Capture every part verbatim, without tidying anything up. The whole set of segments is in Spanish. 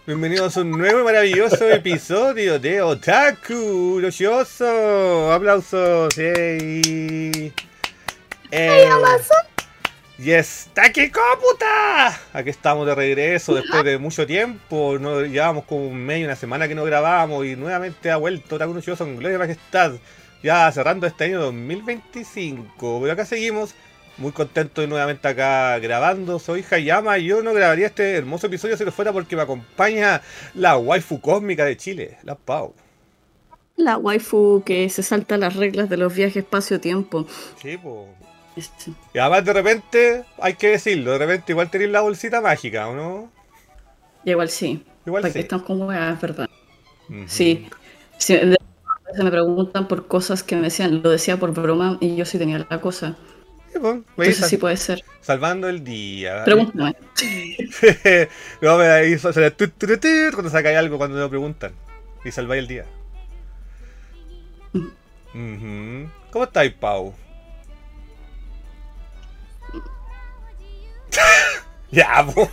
Bienvenidos a un nuevo y maravilloso episodio de Otaku Gracioso. Aplausos. Yay. Eh, y está aquí cóputa. Aquí estamos de regreso después de mucho tiempo. No, llevamos como un mes y una semana que no grabamos y nuevamente ha vuelto Otaku Gracioso en gloria y majestad. Ya cerrando este año dos mil veinticinco. Pero acá seguimos. Muy contento de nuevamente acá grabando. Soy Hayama y yo no grabaría este hermoso episodio si no fuera porque me acompaña la waifu cósmica de Chile, la Pau. La waifu que se salta las reglas de los viajes espacio-tiempo. Sí, pues. Este. Y además de repente, hay que decirlo, de repente igual tenéis la bolsita mágica, ¿o no? Igual sí. Igual Para sí. que estamos con weas, es verdad. Uh-huh. Sí. sí de, a veces me preguntan por cosas que me decían, lo decía por broma y yo sí tenía la cosa. Sí, pues, Entonces sal- sí puede ser. Salvando el día. Pregúntame. No, me ahí suena tut, tut, tut, cuando sacáis algo cuando me lo preguntan. Y salváis el día. Uh-huh. ¿Cómo estáis, Pau? Ya, po.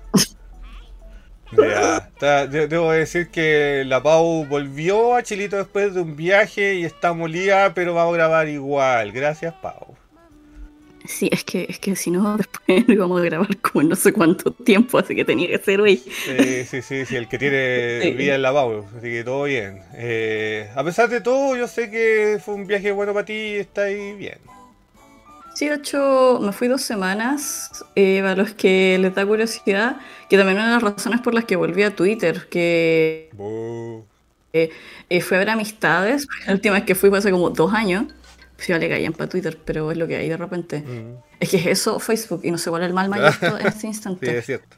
Ya, está, debo decir que la Pau volvió a Chilito después de un viaje y está molida, pero vamos a grabar igual. Gracias, Pau. Sí, es que, es que si no, después íbamos a grabar como en no sé cuánto tiempo, así que tenía que ser hoy. Sí, sí, sí, sí, el que tiene Sí. vida en la Pau, así que todo bien. Eh, a pesar de todo, yo sé que fue un viaje bueno para ti y está ahí bien. Sí, de hecho, me fui dos semanas, eh, para los que les da curiosidad, que también una de las razones por las que volví a Twitter, que Buh. eh, eh, fue a ver amistades. La última vez que fui fue hace como dos años. Sí, vale, caían para Twitter, pero es lo que hay de repente. Mm. Es que es eso, Facebook, y no sé cuál es el mal mayor en este Sí, instante. es cierto.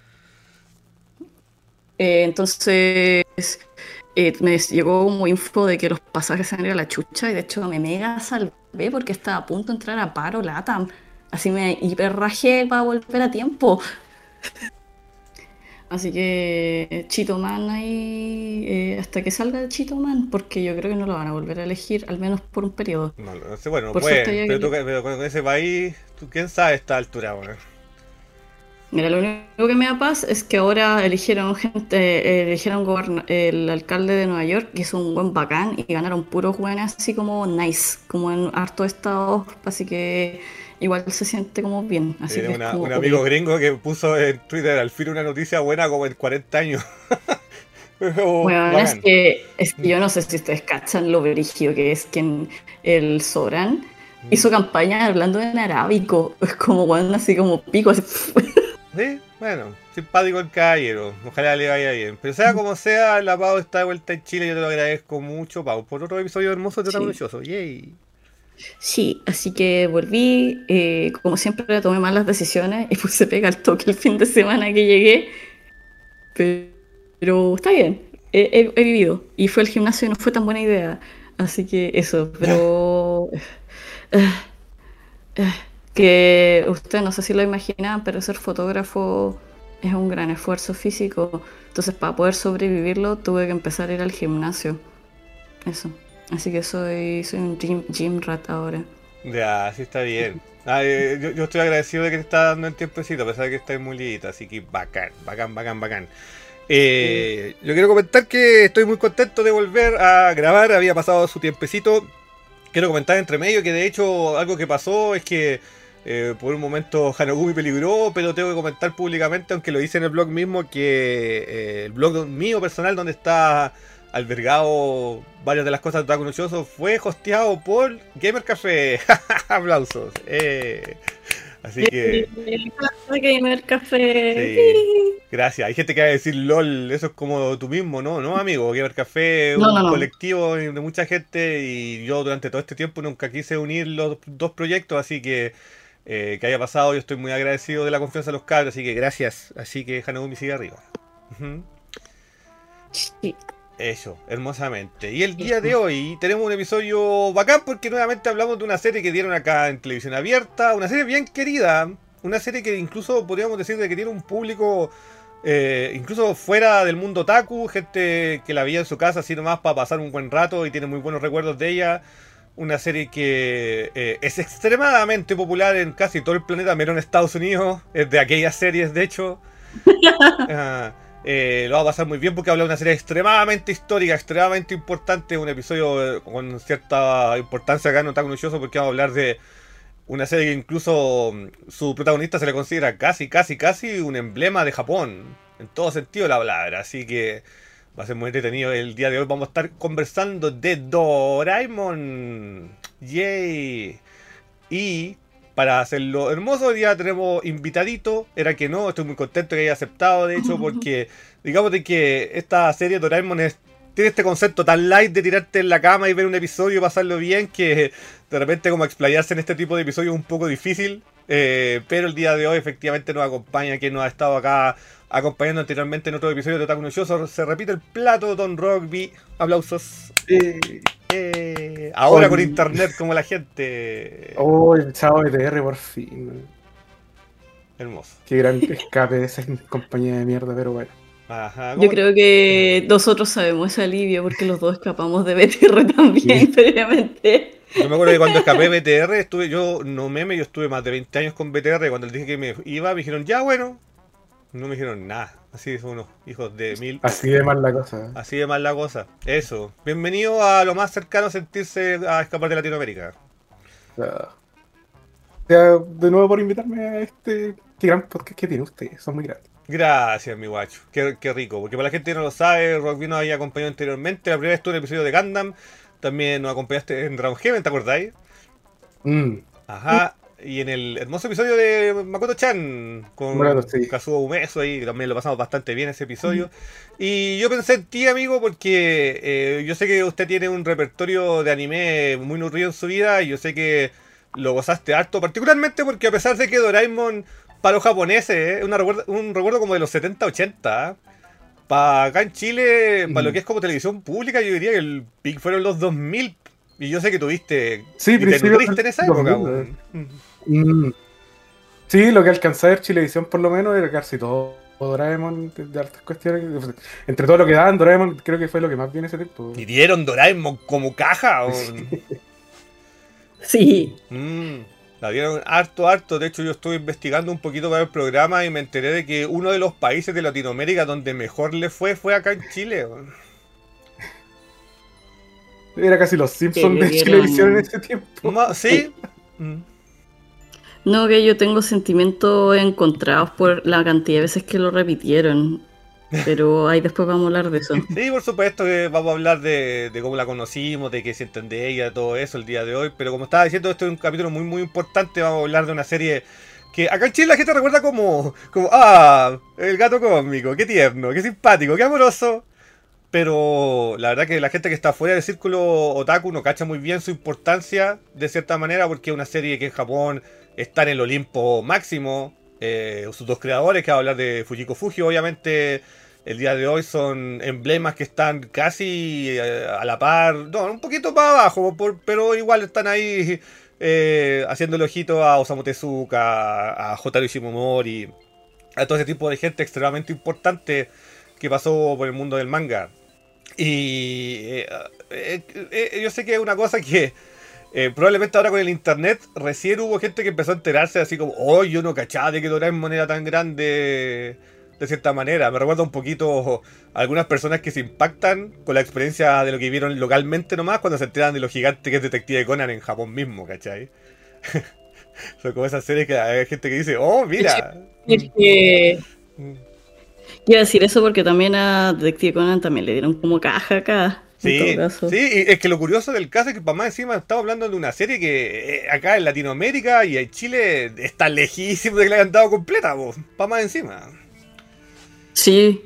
Eh, entonces, eh, me llegó como info de que los pasajes se han ido a la chucha, y de hecho me mega salvé porque estaba a punto de entrar a paro LATAM. Así me hiperrajé para volver a tiempo. Así que Cheeto Man ahí, eh, hasta que salga el Cheeto Man, porque yo creo que no lo van a volver a elegir, al menos por un periodo. No, no sé, bueno, no Por suerte pueden, ya pero, que- tú- pero con ese país, tú, ¿quién sabe a esta altura, bueno? Mira, lo único que me da paz es que ahora eligieron gente, eh, eligieron goberna- el alcalde de Nueva York, que es un buen bacán, y ganaron puros buenos así como nice, como en harto estados, así que igual se siente como bien. Así Tiene que es una- como, un ok. amigo gringo que puso en Twitter al fin una noticia buena como en cuarenta años. Pero Bueno, es bacán. que, es que yo no sé si ustedes cachan lo brígido que es que en el Sobran hizo campaña hablando en arábico. Es como, bueno, así como pico. Así. Sí, bueno, simpático el caballero. Ojalá le vaya bien. Pero sea como sea, la Pau está de vuelta en Chile. Yo te lo agradezco mucho, Pau, por otro episodio hermoso de Otaku Sí. Gracioso. Yay. Sí, así que volví, eh, como siempre tomé malas decisiones y puse pega al toque el fin de semana que llegué, pero, pero está bien, he, he- he vivido y fue al gimnasio y no fue tan buena idea, así que eso, pero eh, eh, que usted no sé si lo imaginaban, pero ser fotógrafo es un gran esfuerzo físico, entonces para poder sobrevivirlo tuve que empezar a ir al gimnasio, eso, así que soy, soy un gym, gym rat ahora. Ya, sí está bien. Ah, eh, yo, yo estoy agradecido de que te está dando el tiempecito, a pesar de que estás muy liita, así que bacán, bacán, bacán, bacán. Eh, yo quiero comentar que estoy muy contento de volver a grabar, había pasado su tiempecito. Quiero comentar entre medio que de hecho algo que pasó es que eh, por un momento Hanagumi peligró, pero tengo que comentar públicamente, aunque lo hice en el blog mismo, que eh, el blog mío personal donde está albergado varias de las cosas de Otaku Nochoso fue hosteado por Gamer Café. Aplausos. Eh. Así que Gamer Café. sí, gracias. Hay gente que va a decir LOL, eso es como tú mismo, ¿no? No, amigo, Gamer Café es No, un no, no. colectivo de mucha gente y yo durante todo este tiempo nunca quise unir los dos proyectos, así que eh, que haya pasado, yo estoy muy agradecido de la confianza de los cabros, así que gracias. Así que Hanagumi sigue arriba. Ujú. Sí. Eso, hermosamente. Y el día de hoy tenemos un episodio bacán porque nuevamente hablamos de una serie que dieron acá en televisión abierta, una serie bien querida, una serie que incluso podríamos decir de que tiene un público eh, incluso fuera del mundo otaku, gente que la veía en su casa así nomás para pasar un buen rato y tiene muy buenos recuerdos de ella. Una serie que eh, es extremadamente popular en casi todo el planeta, menos en Estados Unidos, es de aquellas series de hecho. Ah, Eh, lo va a pasar muy bien porque habla de una serie extremadamente histórica, extremadamente importante, un episodio eh, con cierta importancia acá en Otaku no Shoujo porque vamos a hablar de una serie que incluso mm, su protagonista se le considera casi, casi, casi un emblema de Japón, en todo sentido de la palabra, así que va a ser muy entretenido. El día de hoy vamos a estar conversando de Doraemon. Yay. Y para hacerlo hermoso, hoy día tenemos invitadito. Era que no, estoy muy contento que haya aceptado, de hecho, porque digamos de que esta serie Doraemon es, tiene este concepto tan light de tirarte en la cama y ver un episodio y pasarlo bien, que de repente como explayarse en este tipo de episodios es un poco difícil. Eh, pero el día de hoy efectivamente nos acompaña quien nos ha estado acá acompañando anteriormente en otro episodio de Otaku no Shoujo. Se repite el plato, Don Rugby. Aplausos. Eh, Eh, ahora Hoy- con internet como la gente. oh, el chavo B T R por fin. Hermoso. Qué gran escape de esa compañía de mierda, pero bueno. Ajá. Yo ¿cómo- creo que nosotros sabemos ese alivio porque los dos escapamos de B T R también Sí. previamente. Yo me acuerdo que cuando escapé B T R, estuve yo, no meme, yo estuve más de veinte años con B T R. Cuando les dije que me iba, me dijeron, ya bueno. No me dijeron nada. Así son unos hijos de mil. Así de mal la cosa. Así de mal la cosa. Eso. Bienvenido a lo más cercano a sentirse a escapar de Latinoamérica. O sea, ya, de nuevo por invitarme a este qué gran podcast que tiene usted. Son muy grandes. Gracias, mi guacho. Qué, qué rico. Porque para la gente que no lo sabe, Rockville nos había acompañado anteriormente. La primera vez estuvo en el episodio de Gundam. También nos acompañaste en Dragon Heaven, ¿te acordáis? Mm, Ajá. Y en el hermoso episodio de Makoto-chan con Bueno, sí. Kazuo Umeso ahí, que también lo pasamos bastante bien ese episodio. Y yo pensé en ti, amigo, porque eh, yo sé que usted tiene un repertorio de anime muy nutrido en su vida y yo sé que lo gozaste harto, particularmente porque a pesar de que Doraemon para los japoneses es una recuerdo- un recuerdo como de los setenta ochenta, para acá en Chile, para lo que es como televisión pública, yo diría que el pic fueron los dos mil. Y yo sé que tuviste Sí, y te principios nutriste en esa del época. dos mil, weón. mm. Sí, lo que alcanzé a ver Chilevisión por lo menos era casi todo Doraemon, de, de hartas cuestiones. Entre todo lo que daban Doraemon, creo que fue lo que más vi en ese tiempo. Y dieron Doraemon como caja. o- Sí. Mm, la dieron harto, harto. De hecho, yo estuve investigando un poquito para el programa y me enteré de que uno de los países de Latinoamérica donde mejor le fue fue acá en Chile. weón. Era casi los Simpsons Que de dieron- Chilevisión en ese tiempo. Ma- ¿Sí? Mm. No, que yo tengo sentimientos encontrados por la cantidad de veces que lo repitieron. Pero ahí después vamos a hablar de eso. Sí, por supuesto que vamos a hablar de, de cómo la conocimos, de qué sienten de ella, todo eso el día de hoy. Pero como estaba diciendo, esto es un capítulo muy muy importante. Vamos a hablar de una serie que acá en Chile la gente recuerda como, como ah, el gato cósmico, qué tierno, qué simpático, qué amoroso. Pero la verdad que la gente que está fuera del círculo otaku no cacha muy bien su importancia, de cierta manera, porque es una serie que en Japón está en el Olimpo máximo. Eh, sus dos creadores, que va a hablar de Fujiko Fuji, obviamente el día de hoy son emblemas que están casi eh, a la par, no, un poquito más abajo, por- pero igual están ahí eh, haciendo el ojito a Osamu Tezuka, a Hotaru Shimomori, a todo ese tipo de gente extremadamente importante que pasó por el mundo del manga. Y eh, eh, eh, yo sé que es una cosa que eh, probablemente ahora con el internet recién hubo gente que empezó a enterarse así como, oh, yo no cachaba de que Doraemon era tan grande de cierta manera. Me recuerda un poquito a algunas personas que se impactan con la experiencia de lo que vieron localmente nomás cuando se enteran de lo gigante que es Detective Conan en Japón mismo, ¿cachai? Son como esas series que hay gente que dice, oh, mira. Es que Mm. iba a decir eso porque también a Detective Conan también le dieron como caja acá. En Sí, todo caso. sí, y es que lo curioso del caso es que para más encima estamos hablando de una serie que eh, acá en Latinoamérica y en Chile está lejísimo de que la hayan dado completa, para más encima. Sí.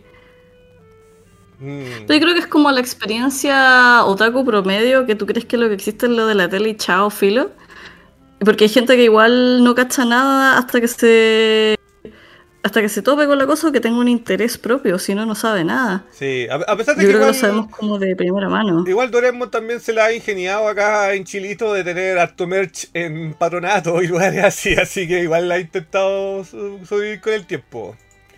Mm. Yo creo que es como la experiencia otaku promedio, que tú crees que lo que existe es lo de la tele y chao, filo. Porque hay gente que igual no cacha nada hasta que se hasta que se tope con la cosa o que tenga un interés propio, si no, no sabe nada. Sí, a, a pesar de Yo que creo que igual, lo sabemos como de primera mano. igual Doraemon también se la ha ingeniado acá en Chilito de tener harto merch en patronato y lugares así, así que igual la ha intentado su- sobrevivir con el tiempo.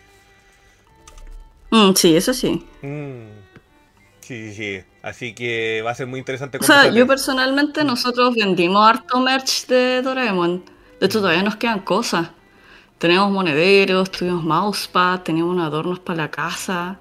Mm, sí, eso sí. Mm. Sí, sí, sí. Así que va a ser muy interesante. O sea, conversar de- yo personalmente nosotros vendimos harto merch de Doraemon. De hecho, todavía nos quedan cosas. Teníamos monederos, tuvimos mousepad, teníamos unos adornos para la casa.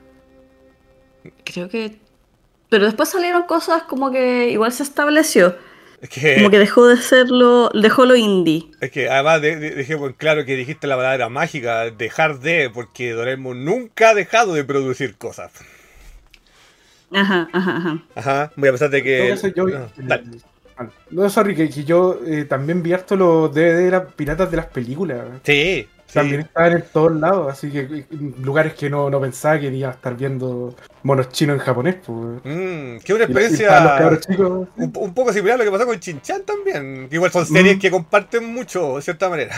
Creo que... Pero después salieron cosas como que igual se estableció. Es Como que que, dejó de ser lo... Dejó lo indie. es que además de- de- dejé muy claro que dijiste la palabra mágica, dejar de, porque Doraemon nunca ha dejado de producir cosas. Ajá, ajá, ajá. Ajá, muy a pesar de En todo que... caso, yo, no, dale. eh, bueno, no, sorry, que, que yo eh, también vi harto los D V D de las piratas de las películas. Sí, sí. También estaban en todos lados, así que eh, lugares que no, no pensaba que iba a estar viendo monos chinos en japonés, pues. Mm, que una Y, y estaban los experiencia cabros chicos. un, po- un poco similar a lo que pasó con Shin-Chan también. Que igual son series Mm. que comparten mucho, de cierta manera.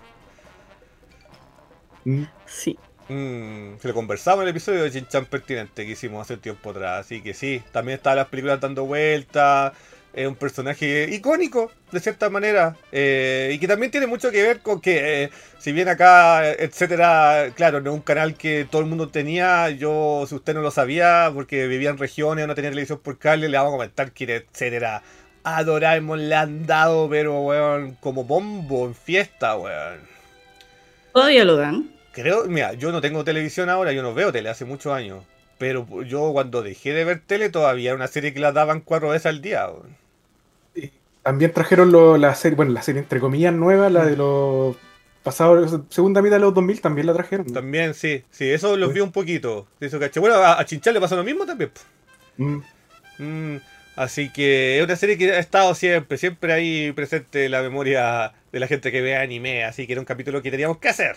Mm. Sí. Mm, se lo conversamos en el episodio de Shin-Chan pertinente que hicimos hace tiempo atrás. Así que sí, también estaban las películas dando vueltas. Es un personaje icónico, de cierta manera. eh, y que también tiene mucho que ver con que, eh, si bien acá, etcétera, claro, no es un canal que todo el mundo tenía. Yo, si usted no lo sabía, porque vivía en regiones o no tenía televisión por cable, le vamos a comentar que, etcétera. A Doraemon le han dado, pero, weón, como bombo en fiesta, weón. Todavía lo dan. Creo, mira, yo no tengo televisión ahora, yo no veo tele hace muchos años. Pero yo cuando dejé de ver tele todavía era una serie que la daban cuatro veces al día, weón. Y también trajeron lo- la serie, bueno, la serie entre comillas nueva, la Mm. de los pasados, segunda mitad de los dos mil, también la trajeron. También, sí, sí, eso los Sí. vi un poquito. Eso caché. Bueno, a, a Chinchal le pasó lo mismo también, po. Mm. Mm, así que es una serie que ha estado siempre, siempre ahí presente en la memoria de la gente que ve anime. Así que era un capítulo que teníamos que hacer.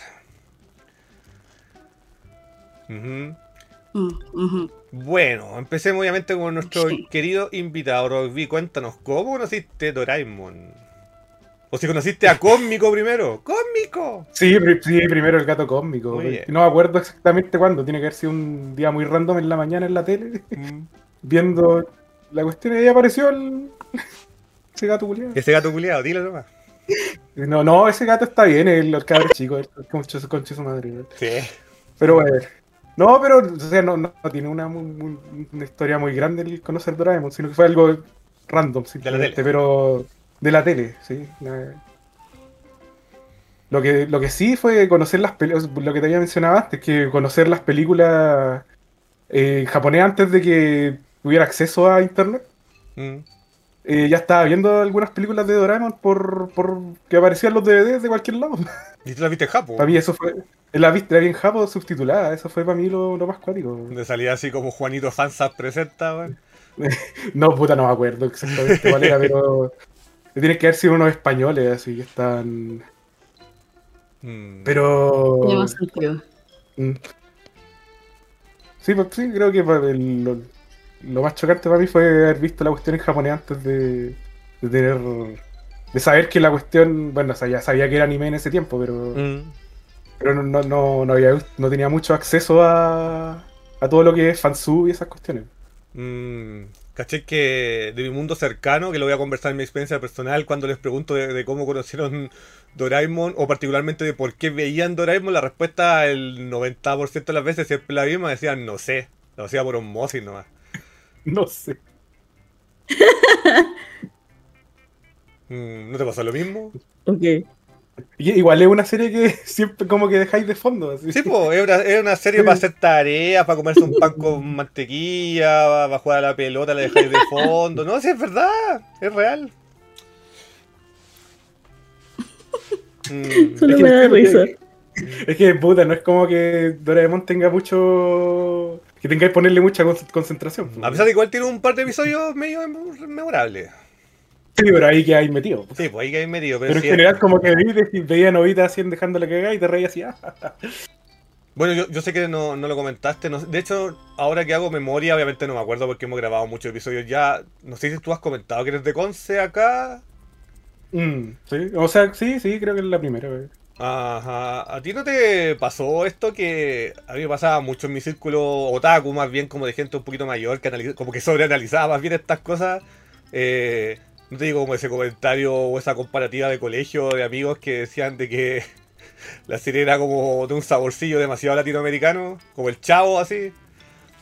Ujú. Mm, ujú. Bueno, empecemos obviamente con nuestro Sí. querido invitado, Rogby. Cuéntanos, ¿cómo conociste Doraemon? O si conociste a Cósmico primero. ¡Cósmico! Sí, pri- sí, primero el gato cósmico. Muy bien. No me acuerdo exactamente cuándo, tiene que haber sido un día muy random en la mañana en la tele, Mm. viendo la cuestión y ahí apareció el... ese gato culiado. Ese gato culiado, dilo nomás. No, no, ese gato está bien, el, el cabro chico, el concha su concha su madre. güey. Sí. Pero bueno. No, pero o sea, no, no, no tiene una, muy- muy- una historia muy grande el conocer Doraemon, sino que fue algo random simplemente, tele. pero de la tele, sí. la- Lo que, lo que sí fue conocer las películas, lo que te había mencionado antes, que conocer las películas eh, en japonés antes de que tuviera acceso a internet. Mm. Eh, ya estaba viendo algunas películas de Doraemon por, por que aparecían los D V Ds de cualquier lado. ¿Y tú la viste en Japo? Para mí eso fue... La viste bien japo subtitulada, eso fue para mí lo, lo más cuático. Donde salía así como Juanito Fansas presenta, weón. No, puta, no me acuerdo exactamente cuál era, pero tiene que haber sido unos españoles, así que están... Mm. Pero... Tiene más sentido. Mm. Sí, pues, sí, creo que pa- el- lo, lo más chocante para mí fue haber visto la cuestión en japonés antes de, de tener... De saber que la cuestión... Bueno, o sea, ya sabía que era anime en ese tiempo, pero... Mm. Pero no, no, no, no había, no tenía mucho acceso a, a todo lo que es fansub y esas cuestiones. Mm, caché que de mi mundo cercano, que lo voy a conversar en mi experiencia personal, cuando les pregunto de, de cómo conocieron Doraemon, o particularmente de por qué veían Doraemon, la respuesta el noventa por ciento de las veces siempre la misma, decían no sé, lo hacía por osmosis nomás. No sé. Mm, ¿no te pasó lo mismo? Ok. Y- igual es una serie que siempre como que dejáis de fondo. Así. Sí, pues, es una, es una serie para hacer tareas, para comerse un pan con mantequilla, para jugar a la pelota, la dejáis de fondo. No, sí, es verdad, es real. Mm. Solo Es que- me da risa. Es que, puta, no es como que Doraemon tenga mucho... Que tengáis que ponerle mucha con- concentración. A pesar de que igual tiene un par de episodios medio mem- memorables. Sí, pero ahí que hay metido. Sí, pues ahí que hay medio, pero, Pero en sí. general como que veis- veía novitas así dejándole cagar y te reías así. Ah. Bueno, yo, yo sé que no, no lo comentaste. No, de hecho, ahora que hago memoria, obviamente no me acuerdo porque hemos grabado muchos episodios ya. No sé si tú has comentado que eres de Conce acá. Mm, sí, o sea, sí, sí, creo que es la primera vez. Ajá. ¿A ti no te pasó esto que a mí me pasaba mucho en mi círculo otaku, más bien como de gente un poquito mayor, que analiza, como que sobreanalizaba más bien estas cosas? Eh, no te digo como ese comentario o esa comparativa de colegio de amigos que decían de que la serie era como de un saborcillo demasiado latinoamericano, como el Chavo así.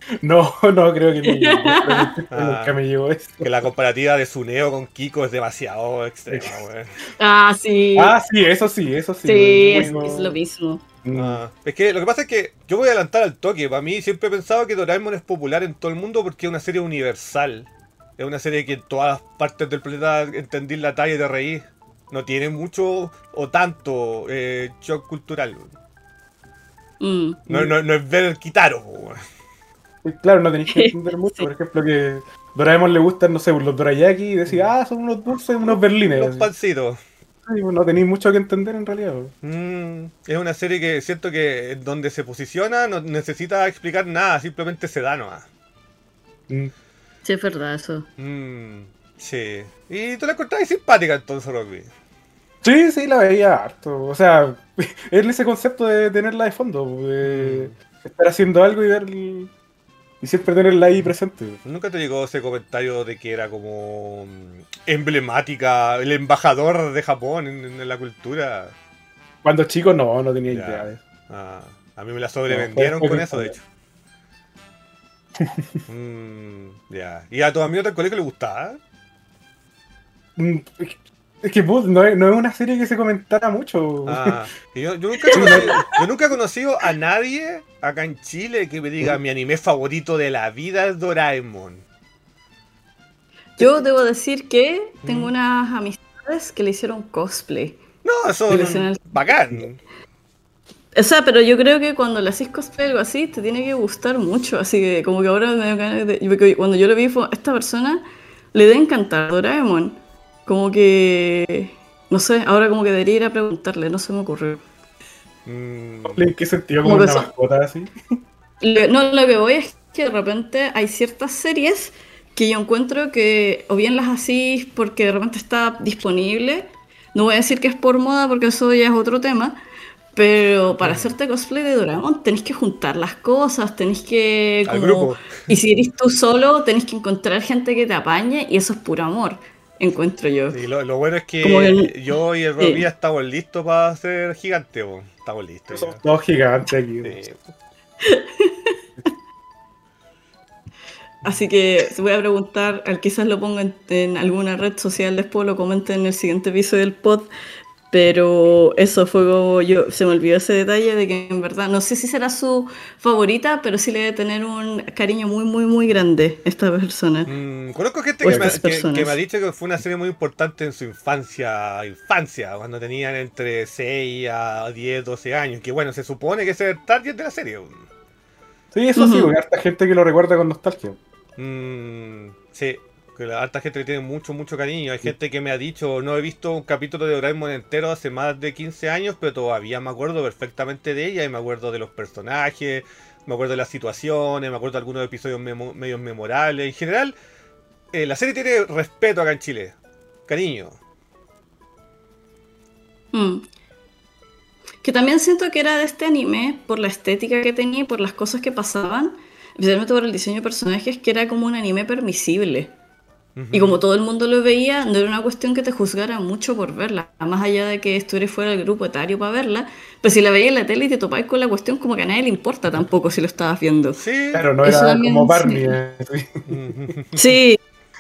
No, no, creo que mi, creo que Ah. nunca me llegó eso. Que la comparativa de Suneo con Kiko es demasiado extrema, weón. Ah, sí. Ah, sí, eso sí, eso sí. Sí, muy es, no- es lo mismo. Mm. Ah, es que lo que pasa es que yo voy a adelantar al toque. Para mí siempre he pensado que Doraemon es popular en todo el mundo porque es una serie universal. Es una serie que en todas las partes del planeta entendí la talla y te reí. No tiene mucho o tanto eh, shock cultural. Mm. No, no, no es ver el Kitaro. Weón. Y claro, no tenéis que entender mucho. Sí. Por ejemplo, que Doraemon le gustan, no sé, los dorayaki y decir, ah, son unos dulces, unos berlines. Los así. pancitos. Ay, pues no tenéis mucho que entender en realidad. Pues. Mm, es una serie que siento que donde se posiciona no necesita explicar nada, simplemente se da nomás. Mm. Sí, es verdad eso. Mm, sí. Y tú la encontrabas simpática entonces, Rocky. Sí, sí, la veía harto. O sea, es ese concepto de tenerla de fondo, de estar haciendo algo y ver y siempre tenerla ahí presente. ¿Nunca te llegó ese comentario de que era como mm, emblemática, el embajador de Japón en, en la cultura? Cuando chico no, no tenía Ya. idea de eso. Ah, a mí me la sobrevendieron No, fue- fue con eso, de hecho. Mm, ya. ¿Y a tus amigos del colegio les gustaba? Mm, Es que put, no, es, no es una serie que se comentara mucho. Ah, y yo, yo nunca he conocido, yo nunca he conocido a nadie acá en Chile que me diga mi anime favorito de la vida es Doraemon. Yo debo decir que tengo Mm. unas amistades que le hicieron cosplay. No, eso Y le es hicieron el- bacán. O sea, pero yo creo que cuando le haces cosplay o algo así, te tiene que gustar mucho. Así que como que ahora me dio ganas de... porque cuando yo lo vi, fue, esta persona le debe encantar Doraemon. Como que... No sé, ahora como que debería ir a preguntarle, no se me ocurrió. Mm, ¿En qué sentido? Como Como que una son- mascota así. Lo- No, lo que voy es que de repente hay ciertas series que yo encuentro que o bien las hacís porque de repente está disponible. No voy a decir que es por moda porque eso ya es otro tema. Pero para hacerte cosplay de Doraemon tenés que juntar las cosas, tenés que Al como... grupo. Y si eres tú solo, tenés que encontrar gente que te apañe y eso es puro amor, encuentro yo. sí, lo, lo bueno es que, Como que- yo y el sí. Robbie ya estamos listos para ser gigantes, po. Estamos listos. Somos ya. todos gigantes aquí. Sí. Así que voy a preguntar, al- quizás lo ponga en, en alguna red social después, lo comenten en el siguiente episodio del pod. Pero eso fue como yo, se me olvidó ese detalle de que en verdad, no sé si será su favorita, pero sí le debe tener un cariño muy, muy, muy grande esta persona. Mm, conozco gente O que me, estas que- personas. que me ha dicho que fue una serie muy importante en su infancia, infancia, cuando tenían entre seis a diez, doce años. Que bueno, se supone que ese es el target de la serie. Sí, eso sí, Ujú. porque harta gente que lo recuerda con nostalgia. Mm, sí, que la harta gente que tiene mucho, mucho cariño. Hay gente que me ha dicho, no he visto un capítulo de Doraemon entero hace más de quince años, pero todavía me acuerdo perfectamente de ella y me acuerdo de los personajes, me acuerdo de las situaciones, me acuerdo de algunos episodios memo- medios memorables. En general, eh, la serie tiene respeto acá en Chile, cariño. Mm. Que también siento que era de este anime por la estética que tenía y por las cosas que pasaban, especialmente por el diseño de personajes, que era como un anime permisible. Y como todo el mundo lo veía, no era una cuestión que te juzgara mucho por verla, más allá de que estuvieras fuera del grupo etario para verla, pero si la veías en la tele y te topabas con la cuestión, como que a nadie le importa tampoco si lo estabas viendo. Sí. Claro, no Eso era también, como sí. Barney. eh, sí. Sí,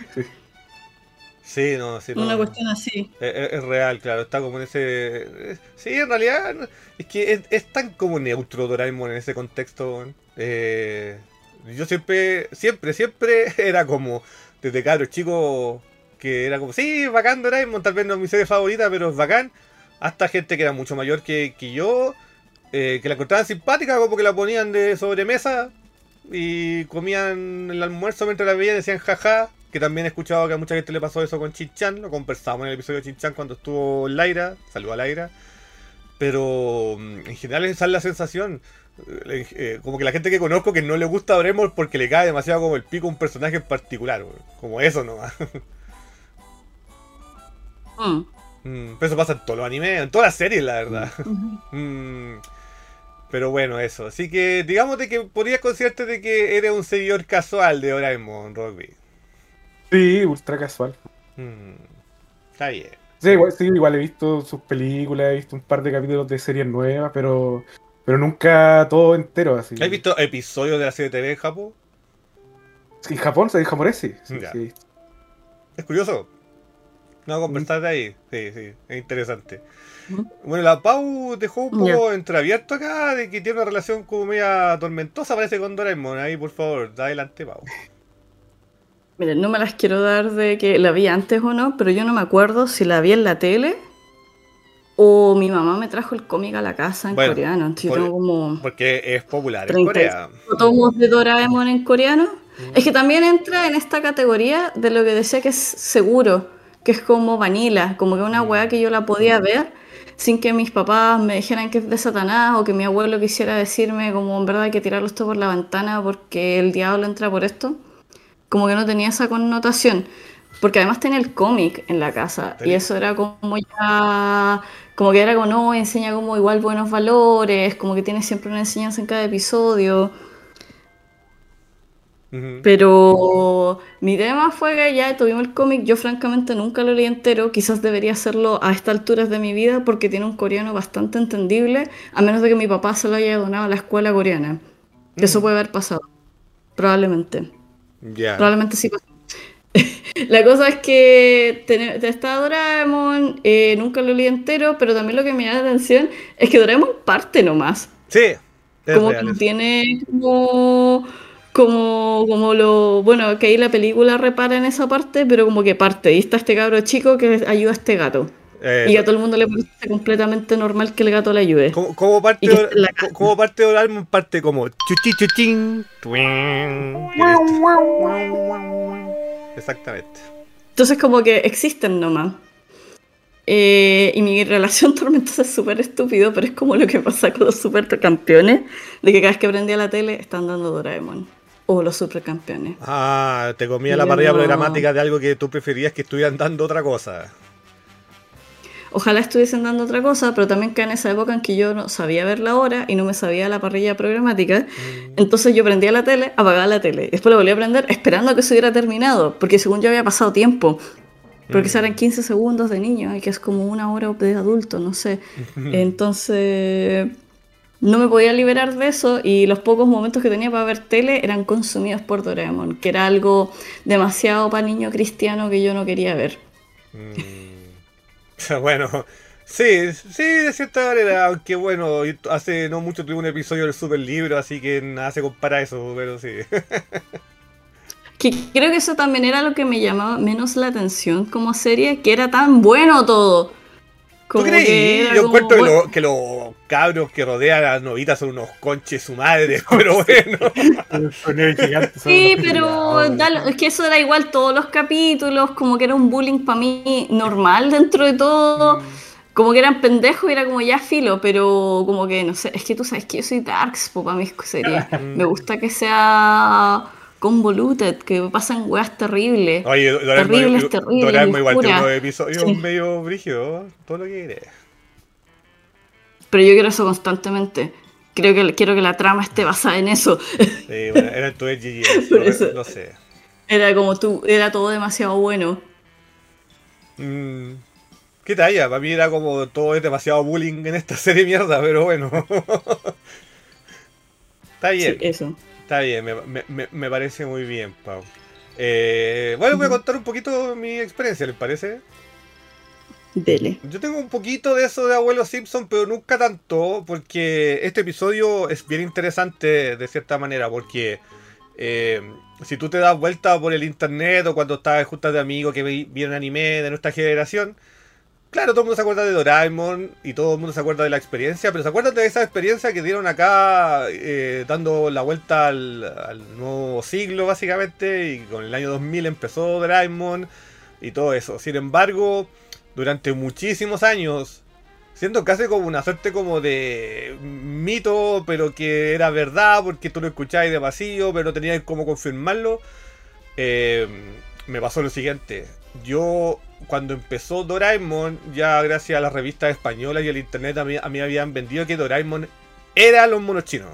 Sí, no, sí, no. una cuestión así. Es, es- es real, claro, está como en ese... eh, Sí, en realidad, no- es que es, es tan como neutro Doraemon en ese contexto. weón. Eh, yo siempre, siempre, siempre era como, desde cabros chico, que era como, sí, bacán Doraemon, tal vez no es mi serie favorita, pero es bacán. Hasta gente que era mucho mayor que, que yo, eh, que la encontraban simpática, como que la ponían de sobremesa y comían el almuerzo mientras la veían y decían jaja. Que también he escuchado que a mucha gente le pasó eso con Chin-Chan, lo conversamos en el episodio de Chin-Chan cuando estuvo Laira, saludo a Laira. Pero mm, en general esa es la sensación. Eh, eh, como que la gente que conozco que no le gusta Doraemon porque le cae demasiado como el pico a un personaje en particular, weón. Como eso nomás. Mm. Mm, pero eso pasa en todos los animes, en todas las series, la verdad. Ujú. Mm, pero bueno, eso. Así que digamos de que podrías considerarte de que eres un seguidor casual de Doraemon, Rugby. Sí, ultra casual. Mm, está bien. Sí, igual, sí, igual he visto sus películas, he visto un par de capítulos de series nuevas, pero pero nunca todo entero así. ¿Has visto episodios de la serie T V en Japón? En Japón, en japonés, sí. sí, Ya. sí. Es curioso. No conversar de ahí. Sí, sí, es interesante. Ujú. Bueno, la Pau dejó un Ya. poco entreabierto acá de que tiene una relación como media tormentosa, parece, con Doraemon. Ahí, por favor, adelante, Pau. Miren, no me las quiero dar de que la vi antes o no, pero yo no me acuerdo si la vi en la tele o mi mamá me trajo el cómic a la casa en Bueno, coreano. Entonces yo por- tengo como porque es popular en treinta y Corea. cinco tomos de Doraemon en coreano. Mm. Es que también entra en esta categoría de lo que decía que es seguro, que es como vanilla, como que una Mm. weá que yo la podía ver sin que mis papás me dijeran que es de Satanás o que mi abuelo quisiera decirme como en verdad hay que tirarlo esto por la ventana porque el diablo entra por esto. Como que no tenía esa connotación. Porque además tenía el cómic en la casa. Y Tení- eso era como ya. Como que era como, no, enseña como igual buenos valores. Como que tiene siempre una enseñanza en cada episodio. Ujú. Pero mi tema fue que ya tuvimos el cómic. Yo, francamente, nunca lo leí entero. Quizás debería hacerlo a estas alturas de mi vida porque tiene un coreano bastante entendible. A menos de que mi papá se lo haya donado a la escuela coreana. Que eso Mm. puede haber pasado. Probablemente. Ya. Probablemente sí pasó. La cosa es que ten- está Doraemon, eh, nunca lo leí entero, pero también lo que me llama la atención es que Doraemon parte nomás. Sí, es Como que real no eso. tiene como, como, como lo. Bueno, que ahí la película repara en esa parte, pero como que parte. Y está este cabro chico que ayuda a este gato. Y Eso. a todo el mundo le parece completamente normal que el gato le ayude. Como, como parte Y que esté en de, la co- casa. como parte de Doraemon, parte como chuchi chuchín, tuín, y listo. Exactamente. Entonces, como que existen nomás. Eh, y mi relación tormentosa es súper estúpido, pero es como lo que pasa con los supercampeones, de que cada vez que prendía la tele están dando Doraemon. O los supercampeones. Ah, te comía Y la yo parrilla no. programática de algo que tú preferías que estuvieran dando otra cosa. Ojalá estuviesen dando otra cosa, pero también cae en esa época en que yo no sabía ver la hora y no me sabía la parrilla programática. Mm. Entonces yo prendía la tele, apagaba la tele. Y después la volví a prender esperando a que se hubiera terminado, porque según yo había pasado tiempo. Porque Mm. eran quince segundos de niño, y que es como una hora de adulto, no sé. Entonces, no me podía liberar de eso y los pocos momentos que tenía para ver tele eran consumidos por Doraemon, que era algo demasiado para niño cristiano que yo no quería ver. Mm. Bueno, sí, sí, de cierta manera, aunque bueno, y hace no mucho tuve un episodio del Super Libro, así que nada se compara a eso, pero sí. Que creo que eso también era lo que me llamaba menos la atención como serie, que era tan bueno todo. ¿Tú Como que creí? era Yo como, encuentro que, bueno, lo- que los cabros que rodean a las novitas son unos conches su madre, pero bueno. Los sonidos gigantes son sí, unos pero culiados. da lo- es que eso era igual todos los capítulos, como que era un bullying para mí normal dentro de todo. Mm. Como que eran pendejos y era como ya filo, pero como que no sé, es que tú sabes que yo soy darks para mis series. Me gusta que sea convoluted, que pasan weas terribles. Oye, Doraemon, Terribles, terribles, Doraemon igual tiene unos oscuras. episodios Sí. medio brígidos, todo lo que quieres. Pero yo quiero eso constantemente. Creo que, quiero que la trama esté basada en eso. Sí, bueno, era tu Edgy Yes, Por lo, eso. lo sé. Era como tú, era todo demasiado bueno. Mm, ¿qué talla? Para mí era como todo es demasiado bullying en esta serie mierda, pero bueno. Está Sí, bien, eso. está bien, me, me- me- me parece muy bien, Pau. Eh, bueno, voy a contar un poquito mi experiencia, ¿les parece? Dele. Yo tengo un poquito de eso de Abuelo Simpson, pero nunca tanto, porque este episodio es bien interesante de cierta manera, porque eh, si tú te das vuelta por el internet o cuando estás juntas de amigos que vi- vieron anime de nuestra generación, claro, todo el mundo se acuerda de Doraemon y todo el mundo se acuerda de la experiencia, pero se acuerdan de esa experiencia que dieron acá eh, dando la vuelta al, al nuevo siglo básicamente, y con el año dos mil empezó Doraemon y todo eso. Sin embargo, durante muchísimos años, siendo casi como una suerte como de mito, pero que era verdad porque tú lo escuchabas de vacío, pero no tenías cómo confirmarlo, eh, me pasó lo siguiente. Yo, cuando empezó Doraemon, ya gracias a las revistas españolas y el internet, a mí, a mí me habían vendido que Doraemon era los monos chinos.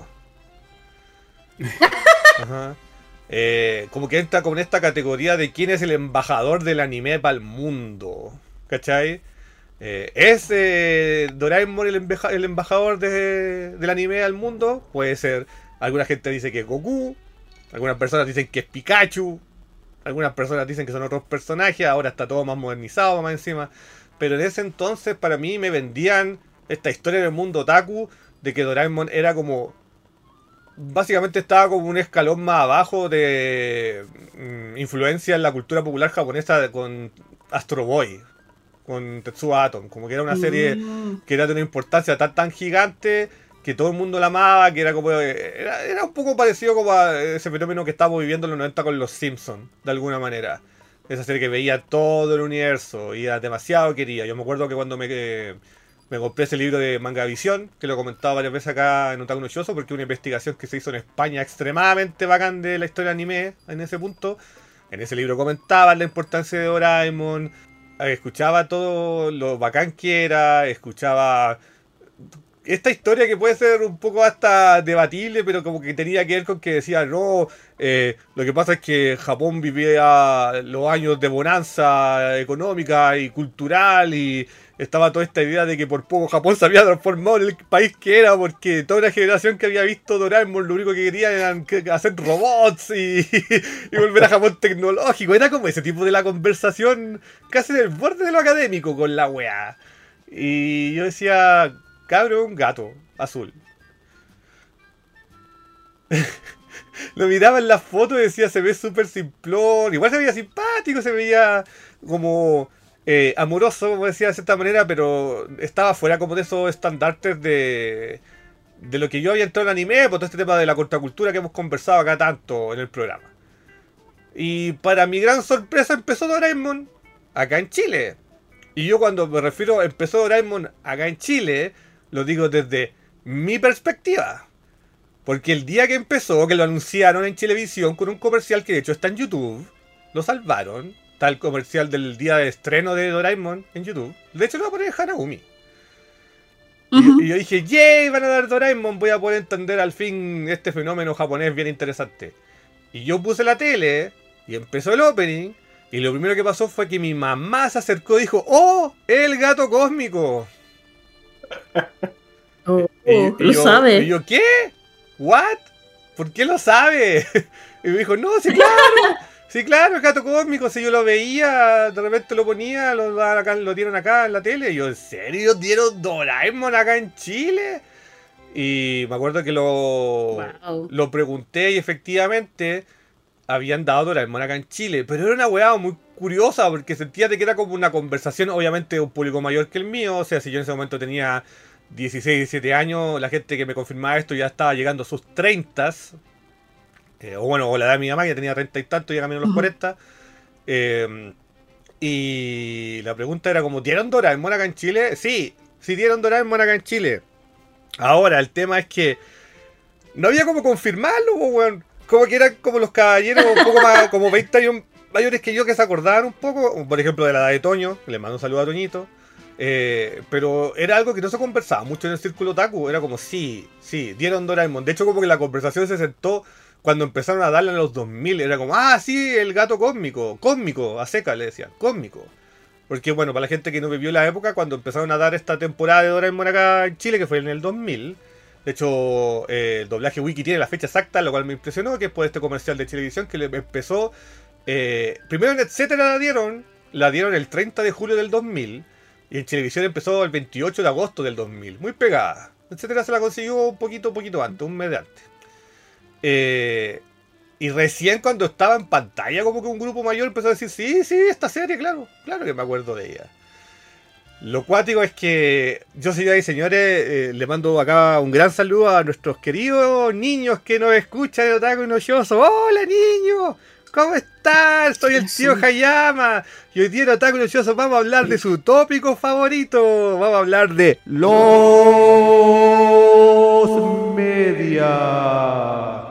Ajá. Eh, como que entra con esta categoría de quién es el embajador del anime para el mundo. ¿Cachai? Eh, ¿Es eh, Doraemon el, embeja- el embajador de- del anime al mundo? Puede ser. Alguna gente dice que es Goku. Algunas personas dicen que es Pikachu, algunas personas dicen que son otros personajes, ahora está todo más modernizado más encima. Pero en ese entonces para mí me vendían esta historia del mundo otaku de que Doraemon era como... Básicamente estaba como un escalón más abajo de mm, influencia en la cultura popular japonesa con Astro Boy, con Tetsuo Atom. Como que era una serie Mm. que era de una importancia tan tan gigante que todo el mundo la amaba, que era como... Era, era un poco parecido como a ese fenómeno que estábamos viviendo en los noventa con los Simpsons, de alguna manera. Esa serie que veía todo el universo y era demasiado querida. Yo me acuerdo que cuando me, eh, me compré ese libro de Mangavisión, que lo comentaba varias veces acá en Otaku no Shoujo, porque es una investigación que se hizo en España extremadamente bacán de la historia anime en ese punto. En ese libro comentaba la importancia de Doraemon, eh, escuchaba todo lo bacán que era, escuchaba esta historia que puede ser un poco hasta debatible, pero como que tenía que ver con que decía, no, eh, lo que pasa es que Japón vivía los años de bonanza económica y cultural y estaba toda esta idea de que por poco Japón se había transformado en el país que era porque toda una generación que había visto Doraemon lo único que querían era que- hacer robots y, y volver a Japón tecnológico. Era como ese tipo de la conversación casi del borde de lo académico con la weá. Y yo decía... Cabro, un gato azul. Lo miraba en las fotos y decía, se ve súper simplón. Igual se veía simpático, se veía como eh, amoroso, como decía de cierta manera, pero estaba fuera como de esos estandartes de, de lo que yo había entrado en anime, por todo este tema de la contracultura que hemos conversado acá tanto en el programa. Y para mi gran sorpresa empezó Doraemon acá en Chile. Y yo cuando me refiero a empezó Doraemon acá en Chile, lo digo desde mi perspectiva. Porque el día que empezó, que lo anunciaron en Chilevisión con un comercial que de hecho está en YouTube, lo salvaron. Está el comercial del día de estreno de Doraemon en YouTube. De hecho lo va a poner Hanaumi. Y, Ujú. y yo dije, yay, van a dar Doraemon, voy a poder entender al fin este fenómeno japonés bien interesante. Y yo puse la tele y empezó el opening. Y lo primero que pasó fue que mi mamá se acercó y dijo, ¡oh! ¡El gato cósmico! Oh, Y, y lo yo, sabe. y yo, ¿qué? ¿What? ¿Por qué lo sabe? Y me dijo, no, sí, claro. Sí, claro, el gato cósmico. Si yo lo veía, de repente lo ponía, lo, daban acá, lo dieron acá en la tele. Y yo, ¿en serio dieron Doraemon acá en Chile? Y me acuerdo que lo, Wow. lo pregunté y efectivamente habían dado Doraemon acá en Chile. Pero era una weá muy curiosa porque sentía de que era como una conversación, obviamente de un público mayor que el mío. O sea, si yo en ese momento tenía dieciséis, diecisiete años, la gente que me confirmaba esto ya estaba llegando a sus treinta. Eh, o bueno, o la edad de mi mamá, que tenía treinta y tanto, ya camino a los Ujú. cuarenta. Eh, y la pregunta era como, ¿dieron Doraemon acá en Chile? Sí, sí dieron Doraemon acá en Chile. Ahora, el tema es que no había como confirmarlo, po, weón. Como que eran como los caballeros un poco más, como veinte años mayores que yo, que se acordaban un poco, por ejemplo, de la edad de Toño, le mando un saludo a Toñito. Eh, pero era algo que no se conversaba mucho en el círculo otaku. Era como, sí, sí, dieron Doraemon. De hecho, como que la conversación se sentó cuando empezaron a darle en los dos mil. Era como, ah, sí, el gato cósmico. Cósmico, a seca le decían, cósmico. Porque, bueno, para la gente que no vivió la época, cuando empezaron a dar esta temporada de Doraemon acá en Chile, que fue en el dos mil. De hecho, eh, el doblaje wiki tiene la fecha exacta, lo cual me impresionó, que es por este comercial de Chilevisión que le empezó... Eh, primero en Etcétera la dieron, la dieron el treinta de julio del dos mil, y en Chilevisión empezó el veintiocho de agosto del dos mil, muy pegada. Etcétera se la consiguió un poquito, poquito antes, un mes de antes. Eh, y recién cuando estaba en pantalla, como que un grupo mayor empezó a decir, sí, sí, esta serie, claro, claro que me acuerdo de ella. Lo cuático es que yo, señoras y señores, eh, le mando acá un gran saludo a nuestros queridos niños que nos escuchan en Otaku no Shoujo. ¡Hola, niños! ¿Cómo están? Soy el tío Hayama. Y hoy día en Otaku no Shoujo vamos a hablar de su tópico favorito. Vamos a hablar de los media.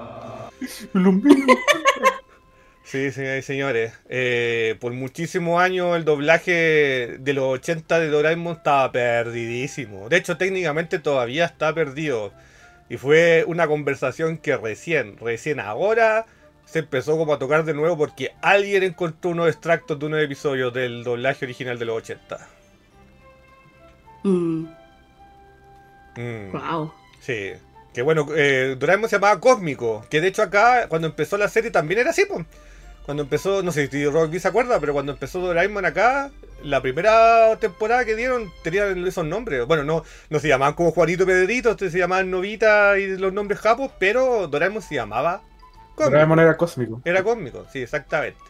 Sí, señoras y señores. Eh, por muchísimos años el doblaje de los ochenta de Doraemon estaba perdidísimo. De hecho, técnicamente todavía está perdido. Y fue una conversación que recién, recién ahora se empezó como a tocar de nuevo porque alguien encontró unos extractos de unos episodios del doblaje original de los ochenta. Mm. Mm, Wow. sí. Que bueno, eh, Doraemon se llamaba Cósmico. Que de hecho acá, cuando empezó la serie, también era así, pues. Cuando empezó, no sé si Rocky se acuerda, pero cuando empezó Doraemon acá, la primera temporada que dieron tenían esos nombres. Bueno, no, no se llamaban como Juanito Pedrito, se llamaban Novita y los nombres japos, pero Doraemon se llamaba Cósmico. Doraemon era cósmico. Era Cósmico, sí, exactamente.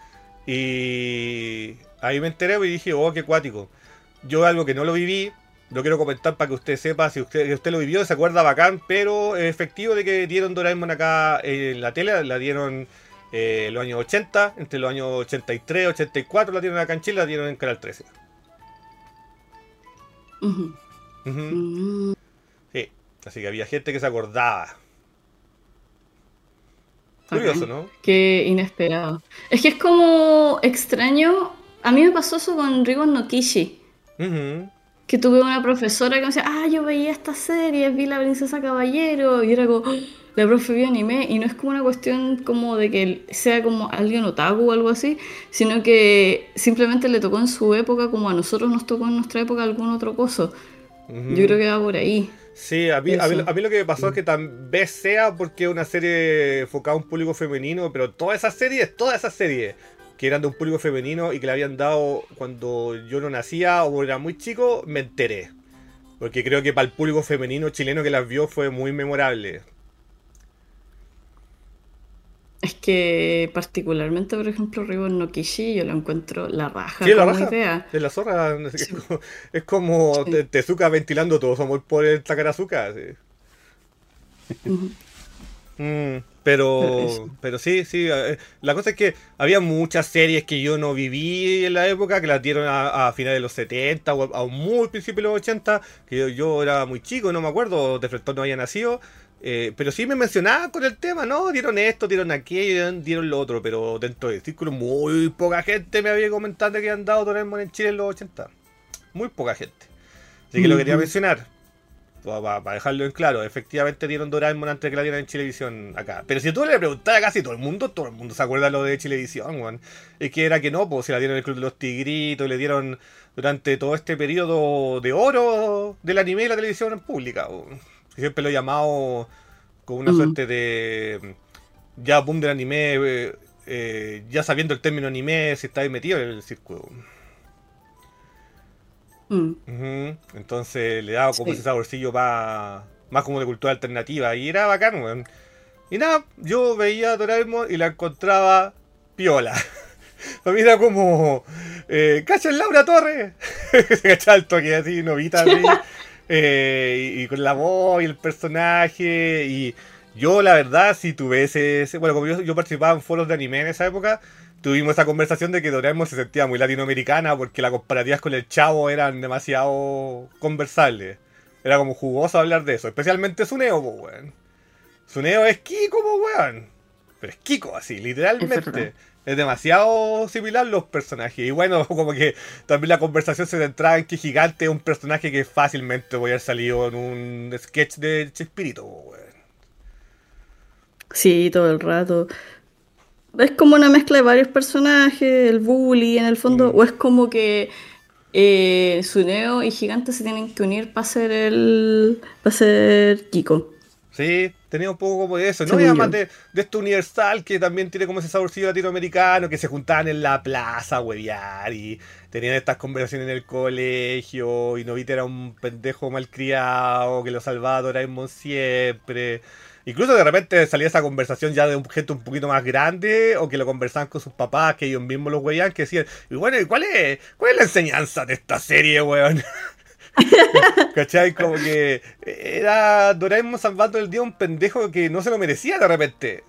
Y ahí me enteré y dije, oh, qué cuático. Yo algo que no lo viví, lo quiero comentar para que usted sepa, si usted, si usted lo vivió, se acuerda bacán, pero es efectivo de que dieron Doraemon acá en la tele, la dieron eh, los años ochenta, entre los años ochenta y tres, ochenta y cuatro la dieron acá en Chile, la dieron en Canal trece. Ujú. Ujú. Mm. Sí, así que había gente que se acordaba. Bacán. Curioso, ¿no? Qué inesperado. Es que es como extraño. A mí me pasó eso con Rigon no Kishi. Ujú. Que tuve una profesora que me decía, ah, yo veía esta serie, vi La Princesa Caballero. Y era como, "Oh, la profe vio anime". Y no es como una cuestión como de que sea como alguien otaku o algo así, sino que simplemente le tocó en su época como a nosotros nos tocó en nuestra época algún otro coso. Ujú. Yo creo que va por ahí. Sí, a mí, a, mí, Eso. a mí lo que me pasó es que tal vez sea porque es una serie enfocada a un público femenino, pero todas esas series, todas esas series que eran de un público femenino y que le habían dado cuando yo no nacía o era muy chico, me enteré. Porque creo que para el público femenino chileno que las vio fue muy memorable. Es que particularmente, por ejemplo, Rigon no Kishi, yo lo encuentro la raja Sí, es la como raja, idea. es la zorra, es Sí, como, es como sí. Te- Tezuka ventilando todo su amor por el Takarazuka. Sí. Ujú. Mm, Pero eso. pero, pero sí, sí. eh, La cosa es que había muchas series que yo no viví en la época, que las dieron a, a finales de los setenta o a, a muy principios de los ochenta, que yo, yo era muy chico, no me acuerdo, de frente no había nacido. Eh, pero sí me mencionaban con el tema, ¿no? Dieron esto, dieron aquello, dieron, dieron lo otro, pero dentro del círculo muy poca gente me había comentado que han dado Doraemon en Chile en los ochenta. Muy poca gente. Así que lo quería Ujú. mencionar. Para dejarlo en claro, efectivamente dieron Doraemon antes de que la dieran en Chilevisión acá. Pero si tú le preguntas a casi todo el mundo, todo el mundo se acuerda lo de Chilevisión, weón. Es que era que no, pues se la dieron en el Club de los Tigritos, le dieron durante todo este periodo de oro del anime y la televisión en pública, weón. Siempre lo he llamado como una Mm, suerte de ya boom del anime, eh, eh, ya sabiendo el término anime, si estáis metido en el círculo. mm. Ujú. Entonces le daba como ese Sí. saborcillo más, más como de cultura alternativa. Y era bacán, weón. Y nada, yo veía a Doraemon y la encontraba piola. Para mí era como. Eh, ¡Cacha el Laura Torres! Se cachaba el toque así, novita así. Eh, y, y con la voz y el personaje. Y yo, la verdad, si tuve ese. ese- bueno, como yo, yo participaba en foros de anime en esa época. Tuvimos esa conversación de que Doraemon se sentía muy latinoamericana porque las comparativas con el Chavo eran demasiado conversables. Era como jugoso hablar de eso, especialmente Suneo, po, weón. Suneo es Kiko, po, weón. Pero es Kiko, así, Es verdad. literalmente. Es demasiado similar los personajes. Y bueno, como que también la conversación se centraba en que Gigante es un personaje que fácilmente voy a haber salido en un sketch de Chespirito, po, weón. Sí, todo el rato. Es como una mezcla de varios personajes, el bully en el fondo, Mm. o es como que eh, Suneo y Gigante se tienen que unir para ser el, para ser Kiko, Sí, tenía un poco como de eso, ¿no? Y según además yo. de, de esto Universal, que también tiene como ese saborcillo latinoamericano, que se juntaban en la plaza a huevear y tenían estas conversaciones en el colegio, y Novita era un pendejo malcriado, que lo salvaba Doraemon siempre. Incluso de repente salía esa conversación ya de un gente un poquito más grande, o que lo conversaban con sus papás, que ellos mismos los huevían, que decían, y bueno, ¿y cuál es, cuál es la enseñanza de esta serie, weón? ¿Cachai? Como que era Doraemon salvando el día a un pendejo que no se lo merecía de repente.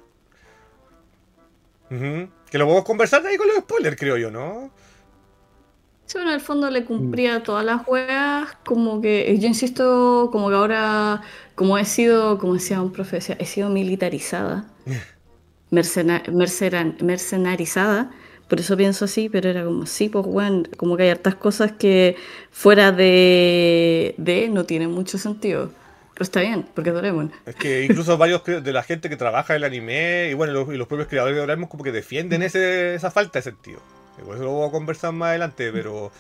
Ujú. Que lo podemos conversar de ahí con los spoilers, creo yo, ¿no? Sí, bueno, en el fondo le Mm. cumplía todas las weas, como que, yo insisto, como que ahora, como he sido, como decía un profe, decía, he sido militarizada, mercena- mercera- mercenarizada, por eso pienso así, pero era como, sí, pues bueno, como que hay hartas cosas que fuera de, de no tienen mucho sentido, pero está bien, porque es Doraemon. Es que incluso varios cre- de la gente que trabaja en el anime y bueno, los, y los propios creadores de Doraemon como que defienden ese, esa falta de sentido. Y por eso lo voy a conversar más adelante, pero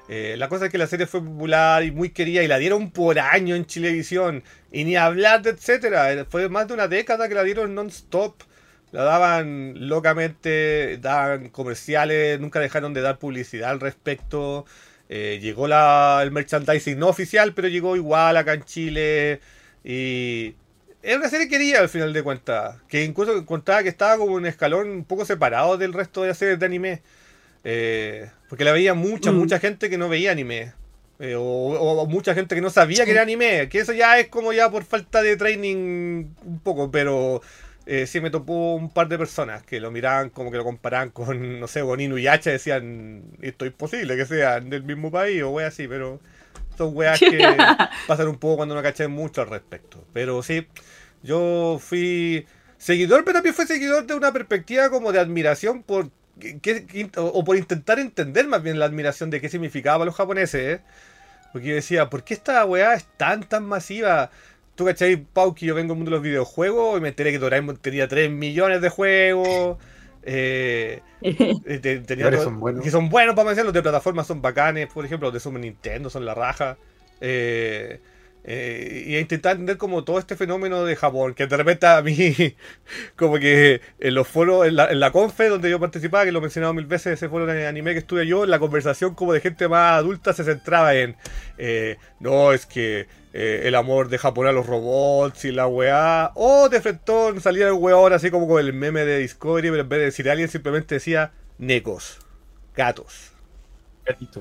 Eh, la cosa es que la serie fue popular y muy querida y la dieron por año en Chilevisión. Y ni hablar de etcétera. Fue más de una década que la dieron non-stop. La daban locamente, daban comerciales, nunca dejaron de dar publicidad al respecto. Eh, llegó la, el merchandising no oficial, pero llegó igual acá en Chile. Y era una serie querida al final de cuentas. Que incluso contaba que estaba como un escalón un poco separado del resto de las series de anime. Eh, porque la veía mucha, Mm. mucha gente que no veía anime. Eh, o, o mucha gente que no sabía que era anime. Que eso ya es como ya por falta de training un poco, pero eh, sí me topó un par de personas que lo miraban como que lo comparaban con, no sé, con Inuyasha, decían, esto es imposible que sean del mismo país o weas así, pero son weas que pasan un poco cuando no cachan mucho al respecto. Pero sí, yo fui seguidor, pero también fui seguidor de una perspectiva como de admiración por qué- qué- o, o por intentar entender más bien la admiración de qué significaba para los japoneses, ¿eh? Porque yo decía, ¿por qué esta weá es tan tan masiva? Tú cachai, Pau, que yo vengo del mundo de los videojuegos y me enteré que Doraemon tenía tres millones de juegos. Eh, eh, te- tenía Ahora todo- son buenos. que son buenos para mencionar, los de plataformas son bacanes, por ejemplo, los de Super Nintendo son la raja. Eh, eh, y intentar entender como todo este fenómeno de Japón, que de repente a mí, como que en los foros, en la, en la confe donde yo participaba, que lo he mencionado mil veces, ese foro de anime que estuve yo, la conversación como de gente más adulta se centraba en, eh, no, es que eh, el amor de Japón a los robots y la weá, o de frentón salía el weón así como con el meme de Discovery, pero en vez de decir alien simplemente decía necos, gatos. Gatito.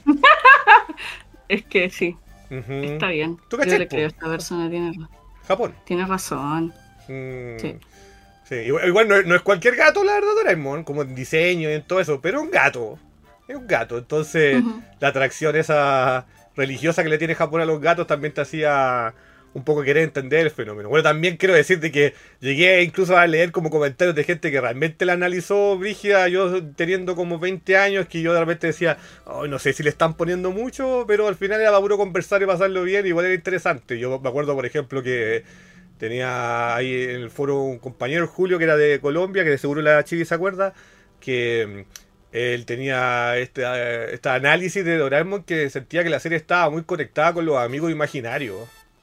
Es que sí, Ujú. está bien. ¿Tú Yo cachai, le po? creo a esta persona, tiene, ra- Japón. tiene razón. Mm, Sí. sí, igual, igual no, es- no es cualquier gato, la verdad, Doraemon, como en diseño y en todo eso, pero es un gato. Es un gato. Entonces, Ujú. la atracción esa religiosa que le tiene Japón a los gatos también te hacía un poco querer entender el fenómeno. Bueno, también quiero decirte que llegué incluso a leer como comentarios de gente que realmente la analizó brígida, yo teniendo como veinte años, que yo de repente decía, "Ay, no sé si le están poniendo mucho, pero al final era para puro conversar y pasarlo bien, igual era interesante". Yo me acuerdo, por ejemplo, que tenía ahí en el foro un compañero, Julio, que era de Colombia, que de seguro la Chivi se acuerda, que mm, él tenía este, eh, este análisis de Doraemon que sentía que la serie estaba muy conectada con los amigos imaginarios.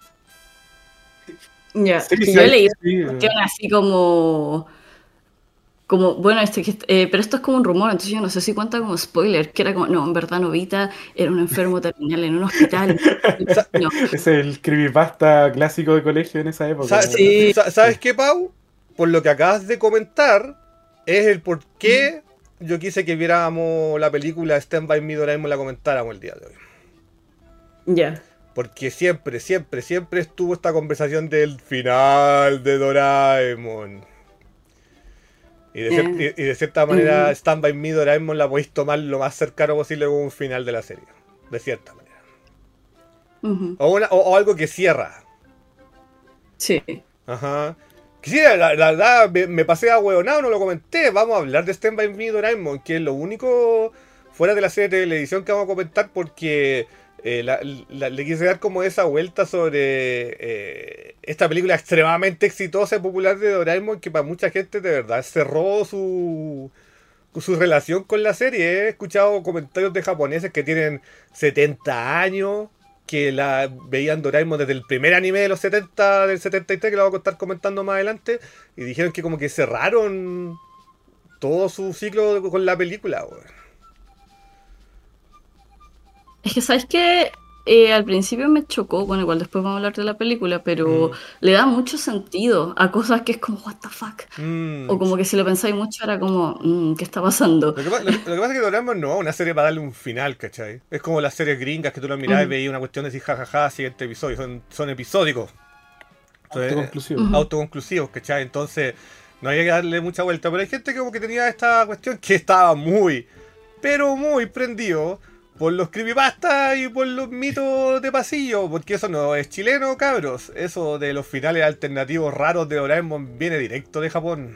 Ya, Sí, que sí, yo hay- leí sí, una cuestión así como, como, bueno, este, que- eh, pero esto es como un rumor, entonces yo no sé si cuenta como spoiler, que era como, no, en verdad Novita era un enfermo terminal en un hospital. Sa- No, Es el creepypasta clásico de colegio en esa época. sa- Sí. sa- ¿Sabes qué, Pau? Por lo que acabas de comentar, es el por qué yo quise que viéramos la película Stand By Me Doraemon, la comentáramos el día de hoy. ya. Porque siempre, siempre, siempre estuvo esta conversación del final de Doraemon. Y de, cier- Eh. y- y de cierta manera, Mm. Stand By Me Doraemon la podéis tomar lo más cercano posible con un final de la serie. De cierta manera. Ujú. O, una- o- o algo que cierra. Sí. Ajá. Que sí, la, la verdad, me, me pasé a hueonado, no lo comenté. Vamos a hablar de Stand By Me Doraemon, que es lo único fuera de la serie de televisión que vamos a comentar porque eh, la- la- le quise dar como esa vuelta sobre eh, esta película extremadamente exitosa y popular de Doraemon que para mucha gente de verdad cerró su, su relación con la serie. He escuchado comentarios de japoneses que tienen setenta años, que la veían Doraemon desde el primer anime de los setenta, del setenta y tres, que lo voy a estar comentando más adelante, y dijeron que como que cerraron todo su ciclo con la película, weón. Es que, ¿sabes qué? Eh, al principio me chocó, bueno, igual después vamos a hablar de la película, pero Mm. le da mucho sentido a cosas que es como, what the fuck. Mm. O como que si lo pensáis mucho era como, mm, ¿qué está pasando? Lo que, pa- lo que- lo que pasa es que Doraemon no es una serie para darle un final, ¿cachai? Es como las series gringas que tú las mirabas y Mm. veías una cuestión de decir jajaja, siguiente episodio. Son, son episódicos. Entonces, Autoconclusivo. Ujú. autoconclusivos, ¿cachai? Entonces, no hay que darle mucha vuelta. Pero hay gente que como que tenía esta cuestión que estaba muy, pero muy prendido por los creepypastas y por los mitos de pasillo. Porque eso no es chileno, cabros. Eso de los finales alternativos raros de Doraemon viene directo de Japón.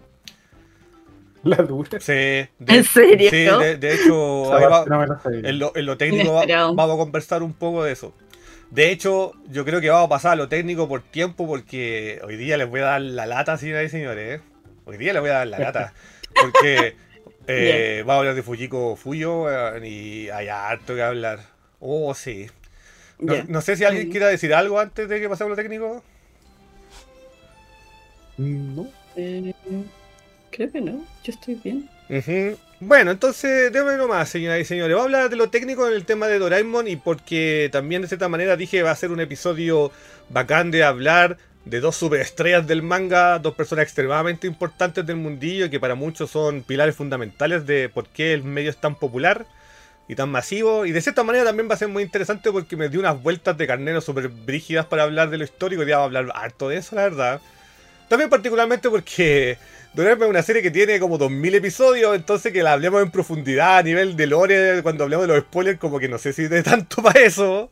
La dura. Sí, de, ¿En serio? Sí, de, de hecho, Esa ahí va- parte no me la sabía. en, lo, en lo técnico va- Inesperado. vamos a conversar un poco de eso. De hecho, yo creo que vamos a pasar a lo técnico por tiempo porque hoy día les voy a dar la lata, señoras y señores. ¿eh? Hoy día les voy a dar la lata. Porque Eh, Vamos a hablar de Fujiko Fuyo, weón, y hay harto que hablar. Oh, sí. No, Ya. no sé si alguien Mm. quiera decir algo antes de que pasemos a lo técnico. No. Eh, creo que no, yo estoy bien. Ujú. Bueno, entonces, déjame nomás, señoras y señores. Vamos a hablar de lo técnico en el tema de Doraemon y porque también de cierta manera dije va a ser un episodio bacán de hablar de dos superestrellas del manga, dos personas extremadamente importantes del mundillo que para muchos son pilares fundamentales de por qué el medio es tan popular y tan masivo. Y de cierta manera también va a ser muy interesante porque me dio unas vueltas de carnero súper brígidas para hablar de lo histórico y ya vamos a hablar harto de eso, la verdad. También particularmente porque Doraemon es una serie que tiene como dos mil episodios, entonces que la hablemos en profundidad a nivel de lore, cuando hablemos de los spoilers, como que no sé si de tanto para eso.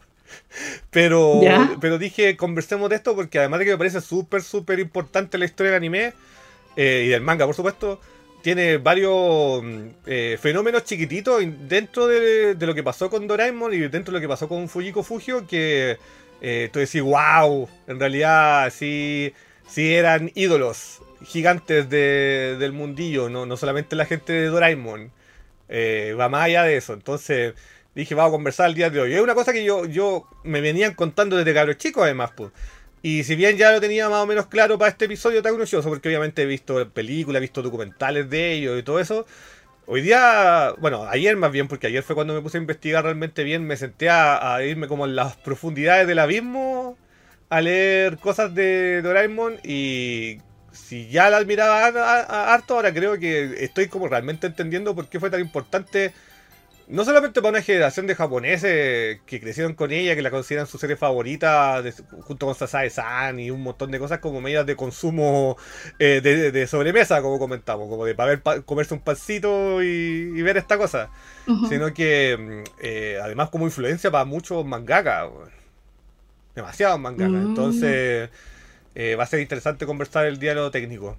Pero, ¿Ya? pero dije, conversemos de esto porque además de que me parece súper, súper importante la historia del anime eh, y del manga, por supuesto, tiene varios mm, eh, fenómenos chiquititos dentro de, de lo que pasó con Doraemon y dentro de lo que pasó con Fujiko Fujio que eh, tú decís, wow, en realidad sí, sí eran ídolos gigantes de, del mundillo, no, no solamente la gente de Doraemon, eh, va más allá de eso. Entonces dije, vamos a conversar el día de hoy. Es una cosa que yo, yo me venían contando desde cabros chicos, además, pues. Y si bien ya lo tenía más o menos claro para este episodio tan gracioso, porque obviamente he visto películas, he visto documentales de ellos y todo eso, hoy día, bueno, ayer más bien, porque ayer fue cuando me puse a investigar realmente bien, me senté a, a irme como en las profundidades del abismo, a leer cosas de Doraemon y si ya la admiraba a- a- a- harto, ahora creo que estoy como realmente entendiendo por qué fue tan importante. No solamente para una generación de japoneses que crecieron con ella, que la consideran su serie favorita, de- junto con Sasae-san y un montón de cosas como medidas de consumo eh, de, de- de sobremesa, como comentamos, como de para ver pa- comerse un pancito y, y ver esta cosa, Ujú. sino que mm, eh, además como influencia para muchos mangakas, weón. Demasiados mangakas. Mm. Entonces eh, va a ser interesante conversar el diálogo técnico.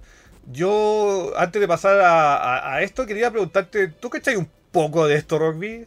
Yo, antes de pasar a, a- a esto, quería preguntarte, ¿tú cachai un poco de esto, Rockby?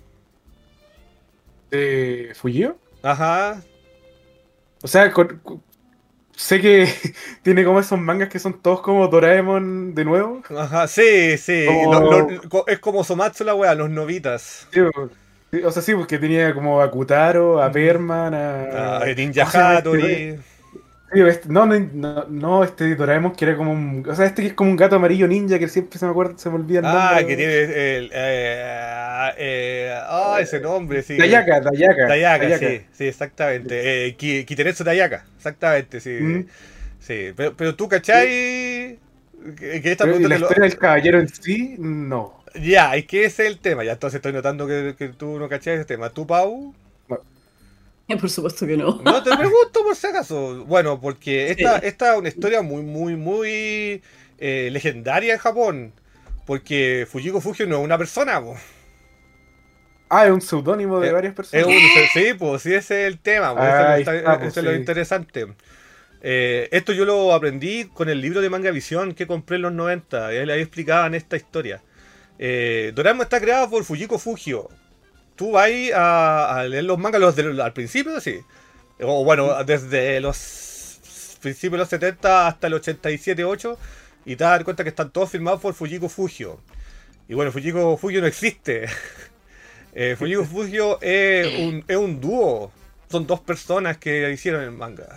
¿De Fujio? Ajá. O sea, con- con- sé que tiene como esos mangas que son todos como Doraemon de nuevo. Ajá, sí, sí. Como- Lo- lo- co- es como Somatsu la wea, los novitas. Sí, o sí, o sea, sí, porque tenía como a Kutaro, a Perman, a... Ah, Ninja ¿cómo se llama este? Hattori. Sí, este- no, no, no, no, este Doraemon que era como un... O sea, este que es como un gato amarillo ninja que siempre se me acuerda, se me olvida el Ah, nombre. que tiene el. Eh, eh, ah, ese nombre, sí. Dayaka, Dayaka. Dayaka, sí, sí, exactamente. Eh, Ki- Kiteretsu Dayaka, exactamente, sí. Mm. Sí, pero, pero tú, ¿cachai? Que, que esta Pero, ¿y pregunta la te lo- historia del caballero en sí? No. Ya, es que ese es el tema. Ya entonces estoy notando que, que tú no cachai ese tema. ¿Tú, Pau? Por supuesto que no. No, te pregunto por si acaso. Bueno, porque esta, Sí. esta es una historia muy, muy, muy eh, legendaria en Japón. Porque Fujiko Fujio no es una persona, po. Ah, es un seudónimo de Eh, varias Es personas. un, sí, pues sí, ese es el tema, pues, eso es lo Ahí está- está, pues, eso es lo sí. interesante. Eh, esto yo lo aprendí con el libro de Manga Visión que compré en los noventa. Y ahí ahí explicaban esta historia. Eh, Doraemon está creado por Fujiko Fujio. Tú vas a, a leer los mangas los de- al principio, sí. O bueno, desde los principios de los setenta hasta el ochenta y siete, ocho. Y te vas a dar cuenta que están todos firmados por Fujiko Fujio. Y bueno, Fujiko Fujio no existe. Eh, Fujiko Fujio es un, es un dúo. Son dos personas que hicieron el manga.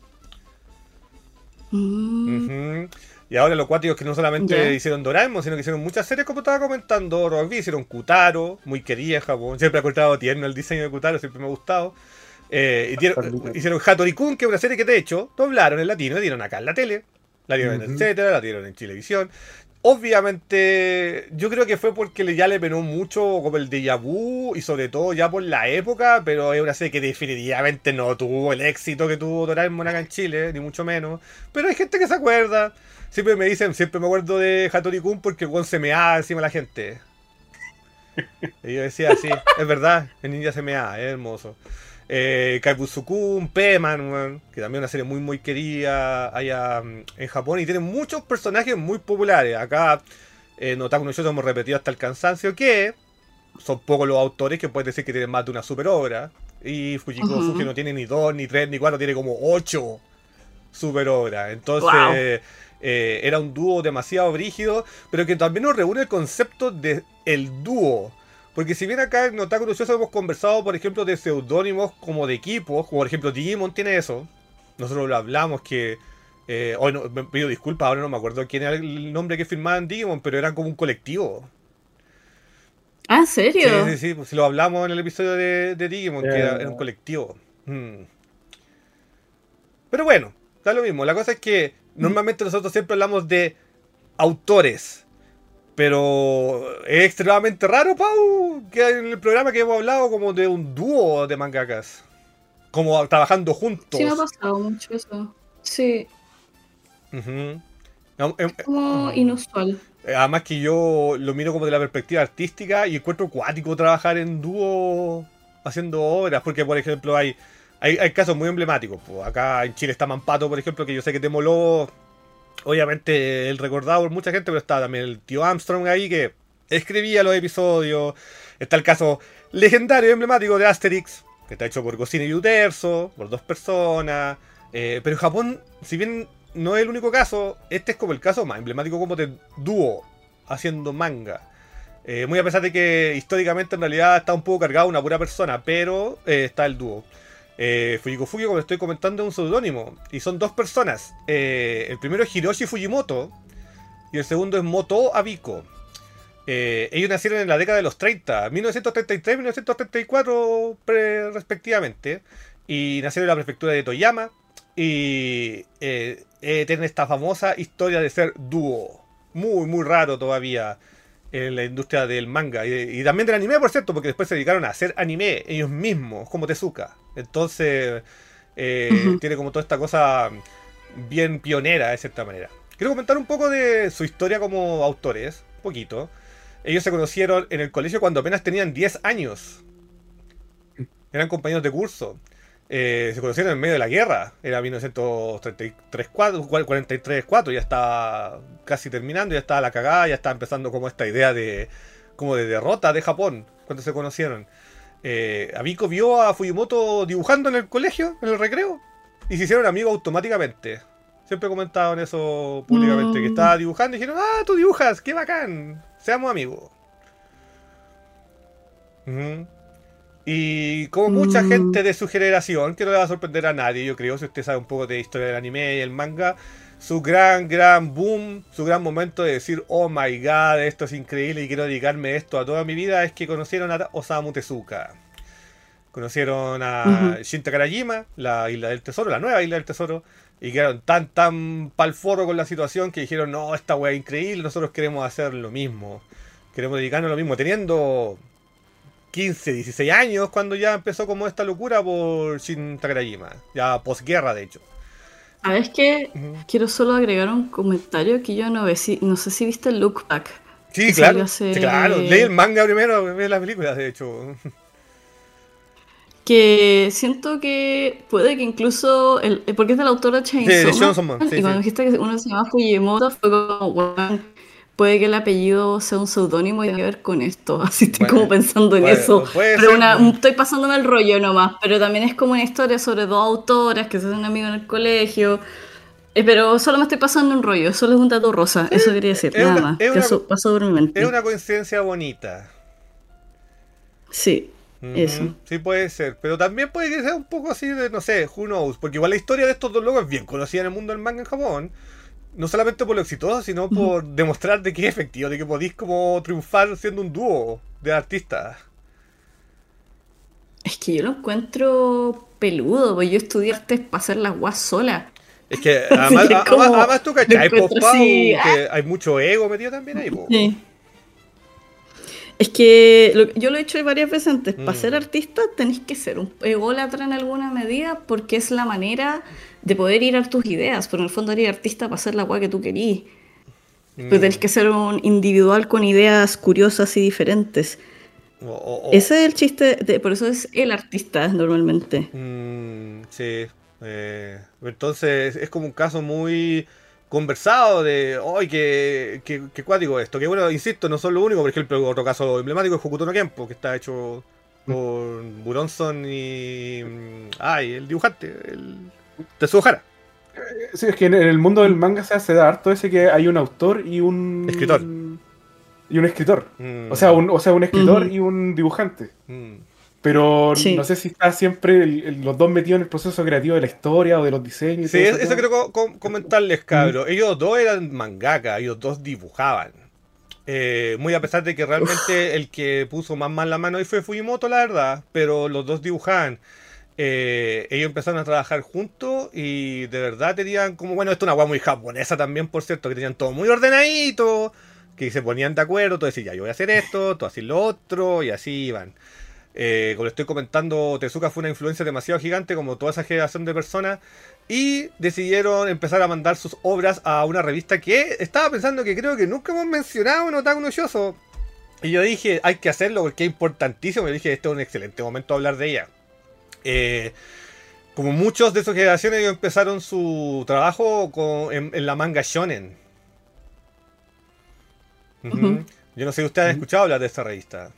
Mm. Ujú. Y ahora los cuáticos que no solamente Ya. hicieron Doraemon, sino que hicieron muchas series, como estaba comentando Rock B. Hicieron Kutaro, muy querida en Japón. Siempre he encontrado tierno el diseño de Kutaro, siempre me ha gustado. Eh, hicieron, hicieron Hattori Kun, que es una serie que de hecho doblaron en latino y dieron acá en la tele. La dieron en Ujú. etcétera, la dieron en Chilevisión. Obviamente, yo creo que fue porque le- ya le penó mucho como el déjà vu y sobre todo ya por la época, pero es una serie que definitivamente no tuvo el éxito que tuvo Doraemon acá en Chile, ni mucho menos. Pero hay gente que se acuerda. Siempre me dicen, siempre me acuerdo de Hattori Kun porque el weón se meaba encima de la gente. Y yo decía, sí, es verdad, el ninja se mea, es hermoso. Eh, Kaibutsu-kun, P-Man, weón, que también es una serie muy muy querida allá mm, en Japón y tiene muchos personajes muy populares. Acá eh, en Otaku no Shoujo hemos repetido hasta el cansancio que son pocos los autores que pueden decir que tienen más de una super obra. Y Fujiko Ujú. Fujio no tiene ni dos, ni tres, ni cuatro, tiene como ocho super obra. Entonces, Wow. eh, era un dúo demasiado brígido, pero que también nos reúne el concepto de el dúo. Porque si bien acá en Otaku Noticioso hemos conversado, por ejemplo, de seudónimos como de equipos, como por ejemplo Digimon tiene eso. Nosotros lo hablamos que... Eh, hoy no, me pido disculpas, ahora no me acuerdo quién era el nombre que firmaba en Digimon, pero eran como un colectivo. Ah, ¿en Sí, serio? sí, sí, pues si lo hablamos en el episodio de, de Digimon, que era, era un Eh, colectivo. Mm. Pero bueno, da lo mismo. La cosa es que normalmente nosotros siempre hablamos de autores. Pero es extremadamente raro, Pau, que en el programa que hemos hablado como de un dúo de mangakas. Como trabajando Sí, me ha juntos. pasado mucho eso. Sí, Ujú. Am- em- como em, inusual. Además que yo lo miro como de la perspectiva artística y encuentro cuático trabajar en dúo haciendo obras. Porque, por ejemplo, hay, hay, hay casos muy emblemáticos. Pues acá en Chile está Mampato, por ejemplo, que yo sé que te moló. Obviamente el recordado por mucha gente, pero está también el tío Armstrong ahí que escribía los episodios. Está el caso legendario y emblemático de Asterix, que está hecho por Goscinny y Uderzo, por dos personas. Eh, pero en Japón, si bien no es el único caso, este es como el caso más emblemático como de dúo haciendo manga. Eh, muy a pesar de que históricamente en realidad está un poco cargado una pura persona, pero eh, está el dúo. Eh, Fujiko Fugio, como estoy comentando, es un seudónimo. Y son dos personas. Eh, el primero es Hiroshi Fujimoto. Y el segundo es Moto Abiko. Eh, ellos nacieron en la década de los treinta. mil novecientos treinta y tres y mil novecientos treinta y cuatro pre- respectivamente. Y nacieron en la prefectura de Toyama. Y eh, eh, tienen esta famosa historia de ser dúo. Muy, muy raro todavía en la industria del manga y, y también del anime, por cierto, porque después se dedicaron a hacer anime ellos mismos, como Tezuka. Entonces, eh, Ujú. tiene como toda esta cosa bien pionera, de cierta manera. Quiero comentar un poco de su historia como autores, un poquito. Ellos se conocieron en el colegio cuando apenas tenían diez años. Eran compañeros de curso. Eh, se conocieron en medio de la guerra. Era mil novecientos treinta y tres, cuarenta y tres, cuatro. Ya estaba casi terminando, ya estaba la cagada, ya estaba empezando como esta idea de como de derrota de Japón cuando se conocieron. Eh, Abiko vio a Fujimoto dibujando en el colegio, en el recreo, y se hicieron amigos automáticamente. Siempre comentaban eso públicamente, que Mm, estaba dibujando y dijeron, ah, tú dibujas, qué bacán, seamos amigos. Ujú. Y como mucha mm, gente de su generación, que no le va a sorprender a nadie, yo creo, si usted sabe un poco de historia del anime y el manga, su gran, gran boom, su gran momento de decir, oh my god, esto es increíble y quiero dedicarme a esto a toda mi vida, es que conocieron a Osamu Tezuka. Conocieron a ujú. Shin Takarajima, la isla del tesoro, la nueva isla del tesoro, y quedaron tan, tan pal forro con la situación que dijeron, no, esta wea es increíble, nosotros queremos hacer lo mismo. Queremos dedicarnos a lo mismo, teniendo quince, dieciséis años cuando ya empezó como esta locura por Shin Takarajima. Ya posguerra, de hecho. ¿Sabes qué? Ujú. Quiero solo agregar un comentario que yo no, ve, si, no sé si viste el Look Back, Sí, que salió claro. Sí, claro. Leí el hace... manga primero, vi las películas, de hecho. Que siento que puede que incluso, el, porque es del autor de Sí, de Chainsaw Man, Chainsaw Man, sí, y cuando sí. dijiste que uno se llama Fujimoto, fue como, "Weón, puede que el apellido sea un seudónimo y tenga que ver con esto", así estoy como Bueno, pensando en eso. bueno, puede Pero ser. una, estoy pasándome el rollo nomás, pero también es como una historia sobre dos autoras que se hacen amigos en el colegio. Eh, pero solo me estoy pasando un rollo, solo es un dato rosa, Sí, eso quería decir, es nada una, más, es que una, eso pasó por mi es mente. una coincidencia bonita. Sí, eso. Ujú, sí puede ser, pero también puede que sea un poco así de, no sé, who knows, porque igual la historia de estos dos locos es bien conocida en el mundo del manga en Japón, no solamente por lo exitoso, sino Ujú. por demostrar de que es efectivo, de que podéis como triunfar siendo un dúo de artistas. Es que yo lo encuentro peludo, porque yo estudié artes para hacer las guas sola. Es que Así además, que es además, como, además tú lo cachai, pues encuentro así. Pau, ¡Ah! que hay mucho ego metido también ahí, pues. Sí. Es que lo- yo lo he hecho varias veces antes. Para ser Mm, artista tenéis que ser un ególatra en alguna medida porque es la manera de poder ir a tus ideas. Pero en el fondo eres artista para hacer la gua que tú querís. Pero tenés mm. que ser un individual con ideas curiosas y diferentes. O, o- o- Ese es el chiste, de- por eso es el artista normalmente. mm, sí. eh, entonces es como un caso muy conversado de, ¡ay, qué, qué, qué cuático esto! Que bueno, insisto, no son lo único. Por ejemplo, otro caso emblemático es Hokuto no Kenpo, que está hecho por Buronson y... mm, ay, el dibujante, el Tetsuo Hara. sí, es que en el mundo del manga se hace da harto ese que hay un autor y un... Escritor. Y un escritor. Mm. O sea, un, o sea, un escritor Ujú. y un dibujante. Mm. Pero Sí. no sé si está siempre el- el- los dos metidos en el proceso creativo de la historia o de los diseños y Sí, todo eso, ese eso tema. quiero co- co- comentarles, cabros. Ellos dos eran mangaka, ellos dos dibujaban. Eh, muy a pesar de que realmente el que puso más mal la mano ahí fue Fujimoto, la verdad. Pero los dos dibujaban. Eh, ellos empezaron a trabajar juntos y de verdad tenían como, bueno, esto es una guay muy japonesa también, por cierto, que tenían todo muy ordenadito, que se ponían de acuerdo, tú decías, ya, yo voy a hacer esto, tú haces lo otro, y así iban. Eh, como le estoy comentando, Tezuka fue una influencia demasiado gigante, como toda esa generación de personas, y decidieron empezar a mandar sus obras a una revista que estaba pensando que creo que nunca hemos mencionado en Otaku no Yoso. Y yo dije, hay que hacerlo porque es importantísimo. Yo dije, este es un excelente momento de hablar de ella. Eh, como muchos de sus generaciones, ellos empezaron su trabajo con- en, en la manga shonen. Ujú. Ujú. Yo no sé si ustedes han Ujú. escuchado hablar de esta revista.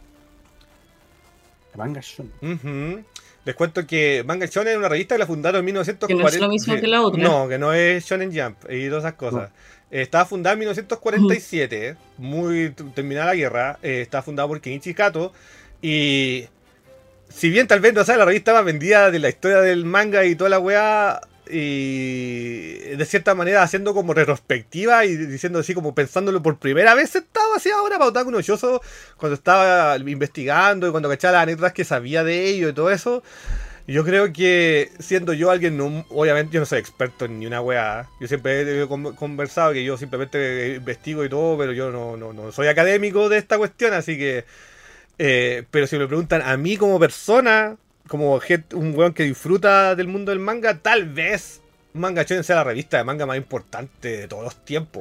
Manga Shonen. Ujú. Les cuento que Manga Shonen es una revista que la fundaron en mil novecientos cuarenta. Que no es lo mismo Sí. que la otra. No, que no es Shonen Jump y todas esas cosas. Eh, Estaba fundada en mil novecientos cuarenta y siete, muy t- terminada la guerra. Eh, estaba fundada por Kenichi Kato. Y si bien tal vez no sea la revista más vendida de la historia del manga y toda la weá, y de cierta manera haciendo como retrospectiva y diciendo así como pensándolo por primera vez sentado así ahora para Otaku no Yoso, cuando estaba investigando y cuando cachaba las anécdotas que sabía de ello y todo eso. Yo creo que siendo yo alguien, no, obviamente yo no soy experto en ni una weá. Yo siempre he con- conversado que yo simplemente investigo y todo, pero yo no, no, no soy académico de esta cuestión, así que... eh, pero si me preguntan a mí como persona, como gente, un weón que disfruta del mundo del manga, tal vez Manga Shonen sea la revista de manga más importante de todos los tiempos.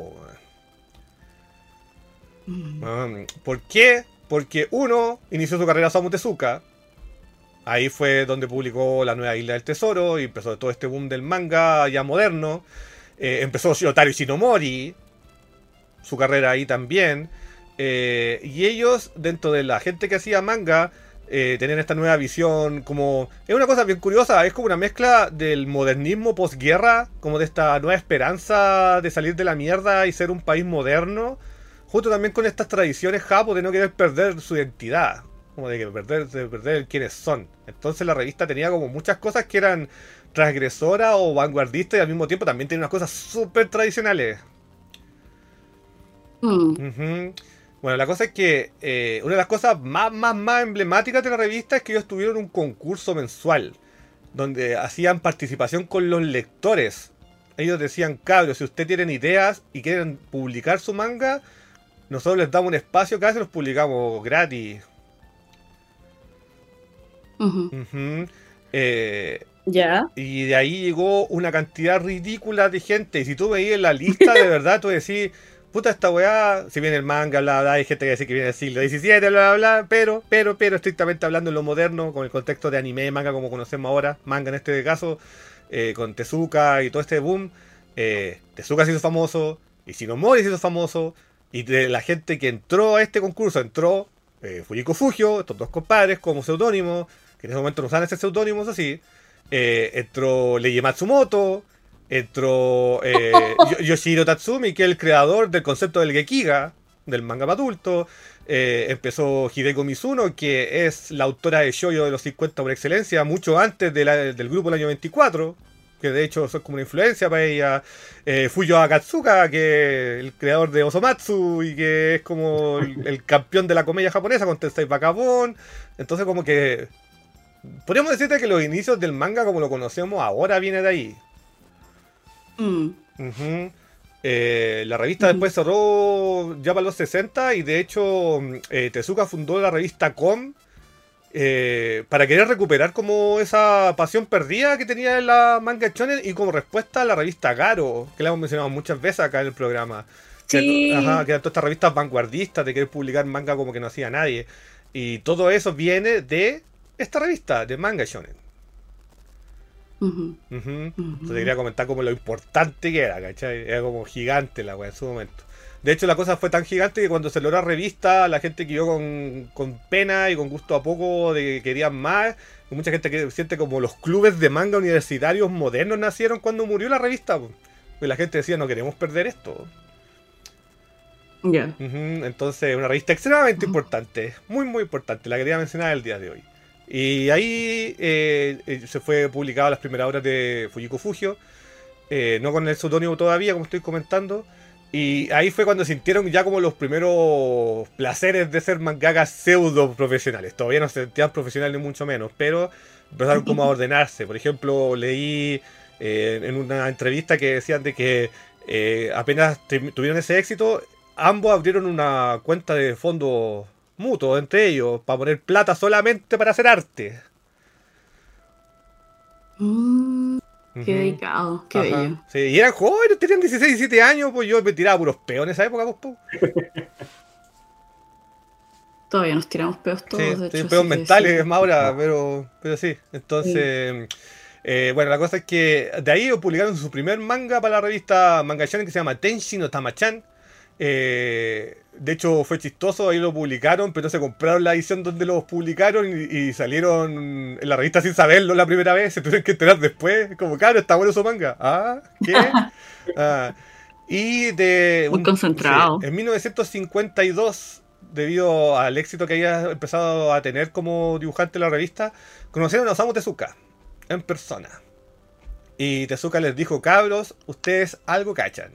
Mm. Um, ¿Por qué? Porque uno inició su carrera Osamu Tezuka. Ahí fue donde publicó La Nueva Isla del Tesoro y empezó todo este boom del manga ya moderno. Eh, empezó Shirotaro Shinomori, su carrera ahí también. Eh, y ellos, dentro de la gente que hacía manga, eh, tenían esta nueva visión como... Es una cosa bien curiosa, es como una mezcla del modernismo posguerra, como de esta nueva esperanza de salir de la mierda y ser un país moderno, junto también con estas tradiciones japo de no querer perder su identidad, como de que perder, de perder quiénes son. Entonces la revista tenía como muchas cosas que eran transgresoras o vanguardistas y al mismo tiempo también tenía unas cosas súper tradicionales. Mm. Ujú. Bueno, la cosa es que eh, una de las cosas más, más, más emblemáticas de la revista es que ellos tuvieron un concurso mensual donde hacían participación con los lectores. Ellos decían, cabros, si ustedes tienen ideas y quieren publicar su manga, nosotros les damos un espacio, cada vez los publicamos gratis. Ujú. Ujú. Eh, Ya. y de ahí llegó una cantidad ridícula de gente. Y si tú veías la lista, de verdad, tú decís, puta, esta weá, si viene el manga, bla, bla, hay gente que dice que viene del siglo diecisiete, bla, bla, bla, pero, pero, pero, estrictamente hablando en lo moderno, con el contexto de anime, manga como conocemos ahora, manga en este caso, eh, con Tezuka y todo este boom, eh, Tezuka se hizo famoso, Ishinomori se hizo famoso, y de la gente que entró a este concurso, entró eh, Fujiko Fujio, estos dos compadres como seudónimo, que en ese momento no usaban ese seudónimos así, eh, entró Leiji Matsumoto, entró eh, Yo- Yoshihiro Tatsumi, que es el creador del concepto del Gekiga, del manga para adulto. Eh, empezó Hideko Mizuno, que es la autora de Shoujo de los cincuenta por excelencia, mucho antes de la- del grupo del año veinticuatro, que de hecho son como una influencia para ella. Eh, Fuyo Akatsuka, que es el creador de Osomatsu y que es como el, el campeón de la comedia japonesa con Tensei Bakabon. Entonces como que podríamos decirte que los inicios del manga como lo conocemos ahora viene de ahí. Mm. Ujú. Eh, la revista Ujú. después cerró ya para los sesenta y de hecho eh, Tezuka fundó la revista Com eh, para querer recuperar como esa pasión perdida que tenía en la manga shonen y como respuesta a la revista Garo, que la hemos mencionado muchas veces acá en el programa. Que, Sí. ajá, que eran todas estas revistas vanguardistas de querer publicar manga como que no hacía nadie. Y todo eso viene de esta revista, de Manga Shonen. Ujú. Ujú. Ujú. Entonces quería comentar como lo importante que era, ¿cachai? Era como gigante la weá en su momento. De hecho, la cosa fue tan gigante que cuando salió la revista, la gente quedó con, con pena y con gusto a poco de que querían más. Y mucha gente que siente como los clubes de manga universitarios modernos nacieron cuando murió la revista. Y la gente decía, no queremos perder esto. Ya. Yeah. Uh-huh. Entonces, una revista extremadamente uh-huh. importante, muy muy importante, la quería mencionar el día de hoy. Y ahí eh, se fue publicada las primeras obras de Fujiko Fujio, eh, no con el seudónimo todavía, como estoy comentando. Y ahí fue cuando sintieron ya como los primeros placeres de ser mangakas pseudo profesionales. Todavía no se sentían profesionales ni mucho menos, pero empezaron como a ordenarse. Por ejemplo, leí eh, en una entrevista que decían de que eh, apenas tuvieron ese éxito, ambos abrieron una cuenta de fondos mutuos entre ellos para poner plata solamente para hacer arte. Mm. Qué dedicado, qué Ajá. bello. Sí, y eran jóvenes, tenían dieciséis, diecisiete años, pues yo me tiraba puros peos en esa época, pues. Todavía nos tiramos peos todos, sí, de sí, hecho. peos sí, mentales, sí. más ahora, pero, pero sí. Entonces, sí. Eh, bueno, la cosa es que de ahí publicaron su primer manga para la revista Manga Shonen que se llama Tenshi no Tama-chan. Eh, de hecho fue chistoso, ahí lo publicaron, pero se compraron la edición donde los publicaron y, y salieron en la revista sin saberlo la primera vez, se tuvieron que enterar después, como claro, está bueno su manga. Ah, ¿qué? ah, y de... Muy un, concentrado. Sí, en mil novecientos cincuenta y dos, debido al éxito que había empezado a tener como dibujante de la revista, conocieron a Osamu Tezuka en persona. Y Tezuka les dijo, cabros, ustedes algo cachan.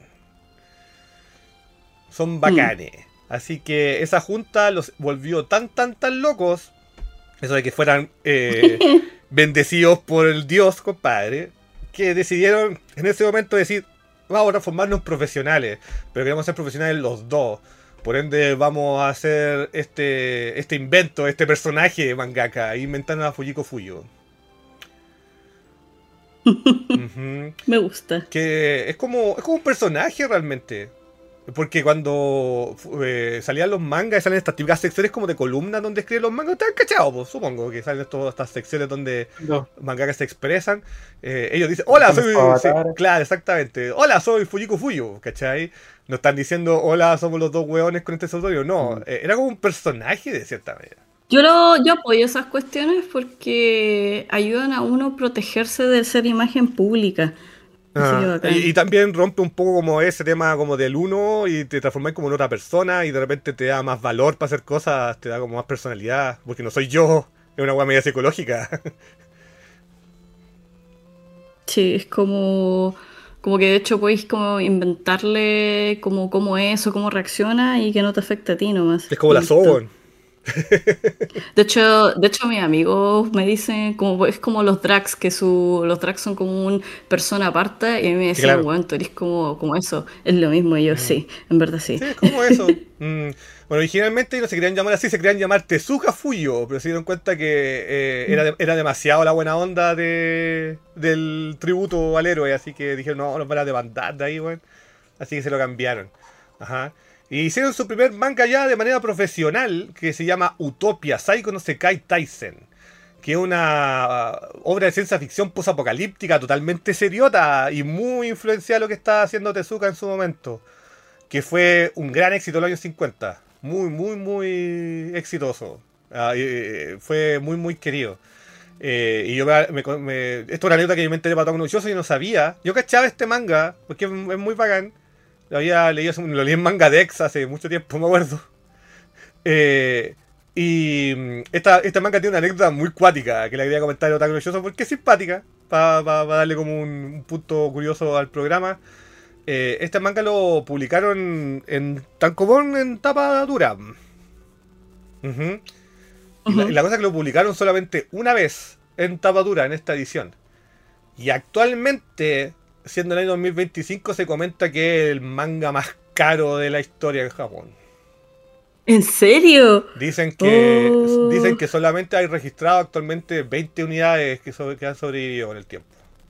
Son bacanes. Mm. Así que esa junta los volvió tan, tan, tan locos. Eso de que fueran eh, bendecidos por el Dios, compadre. Que decidieron en ese momento decir, vamos a transformarnos en profesionales. Pero queremos ser profesionales los dos. Por ende vamos a hacer este, este invento, este personaje mangaka. Inventaron a Fujiko Fujio. uh-huh. Me gusta. Que es como, es como un personaje realmente. Porque cuando eh, salían los mangas, salen estas típicas secciones como de columnas donde escriben los mangas, están cachados, pues, supongo que salen todas estas secciones donde no. mangakas se expresan. Eh, ellos dicen, hola, soy... Sí, claro, exactamente. Hola, soy Fujiko Fujio, ¿cachai? No están diciendo, hola, somos los dos hueones con este seudónimo. No, mm. eh, era como un personaje de cierta manera. Yo, lo, yo apoyo esas cuestiones porque ayudan a uno a protegerse de ser imagen pública. Ah, y, y también rompe un poco como ese tema como del uno y te transformas como en otra persona y de repente te da más valor para hacer cosas, te da como más personalidad, porque no soy yo, es una hueá media psicológica. Sí, es como, como que de hecho podéis como inventarle como cómo es o cómo reacciona y que no te afecte a ti nomás. Es como la Sobon. De hecho, de hecho mis amigos me dicen como es como los drags, que su, los drags son como una persona aparte y a mí me decían, claro. Bueno, tú eres como, como eso, es lo mismo y yo, mm. sí, en verdad sí. Sí, es como eso. mm. Bueno, originalmente no se querían llamar así, se querían llamar Tezuka Fujio, pero se dieron cuenta que eh, era, de, era demasiado la buena onda de, del tributo al héroe, así que dijeron, no, nos van a demandar de ahí, bueno. Así que se lo cambiaron. Ajá. Y hicieron su primer manga ya de manera profesional, que se llama Utopia Saiko no Sekai Taisen, que es una uh, obra de ciencia ficción posapocalíptica totalmente seriota y muy influenciada a lo que estaba haciendo Tezuka en su momento, que fue un gran éxito en los años cincuenta, muy, muy, muy exitoso, uh, y, fue muy, muy querido. Eh, y yo me, me, me, esto es una anécdota que yo me enteré para todo orgulloso y no sabía. Yo cachaba este manga, porque es, es muy bacán. Lo había leído, lo leí en Manga Dex hace mucho tiempo, me acuerdo. Eh, y esta, esta manga tiene una anécdota muy cuática que le quería comentar a Otaku Nochoso porque es simpática, para pa, pa darle como un, un punto curioso al programa. Eh, este manga lo publicaron en Tankobon en tapa dura. Uh-huh. Uh-huh. Y, la, y la cosa es que lo publicaron solamente una vez en tapa dura en esta edición. Y actualmente, siendo el año dos mil veinticinco, se comenta que es el manga más caro de la historia en Japón. ¿En serio? Dicen que oh. dicen que solamente hay registrado actualmente veinte unidades que, sobre, que han sobrevivido con el tiempo.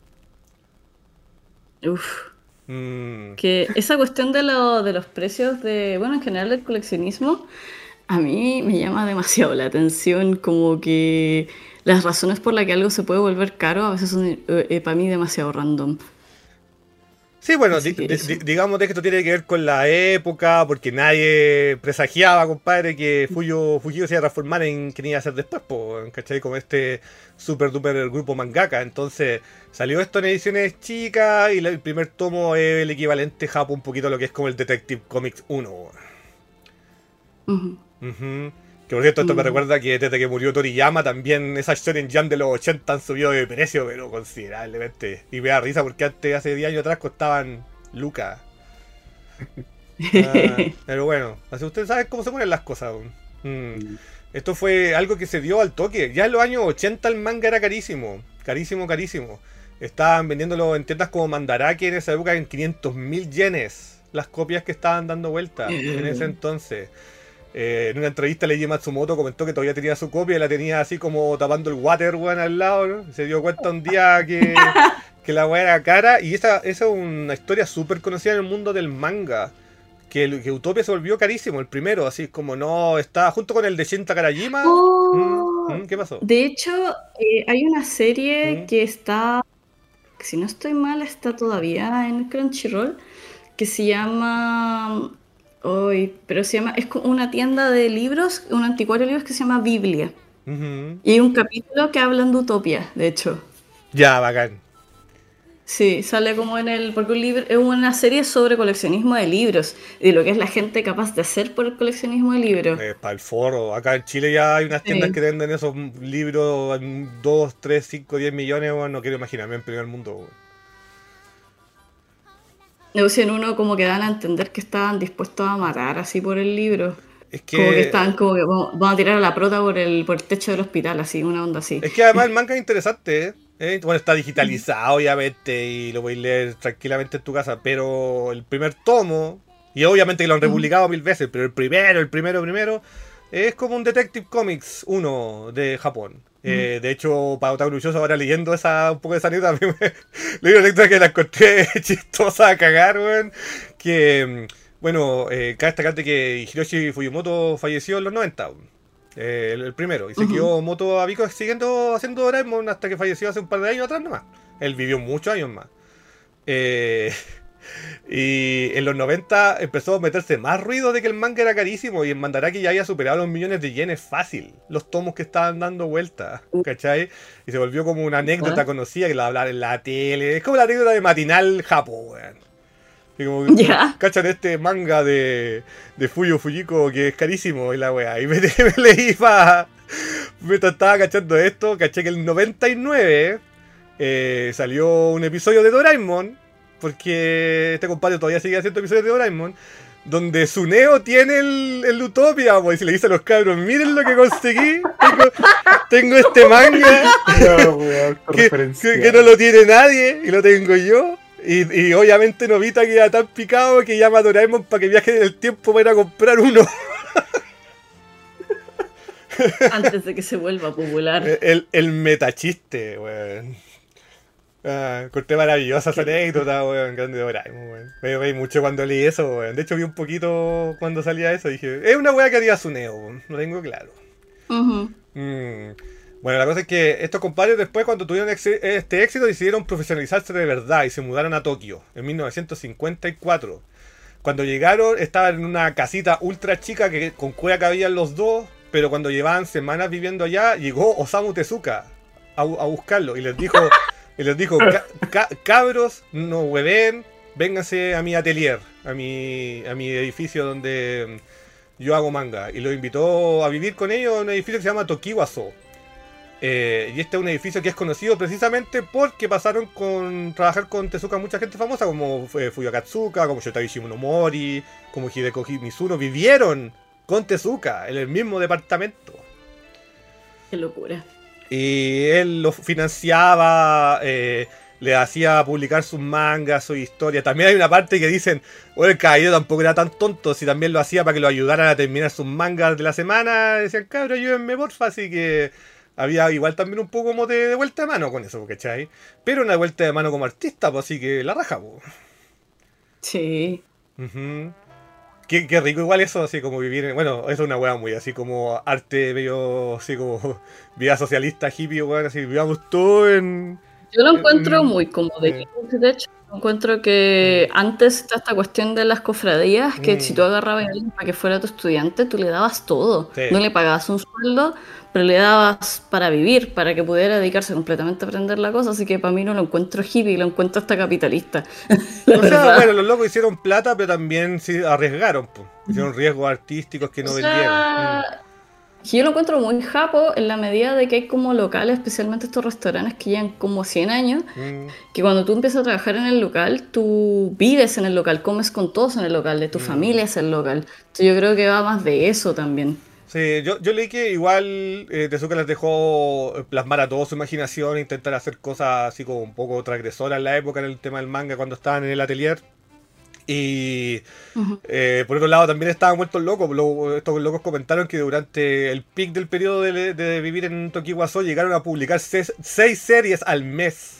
Uf. Mm. Que esa cuestión de, lo, de los precios de, bueno, en general del coleccionismo, a mí me llama demasiado la atención, como que las razones por las que algo se puede volver caro a veces son eh, para mí demasiado random. Sí, bueno, di- Así que di- eso. di- digamos de que esto tiene que ver con la época, porque nadie presagiaba, compadre, que Fuyo, Fujio se iba a transformar en quien iba a ser después, po, ¿cachai? Como este super duper grupo mangaka. Entonces salió esto en ediciones chicas y la- el primer tomo es el equivalente japo un poquito a lo que es como el Detective Comics uno. Ujú. Ujú. Que por cierto, esto me Mm. recuerda que desde que murió Toriyama también esas Shonen Jump de los ochenta han subido de precio, pero considerablemente. Y me da risa porque antes, hace diez años atrás, costaban lucas. Ah, pero bueno, así ustedes saben cómo se ponen las cosas. Mm. Esto fue algo que se dio al toque. Ya en los años ochenta el manga era carísimo. Carísimo, carísimo. Estaban vendiéndolo en tiendas como Mandarake en esa época en quinientos mil yenes. Las copias que estaban dando vuelta en ese entonces. Eh, en una entrevista Leiji Matsumoto comentó que todavía tenía su copia y la tenía así como tapando el water, weón, al lado, ¿no? Se dio cuenta un día que, que la weá era cara. Y esa, esa es una historia súper conocida en el mundo del manga. Que, el- que Utopia se volvió carísimo, el primero, así como no, está junto con el de Shin Takarajima. Mm, Oh, mm, ¿qué pasó? de hecho, eh, hay una serie Mm, que está, si no estoy mal, está todavía en Crunchyroll, que se llama, hoy, pero se llama, es como una tienda de libros, un anticuario de libros que se llama Biblia. ujú. Y hay un capítulo que hablan de Utopia, de hecho. Ya, bacán. Sí, sale como en el, porque un libro, es una serie sobre coleccionismo de libros y de lo que es la gente capaz de hacer por el coleccionismo de libros. Para el foro. Acá en Chile ya hay unas tiendas Sí. que venden esos libros dos, tres, cinco, diez millones, weón, no quiero imaginarme en primer mundo, weón. Negocian uno como que dan a entender que estaban dispuestos a matar así por el libro. Es Como que que estaban como que vamos, vamos a tirar a la prota por el, por el techo del hospital, así, una onda así. Es que además el manga es interesante, ¿eh? ¿Eh? Bueno, está digitalizado, obviamente, y lo podéis leer tranquilamente en tu casa, pero el primer tomo, y obviamente que lo han republicado mil veces, pero el primero, el primero, primero, es como un Detective Comics uno de Japón. Eh, de hecho, para Otaku Luchoso, ahora leyendo esa, un poco de esa anécdota, a mí me- leí una anécdota que la encontré chistosa a cagar, weón. Que, mm, bueno, eh, cabe destacar de que Hiroshi Fujimoto falleció en los noventa, weón. Eh, el, el primero, y se Ujú. quedó Moto Abiko siguiendo haciendo Doraemon hasta que falleció hace un par de años atrás nomás. Él vivió muchos años más. Eh, y en los noventa empezó a meterse más ruido de que el manga era carísimo y en Mandarake ya había superado los millones de yenes fácil, los tomos que estaban dando vueltas, ¿cachai? Y se volvió como una anécdota ¿Ah? conocida que la hablar en la tele. Es como la anécdota de matinal Japo, weón. Y como, Ya. cachan este manga de, de Fuyo Fujiko que es carísimo y la weá. Y me, me leí pa. Me estaba cachando esto, caché que el noventa y nueve eh, salió un episodio de Doraemon, porque este compadre todavía sigue haciendo episodios de Doraemon, donde Suneo tiene el, el Utopia, pues, y se le dice a los cabros, miren lo que conseguí, tengo, tengo este manga Ya, weón, que, referencial. que- que no lo tiene nadie y lo tengo yo. Y, y obviamente Novita queda tan picado que llama a Doraemon para que viaje en el tiempo para ir a comprar uno. Antes de que se vuelva popular. El, el metachiste, weón. Ah, encontré maravillosa esa anécdota, weón, grande de Doraemon, weón. Me reí mucho cuando leí eso, weón. De hecho vi un poquito cuando salía eso. Dije, es una weá que haría Suneo, weón. Lo tengo claro. Ujú. Mm. Bueno, la cosa es que estos compadres después, cuando tuvieron ex- este éxito, decidieron profesionalizarse de verdad y se mudaron a Tokio en mil novecientos cincuenta y cuatro. Cuando llegaron, estaban en una casita ultra chica que con cueva cabían los dos, pero cuando llevaban semanas viviendo allá, llegó Osamu Tezuka a, bu- a buscarlo y les dijo, y les dijo, "Ca- ca- cabros, no hueven, vénganse a mi atelier, a mi, a mi edificio donde mm, yo hago manga". Y lo invitó a vivir con ellos en un edificio que se llama Tokiwaso. Eh, y este es un edificio que es conocido precisamente porque pasaron con trabajar con Tezuka mucha gente famosa como eh, Fuyuo Katsuka, como Shotari Shinomori, como Hideko Mizuno, vivieron con Tezuka en el mismo departamento. Qué locura. Y él lo financiaba, eh, le hacía publicar sus mangas, sus historias. También hay una parte que dicen, bueno, el caballero tampoco era tan tonto, si también lo hacía para que lo ayudaran a terminar sus mangas de la semana. Decían, cabrón, ayúdenme porfa, así que había igual también un poco como de, de vuelta de mano con eso, ¿cachai? Pero una vuelta de mano como artista, pues así que la raja, pues. Sí. Ujú. Qué, qué rico igual eso, así como vivir en... Bueno, eso es una weá muy así como arte medio así como vida socialista, hippie, weón, así vivamos todo en... Yo lo encuentro en- muy cómodo. eh. De hecho, Encuentro que antes está esta cuestión de las cofradías, que Mm. si tú agarrabas a alguien para que fuera tu estudiante, tú le dabas todo. Sí. No le pagabas un sueldo, pero le dabas para vivir, para que pudiera dedicarse completamente a aprender la cosa. Así que para mí no lo encuentro hippie, lo encuentro hasta capitalista. La O sea, verdad. bueno, los locos hicieron plata, pero también sí arriesgaron, pues. Hicieron riesgos artísticos que no O vendieron. sea, que yo lo encuentro muy japo en la medida de que hay como locales, especialmente estos restaurantes que llevan como cien años, Mm, mm, que cuando tú empiezas a trabajar en el local, tú vives en el local, comes con todos en el local, de tu Mm. familia es el local. Entonces yo creo que va más de eso también. Sí, yo, yo leí que igual eh, Tezuka les dejó plasmar a toda su imaginación, intentar hacer cosas así como un poco transgresoras en la época en el tema del manga cuando estaban en el atelier. Y Ujú. eh, por otro lado también estaban muertos locos. Lo- estos locos comentaron que durante el pic del periodo de, de vivir en Tokiwazo llegaron a publicar seis, seis series al mes.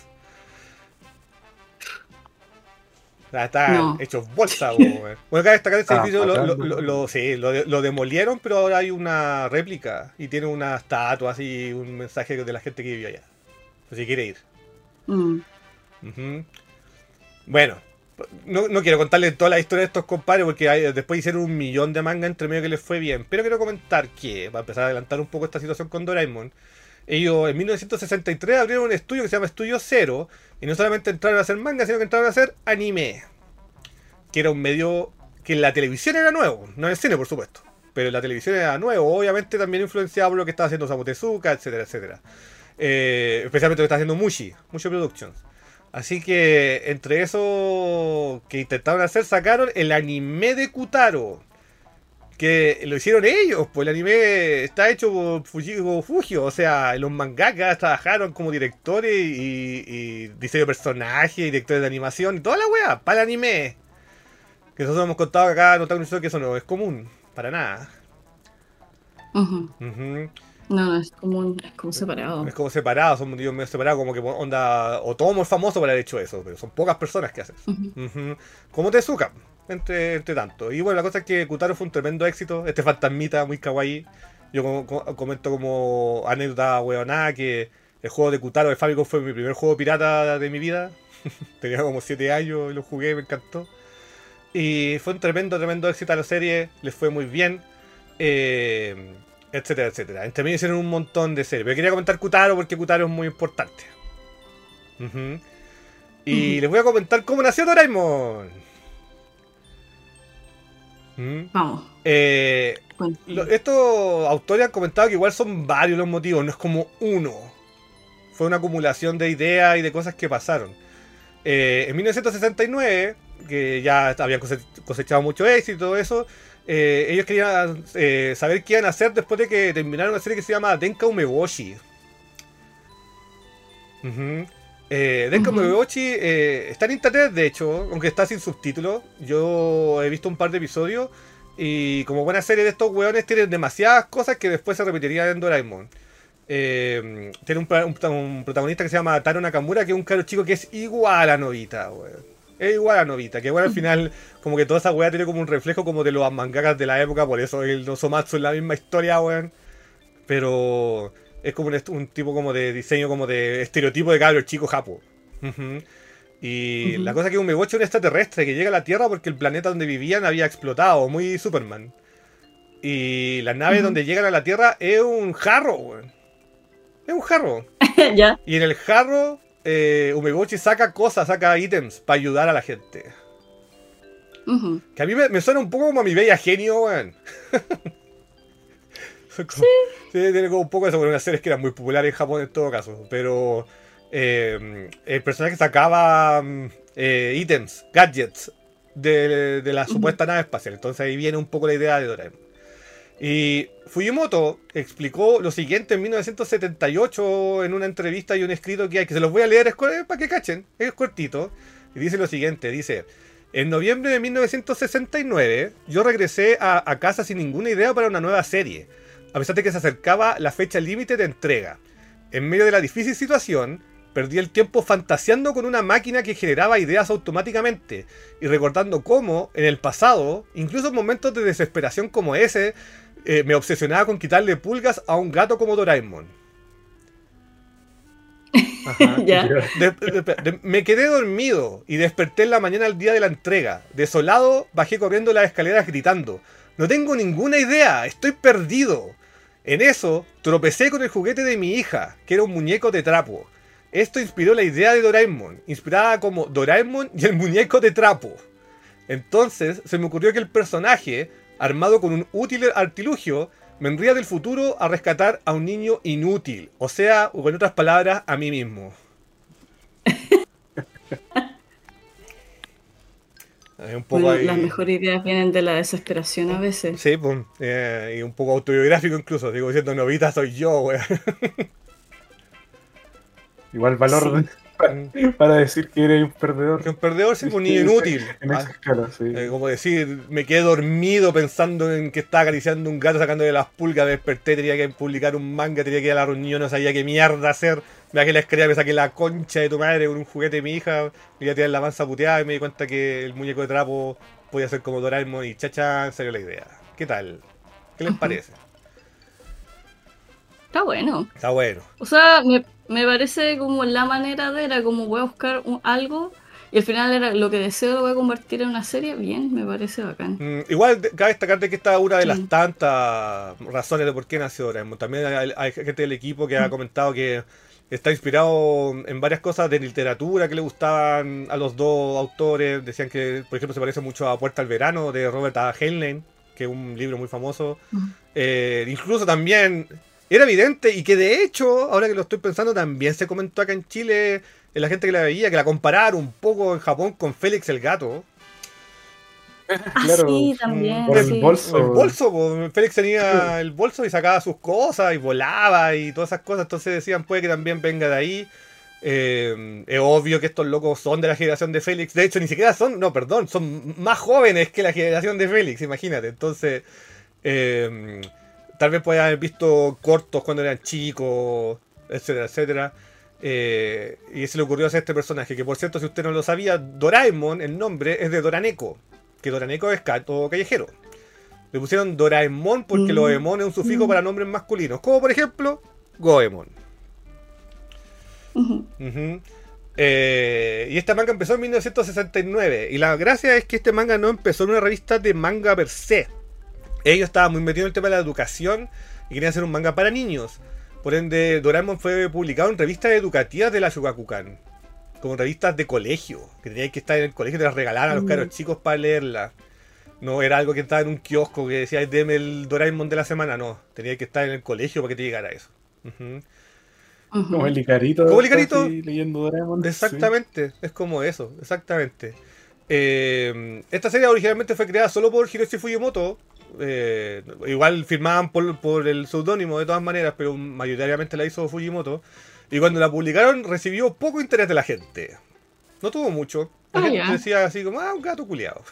O sea, estaban No. hechos bolsa, po, weón. Bueno, acá destacar ese Ah, edificio lo, bacán, lo, ¿no? lo- lo- sí, lo, de- lo demolieron, pero ahora hay una réplica y tiene una estatua así, un mensaje de la gente que vivió allá. Pues si quiere ir. Mm. Ujú. Bueno, no, no quiero contarles toda la historia de estos compadres porque hay- después hicieron un millón de manga entre medio que les fue bien. Pero quiero comentar que, para empezar a adelantar un poco esta situación con Doraemon, ellos en mil novecientos sesenta y tres abrieron un estudio que se llama Estudio Cero y no solamente entraron a hacer manga, sino que entraron a hacer anime. Que era un medio que en la televisión era nuevo, no en el cine por supuesto. Pero en la televisión era nuevo, obviamente también influenciado por lo que estaba haciendo Osamu Tezuka, etcétera, etcétera. Eh, especialmente lo que está haciendo Mushi, Mushi Productions. Así que entre eso que intentaron hacer, sacaron el anime de Kutaro. Que lo hicieron ellos, pues el anime está hecho por Fujiko Fujio. O sea, los mangakas trabajaron como directores y, y diseño de personajes, y directores de animación y toda la wea, para el anime. Que nosotros hemos contado que acá en Otaku News que eso no es común, para nada. Ujú. Ujú. No, no, es como, es como separado. Es como separado, son mundos medio separados, como que onda. Otomo es famoso por haber hecho eso, pero son pocas personas que hacen eso. Ujú. Ujú. Como Tezuka, entre, entre tanto. Y bueno, la cosa es que Kutaro fue un tremendo éxito, este fantasmita muy kawaii. Yo co- co- comento como anécdota huevonada que el juego de Kutaro de Famicom fue mi primer juego pirata de mi vida. Tenía como siete años y lo jugué, me encantó. Y fue un tremendo, tremendo éxito a la serie, les fue muy bien. Eh, etcétera, etcétera. Entre medio hicieron un montón de series. Pero quería comentar Kutaro porque Kutaro es muy importante. Ujú. Y Ujú. les voy a comentar cómo nació Doraemon. ¿Mm? Vamos. Eh, cuéntame. lo- estos autores han comentado que igual son varios los motivos, no es como uno. Fue una acumulación de ideas y de cosas que pasaron. Eh, en mil novecientos sesenta y nueve, que ya habían cose- cosechado mucho éxito y todo eso, eh, ellos querían eh, saber qué iban a hacer después de que terminaron una serie que se llama Denka Umeboshi. Ujú. Eh, Denka Ujú. Umeboshi eh, está en internet, de hecho, aunque está sin subtítulos. Yo he visto un par de episodios y como buena serie de estos weones tienen demasiadas cosas que después se repetirían en Doraemon. Eh, tiene un, pra- un prota- un protagonista que se llama Taro Nakamura, que es un caro chico que es igual a Novita, weón. Es igual a Novita, que bueno, al final, como que toda esa weá tiene como un reflejo como de los mangakas de la época, por eso el Nozomatsu es la misma historia, weón. Pero es como un, est- un tipo como de diseño, como de estereotipo de cabros chicos japo. Ujú. Y Ujú. la cosa es que un Umeboshi es un extraterrestre que llega a la Tierra porque el planeta donde vivían había explotado, muy Superman. Y las naves Ujú. donde llegan a la Tierra es un jarro, weón. Es un jarro. Ya. Y en el jarro, eh, Umeboshi saca cosas, saca ítems para ayudar a la gente. Ujú. Que a mí me, me suena un poco como a mi bella genio, weón. Son como- sí, tiene como un poco de eso, bueno, unas series que eran muy populares en Japón en todo caso. Pero eh, el personaje sacaba mm, eh, ítems, gadgets de, de la Ujú. supuesta nave espacial. Entonces ahí viene un poco la idea de Doraemon. Y Fujimoto explicó lo siguiente en mil novecientos setenta y ocho en una entrevista y un escrito que hay, que se los voy a leer es co- eh, para que cachen, es cortito. Y dice lo siguiente, dice, en noviembre de mil novecientos sesenta y nueve yo regresé a, a casa sin ninguna idea para una nueva serie, a pesar de que se acercaba la fecha límite de entrega. En medio de la difícil situación, perdí el tiempo fantaseando con una máquina que generaba ideas automáticamente y recordando cómo, en el pasado, incluso en momentos de desesperación como ese, eh, me obsesionaba con quitarle pulgas a un gato como Doraemon. Ajá. Ya. De- de- de- me quedé dormido y desperté en la mañana al día de la entrega. Desolado, bajé corriendo las escaleras gritando. No tengo ninguna idea, estoy perdido. En eso, tropecé con el juguete de mi hija, que era un muñeco de trapo. Esto inspiró la idea de Doraemon, inspirada como Doraemon y el muñeco de trapo. Entonces, se me ocurrió que el personaje, armado con un útil artilugio, vendría del futuro a rescatar a un niño inútil. O sea, o con otras palabras, a mí mismo. Es un poco Bueno, ahí. las mejores ideas vienen de la desesperación a veces. Sí, pues, eh, y un poco autobiográfico incluso. Digo, diciendo, Novita soy yo, weón. Igual valor Sí. para, para decir que eres un perdedor. Que un perdedor, sí, un niño inútil. En esa Ah, escala, sí. eh, como decir, me quedé dormido pensando en que estaba acariciando un gato sacándole las pulgas, me desperté, tenía que publicar un manga, tenía que ir a la reunión, no sabía qué mierda hacer. Me bajé la escalera, me saqué la concha de tu madre con un juguete de mi hija, me iba a tirar la mansa puteada y me di cuenta que el muñeco de trapo podía ser como Doraemon y chacha, salió la idea. ¿Qué tal? ¿Qué les Ujú. parece? Está bueno. Está bueno. O sea, me, me parece como la manera de, era como voy a buscar un- algo y al final era lo que deseo lo voy a convertir en una serie. Bien, me parece bacán. Mm, igual de- cabe destacar de que esta es una de las Sí. tantas razones de por qué nació Doraemon. También hay, hay gente del equipo que ha Mm. comentado que está inspirado en varias cosas de literatura que le gustaban a los dos autores. Decían que, por ejemplo, se parece mucho a Puerta al Verano de Robert A. Heinlein, que es un libro muy famoso. Mm. Eh, incluso también era evidente y que de hecho, ahora que lo estoy pensando, también se comentó acá en Chile, en la gente que la veía, que la compararon un poco en Japón con Félix el Gato. Ah, Claro, sí, mm, también. por el sí. bolso. El bolso, po. Félix tenía el bolso y sacaba sus cosas y volaba y todas esas cosas. Entonces decían, puede que también venga de ahí. Eh, es obvio que estos locos son de la generación de Félix. De hecho, ni siquiera son, no, perdón, son más jóvenes que la generación de Félix, imagínate. Entonces, eh, tal vez puedan haber visto cortos cuando eran chicos, etcétera, etcétera. Eh, y se le ocurrió hacer este personaje, que por cierto, si usted no lo sabía, Doraemon, el nombre es de Doraneco, que Doraneco es gato callejero. Le pusieron Doraemon porque Mm. lo emon es un sufijo Mm. para nombres masculinos, como por ejemplo, Goemon. Ujú. Ujú. Eh, y este manga empezó en mil novecientos sesenta y nueve. Y la gracia es que este manga no empezó en una revista de manga per se. Ellos estaban muy metidos en el tema de la educación y querían hacer un manga para niños. Por ende, Doraemon fue publicado en revistas educativas de la Shogakukan. Como revistas de colegio. Que tenían que estar en el colegio y te las regalaban a los Mm. caros chicos para leerlas. No era algo que estaba en un kiosco que decía, deme el Doraemon de la semana. No, tenía que estar en el colegio para que te llegara eso. Ujú. Ujú. Como el Icarito. Como el Icarito. así, leyendo Doraemon. Exactamente, es como eso, exactamente. Eh, esta serie originalmente fue creada solo por Hiroshi Fujimoto. Eh, igual firmaban por, por el seudónimo de todas maneras, pero mayoritariamente la hizo Fujimoto. Y cuando la publicaron recibió poco interés de la gente. No tuvo mucho. La Ah, gente ya. decía así como, ah, un gato culiado.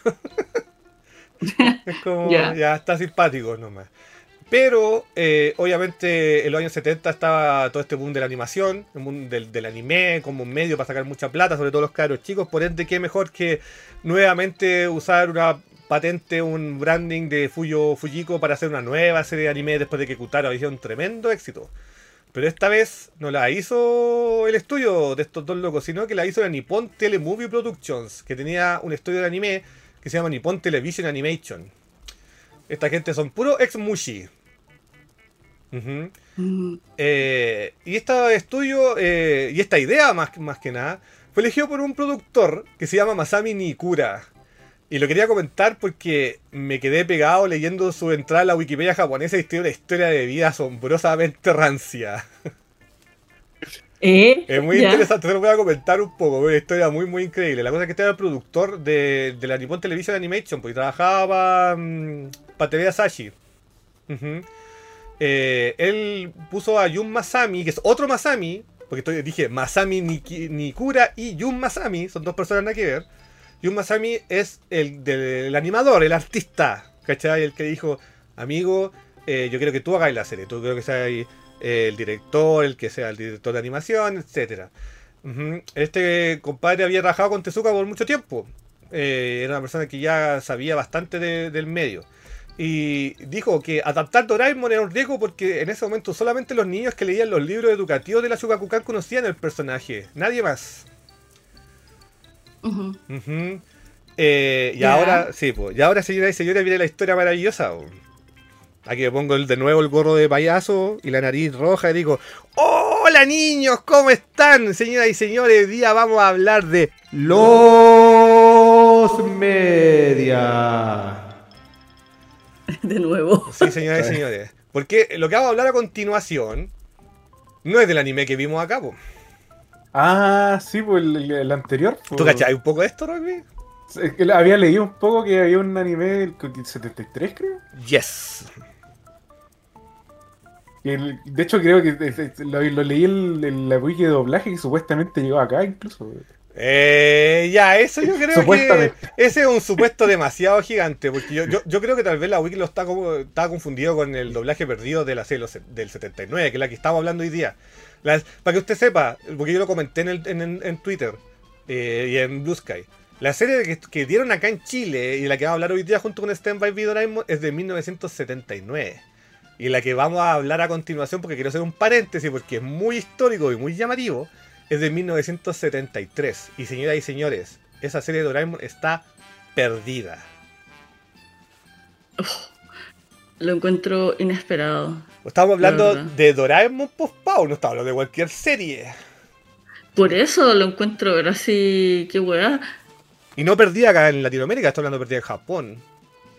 Es como, Ya. ya está simpático nomás. Pero, eh, obviamente, en los años setenta estaba todo este boom de la animación, el boom del, del anime, como un medio para sacar mucha plata, sobre todo los caros chicos. Por ende, qué mejor que nuevamente usar una patente, un branding de Fuyo Fujiko para hacer una nueva serie de anime después de que Kutaro hizo un tremendo éxito. Pero esta vez no la hizo el estudio de estos dos locos, sino que la hizo la Nippon Telemovie Productions, que tenía un estudio de anime que se llama Nippon Television Animation. Esta gente son puro ex-mushi. Ujú. Mm. Eh, y este estudio, eh, y esta idea más, más que nada, fue elegido por un productor que se llama Masami Nikura. Y lo quería comentar porque me quedé pegado leyendo su entrada a la Wikipedia japonesa y tiene una historia de vida asombrosamente rancia. ¿Eh? Es muy Ya. interesante, te lo voy a comentar un poco, una historia muy muy increíble. La cosa es que este era el productor de, de la Nippon Television Animation, porque trabajaba para T V Asahi. Ujú. Eh, él puso a Jun Masami, que es otro Masami, porque estoy- dije Masami Niki- Nikura y Jun Masami, son dos personas nada que ver. Jun Masami es el del animador, el artista, ¿cachai? El que dijo, amigo, eh, yo quiero que tú hagas la serie, tú quiero que seas eh, el director, el que sea el director de animación, etcétera. Ujú. Este compadre había trabajado con Tezuka por mucho tiempo. Eh, era una persona que ya sabía bastante de- del medio. y dijo que adaptar Doraemon era un riesgo porque en ese momento solamente los niños que leían los libros educativos de la Shogakukan conocían el personaje, nadie más. Ujú. Ujú. Eh, y Ya. ahora, sí, pues, y ahora, señoras y señores, viene la historia maravillosa. po. Aquí me pongo el- de nuevo el gorro de payaso y la nariz roja y digo, ¡hola niños! ¿Cómo están? Señoras y señores, hoy día vamos a hablar de los media. De nuevo. Sí, señoras y Sí. señores. Porque lo que vamos a hablar a continuación no es del anime que vimos acá, po. Ah, sí, pues el, el- el anterior. ¿Tú pues, cachai un poco de esto, Rugby? es que había leído un poco que había un anime del setenta y tres, creo. Yes. Que el- de hecho, creo que es- es- lo, lo leí en, en la wiki de doblaje que supuestamente llegó acá incluso. Eh, ya, eso yo creo que Supuestamente. ese es un supuesto demasiado gigante, porque yo, yo, yo creo que tal vez la wiki lo está, como, está confundido con el doblaje perdido de la serie los- del setenta y nueve, que es la que estamos hablando hoy día. Las- para que usted sepa, porque yo lo comenté en, el- en, en- en Twitter eh, y en Blue Sky, la serie que, que dieron acá en Chile y la que vamos a hablar hoy día junto con Stand By Me Doraemon es de mil novecientos setenta y nueve. Y la que vamos a hablar a continuación, porque quiero hacer un paréntesis, porque es muy histórico y muy llamativo, es de mil novecientos setenta y tres. Y señoras y señores, esa serie de Doraemon está perdida. Lo encuentro inesperado. Estamos hablando verdad. de Doraemon Post-Pau, no estamos hablando de cualquier serie. Por eso lo encuentro ver así. Qué weá. Y no perdida acá en Latinoamérica, estoy hablando perdida en Japón.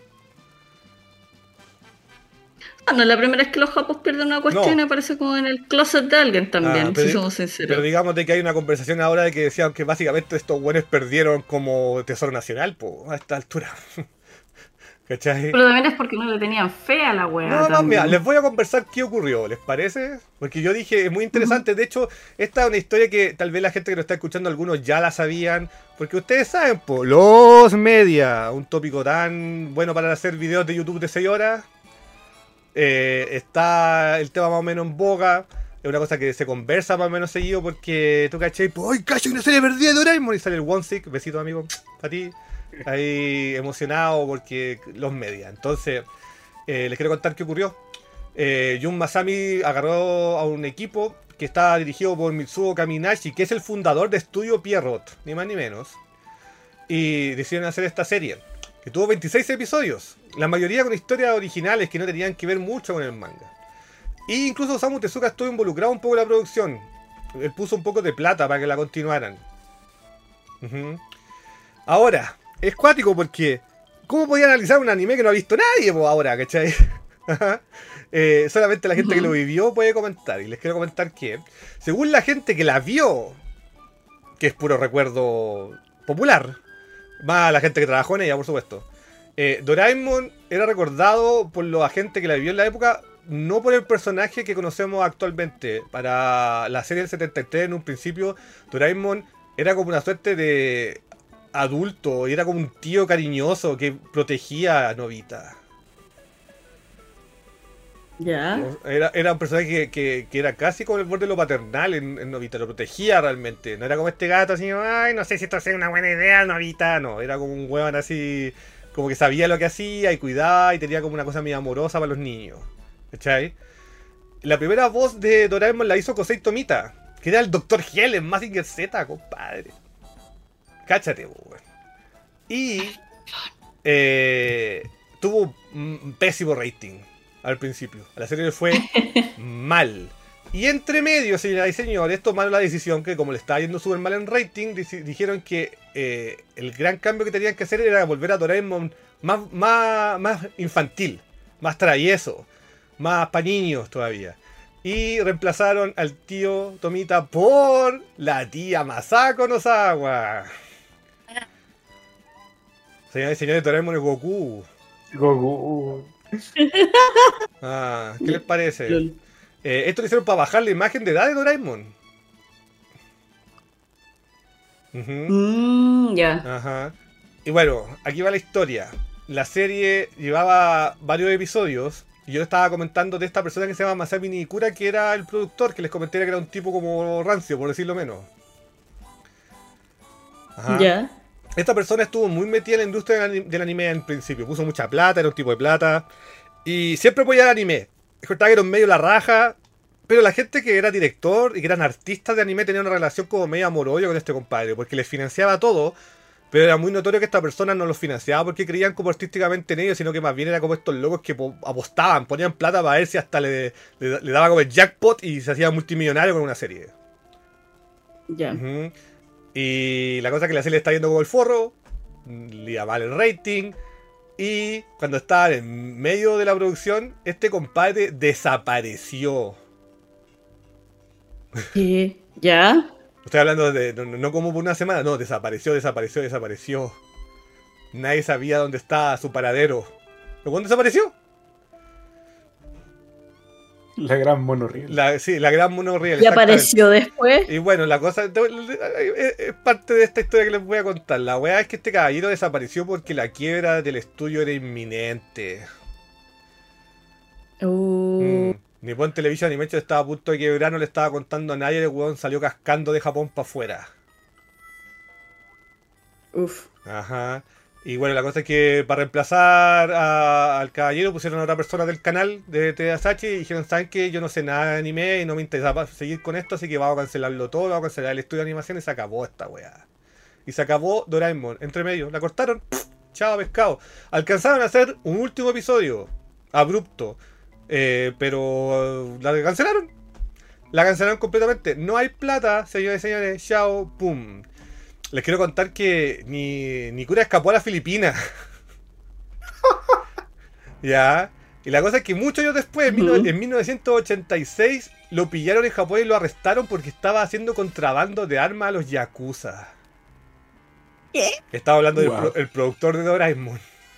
Ah, no es la primera vez que los japos pierden una cuestión No. y aparece como en el closet de alguien también, Ah, pero, si somos sinceros. pero digamos de que hay una conversación ahora de que decían que básicamente estos buenos perdieron como tesoro nacional, po, a esta altura. ¿Cachai? Pero también es porque no le tenían fe a la weá. No, no, también. mira, les voy a conversar qué ocurrió, ¿les parece? Porque yo dije, es muy interesante, de hecho, esta es una historia que tal vez la gente que lo está escuchando, algunos ya la sabían, porque ustedes saben, po, los media, un tópico tan bueno para hacer videos de YouTube de seis horas, eh, está el tema más o menos en boga, es una cosa que se conversa más o menos seguido porque tú cachai, pues, ¡ay, cacho, una serie perdida de Doraemon! Y sale el One Sick, besito amigo, a ti. Ahí emocionado porque los media. Entonces, eh, les quiero contar qué ocurrió. Eh, Jun Masami agarró a un equipo que está dirigido por Mitsuo Kaminashi, que es el fundador de Estudio Pierrot, ni más ni menos. Y decidieron hacer esta serie, que tuvo veintiséis episodios, la mayoría con historias originales que no tenían que ver mucho con el manga. Y incluso Osamu Tezuka estuvo involucrado un poco en la producción. Él puso un poco de plata para que la continuaran. Ujú. Ahora, es cuático porque ¿cómo podía analizar un anime que no ha visto nadie po, ahora, cachai? eh, solamente la gente que lo vivió puede comentar. Y les quiero comentar que, según la gente que la vio, que es puro recuerdo popular, más la gente que trabajó en ella, por supuesto, eh, Doraemon era recordado por los agentes que la vivió en la época, no por el personaje que conocemos actualmente. Para la serie del setenta y tres, en un principio, Doraemon era como una suerte de adulto, y era como un tío cariñoso que protegía a Novita. Ya. Era, era un personaje que, que, que era casi como el borde de lo paternal en, en Novita, lo protegía realmente. No era como este gato así, ay, no sé si esto es una buena idea, Novita. No, era como un huevón así, como que sabía lo que hacía y cuidaba y tenía como una cosa muy amorosa para los niños. ¿Cachai? La primera voz de Doraemon la hizo Kosei Tomita, que era el doctor Hell en Mazinger Z, compadre. Cáchate, weón. Y eh, tuvo un pésimo rating al principio. A la serie le fue mal. Y entre medio, señoras y señores, tomaron la decisión que, como le estaba yendo súper mal en rating, dici- dijeron que eh, el gran cambio que tenían que hacer era volver a Doraemon más, más, más infantil, más travieso, más pa' niños todavía. Y reemplazaron al tío Tomita por la tía Masako Nozawa. Señores y señores, Doraemon es Goku. Goku. Ah, ¿qué les parece? Lol. Eh, esto lo hicieron para bajar la imagen de edad de Doraemon. Ujú. Mm, ya. Ajá. Y bueno, aquí va la historia. La serie llevaba varios episodios. Y yo estaba comentando de esta persona que se llama Masami Nikura, que era el productor, que les comenté que era un tipo como rancio, por decirlo menos. Ajá. Ya. esta persona estuvo muy metida en la industria del ani- del anime en principio. Puso mucha plata, era un tipo de plata. Y siempre apoyaba el anime. Encontraba que era un medio la raja. Pero la gente que era director y que eran artistas de anime tenía una relación como medio amor-odio con este compadre. Porque les financiaba todo. Pero era muy notorio que esta persona no los financiaba porque creían como artísticamente en ellos, sino que más bien era como estos locos que po- apostaban, ponían plata para ver si hasta le, le, le daba como el jackpot y se hacía multimillonario con una serie. Ya. Ujú. Y la cosa es que la serie está yendo como el forro, le iba mal el rating, y cuando estaban en medio de la producción, este compadre desapareció. ¿Qué? ¿Ya? Estoy hablando de, no, no como por una semana, no, desapareció, desapareció, desapareció. Nadie sabía dónde estaba su paradero. ¿Pero cuándo desapareció? La gran monorriel. La, sí, la gran monorriel. ¿Y apareció después? Y bueno, la cosa es, es parte de esta historia que les voy a contar. La weá es que este caballero desapareció porque la quiebra del estudio era inminente. Uh, Mm. Nippon Television Animation estaba a punto de quebrar, no le estaba contando a nadie, el weón salió cascando de Japón para afuera. Uf. Ajá. Y bueno, la cosa es que para reemplazar a- al caballero pusieron a otra persona del canal de T S H y dijeron, ¿saben qué? Yo no sé nada de anime y no me interesa pa- seguir con esto, así que vamos a cancelarlo todo, vamos a cancelar el estudio de animación y se acabó esta weá. Y se acabó Doraemon, entre medio, la cortaron, ¡pff! Chao pescado. Alcanzaron a hacer un último episodio, abrupto, eh, pero la cancelaron. La cancelaron completamente. No hay plata, señores y señores, chao, pum. Les quiero contar que ni, ni cura escapó a las Filipinas. Ya. Y la cosa es que muchos años después, en, Ujú. mil- en mil novecientos ochenta y seis, lo pillaron en Japón y lo arrestaron porque estaba haciendo contrabando de armas a los yakuza. ¿Qué? Estaba hablando del Wow. pro- el productor de Doraemon.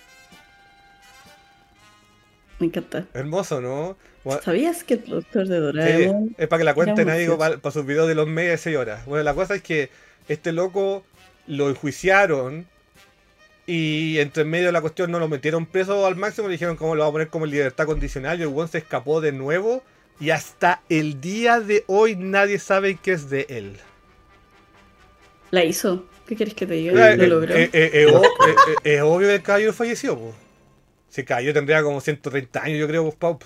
Me encanta. Hermoso, ¿no? Gua- ¿Sabías que el productor de Sí, Doraemon es para que la cuenten era ahí mafioso? para, sus videos de los medios de seis horas. Bueno, la cosa es que este loco lo enjuiciaron y entre medio de la cuestión no lo metieron preso al máximo, le dijeron cómo lo vamos a poner como en libertad condicional y el weón se escapó de nuevo y hasta el día de hoy nadie sabe qué es de él. La hizo. ¿Qué quieres que te diga? Eh, Lo eh, logró. eh, eh, eh, o- eh, eh, es obvio que el caballero falleció, pues. Si el caballero tendría como ciento treinta años, yo creo, pues, Pau.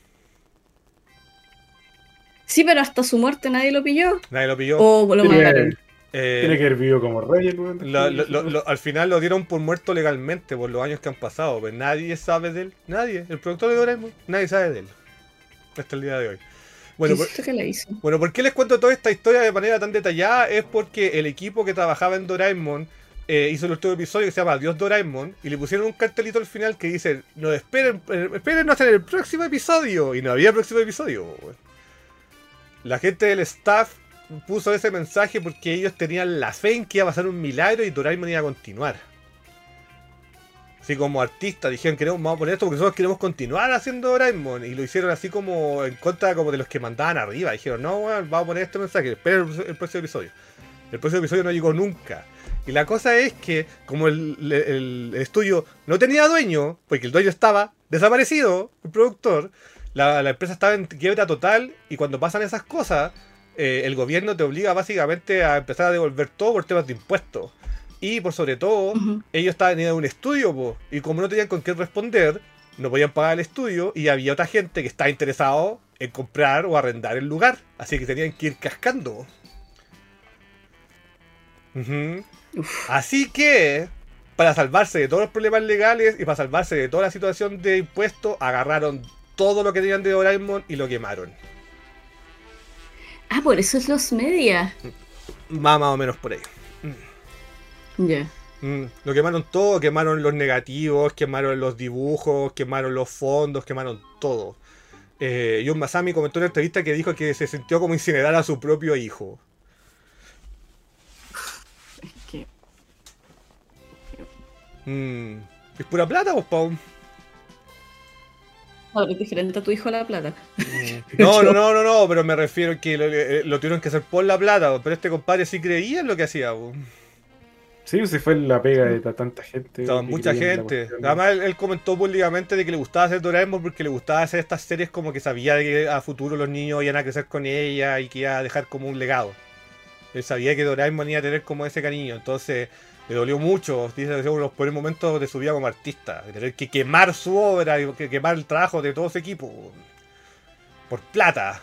Sí, pero hasta su muerte nadie lo pilló. Nadie lo pilló. O lo Tiene, mataron. Eh, tiene que haber vivido como rey el weón. Lo- lo- lo- lo- al final lo dieron por muerto legalmente por los años que han pasado, pero nadie sabe de él, nadie, el productor de Doraemon, nadie sabe de él hasta el día de hoy. Bueno, por, ¿Qué que la hizo? bueno, ¿por qué les cuento toda esta historia de manera tan detallada? Es porque el equipo que trabajaba en Doraemon eh, hizo el último episodio que se llama Adiós Doraemon y le pusieron un cartelito al final que dice, no, esperen, eh, esperen hasta el próximo episodio, y no había próximo episodio. Bueno. La gente del staff puso ese mensaje porque ellos tenían la fe en que iba a pasar un milagro y Doraemon iba a continuar. Así como artistas dijeron, queremos, vamos a poner esto porque nosotros queremos continuar haciendo Doraemon. Y lo hicieron así como en contra como de los que mandaban arriba. Dijeron, no, bueno, vamos a poner este mensaje, esperen el, el próximo episodio. El próximo episodio no llegó nunca. Y la cosa es que, como el, el- el estudio no tenía dueño, porque el dueño estaba desaparecido, el productor, la, la empresa estaba en quiebra total. Y cuando pasan esas cosas, eh, el gobierno te obliga básicamente a empezar a devolver todo por temas de impuestos. Y por sobre todo, Ujú. ellos estaban en un estudio, po, y como no tenían con qué responder, no podían pagar el estudio y había otra gente que estaba interesado en comprar o arrendar el lugar. Así que tenían que ir cascando. Ujú. Uf. Así que, para salvarse de todos los problemas legales y para salvarse de toda la situación de impuestos, agarraron todo lo que tenían de Doraemon y lo quemaron. Ah, por eso es los media. Más, más o menos por ahí. Ya. Mm, lo quemaron todo, quemaron los negativos, quemaron los dibujos, quemaron los fondos, quemaron todo. Eh, Jun Masami comentó en una entrevista que dijo que se sintió como incinerar a su propio hijo. Es que. Mm, es pura plata, vos, Pau. Ahora es diferente a tu hijo a la plata. Mm. No, no, no, no, no, pero me refiero que lo, eh, lo tuvieron que hacer por la plata, pero este compadre sí creía en lo que hacía. Po. Sí, pues, si fue la pega de ta- tanta gente. Estaba que mucha creía en la gente. cuestión. Además, él, él comentó públicamente de que le gustaba hacer Doraemon porque le gustaba hacer estas series como que sabía de que a futuro los niños iban a crecer con ella y que iba a dejar como un legado. Él sabía que Doraemon iba a tener como ese cariño, entonces le dolió mucho. Dice que fue uno de los peores momentos de su vida como artista, de tener que quemar su obra y que quemar el trabajo de todo ese equipo por plata.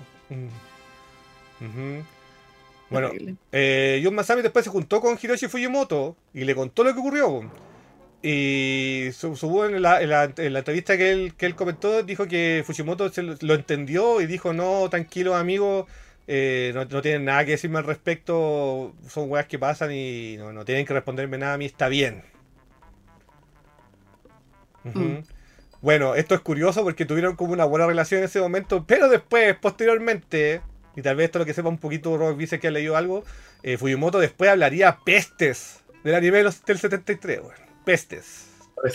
Mm. Uh-huh. Bueno, eh, John Masami después se juntó con Hiroshi Fujimoto y le contó lo que ocurrió. Y subo en la, en, la, en la entrevista que él, que él comentó, dijo que Fujimoto se lo, lo entendió y dijo, no, tranquilo amigo, eh, no, no tienen nada que decirme al respecto, son weas que pasan y no, no tienen que responderme nada a mí, está bien. Uh-huh. Mm. Bueno, esto es curioso porque tuvieron como una buena relación en ese momento, pero después, posteriormente, y tal vez esto es lo que sepa un poquito Robert dice que ha leído algo, eh, Fujimoto después hablaría pestes del anime del setenta y tres, bueno, pestes.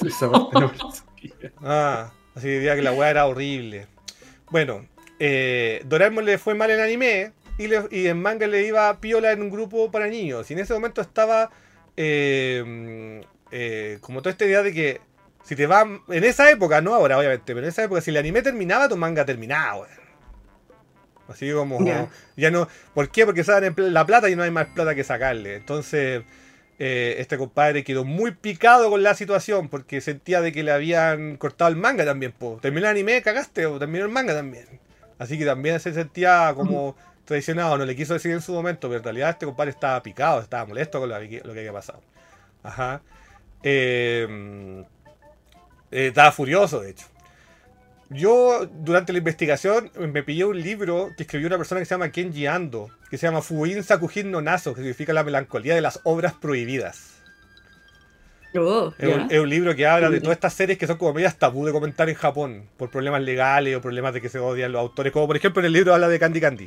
Ah, así diría que la weá era horrible. Bueno, eh, Doraemon le fue mal en anime y, le, y en manga le iba piola en un grupo para niños. Y en ese momento estaba eh, eh, como toda esta idea de que si te va, en esa época, no ahora obviamente, pero en esa época si el anime terminaba, tu manga terminaba, weón. Así como, yeah. ya no, ¿por qué? Porque saben la plata y no hay más plata que sacarle. Entonces, eh, este compadre quedó muy picado con la situación porque sentía de que le habían cortado el manga también, po. Terminó el anime, cagaste, o terminó el manga también. Así que también se sentía como traicionado, no le quiso decir en su momento, pero en realidad este compadre estaba picado, estaba molesto con lo que, lo que había pasado. Ajá. Eh, eh, estaba furioso, de hecho. Yo, durante la investigación, me pillé un libro que escribió una persona que se llama Kenji Ando, que se llama Fuin Sakujin no Naso, que significa la melancolía de las obras prohibidas. Oh, es, yeah. un, es un libro que habla de todas estas series que son como medias tabú de comentar en Japón, por problemas legales o problemas de que se odian los autores, como por ejemplo en el libro habla de Candy Candy.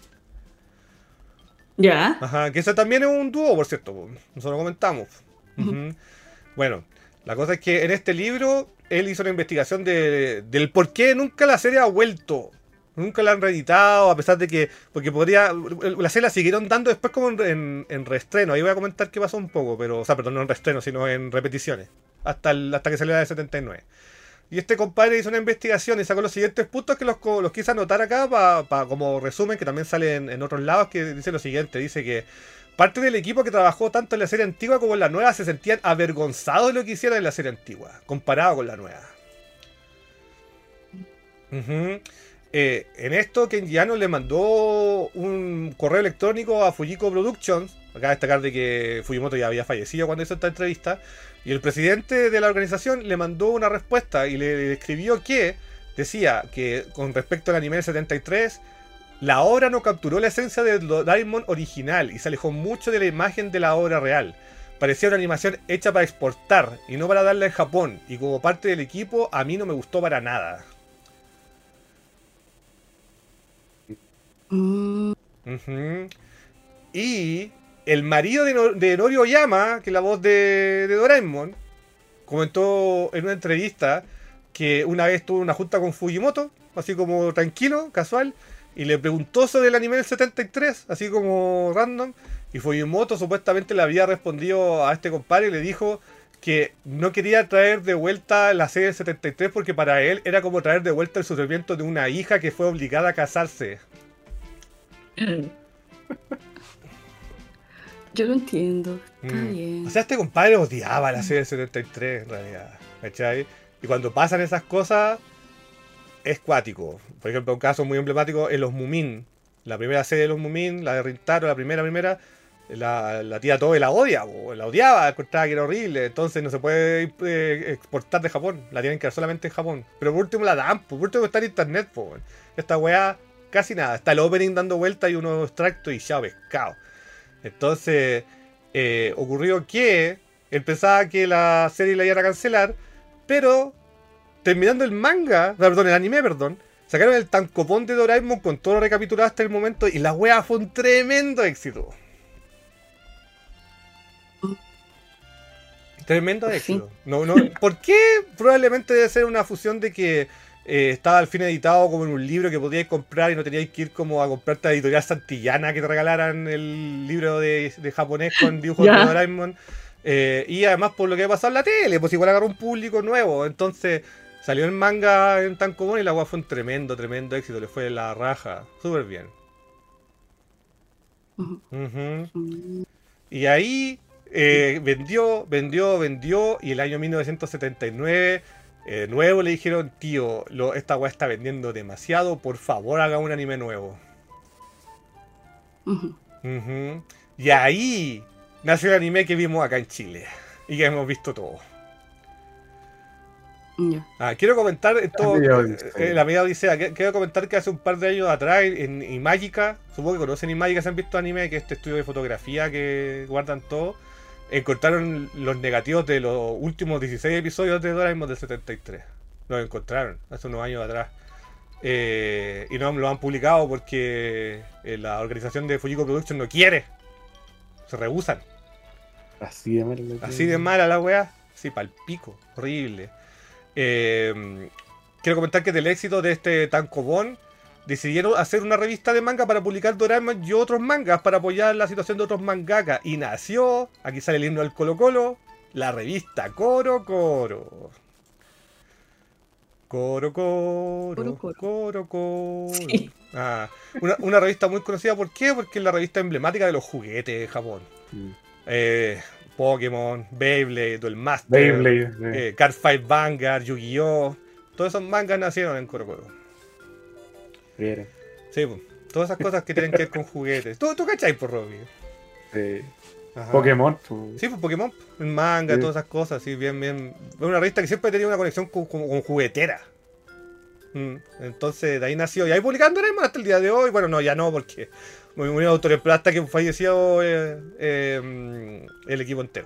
Ya. Yeah. Ajá, que eso también es un dúo, por cierto, nosotros lo comentamos. Uh-huh. Uh-huh. Bueno, la cosa es que en este libro él hizo una investigación de, del por qué nunca la serie ha vuelto. Nunca la han reeditado, a pesar de que... Porque podría... La serie la siguieron dando después como en, en, en reestreno. Ahí voy a comentar qué pasó un poco, pero... O sea, perdón, no en reestreno, sino en repeticiones. Hasta, el, hasta que salió la de setenta y nueve. Y este compadre hizo una investigación y sacó los siguientes puntos que los, los quise anotar acá para pa, como resumen, que también sale en, en otros lados, que dice lo siguiente. Dice que parte del equipo que trabajó tanto en la serie antigua como en la nueva se sentían avergonzados de lo que hicieron en la serie antigua, comparado con la nueva. Uh-huh. Eh, en esto, Kenji Ando le mandó un correo electrónico a Fujiko Productions. Acá destacar de que Fujimoto ya había fallecido cuando hizo esta entrevista. Y el presidente de la organización le mandó una respuesta y le, le escribió que decía que con respecto al anime del setenta y tres, la obra no capturó la esencia del Doraemon original y se alejó mucho de la imagen de la obra real. Parecía una animación hecha para exportar y no para darla en Japón. Y como parte del equipo, a mí no me gustó para nada. Mm. Uh-huh. Y el marido de, no de Norio Oyama, que es la voz de, de Doraemon, comentó en una entrevista que una vez tuvo una junta con Fujimoto, así como tranquilo, casual, y le preguntó sobre el anime del setenta y tres, así como random, y Fujimoto supuestamente le había respondido a este compadre y le dijo que no quería traer de vuelta la serie del setenta y tres porque para él era como traer de vuelta el sufrimiento de una hija que fue obligada a casarse. Yo lo entiendo, está mm. bien. O sea, este compadre odiaba la serie del setenta y tres en realidad, ¿cachai? Y cuando pasan esas cosas, es cuático. Por ejemplo, un caso muy emblemático es Los Mumin. La primera serie de Los Mumin, la de Rintaro, la primera, primera, la, la tía Tobe la odia, bo, la odiaba, encontraba que era horrible, entonces no se puede eh, exportar de Japón, la tienen que dar solamente en Japón. Pero por último la dan, por último está en internet, po. Esta weá, casi nada. Está el opening dando vuelta y unos extractos y ya pescado. Entonces, eh, ocurrió que él pensaba que la serie la iban a cancelar, pero terminando el manga, perdón, el anime, perdón, sacaron el tankopon de Doraemon con todo lo recapitulado hasta el momento y la wea fue un tremendo éxito. Tremendo éxito. No, no, ¿por qué? Probablemente debe ser una fusión de que eh, estaba al fin editado como en un libro que podíais comprar y no teníais que ir como a comprarte a la editorial Santillana que te regalaran el libro de, de japonés con dibujos yeah. de Doraemon. Eh, y además por lo que ha pasado en la tele, pues igual agarró un público nuevo. Entonces salió el manga en tankopon y la wea fue un tremendo, tremendo éxito. Le fue la raja. Súper bien. Ujú. Ujú. Mm. Y ahí eh, vendió, vendió, vendió. Y el año mil novecientos setenta y nueve, eh, nuevo, le dijeron: tío, lo, esta weá está vendiendo demasiado. Por favor, haga un anime nuevo. Ujú. Ujú. Y ahí nació el anime que vimos acá en Chile. Y que hemos visto todos. Ya. Ah, quiero comentar en La todo, media eh, eh, odisea. la media odisea. que- Quiero comentar que hace un par de años atrás en Imagica, supongo que conocen Imagica, se han visto anime, que es este estudio de fotografía que guardan todo. Encontraron los negativos de los últimos dieciséis episodios de Doraemon del setenta y tres. Los encontraron hace unos años atrás. Eh, y no lo han publicado porque eh, la organización de Fujiko Productions no quiere. Se rehusan. Así de malo. Así de mala la weá. Sí, pal pico. Horrible. Eh, quiero comentar que del éxito de este tankobon decidieron hacer una revista de manga para publicar Doraemon y otros mangas para apoyar la situación de otros mangakas. Y nació, aquí sale el himno del Colo Colo, la revista Coro Coro. Coro Coro, Coro Coro. Coro Coro. Sí. Ah, una, una revista muy conocida, ¿por qué? Porque es la revista emblemática de los juguetes de Japón. Mm. Eh, Pokémon, Beyblade, Duel Master, Beyblade. eh. eh, Card Fight Vanguard, Yu-Gi-Oh! Todos esos mangas nacieron en Coro Coro. Era. Sí, pues, todas esas cosas que tienen que ver con juguetes. ¿Tú, tú cachai, por Robbie? Eh, Ajá. Pokémon. pues. Sí, pues Pokémon, el manga, Sí. todas esas cosas, sí, bien, bien. Es una revista que siempre ha tenido una conexión con, con- con juguetera. Mm, Entonces, de ahí nació. Y ahí publicando Doraemon hasta el día de hoy. Bueno, no, ya no, porque muy un autor en plata que falleció eh, eh, el equipo entero.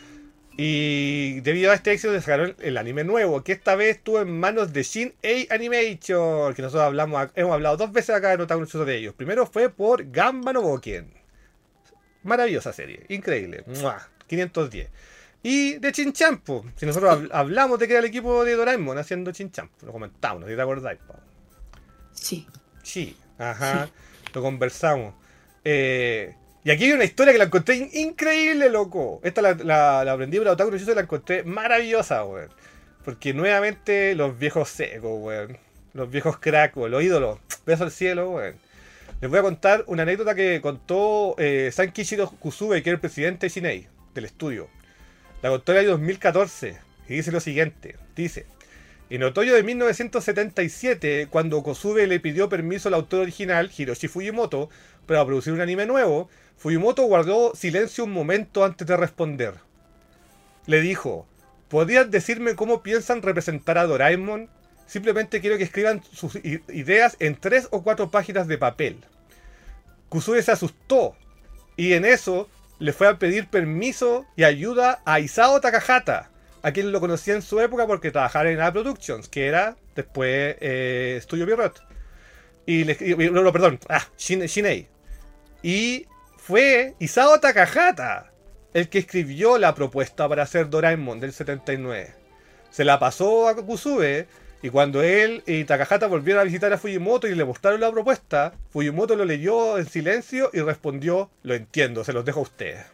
Y debido a este éxito sacaron el anime nuevo, que esta vez estuvo en manos de Shin-Ei Animation, que nosotros hablamos, hemos hablado dos veces acá en Otaku no Chuso de ellos. Primero fue por Gamba no Boken. Maravillosa serie, increíble. ¡Mua! quinientos diez. Y de Chinchampo, si nosotros hab- hablamos de que era el equipo de Doraemon haciendo Chinchampo, lo comentamos, no sé si te acordáis, po. Sí. Sí, ajá, lo conversamos. Eh, y aquí hay una historia que la encontré in- increíble, loco. Esta la, la, la aprendí por Otaku no Chuso y la encontré maravillosa, weón. Porque nuevamente los viejos secos, weón. Los viejos cracks, weón, los ídolos. Beso al cielo, weón. Les voy a contar una anécdota que contó eh, Sankichiro Kusube, que era el presidente de Shin-Ei, del estudio. La contó en el año dos mil catorce y dice lo siguiente. Dice: en otoño de mil novecientos setenta y siete, cuando Kusube le pidió permiso al autor original, Hiroshi Fujimoto, para producir un anime nuevo, Fujimoto guardó silencio un momento antes de responder. Le dijo: ¿podrías decirme cómo piensan representar a Doraemon? Simplemente quiero que escriban sus i- ideas en tres o cuatro páginas de papel. Kusube se asustó y en eso le fue a pedir permiso y ayuda a Isao Takahata, a quien lo conocía en su época porque trabajaba en A Productions, que era después eh, Studio Pierrot. Y le y- no, no, perdón, ah, Shin- Shin-Ei. Y fue Isao Takahata el que escribió la propuesta para hacer Doraemon del setenta y nueve. Se la pasó a Kusube y cuando él y Takahata volvieron a visitar a Fujimoto y le mostraron la propuesta, Fujimoto lo leyó en silencio y respondió: lo entiendo, se los dejo a ustedes.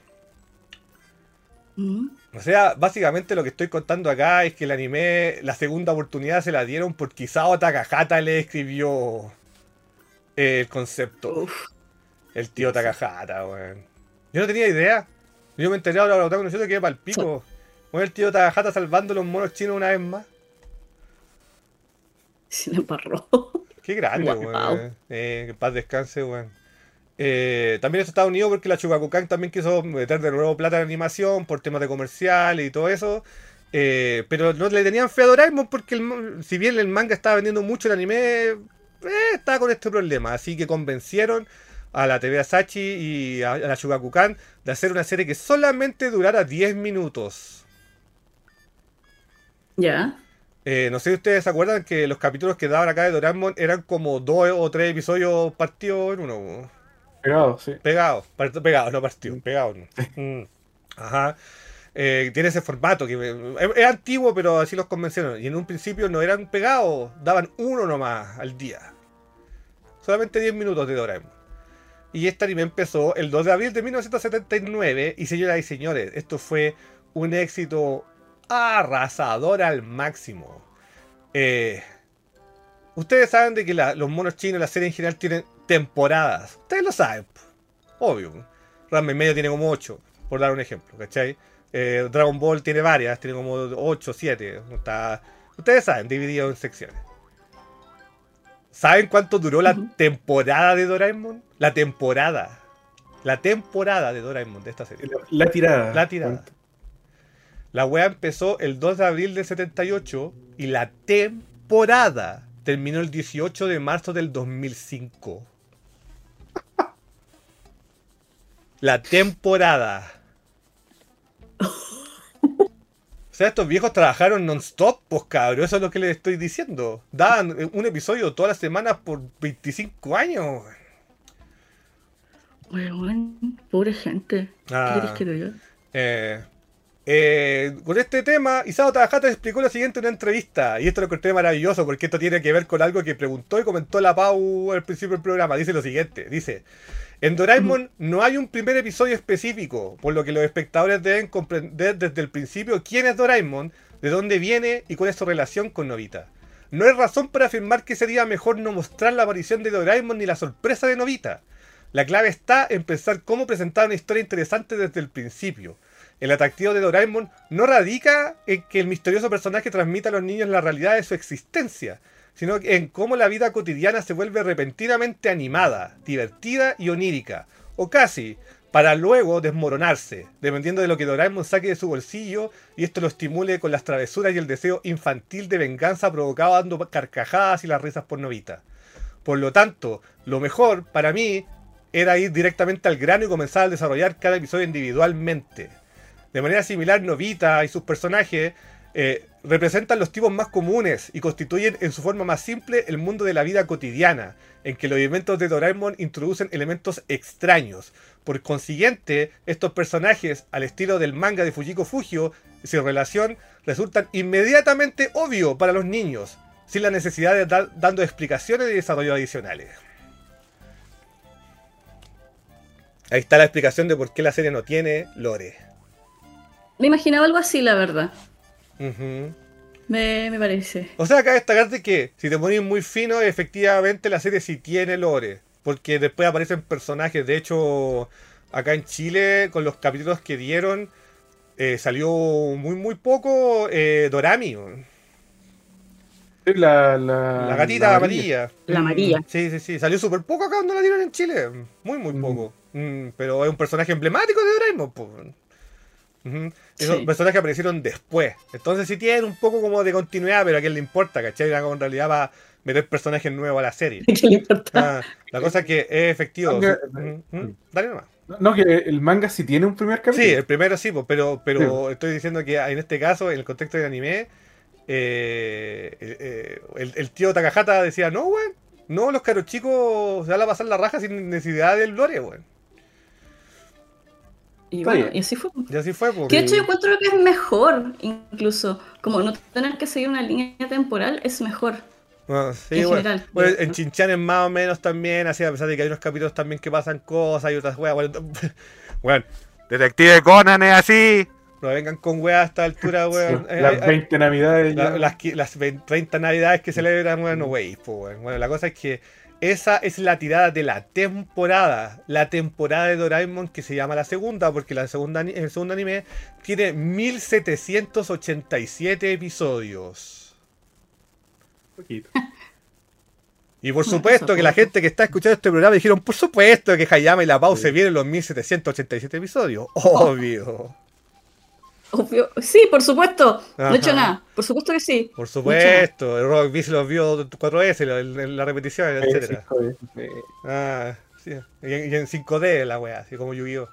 Mm. O sea, básicamente lo que estoy contando acá es que el anime, la segunda oportunidad se la dieron porque Isao Takahata le escribió el concepto. Uf. El tío Takahata, weón. Yo no tenía idea. Yo me enteré ahora de Otaku no Chuso que para el pico. Bueno, el tío Takahata salvando los monos chinos una vez más. Se le embarró. Qué grande, Guau. weón. Eh, que paz descanse, weón. Eh, también es Estados Unidos porque la Chugakukan también quiso meter de nuevo plata en animación por temas de comercial y todo eso. Eh, pero no le tenían fe a Doraemon porque el ma- si bien el manga estaba vendiendo mucho, el anime eh, estaba con este problema. Así que convencieron a la T V Asahi y a, a la Chugakukan de hacer una serie que solamente durara diez minutos. Ya. Eh, no sé si ustedes se acuerdan que los capítulos que daban acá de Doraemon eran como dos o tres episodios partidos en uno. Pegado, sí. Pegados, part- pegados, no partidos, pegados. No. Mm. Ajá. Eh, tiene ese formato que eh, es, es antiguo, pero así los convencieron. Y en un principio no eran pegados, daban uno nomás al día. Solamente diez minutos de Doraemon. Y este anime empezó el dos de abril de mil novecientos setenta y nueve. Y señoras y señores, esto fue un éxito arrasador al máximo. Eh, ustedes saben de que la- los monos chinos, la serie en general, tienen temporadas. Ustedes lo saben. obvio. Ranma y medio tiene como ocho, por dar un ejemplo, ¿cachai? Eh, Dragon Ball tiene varias, tiene como ocho, siete. Está, ustedes saben, dividido en secciones. ¿Saben cuánto duró la Ujú. temporada de Doraemon? La temporada. La temporada de Doraemon de esta serie. La, la tirada. La tirada. La wea empezó el dos de abril del setenta y ocho y la temporada terminó el dieciocho de marzo del dos mil cinco. La temporada. O sea, estos viejos trabajaron non-stop, pues cabrón, eso es lo que les estoy diciendo. Daban un episodio todas las semanas por veinticinco años. Weón, pobre gente. Ah. ¿Qué quieres que te diga? Eh, eh, con este tema, Isao Takahata explicó lo siguiente en una entrevista. Y esto lo encontré maravilloso porque esto tiene que ver con algo que preguntó y comentó la Pau al principio del programa. Dice lo siguiente, dice: en Doraemon no hay un primer episodio específico, por lo que los espectadores deben comprender desde el principio quién es Doraemon, de dónde viene y cuál es su relación con Nobita. No hay razón para afirmar que sería mejor no mostrar la aparición de Doraemon ni la sorpresa de Nobita. La clave está en pensar cómo presentar una historia interesante desde el principio. El atractivo de Doraemon no radica en que el misterioso personaje transmita a los niños la realidad de su existencia, sino en cómo la vida cotidiana se vuelve repentinamente animada, divertida y onírica, o casi, para luego desmoronarse, dependiendo de lo que Doraemon saque de su bolsillo y esto lo estimule con las travesuras y el deseo infantil de venganza provocado dando carcajadas y las risas por Nobita. Por lo tanto, lo mejor para mí era ir directamente al grano y comenzar a desarrollar cada episodio individualmente. De manera similar, Nobita y sus personajes eh, representan los tipos más comunes y constituyen en su forma más simple el mundo de la vida cotidiana, en que los eventos de Doraemon introducen elementos extraños. Por consiguiente, estos personajes, al estilo del manga de Fujiko Fujio, sin relación, resultan inmediatamente obvios para los niños, sin la necesidad de dar dando explicaciones y desarrollo adicionales. Ahí está la explicación de por qué la serie no tiene lore. Me imaginaba algo así, la verdad. Uh-huh. Me, me parece. O sea, acá destacarte que si te pones muy fino, efectivamente la serie sí tiene lore. Porque después aparecen personajes. De hecho, acá en Chile, con los capítulos que dieron, eh, salió muy muy poco eh, Dorami. La, la, La gatita la amarilla. La amarilla. Mm, sí, sí, sí. Salió súper poco acá cuando la dieron en Chile. Muy, muy Mm. poco. Mm, pero es un personaje emblemático de Doraemon, po. Ujú. Esos Sí. personajes aparecieron después. Entonces sí tienen un poco como de continuidad, pero a quién le importa, ¿cachai? Era como en realidad va a meter personajes nuevos a la serie. ¿Qué le importa? Ah, la cosa es que es efectivo. Manga- Sí. Ujú, ujú. Dale nomás. No, que el manga sí tiene un primer capítulo. Sí, el primero sí, po, pero, pero Sí, po. estoy diciendo que en este caso, en el contexto del anime, eh, eh, el, el tío Takahata decía, no, weón, no, los caros chicos se van a pasar la raja sin necesidad del lore, weón. Y Está bueno, bien. y así fue. Y así fue, Que de hecho porque... yo encuentro que es mejor, incluso. Como no tener que seguir una línea temporal es mejor. Bueno, sí, En bueno, general, bueno, digo, en ¿no? Chin-chan es más o menos también, así a pesar de que hay unos capítulos también que pasan cosas y otras weas. Bueno, bueno, Detective Conan es así. No vengan con weas a esta altura, weón. Sí, Eh, las eh, veinte navidades. la- ya. las, qui- las veinte, treinta navidades que celebran, bueno, no wey, po, weón. Bueno, la cosa es que esa es la tirada de la temporada. La temporada de Doraemon que se llama la segunda, porque la segunda, ani- el segundo anime tiene mil setecientos ochenta y siete episodios. Poquito. Y por No, supuesto eso que la poco. gente que está escuchando este programa dijeron, por supuesto que Hayama y la Pau Sí. se vieron los mil setecientos ochenta y siete episodios. Obvio. Obvio. Sí, por supuesto. No he hecho Ajá. nada. Por supuesto que sí. Por No he hecho supuesto. El Rock B se los vio cuatro veces en en la repetición, Sí, etcétera. sí, joder, sí. Ah, sí. Y en, y en cinco D la wea, así como Yu-Gi-Oh!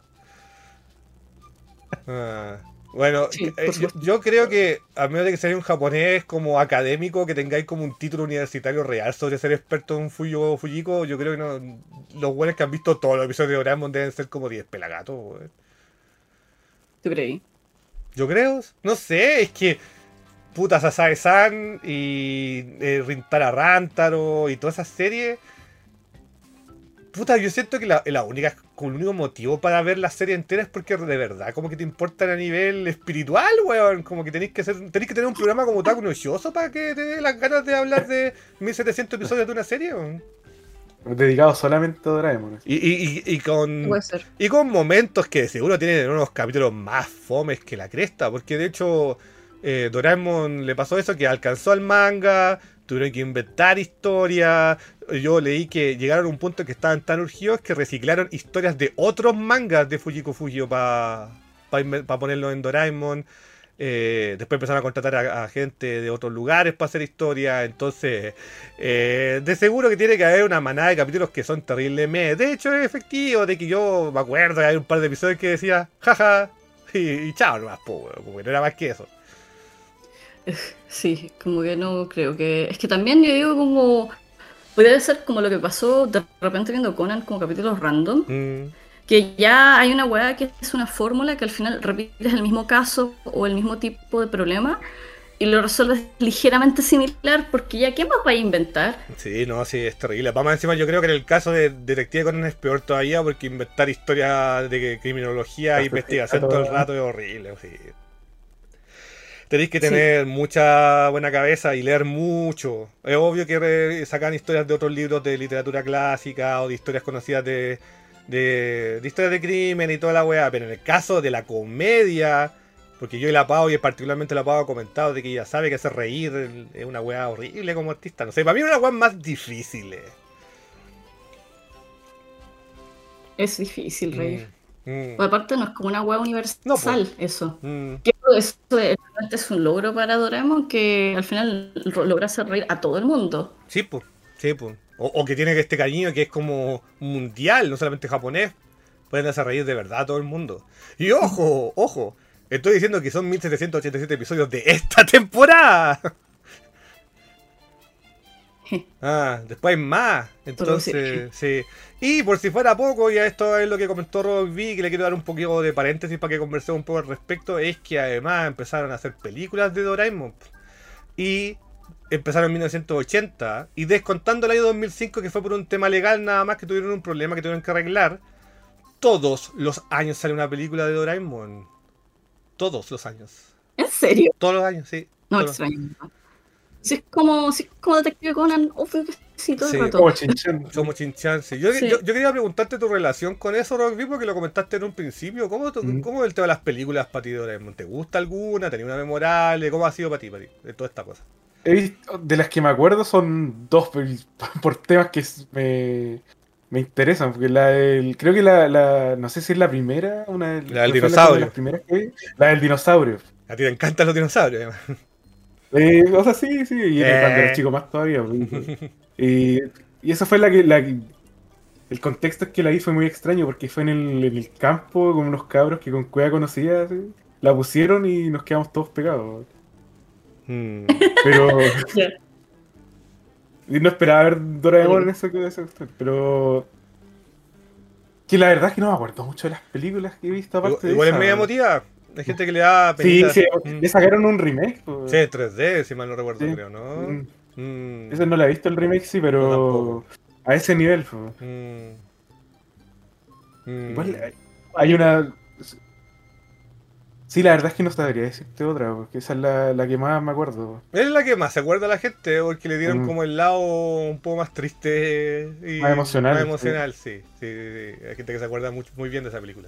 Ah, bueno, Sí, eh, por yo, supuesto. yo creo que a menos de que sea un japonés como académico, que tengáis como un título universitario real sobre ser experto en Fuyo Fujiko, yo creo que no, los buenos que han visto todos los episodios de Doraemon deben ser como diez pelagatos, weón. ¿Tú creí? Yo creo, no sé, es que puta Sasae-san y eh, Rintaro Rantaro y todas esas series. Puta, yo siento que la, la única, como el único motivo para ver la serie entera es porque de verdad como que te importan a nivel espiritual, weón. Como que tenéis que ser, tenéis que tener un programa como Taku no Shoujo para que te dé las ganas de hablar de mil setecientos episodios de una serie, weón. dedicado solamente a Doraemon. Y, y, y, y con Puede ser. y con momentos que seguro tienen unos capítulos más fomes que la cresta, porque de hecho eh, Doraemon le pasó eso, que alcanzó al manga, tuvieron que inventar historias. Yo leí que llegaron a un punto en que estaban tan urgidos que reciclaron historias de otros mangas de Fujiko Fujio para pa pa ponerlo en Doraemon. Eh, después empezaron a contratar a, a gente de otros lugares para hacer historia. Entonces, eh, de seguro que tiene que haber una manada de capítulos que son terribles. De hecho, es efectivo, de que yo me acuerdo que hay un par de episodios que decía jaja y, y chao nomás, po, como que no era más que eso. Sí, como que no creo que... Es que también yo digo como... Puede ser como lo que pasó de repente viendo Conan como capítulos random. Mm. Que ya hay una weá que es una fórmula que al final repites el mismo caso o el mismo tipo de problema y lo resuelves ligeramente similar porque ya ¿qué más vais a inventar? Sí, no, sí, es terrible. Vamos encima, yo creo que en el caso de Detective Conan es peor todavía porque inventar historias de criminología e investigación todo el rato es horrible. Sí. Tenéis que tener sí. mucha buena cabeza y leer mucho. Es obvio que sacan historias de otros libros de literatura clásica o de historias conocidas de... De, de historias de crimen y toda la weá, pero en el caso de la comedia, porque yo y la Pau, y particularmente la Pau, ha comentado de que ella sabe que hacer reír es una weá horrible como artista. No sé, para mí es una weá más difícil. Es difícil reír. Mm, mm. Pues aparte no es como una weá universal, no, pues. Eso. Mm. Que eso es, es un logro para Doraemon que al final logra hacer reír a todo el mundo. Sí, pues, sí, pues. O, o que tiene que este cariño que es como mundial, no solamente japonés. Pueden hacer reír de verdad a todo el mundo. Y ojo, ojo, estoy diciendo que son mil setecientos ochenta y siete episodios de esta temporada. Ah, después hay más. Entonces, sí. Y por si fuera poco, ya esto es lo que comentó Rob V, que le quiero dar un poquito de paréntesis para que conversemos un poco al respecto, es que además empezaron a hacer películas de Doraemon. Y empezaron en mil novecientos ochenta y descontando el año dos mil cinco, que fue por un tema legal nada más, que tuvieron un problema que tuvieron que arreglar. Todos los años sale una película de Doraemon. Todos los años. ¿En serio? Todos los años, sí. No extraño. Si es como, si es como Detective Conan, obvio que sí, todo sí. el rato. Como Chinchan. Como Chinchan, sí. Yo, sí. Yo, yo quería preguntarte tu relación con eso, Rock, porque lo comentaste en un principio. ¿Cómo, mm. ¿Cómo es el tema de las películas para ti de Doraemon? ¿Te gusta alguna? ¿Tenía una memorable? ¿Cómo ha sido para ti, para ti, de toda esta cosa? He visto, de las que me acuerdo son dos por temas que me, me interesan. Porque la del, creo que la, la, no sé si es la primera, una la del dinosaurio. La, de las primeras que, la del dinosaurio. A ti te encantan los dinosaurios, además. Eh, o sea, sí, sí, y eh. cuando era chico más todavía. y, y esa fue la que, la que, el contexto es que la vi fue muy extraño porque fue en el, en el campo con unos cabros que con cueva conocía, ¿sí? La pusieron y nos quedamos todos pegados. Hmm. Pero yeah. Y no esperaba ver Doraemon en eso, eso, pero que la verdad es que no me acuerdo mucho de las películas que he visto aparte. Igual de es media emotiva. Hay gente que le da penita. Sí, sí, mm. le sacaron un remake. Pues. Sí, en tres D, si mal no recuerdo, sí. creo, ¿no? Mm. Mm. Ese no la he visto el remake, sí, pero no, a ese nivel. Pues. Mm. Igual hay, hay una... Sí, la verdad es que no sabría decirte otra, porque esa es la, la que más me acuerdo. Es la que más se acuerda a la gente, porque le dieron mm. como el lado un poco más triste y más emocional. Más emocional, sí. Sí, sí, sí. Hay gente que se acuerda muy, muy bien de esa película.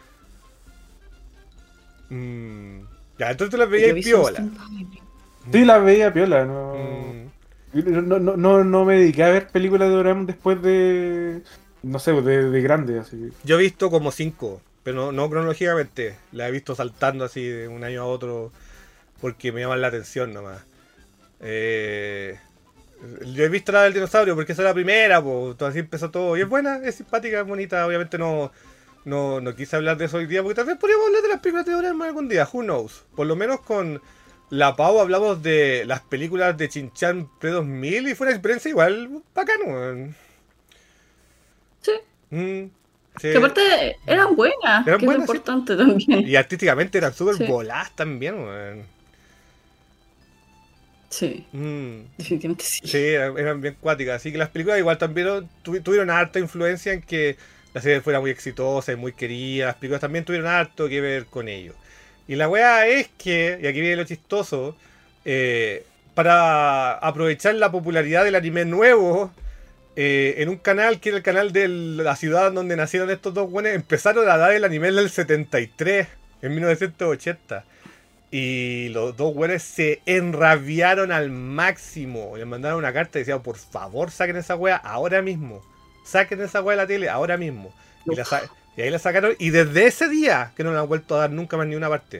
Mm. Ya, entonces tú la veías piola. Sí, la veía piola, no... Mm. No, no, no, no me dediqué a ver películas de Doraemon después de... No sé, de, de grande, así. Yo he visto como cinco. Pero no, no cronológicamente, la he visto saltando así de un año a otro porque me llaman la atención nomás. Eh, yo he visto la del dinosaurio porque esa es la primera, pues así empezó todo. Y es buena, es simpática, es bonita. Obviamente no, no, no quise hablar de eso hoy día porque tal vez podríamos hablar de las películas de Doraemon algún día, who knows. Por lo menos con la Pau hablamos de las películas de Chinchan pre dos mil y fue una experiencia igual bacano. Sí. Mm. Sí. Que aparte eran buenas, eran que buenas, es importante sí. También. Y artísticamente eran súper sí. voladas también, man. Sí, mm. definitivamente sí. Sí, eran, eran bien cuáticas. Así que las películas igual también tu, tuvieron harta influencia en que la serie fuera muy exitosa y muy querida. Las películas también tuvieron harto que ver con ello. Y la weá es que, y aquí viene lo chistoso, eh, para aprovechar la popularidad del anime nuevo, eh, en un canal que era el canal de la ciudad donde nacieron estos dos buenos, empezaron a dar el anime del setenta y tres, en mil novecientos ochenta. Y los dos güeyes se enrabiaron al máximo. Le mandaron una carta y decían, por favor, saquen esa wea ahora mismo. Saquen esa wea de la tele ahora mismo. Y, la y ahí la sacaron. Y desde ese día que no la han vuelto a dar nunca más ni una parte.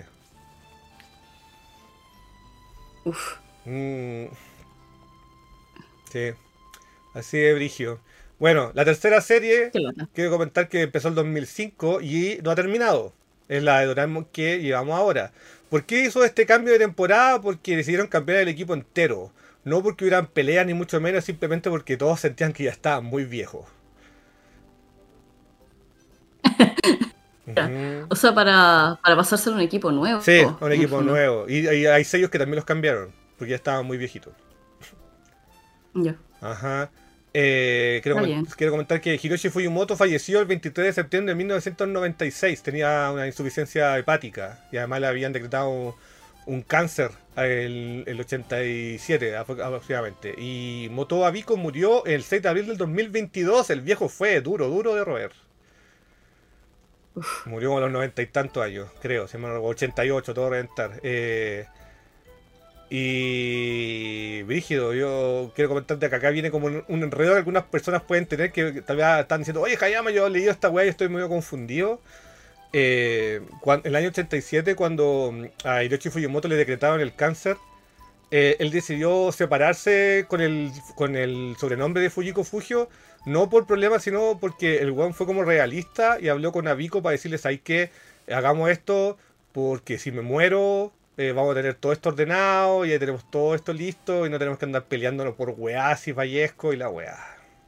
Uf. Mm. Sí. Así de brigio. Bueno, la tercera serie, quiero comentar que empezó el dos mil cinco y no ha terminado. Es la de Doraemon que llevamos ahora. ¿Por qué hizo este cambio de temporada? Porque decidieron cambiar el equipo entero. No porque hubieran peleas ni mucho menos, simplemente porque todos sentían que ya estaban muy viejos. Uh-huh. O sea, para, para pasárselo a un equipo nuevo. Sí, a un equipo nuevo. Y, y hay sellos que también los cambiaron, porque ya estaban muy viejitos. Ya. Yeah. Ajá. Eh, quiero, coment quiero comentar que Hiroshi Fujimoto falleció el veintitrés de septiembre de mil novecientos noventa y seis. Tenía una insuficiencia hepática y además le habían decretado un cáncer el, el ochenta y siete aproximadamente. Y Moto Abiko murió el seis de abril del dos mil veintidós. El viejo fue duro, duro de roer. Uf. Murió a los noventa y tantos años, creo, se me ochenta y ocho, todo reventar. Eh, Y brígido, yo quiero comentarte que acá viene como un, un enredo que algunas personas pueden tener que tal vez están diciendo, oye Hayama, yo he leído esta weá y estoy medio confundido. Eh, cuando, en el año ochenta y siete, cuando a Hiroshi Fujimoto le decretaron el cáncer, eh, él decidió separarse con el, con el sobrenombre de Fujiko Fujio, no por problemas, sino porque el weón fue como realista y habló con Abiko para decirles, ¿sabes qué? Hagamos esto porque si me muero... Eh, vamos a tener todo esto ordenado, y ya tenemos todo esto listo y no tenemos que andar peleándonos por weá, si fallezco y la weá.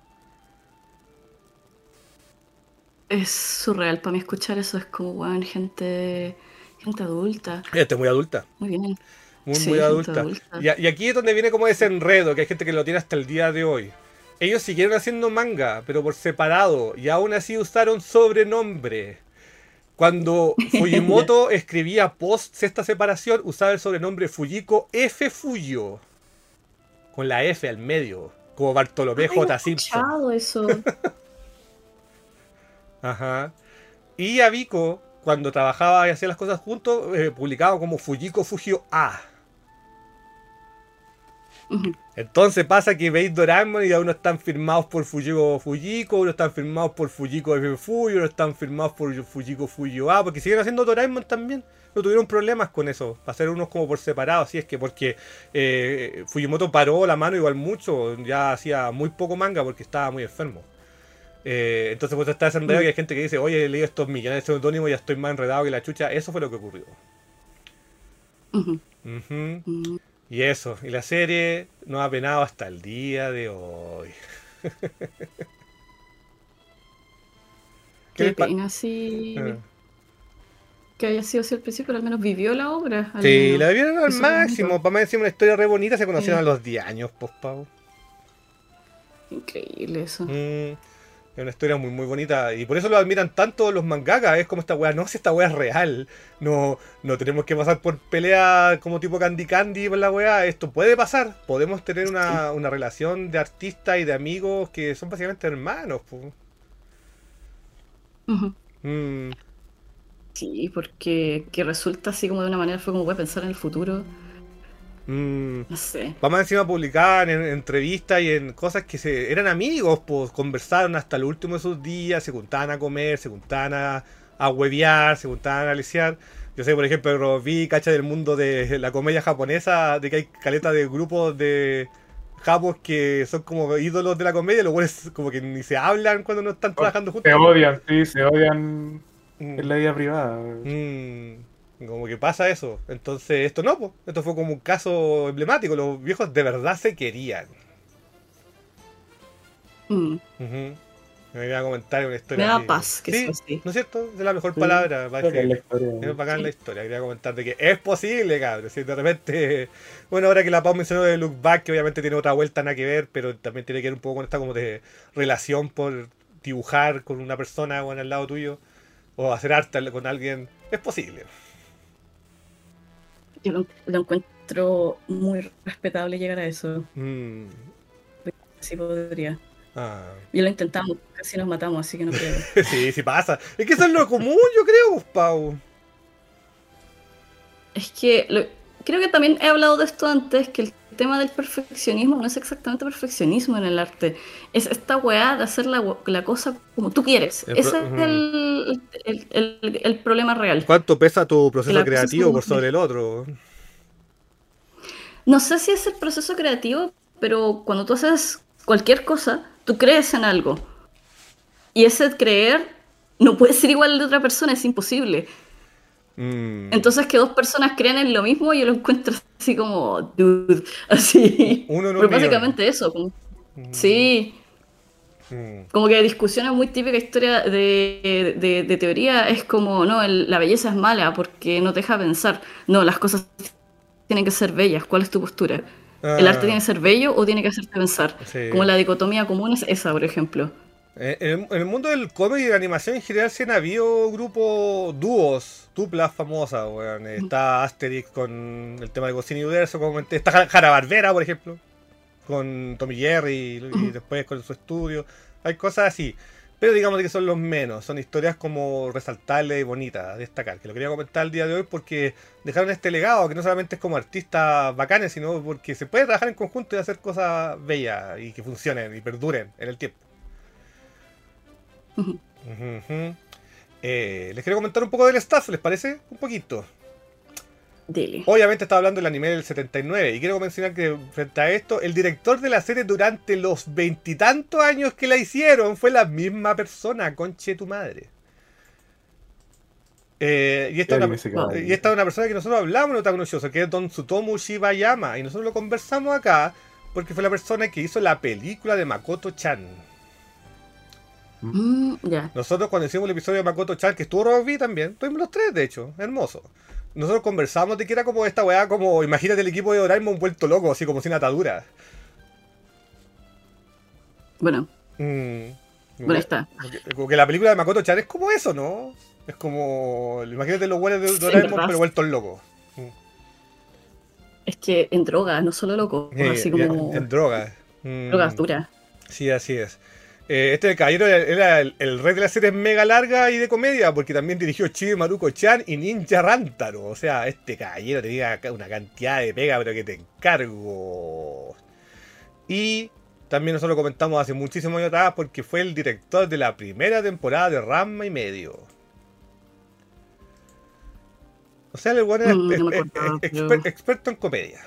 Es surreal para mí escuchar eso, es como, weón, gente, gente adulta. Gente muy adulta. Muy bien. Muy, sí, muy adulta. adulta. Y, y aquí es donde viene como ese enredo, que hay gente que lo tiene hasta el día de hoy. Ellos siguieron haciendo manga, pero por separado, y aún así usaron sobrenombre. Cuando Fujimoto escribía post esta separación, usaba el sobrenombre Fujiko F. Fuyo. Con la F al medio. Como Bartolomé J. Simpson. Eso. Ajá. Y Abiko, cuando trabajaba y hacía las cosas juntos, eh, publicaba como Fujiko Fujio A. Uh-huh. Entonces pasa que veis Doraemon y ya unos están firmados por Fujiko Fujiko, unos están firmados por Fujiko F. Fuyo, unos están firmados por Fujiko Fuyo A, porque siguen haciendo Doraemon también. No tuvieron problemas con eso, para hacer unos como por separado, así es que porque eh, Fujimoto paró la mano igual mucho, ya hacía muy poco manga porque estaba muy enfermo. Eh, entonces pues está ese enredo, uh-huh. que hay gente que dice, oye, he leído estos millones de seudónimos y ya estoy más enredado que la chucha. Eso fue lo que ocurrió. Uh-huh. Uh-huh. Uh-huh. Y eso, y la serie nos ha penado hasta el día de hoy. Qué pena, sí. Ah. Que haya sido así al principio, pero al menos vivió la obra. Sí, menos. la vivieron al eso máximo. Para mí decir una historia re bonita, se conocieron sí. a los diez años, pues, Pau. Increíble eso. Mm. Es una historia muy muy bonita y por eso lo admiran tanto los mangakas. Es como esta weá, no, si esta weá es real, no, no tenemos que pasar por pelea como tipo Candy Candy por la weá. Esto puede pasar, podemos tener una, una relación de artistas y de amigos que son básicamente hermanos. Uh-huh. mm. Sí, porque que resulta así como de una manera, fue como voy a pensar en el futuro. Mm. No sé. Vamos encima a publicar en, en entrevistas y en cosas que se eran amigos, pues conversaron hasta el último de sus días, se juntaban a comer, se juntaban a, a huevear, se juntaban a aliciar. Yo sé, por ejemplo, vi cacha del mundo de la comedia japonesa, de que hay caleta de grupos de japos que son como ídolos de la comedia, los cuales como que ni se hablan cuando no están trabajando juntos. Se odian, sí, se odian mm. en la vida privada. Mm. Como que pasa eso. Entonces, esto no, pues. Esto fue como un caso emblemático. Los viejos de verdad se querían. Mm. Uh-huh. Me iba a comentar una historia. Me da así. paz, que sí, eso sí. ¿no es cierto? Es la mejor sí, palabra. Para que la historia, es bacán sí. la historia. Quería comentar de que es posible, cabrón. Si de repente. Bueno, ahora que la Pau mencionó de Look Back, que obviamente tiene otra vuelta, nada que ver, pero también tiene que ver un poco con esta como de relación por dibujar con una persona o en el lado tuyo. O hacer arte con alguien. Es posible. Yo lo, lo encuentro muy respetable llegar a eso. Mm. Sí podría. Ah. Y lo intentamos, casi nos matamos, así que no creo. Sí, sí pasa. Es que eso es lo común, yo creo, pues, Pau. Es que lo- creo que también he hablado de esto antes, que el tema del perfeccionismo no es exactamente perfeccionismo en el arte. Es esta weá de hacer la, we- la cosa como tú quieres. El pro- Ese es Ujú. el, el- el- el problema real. ¿Cuánto pesa tu Que proceso la cosa sea creativo como por tú quieres. sobre el otro? No sé si es el proceso creativo, pero cuando tú haces cualquier cosa, tú crees en algo. Y ese creer no puede ser igual al de otra persona, es imposible. Mm. Entonces que dos personas crean en lo mismo, yo lo encuentro así como, dude, así. Uno en un Pero millón. básicamente eso, como- Mm. sí, Mm. como que discusiones muy típicas, historia de, de- de teoría, es como, no, el- la belleza es mala porque no te deja pensar. No, las cosas tienen que ser bellas. ¿Cuál es tu postura? ¿El arte tiene Ah, que ser bello o tiene que hacerte pensar? Como sí. la dicotomía común es esa, por ejemplo. Eh, En el, en el mundo del cómic y de la animación en general sí han habido grupos, dúos, duplas famosas, weón. Está Asterix con el tema de Cocina y Universo, como comenté. Está Hanna-Barbera, por ejemplo, con Tommy Jerry y, y después con su estudio. Hay cosas así. Pero digamos que son los menos. Son historias como resaltables y bonitas, a destacar. Que lo quería comentar el día de hoy porque dejaron este legado, que no solamente es como artistas bacanes, sino porque se puede trabajar en conjunto y hacer cosas bellas y que funcionen y perduren en el tiempo. Ujú. Ujú, ujú. Eh, les quiero comentar un poco del staff, ¿les parece? Un poquito. Dele. Obviamente estaba hablando del anime del setenta y nueve y quiero mencionar que frente a esto, el director de la serie durante los veintitantos años que la hicieron fue la misma persona, conche tu madre. Eh, y, esta ¿Qué es anime una, se Wow. cae? y esta es una persona que nosotros hablamos en Otaku no Shoujo, que es Don Tsutomu Shibayama, y nosotros lo conversamos acá porque fue la persona que hizo la película de Makoto-chan. Mm, ya. Nosotros cuando hicimos el episodio de Makoto-chan, que estuvo Rob B también, tuvimos los tres de hecho, hermoso. Nosotros conversamos de que era como esta weá, como imagínate el equipo de Doraemon vuelto loco, así como sin atadura. Bueno, Mm, bueno, ahí está. como que, como que la película de Makoto-chan es como eso, ¿no? Es como, imagínate los weones de Sí, en Doraemon verdad. pero vueltos locos. Mm. Es que en drogas, no solo loco, así Eh, y en, como en drogas. Mm. drogas duras. Sí, así es. Eh, este caballero era, era el, el rey de las series mega largas y de comedia, porque también dirigió Chibi Maruko-chan y Ninja Rantaro. O sea, este caballero tenía una cantidad de pega, pero que te encargo. Y también nosotros lo comentamos hace muchísimos años atrás, porque fue el director de la primera temporada de Ranma y medio. O sea, el bueno es, Mm, es- no me es- acordaba, es pero exper- experto en comedia.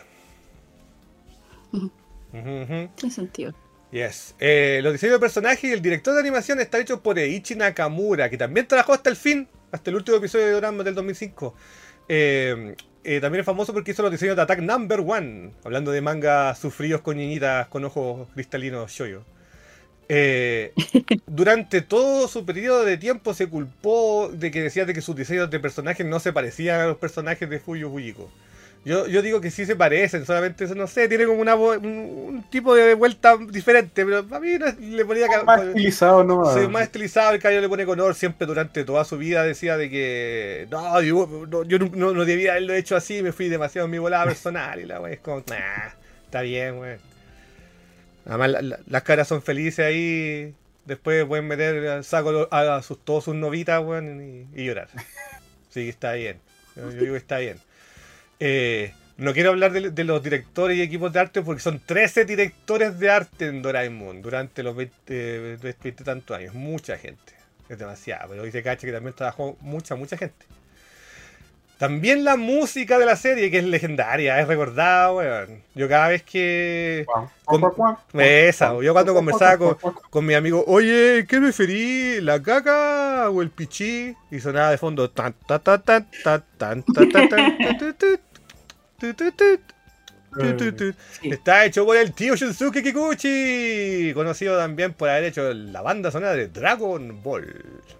Ujú. Ujú, ujú. tiene sentido. Yes. Eh, los diseños de personajes y el director de animación está hecho por Eiichi Nakamura, que también trabajó hasta el fin, hasta el último episodio de Doraemon del dos mil cinco. Eh, eh, también es famoso porque hizo los diseños de Attack Number One, hablando de mangas sufridos con niñitas con ojos cristalinos shoyo. Eh, durante todo su periodo de tiempo se culpó de que decía de que sus diseños de personajes no se parecían a los personajes de Fuyo Fujiko. Yo, yo digo que sí se parecen, solamente eso no sé, tiene como una vo- un, un tipo de vuelta diferente, pero a mí no, le ponía ca- Más co- estilizado, ¿no? sí, más estilizado, el cabello le pone color, siempre durante toda su vida decía de que no, yo no, yo no, no- no debía haberlo hecho así, me fui demasiado en mi volada personal y la wea es como, nah, está bien, wey. Además la- la- las caras son felices ahí, después pueden meter al saco a, a sus, todos sus novitas, weón, y, y llorar. Sí, está bien, yo, yo digo que está bien. Eh, no quiero hablar de, de los directores y equipos de arte porque son trece directores de arte en Doraemon durante los veinte, veinte tantos años. Mucha gente. Es demasiado. Pero dice Cacha que también trabajó mucha, mucha gente. También la música de la serie, que es legendaria, es recordada, weón. Yo cada vez que... con- esa, yo cuando conversaba con, con mi amigo, oye, ¿qué preferí? ¿La caca o el pichí? Y sonaba de fondo tan tan tan tan tan tan tan tan tan tu, tu, tu, tu, tu, tu, tu, tu. Sí. Está hecho por el tío Shunsuke Kikuchi, conocido también por haber hecho la banda sonora de Dragon Ball.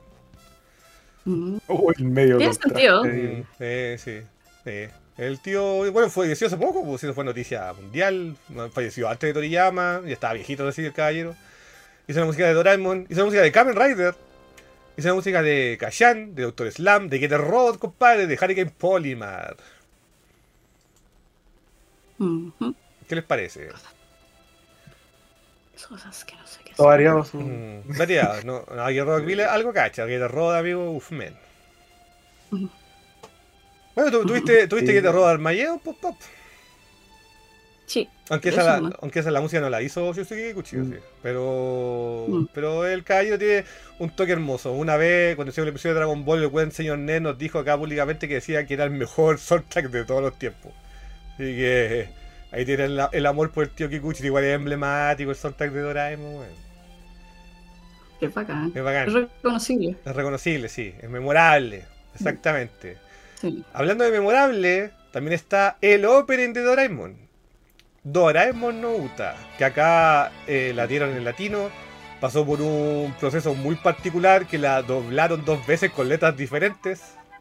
Mm. Oh, el medio Tiene contraste. sentido. Mm, sí, sí, sí. El tío, bueno, falleció hace poco, pues eso fue noticia mundial. Falleció antes de Toriyama, ya estaba viejito así el caballero. Hizo la música de Doraemon, hizo la música de Kamen Rider, hizo la música de Kashan, de Doctor Slam, de Getter Robot, compadre, de Hurricane Polymar. Ujú. ¿Qué les parece? Cosas que no sé qué Todo son. variado su... Mm, variado, no, no, Guerrero Vile algo cacha, Guerrero Road, amigo, uff, men. Ujú. Bueno, ¿tú, tuviste, tuviste Sí. Guerrero Road Armalleo, pop, pop. Sí, Aunque pero esa, eso la, nomás. aunque esa la música no la hizo Shusuke Kikuchi, Mm. sí. Pero. Mm. Pero el caballero tiene un toque hermoso. Una vez, cuando hicimos el episodio de Dragon Ball, el buen señor Ned nos dijo acá públicamente que decía que era el mejor soundtrack de todos los tiempos. Así que ahí tienen la- el amor por el tío Kikuchi, igual es emblemático el soundtrack de Doraemon, weón. Es bacán. Es bacán. Es reconocible. Es reconocible, sí, es memorable, exactamente. Sí. Hablando de memorable, también está el opening de Doraemon. Doraemon no Uta, que acá eh, la dieron en latino, pasó por un proceso muy particular que la doblaron dos veces con letras diferentes.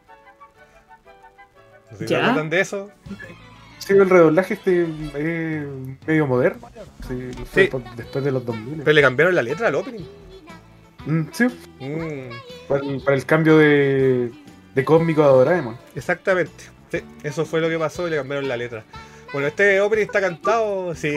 No sé si se ¿Ya? acuerdan de eso. Sí, el redoblaje este es medio moderno. Sí, fue Sí. por- después de los dos mil. Pero le cambiaron la letra al opening. Mm, sí, Mm, para el, para el cambio de, de cósmico a Doraemon. exactamente. Sí, eso fue lo que pasó y le cambiaron la letra. Bueno, este opening está cantado. Sí.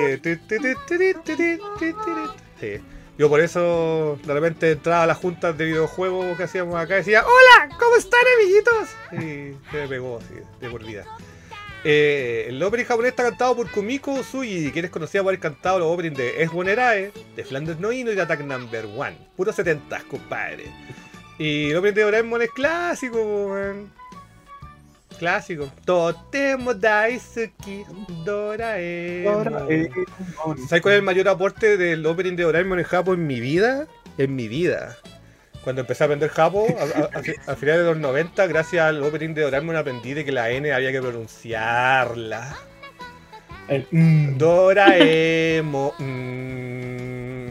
Sí. Yo por eso de repente entraba a las juntas de videojuegos que hacíamos acá y decía ¡Hola! ¿Cómo están, amiguitos? Y se me pegó así, de por vida. Eh, el opening japonés está cantado por Kumiko Usugi, quien es conocida por haber cantado los openings de Es Bonerae, de Flanders no Ino y de Attack Number One. Puros setentas, compadre. Y el opening de Doraemon es clásico, weón. Clásico. Totemo Daisuki Doraemon. Doraemon. ¿Sabes cuál es el mayor aporte del opening de Doraemon en Japón en mi vida? En mi vida. Cuando empecé a aprender Japón, a, a, a, fi- a finales de los noventa, gracias al opening de Doraemon aprendí de que la N había que pronunciarla. El, mm, Doraemon. Mm.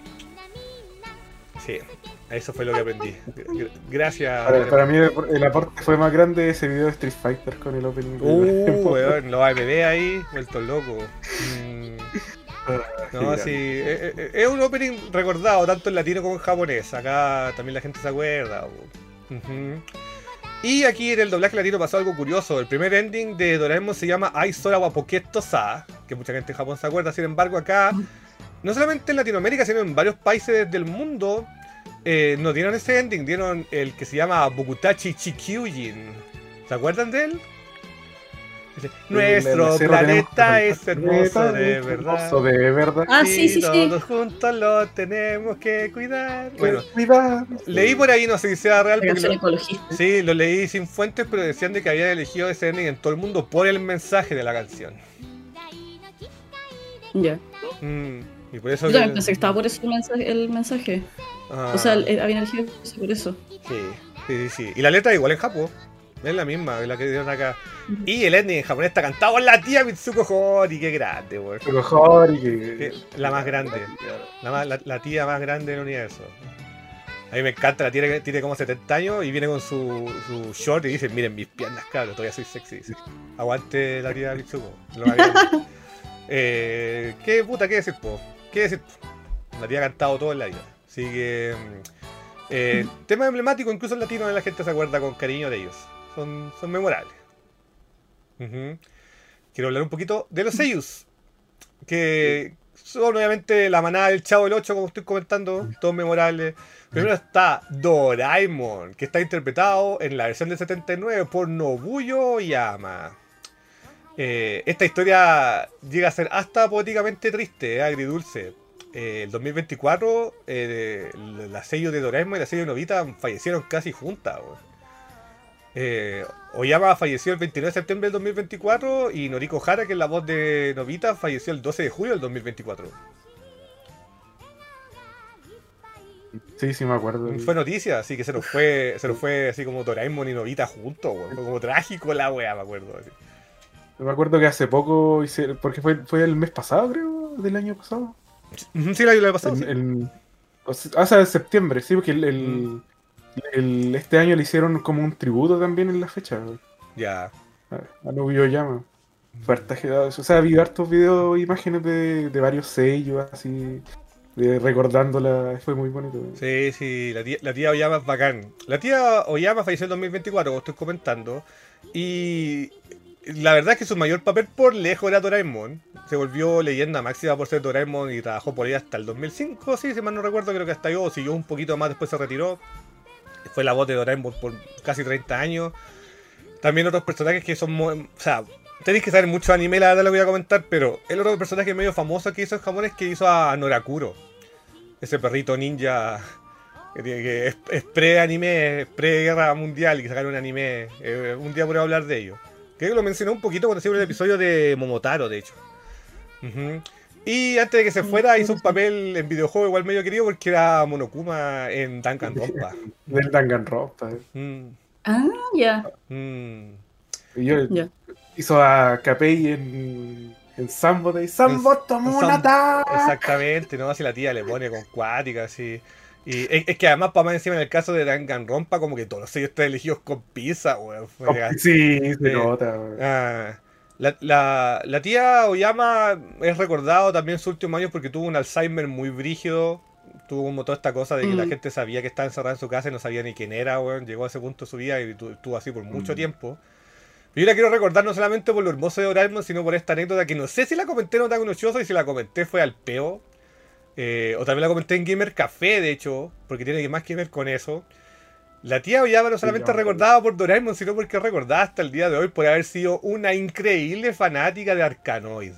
Sí, eso fue lo que aprendí. Gr- Gracias. para, para mí el, el aporte fue más grande ese video de Street Fighter con el opening. de Uh, Doraemon. weón, los A M D ahí, vueltos locos. Mm. Ah, No, gigante. sí, es, es- es un opening recordado tanto en latino como en japonés. Acá también la gente se acuerda. bo. Ujú. Y aquí en el doblaje latino pasó algo curioso. El primer ending de Doraemon se llama Ai Sora wa Poketo Sa, que mucha gente en Japón se acuerda. Sin embargo, acá, no solamente en Latinoamérica, sino en varios países del mundo, eh, no dieron ese ending, dieron el que se llama Bokutachi Chikyujin. ¿Se acuerdan de él? Dice, En la nuestro sierra planeta tenemos- es hermoso de es verdad. hermoso de verdad. Ah, sí, sí, sí. Todos juntos lo tenemos que cuidar. Bueno, Cuidado. leí por ahí, no sé si sea real, La porque canción lo, ecologista. sí, lo leí sin fuentes, pero decían de que habían elegido ese ending en todo el mundo por el mensaje de la canción. Ya. Mm, y por eso Yo que- también pensé que estaba por eso el mensaje. El mensaje. ah, O sea, el- habían elegido eso por eso. sí, sí, sí, sí. Y la letra igual en Japón. Es la misma, la que dieron acá. Y el ending en japonés está cantado por la tía Mitsuko Hori, qué grande, weón. Lo mejor y que... Sí, la más grande. La, más- la- la tía más grande del universo. A mí me encanta, la tía que tiene como setenta años y viene con su, su short y dice, miren mis piernas, cabros, todavía soy sexy. Dice. Aguante la tía Mitsuko. Lo más grande. eh, ¿Qué puta, qué decir, po? ¿Qué decir? Po? La tía ha cantado todo en la vida. Así que... mm, eh, tema emblemático, incluso en latino la gente se acuerda con cariño de ellos. Son, son memorables. Ujú. Quiero hablar un poquito de los seiyus, que son obviamente la manada del Chavo del ocho, como estoy comentando, todos memorables. Primero está Doraemon, que está interpretado en la versión del setenta y nueve por Nobuyo Oyama. Eh, esta historia llega a ser hasta poéticamente triste, eh, agridulce. Eh, el dos mil veinticuatro, eh, la seiyuu de Doraemon y la seiyuu de Nobita fallecieron casi juntas. weón. Eh, Oyama falleció el veintinueve de septiembre del dos mil veinticuatro y Noriko Hara, que es la voz de Nobita, falleció el doce de julio del dos mil veinticuatro. Sí, sí me acuerdo. Fue noticia, así que se nos fue, se nos fue así como Doraemon y Nobita juntos, weón. Fue como trágico la wea, me acuerdo. Así. Me acuerdo que hace poco hice... Porque fue, fue el mes pasado, creo, del año pasado. Ujú, sí, la la he pasado. En- Sí. en- o sea, o sea, en septiembre, sí, porque el, el- el- este año le hicieron como un tributo también en la fecha. Ya. A, a Nobuyo Oyama. Fue harta ge- O sea, vi hartos videos, imágenes de, de varios sellos, así, de, recordándola. Fue muy bonito. Sí, sí, la tía, la tía Oyama es bacán. La tía Oyama falleció en el dos mil veinticuatro, como estoy comentando. Y la verdad es que su mayor papel por lejos era Doraemon. Se volvió leyenda máxima por ser Doraemon y trabajó por ella hasta el dos mil cinco, sí, si mal no recuerdo, creo que hasta yo, o siguió un poquito más, después se retiró. Fue la voz de Doraemon por casi treinta años. También otros personajes que son... muy, o sea, tenéis que saber mucho anime, la verdad lo voy a comentar, pero el otro personaje medio famoso que hizo en Japón es que hizo a Norakuro. Ese perrito ninja que, tiene- que es, es pre-anime, es pre-guerra mundial, y que sacaron un anime. Eh, un día podría hablar de ello. Creo que lo mencioné un poquito cuando hicimos el episodio de Momotaro, de hecho. Ujú. Y antes de que se fuera, hizo un papel en videojuego igual medio querido porque era Monokuma en Danganronpa. Del Danganronpa. Mm, Ah, ya, mm. Y yo ya. hizo a Capei en, en Sambo de Sambo tomó un Sam- ataque. Exactamente, ¿no? Si la tía le pone con cuática, así. Y es, es que además, para más encima, en el caso de Danganronpa, como que todos los sellos están elegidos con pizza, weón. Fue Oh, legal. sí, se Eh, nota. weón. ah, la, la, la tía Oyama es recordado también en sus últimos años porque tuvo un Alzheimer muy brígido. Tuvo como toda esta cosa de que la Mm. gente sabía que estaba encerrada en su casa y no sabía ni quién era, weón. Llegó a ese punto de su vida y tu- estuvo así por mucho Mm. tiempo. Yo la quiero recordar no solamente por lo hermoso de Doraemon, sino por esta anécdota que no sé si la comenté en Otaku no Shoujo, y si la comenté fue al peo. Eh, o también la comenté en Gamer Café, de hecho, porque tiene más que ver con eso. La tía Oyama no solamente es Sí, yo- recordada por Doraemon, sino porque es recordada hasta el día de hoy por haber sido una increíble fanática de Arkanoid.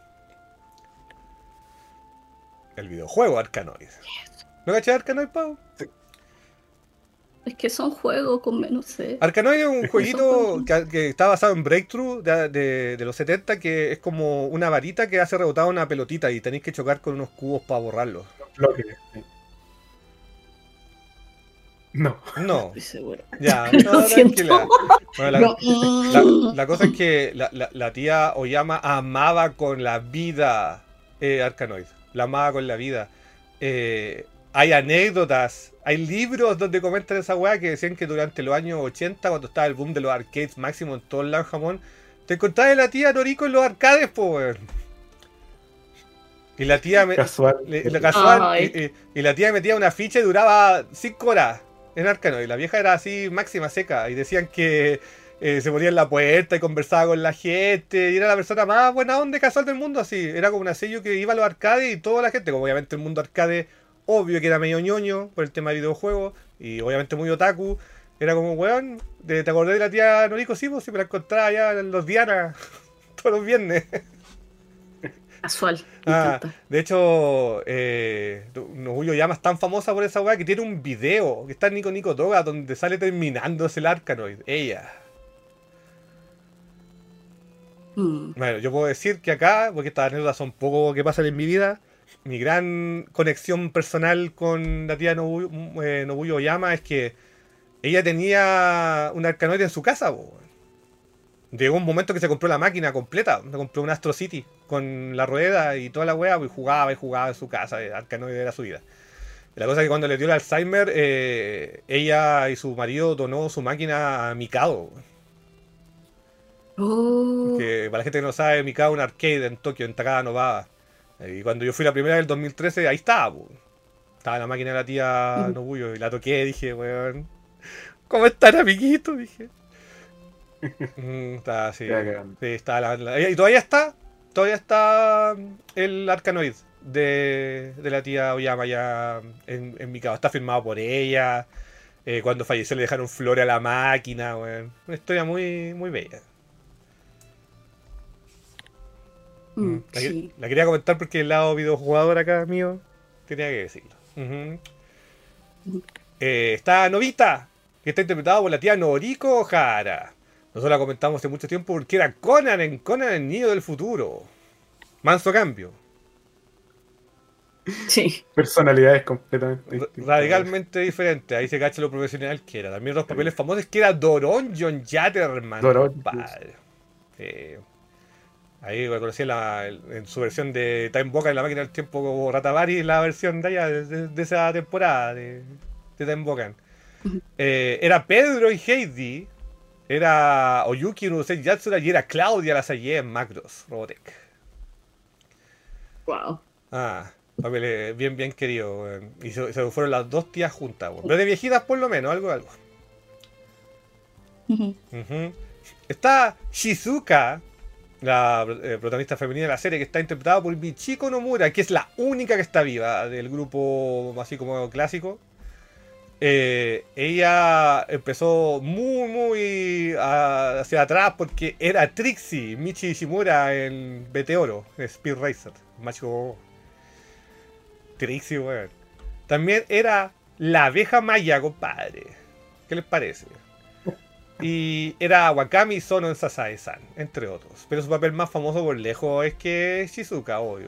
El videojuego Arkanoid. ¿No cachai Arkanoid, Pau? Es que son juegos con menos sé. Arkanoid es un Son jueguito juegos. que, que está basado en Breakthrough de, de- de los setenta, que es como una varita que hace rebotar una pelotita y tenéis que chocar con unos cubos para borrarlos. Bloque, sí. No. No, Estoy segura. ya, Lo no, siento. tranquila. Bueno, la, No. la- la cosa es que la, la- la tía Oyama amaba con la vida eh, Arkanoid. La amaba con la vida. Eh, hay anécdotas, hay libros donde comentan esa weá que decían que durante los años ochenta, cuando estaba el boom de los arcades máximo en todo el lado en Japón, te encontrabas a la tía Noriko en los arcades, po, weón. Y la tía me, Casual. le- la casual, Ay. y, y- y la tía metía una ficha y duraba cinco horas en Arkanoid. La vieja era así máxima seca y decían que eh, se ponía en la puerta y conversaba con la gente y era la persona más buena onda y casual del mundo, así. Era como una sello que iba a los arcades y toda la gente, como obviamente el mundo arcade, obvio que era medio ñoño por el tema de videojuegos y obviamente muy otaku. Era como, weón, ¿te te acordás de la tía Noriko? Sí, pues si me la encontraba allá en los Diana todos los viernes. Casual. Me Ah, encanta. de hecho, eh, Nobuyo Yama es tan famosa por esa weá que tiene un video que está en Nico Nico Toga donde sale terminándose el Arkanoid. Ella. Mm. Bueno, yo puedo decir que acá, porque estas anécdotas son poco que pasan en mi vida, mi gran conexión personal con la tía Nobuyo, eh, Nobuyo Yama es que ella tenía un Arkanoid en su casa, po, weón. Llegó un momento que se compró la máquina completa, se compró un Astro City con la rueda y toda la wea, pues, y jugaba y jugaba en su casa, el Arkanoid era su vida. La cosa es que cuando le dio el Alzheimer, eh, ella y su marido donó su máquina a Mikado. Oh. Que para la gente que no sabe, Mikado es un arcade en Tokio, en Takada Novara. Y cuando yo fui la primera del dos mil trece, ahí estaba, po. Estaba la máquina de la tía Ujú. Nobuyo y la toqué, dije, weón, ¿cómo están, amiguitos? Dije. Mm, está así. Ya, cagando. Sí, está la, la- y todavía está, todavía está el Arkanoid de, de la tía Oyama ya en, en Mikado. Está firmado por ella. Eh, cuando falleció le dejaron flores a la máquina, weón. Una historia muy, muy bella. Mm, Mm, La, que- sí. la quería comentar porque el lado videojugador acá mío tenía que decirlo. Ujú. Ujú. Eh, está Novita, que está interpretado por la tía Noriko Ohara. Nosotros la comentamos hace mucho tiempo porque era Conan en Conan el Niño del Futuro. Manso cambio. Sí. Personalidades completamente R- distintas. radicalmente diferente. Ahí se cacha lo profesional que era. También otros papeles famosos que era Doron John Yatterman. Doron, compadre. Eh, ahí reconocí la, en su versión de Time Boca en la máquina del tiempo como Ratavari, la versión de allá, de, de esa temporada de, de Time Bocan. Eh, era Pedro y Heidi. Era Oyuki Urusei Yatsura y era Claudia Lasalle en Macros Robotech. Wow. Ah, papeles bien, bien querido, weón. Y se, se fueron las dos tías juntas, weón. Pero de viejitas por lo menos, algo, algo. Ujú. Ujú. Está Shizuka, la eh, protagonista femenina de la serie, que está interpretada por Michiko Nomura, que es la única que está viva del grupo así como clásico. Eh, ella empezó muy, muy a- hacia atrás porque era Trixie, Michi Ishimura en Meteoro, en Speed Racer. Macho Trixie, weón. También era la abeja maya, compadre. ¿Qué les parece? Y era Wakami Sono en Sasae-san, entre otros. Pero su papel más famoso por lejos es que Shizuka, obvio.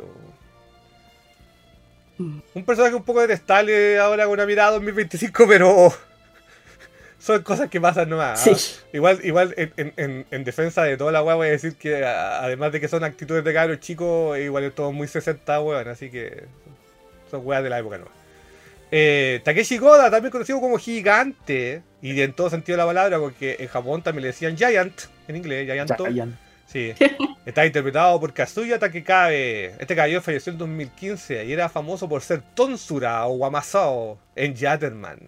Mm. Un personaje un poco detestable ahora con una mirada dos mil veinticinco, pero son cosas que pasan nomás. Sí. ¿Ah? Igual, igual en, en- en- en defensa de toda la weá voy a decir que a- además de que son actitudes de cabros chicos, igual es todo muy sesenta, weón, así que son weas de la época nueva. Eh, Takeshi Koda, también conocido como Gigante, y en todo sentido de la palabra, porque en Japón también le decían Giant, en inglés, Gianto. Giant. Sí. Está interpretado por Kazuya Takekabe. Este caballero falleció en dos mil quince y era famoso por ser Tonsura o Wamasao en Yatterman.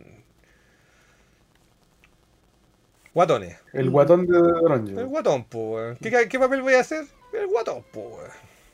Guatones. El guatón de El Orange. guatón, pues. ¿Qué, qué papel voy a hacer? El guatón, pues.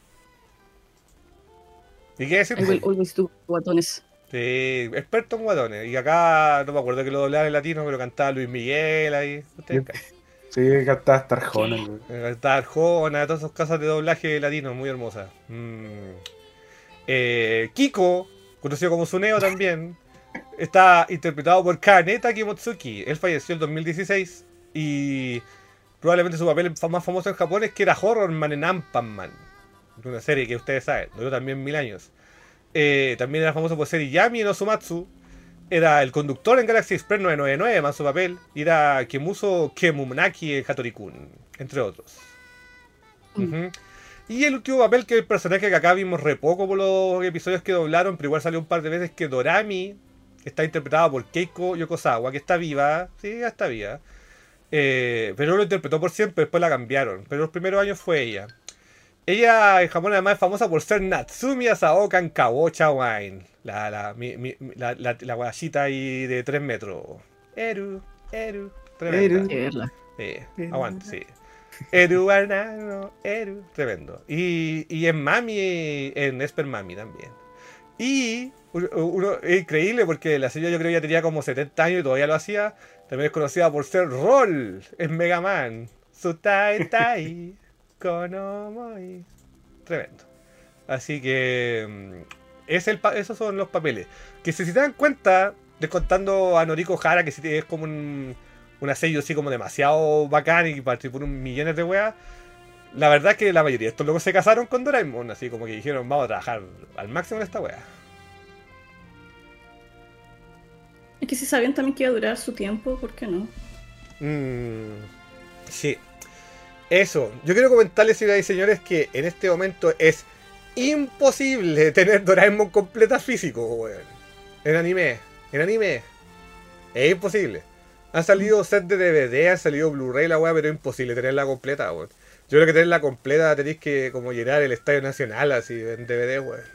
¿Y qué decir? I will always do guatones. Sí, experto en guatones. Y acá, no me acuerdo que lo doblaba en latino, pero cantaba Luis Miguel ahí. Ustedes Sí, que está hasta Arjona, güey. cantaba Arjona, todas esas cosas de doblaje latino, muy hermosas. Mm. Eh, Kiko, conocido como Suneo también, está interpretado por Kaneta Kimotsuki. Él falleció en dos mil dieciséis y probablemente su papel más famoso en Japón es que era Horror Man en Ampan-Man, una serie que ustedes saben, duró también mil años. Eh, también era famoso por ser Yami en Osumatsu. Era el conductor en Galaxy Express nueve nueve nueve, más su papel. Y era Kemuso Kemunaki en Hattori-kun, entre otros. Mm. Ujú. Y el último papel, que es el personaje que acá vimos re poco por los episodios que doblaron, pero igual salió un par de veces, que Dorami está interpretada por Keiko Yokozawa, que está viva, sí, ya está viva. Eh, pero no lo interpretó por siempre, después la cambiaron. Pero los primeros años fue ella. Ella en Japón además es famosa por ser Natsumi Asaoka en Kabocha Wine. La, la, mi, mi, la, la, la guachita ahí de tres metros. Eru, Eru, tremenda. Eru. Hay que verla. Sí, aguante, sí. Eru Arnano, Eru, tremendo. Y, y en Mami, en Esper Mami también. Y uno, uno- es increíble porque la señora yo creo que ya tenía como setenta años y todavía lo hacía. También es conocida por ser Roll en Mega Man. Sutai Tai Konomoi. Tremendo. Así que mm, es el pa- esos son los papeles. Que si se dan cuenta, descontando a Noriko Hara, que sí es como un, una sello así como demasiado bacán y participó en un millones de weas. La verdad es que la mayoría de estos locos se casaron con Doraemon, así como que dijeron, vamos a trabajar al máximo en esta wea. Es que si sabían también que iba a durar su tiempo, ¿por qué no? Mm, sí. Eso. Yo quiero comentarles, señoras y señores, que en este momento es imposible tener Doraemon completa físico, weón. En anime. En anime. Es imposible. Han salido sets de D V D, han salido Blu-ray, la weá, pero es imposible tenerla completa, weón. Yo creo que tenerla completa tenéis que como llenar el Estadio Nacional así en D V D, weón.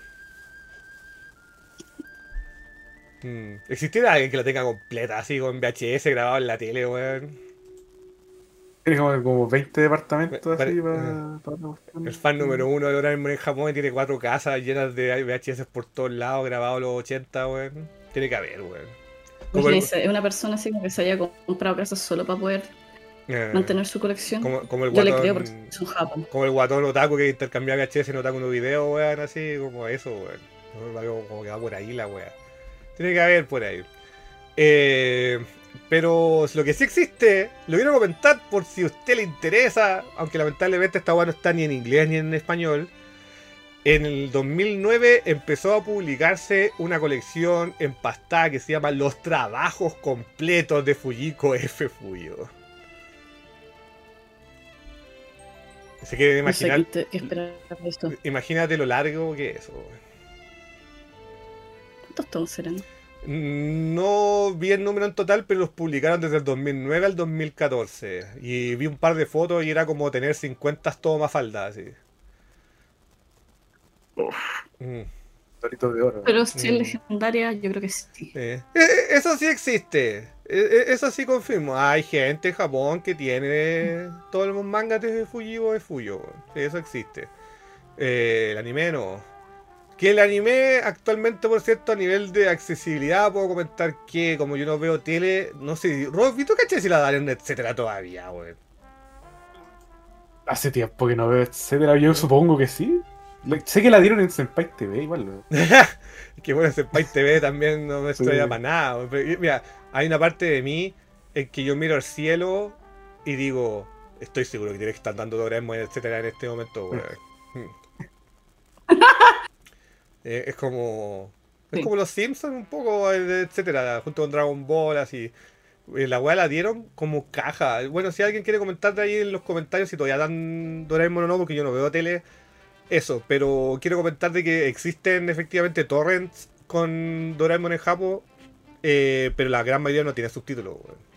Mm. ¿Existiera alguien que la tenga completa así con V H S grabado en la tele, weón? Tiene como, como veinte departamentos Pare- así para, para la cuestión. El fan número uno de Doraemon en Japón y tiene cuatro casas llenas de V H S por todos lados, grabados los ochenta, weón. Tiene que haber, weón. Como el, Imagínense, es una persona así como que se haya comprado casas solo para poder eh, mantener su colección. como, como el Yo le guatón, creo porque es un Japón. como el guatón otaku que intercambia V H S en otaku no video, weón, así como eso, weón. Como, como que va por ahí la weá. Tiene que haber por ahí. Eh, pero lo que sí existe, lo quiero comentar por si a usted le interesa, aunque lamentablemente esta weá no está ni en inglés ni en español. En el dos mil nueve empezó a publicarse una colección empastada que se llama Los Trabajos Completos de Fujiko F. Fuyo. Se quieren No sé imaginar. qué, te- qué esperar de esto. Imagínate lo largo que es eso. ¿Cuántos tomos serán? No vi el número en total, pero los publicaron desde el dos mil nueve al dos mil catorce. Y vi un par de fotos y era como tener cincuenta tomas faldas así. Mm. Doritos de oro. Pero si es Mm. legendaria, yo creo que sí. Eh, eh, Eso sí existe. E- e- Eso sí confirmo. Hay gente en Japón que tiene todos los mangas de Fujibo de Fuyo. Weón. Sí, eso existe. Eh, el anime no. Que el anime actualmente, por cierto, a nivel de accesibilidad, puedo comentar que como yo no veo tele, no sé, Rob, ¿tú cachai si la dan etcétera todavía, weón? Hace tiempo que no veo, etcétera. Yo supongo que sí. Le- Sé que la dieron en Senpai T V, igual. ¿No? Que bueno, Senpai T V también no me Sí. extraña para nada. Weón. Pero, mira, hay una parte de mí en que yo miro al cielo y digo, estoy seguro que tiene que estar dando Doraemon, etcétera, en este momento, weón. Eh, es como. Es Sí. como los Simpsons, un poco, eh, etcétera, junto con Dragon Ball, así. Eh, La weá la dieron como caja. Bueno, si alguien quiere comentar de ahí en los comentarios si todavía dan Doraemon o no, porque yo no veo tele, eso. Pero quiero comentar de que existen efectivamente torrents con Doraemon en Japón, eh, pero la gran mayoría no tiene subtítulos,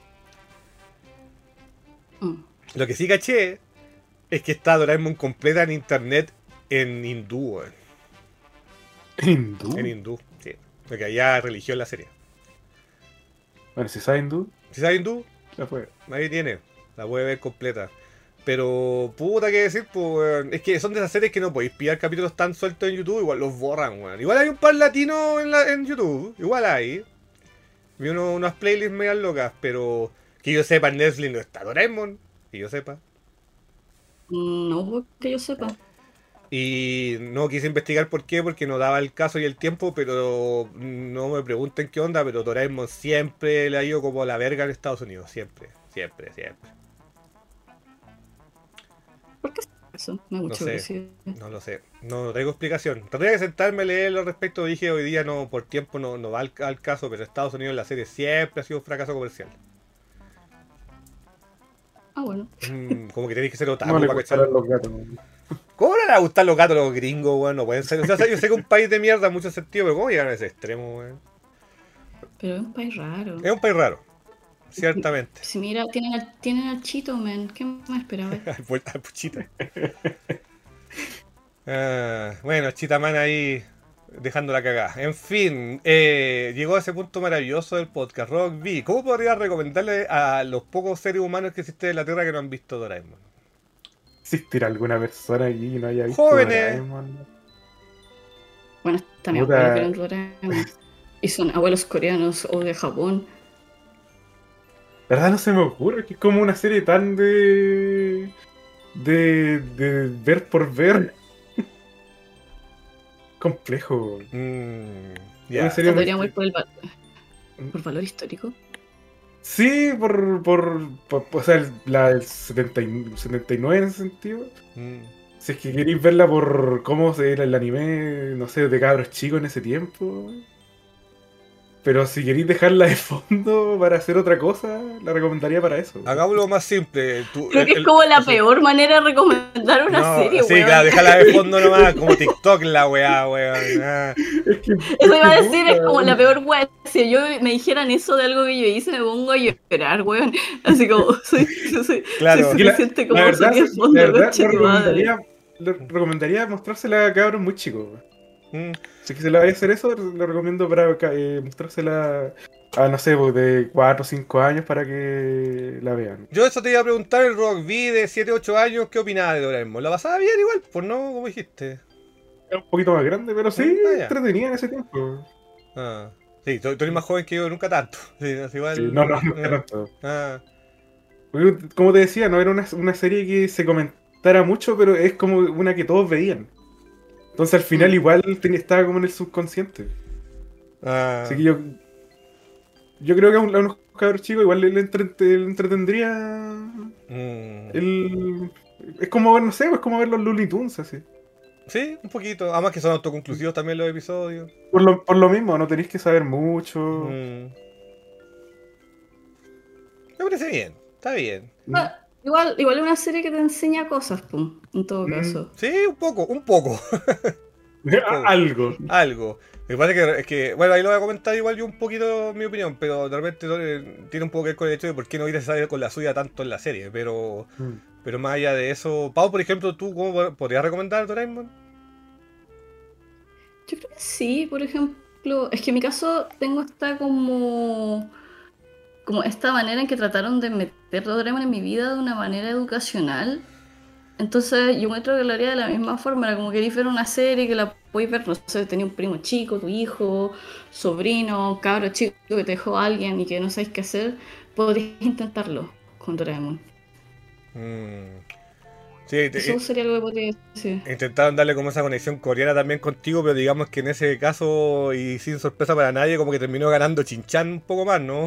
weón. Mm. Lo que sí caché es que está Doraemon completa en internet en hindú, weón. ¿Hindú? En hindú, sí. Porque allá religión la serie. Bueno, si sabe hindú, Si sabes hindú, ya fue. ahí tiene. La puede ver completa. Pero, puta que decir, pues, weón. Es que son de esas series que no podéis pillar capítulos tan sueltos en YouTube, igual los borran, weón. Igual hay un par latinos en, la- en YouTube, igual hay. Vi uno- unas playlists medias locas, pero que yo sepa, en Netflix no está Doraemon, que yo sepa. No que yo sepa. Y no quise investigar por qué, porque no daba el caso y el tiempo, pero no me pregunten qué onda, pero Doraemon siempre le ha ido como la verga en Estados Unidos, siempre, siempre, siempre. ¿Por qué eso? Me da No mucha sé, curiosidad. no lo sé, no tengo explicación. Tendría que sentarme a leerlo al respecto, dije hoy día no, por tiempo no, no va al, al caso, pero Estados Unidos la serie siempre ha sido un fracaso comercial. Ah, bueno. Mm, como que tenéis que ser otaku No le para gustarán cacharlo. los gatos. ¿No? ¿Cómo no le va a gustar los gatos a los gringos, weón? No pueden ser. O sea, yo sé que es un país de mierda en muchos sentidos, pero ¿cómo llegan a ese extremo, weón? Pero es un país raro. Es un país raro, ciertamente. Si mira, tienen al, tienen al Chito, man. ¿Qué más esperaba? Vuelta al puchita. Ah, bueno, Chitaman ahí dejando la cagada. En fin, eh, llegó a ese punto maravilloso del podcast. Rock V, ¿cómo podrías recomendarle a los pocos seres humanos que existen en la Tierra que no han visto Doraemon? ¿Existirá alguna persona aquí que no haya visto Jóvenes. Doraemon? Bueno, está mi Puta. abuelo que no Doraemon. Y son abuelos coreanos o de Japón. La verdad no se me ocurre, que es como una serie tan de... de... de ver por ver. Complejo. Mm, Una ya. serie O muy- podríamos ir por, el va- por valor histórico. Sí, por, por, por- o sea, el- la del setenta y setenta y nueve en ese sentido. Mm. Si es que queréis verla por cómo era el anime, no sé, de cabros chicos en ese tiempo. Pero si queréis dejarla de fondo para hacer otra cosa, la recomendaría para eso. Hagámoslo más simple. Tú- Creo que el- es como la eso- peor manera de recomendar una No, serie, sí, weón. claro, déjala de fondo nomás, como TikTok la weá, weón. Ah. Es que, Eso iba a decir, es puta, como la peor weá. Si yo me dijeran eso de algo que yo hice, me pongo a llorar, weón. Así como, soy, soy, soy, Claro. soy que la, suficiente como la verdad, serie de sí, fondo, la verdad concha lo tu madre. recomendaría, lo recomendaría mostrársela a cabros muy chicos. Mm. Si es que se la vaya a hacer eso, lo recomiendo para eh, mostrársela a, no sé, pues, de cuatro o cinco años para que la vean. Yo eso te iba a preguntar, el Rock V de siete ocho años, ¿qué opinaba de Doraemon? ¿La pasaba bien igual? Pues no, como dijiste. Era un poquito más grande, pero sí, Ah, ya. entretenida en ese tiempo. Ah. Sí, tú, tú eres más joven que yo, nunca tanto. Sí, así igual. Sí, no, no, no, Ah. tanto. Ah. Porque, como te decía, no era una, una serie que se comentara mucho, pero es como una que todos veían. Entonces al final Mm. igual tenía- estaba como en el subconsciente. Ah. Así que yo yo creo que a, un- a unos cabros chicos igual le, le entre- le entretendría Mm. el... Es como ver, no sé, es como ver los Looney Tunes así. Sí, un poquito. Además que son autoconclusivos también los episodios. Por lo, por lo mismo, no tenéis que saber mucho. Mm. Me parece bien, está bien. Ah, igual, igual es una serie que te enseña cosas, pum, en todo Mm. caso. Sí, un poco, un poco. Algo. Algo. Me parece que, es que, bueno, ahí lo voy a comentar igual yo un poquito mi opinión, pero de repente eh, tiene un poco que ver con el hecho de por qué no ir a salir con la suya tanto en la serie, pero Mm. pero más allá de eso, Pau, por ejemplo, ¿tú cómo podrías recomendar Doraemon? Yo creo que sí, por ejemplo. Es que en mi caso tengo esta como como esta manera en que trataron de meter Doraemon en mi vida de una manera educacional. Entonces yo encuentro que lo haría de la misma forma, era como queréis ver una serie que la podéis ver, no sé, tenía un primo chico, tu hijo, sobrino, cabro chico que te dejó alguien y que no sabéis qué hacer, podrías intentarlo con Doraemon. Mm. Sí, te- Eso eh, sería algo que podría decir. intentaron darle como esa conexión coreana también contigo, pero digamos que en ese caso, y sin sorpresa para nadie, como que terminó ganando Chinchan un poco más, ¿no?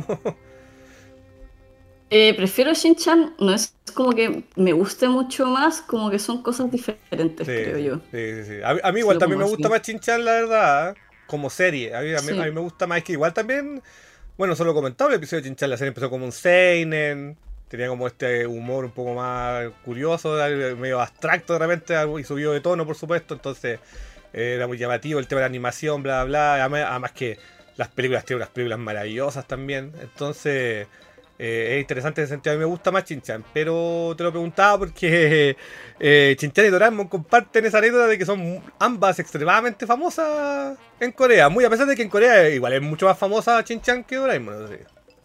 Eh, prefiero Shin-Chan, no es como que me guste mucho más, como que son cosas diferentes, Sí, creo sí, yo, sí, sí, sí. A, mí a mí si igual lo también pongo me gusta así. más Chinchan, la verdad, ¿eh? Como serie. A mí, a mí, a mí Sí. me gusta más, es que igual también, bueno, solo comentaba el episodio de Chinchan, la serie empezó como un seinen, tenía como este humor un poco más curioso, algo medio abstracto de repente, algo- y subió de tono, por supuesto, entonces eh, era muy llamativo el tema de la animación, bla, bla, bla. Además, además que las películas tienen unas películas maravillosas también, entonces... eh, es interesante en ese sentido. A mí me gusta más Chinchan, pero te lo preguntaba porque eh, Shin-chan y Doraemon comparten esa anécdota de que son ambas extremadamente famosas en Corea. Muy a pesar de que en Corea igual es mucho más famosa Shin-chan que Doraemon. No sé.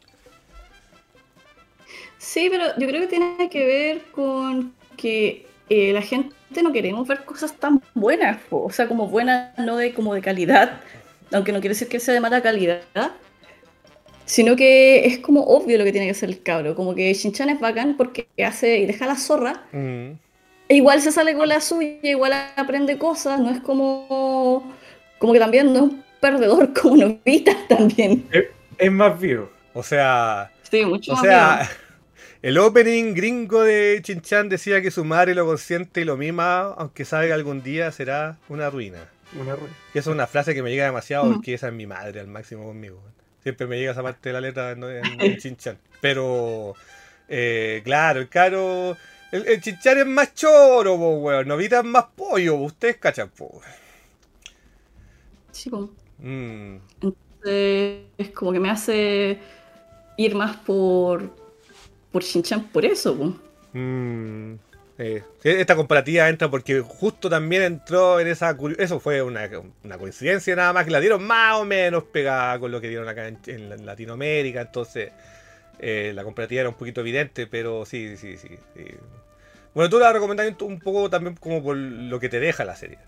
Sí, pero yo creo que tiene que ver con que eh, la gente no queremos ver cosas tan buenas, po. O sea, como buenas, no de como de calidad, aunque no quiere decir que sea de mala calidad, sino que es como obvio lo que tiene que hacer el cabro, como que Shin-Chan es bacán porque hace y deja la zorra, Mm, e igual se sale con la suya, igual aprende cosas, no es como como que también no es un perdedor como Novita también. Es, es más vivo. o sea, Sí, mucho o más vivo. sea, el opening gringo de Shin-chan decía que su madre lo consiente y lo mima, aunque sabe que algún día será una ruina. Una rueda. Y esa es una frase que me llega demasiado Ujú. porque esa es mi madre al máximo conmigo. Siempre me llega esa parte de la letra en, en, en Shin-chan. Pero, eh, claro, el caro. El, el Shin-chan es más choro, po, weón. Novita es más pollo, po. Ustedes cachan, po. Sí, po. Mm, Entonces, es como que me hace ir más por, por Shin-Chan por eso, po. mm, eh, sí, esta comparativa entra porque justo también entró en esa. curi- Eso fue una, una coincidencia nada más que la dieron más o menos pegada con lo que dieron acá en, en Latinoamérica. Entonces. Eh, la comparativa era un poquito evidente, pero sí, sí, sí, sí. Bueno, tú la recomendás un un poco también como por lo que te deja la serie.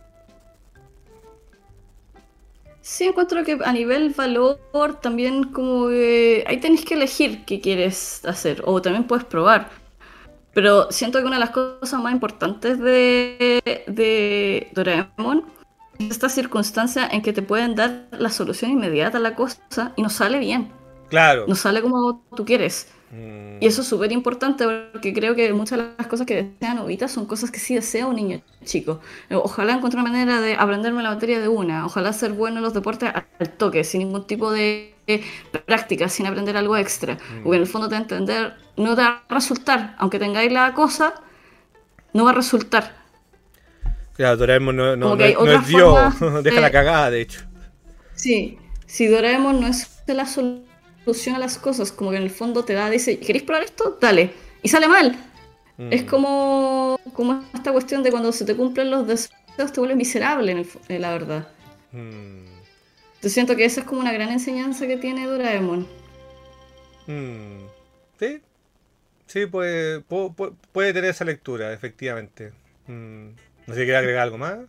Sí, encuentro que a nivel valor también como que ahí tenés que elegir qué quieres hacer o también puedes probar. Pero siento que una de las cosas más importantes de, de Doraemon es esta circunstancia en que te pueden dar la solución inmediata a la cosa y no sale bien, Claro. no sale como tú quieres. Y Mm, eso es súper importante porque creo que muchas de las cosas que desea Novita son cosas que sí desea un niño chico. Ojalá encontrar una manera de aprenderme la materia de una, ojalá ser bueno en los deportes al toque, sin ningún tipo de práctica, sin aprender algo extra. Porque en el mm. fondo te va a entender, no te va a resultar, aunque tengáis la cosa, no va a resultar. Claro, Doraemon no, no, Como que no hay es, no es otras Dios, formas deja la de... cagada, de hecho. Sí, si Doraemon no es la solución a las cosas, como que en el fondo te da, dice, ¿queréis probar esto? Dale. Y sale mal. Es Mm, como, como esta cuestión de cuando se te cumplen los deseos te vuelves miserable, en el fo- en la verdad. mm, Yo siento que esa es como una gran enseñanza que tiene Doraemon. mm. Sí, sí, puede, pu- pu- puede tener esa lectura, efectivamente. Mm. No sé si quiere agregar algo más.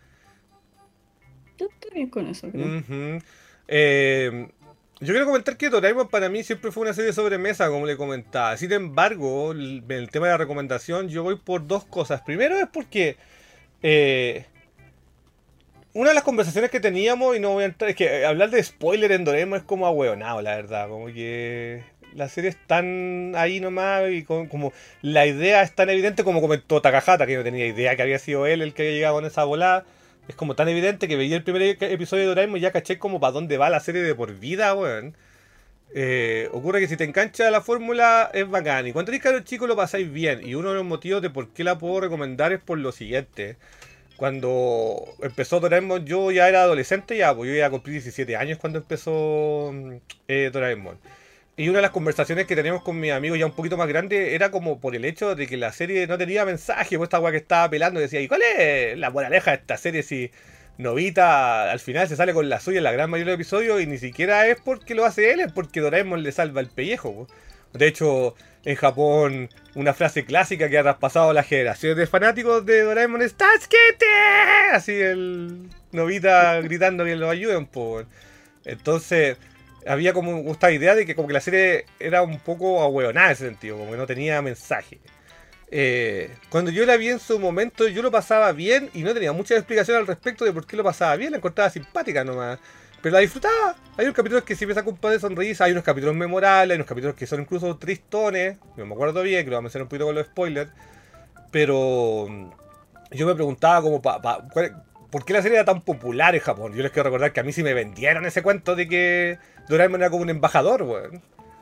Yo estoy bien con eso, creo. Ujú. Eh, yo quiero comentar que Doraemon para mí siempre fue una serie de sobremesa, como le comentaba. Sin embargo, el, el tema de la recomendación, yo voy por dos cosas. Primero es porque eh, una de las conversaciones que teníamos, y no voy a entrar, es que eh, hablar de spoiler en Doraemon es como ahueonado, la verdad. Como que las series están ahí nomás y con- como la idea es tan evidente como comentó Takahata, que yo no tenía idea que había sido él el que había llegado con esa volada. Es como tan evidente que veía el primer e- episodio de Doraemon y ya caché como para dónde va la serie de por vida, weón. Eh, ocurre que si te engancha la fórmula es bacán. Y cuando eres caro chico lo pasáis bien. Y uno de los motivos de por qué la puedo recomendar es por lo siguiente. Cuando empezó Doraemon, yo ya era adolescente, ya, pues yo ya cumplí diecisiete años cuando empezó mm, eh, Doraemon. Y una de las conversaciones que teníamos con mis amigos ya un poquito más grandes era como por el hecho de que la serie no tenía mensaje, pues esta weá que estaba pelando decía, ¿y cuál es la moraleja de esta serie si Nobita al final se sale con la suya en la gran mayoría de los episodios y ni siquiera es porque lo hace él, es porque Doraemon le salva el pellejo, po. De hecho, en Japón, una frase clásica que ha traspasado las generaciones de fanáticos de Doraemon es ¡Tasukete! Así el Nobita gritando que lo ayuden, po. Entonces, había como esta idea de que como que la serie era un poco ahueonada en ese sentido, como que no tenía mensaje. Eh, cuando yo la vi en su momento, yo lo pasaba bien y no tenía mucha explicación al respecto de por qué lo pasaba bien, la encontraba simpática nomás. Pero la disfrutaba. Hay unos capítulos que sí me sacan un par de sonrisas, hay unos capítulos memorables, hay unos capítulos que son incluso tristones, no me acuerdo bien, que lo voy a mencionar un poquito con los spoilers. Pero yo me preguntaba como pa, pa, cuál, ¿por qué la serie era tan popular en Japón? Yo les quiero recordar que a mí sí me vendieron ese cuento de que Doraemon era como un embajador, weón.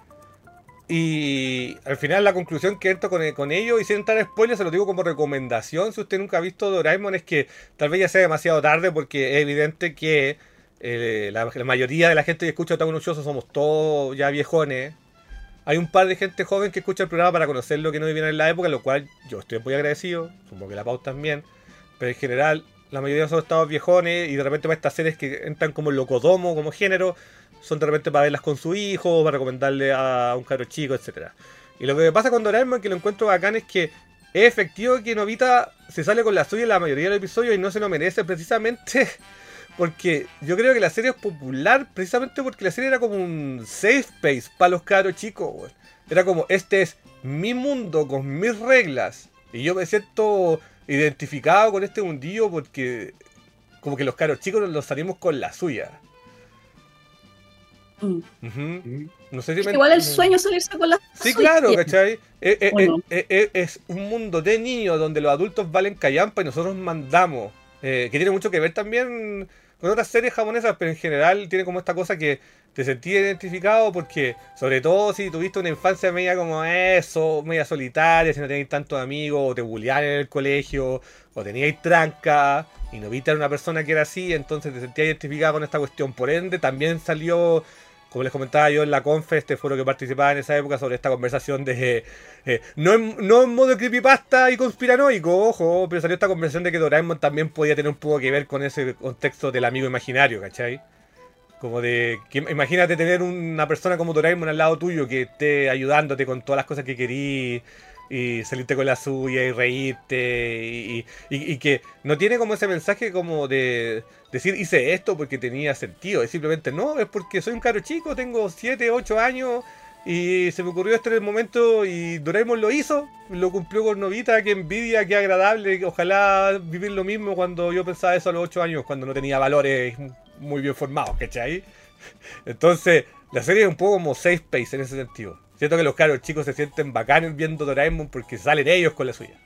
Y al final la conclusión que entro con, con ello, y sin entrar en spoilers, se lo digo como recomendación, si usted nunca ha visto Doraemon, es que tal vez ya sea demasiado tarde porque es evidente que eh, la, la mayoría de la gente que escucha Otaku no Shoujo somos todos ya viejones. Hay un par de gente joven que escucha el programa para conocer lo que no vivían en la época, lo cual yo estoy muy agradecido, supongo que la pauta también, pero en general la mayoría son estados viejones y de repente para estas series que entran como locodomo, como género, son de repente para verlas con su hijo, para recomendarle a un caro chico, etcétera. Y lo que me pasa con Doraemon, que lo encuentro bacán, es que es efectivo que Nobita se sale con la suya en la mayoría de los episodios y no se lo merece precisamente porque yo creo que la serie es popular precisamente porque la serie era como un safe space para los caros chicos, güey. Era como, este es mi mundo con mis reglas. Y yo me siento identificado con este mundillo porque como que los caros chicos nos los salimos con la suya. Mm. Uh-huh. No sé si es me... igual el sueño es salirse con la Sí, suya. claro, ¿cachai? Eh, eh, Bueno. eh, eh, es un mundo de niños donde los adultos valen callampa y nosotros mandamos. Eh, que tiene mucho que ver también con otras series japonesas, pero en general tiene como esta cosa que te sentís identificado porque, sobre todo si tuviste una infancia media como eso, media solitaria, si no tenéis tantos amigos, o te bulleaban en el colegio, o teníais tranca, y Nobita era una persona que era así, entonces te sentías identificado con esta cuestión. Por ende, también salió, como les comentaba yo en la confe, este foro que participaba en esa época sobre esta conversación de... Eh, no, en, no en modo creepypasta y conspiranoico, ojo, pero salió esta conversación de que Doraemon también podía tener un poco que ver con ese contexto del amigo imaginario, ¿cachai? Como de... Que, imagínate tener una persona como Doraemon al lado tuyo que esté ayudándote con todas las cosas que querís y salirte con la suya y reírte y, y, y que no tiene como ese mensaje como de decir hice esto porque tenía sentido, es simplemente no, es porque soy un caro chico, tengo siete, ocho años y se me ocurrió esto en el momento y Doraemon lo hizo, lo cumplió con Nobita, qué envidia, qué agradable, ojalá vivir lo mismo cuando yo pensaba eso a los ocho años, cuando no tenía valores muy bien formados, ¿cachai? Entonces la serie es un poco como safe space en ese sentido. Siento que los caros chicos se sienten bacanes viendo Doraemon porque salen ellos con la suya.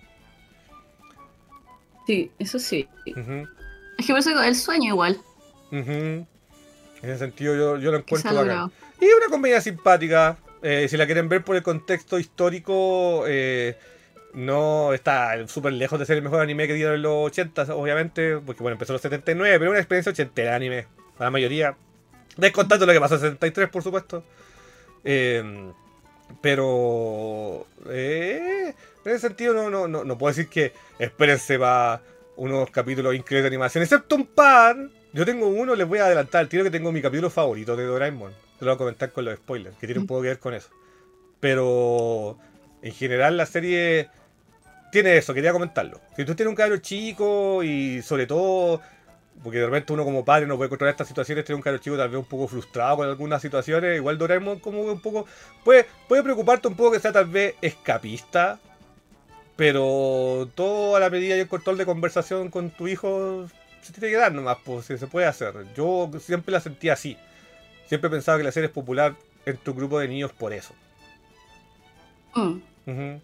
Sí, eso sí. Uh-huh. Es que por eso el sueño igual. Uh-huh. En ese sentido yo, yo lo encuentro bacán. Logrado. Y una comedia simpática. Eh, si la quieren ver por el contexto histórico, eh, no está súper lejos de ser el mejor anime que dieron en los ochenta, obviamente, porque bueno, empezó en los setenta y nueve, pero una experiencia ochentera de anime, para la mayoría. Descontando lo que pasó en setenta y tres, por supuesto. Eh, pero eh, en ese sentido no, no, no, no puedo decir que espérense para unos capítulos increíbles de animación, excepto un par. Yo tengo uno, les voy a adelantar el tiro que tengo mi capítulo favorito de Doraemon. Te lo voy a comentar con los spoilers, que tiene un poco que ver con eso. Pero en general la serie tiene eso, quería comentarlo. Si tú tienes un cabro chico y sobre todo, porque de repente uno como padre no puede controlar estas situaciones, tiene un cabro chico tal vez un poco frustrado con algunas situaciones, igual Doraemon como un poco... Puede, puede preocuparte un poco que sea tal vez escapista, pero todo a la medida y el control de conversación con tu hijo se tiene que dar nomás, pues se puede hacer. Yo siempre la sentí así. Siempre he pensado que la serie es popular en tu grupo de niños por eso. Mm. Uh-huh.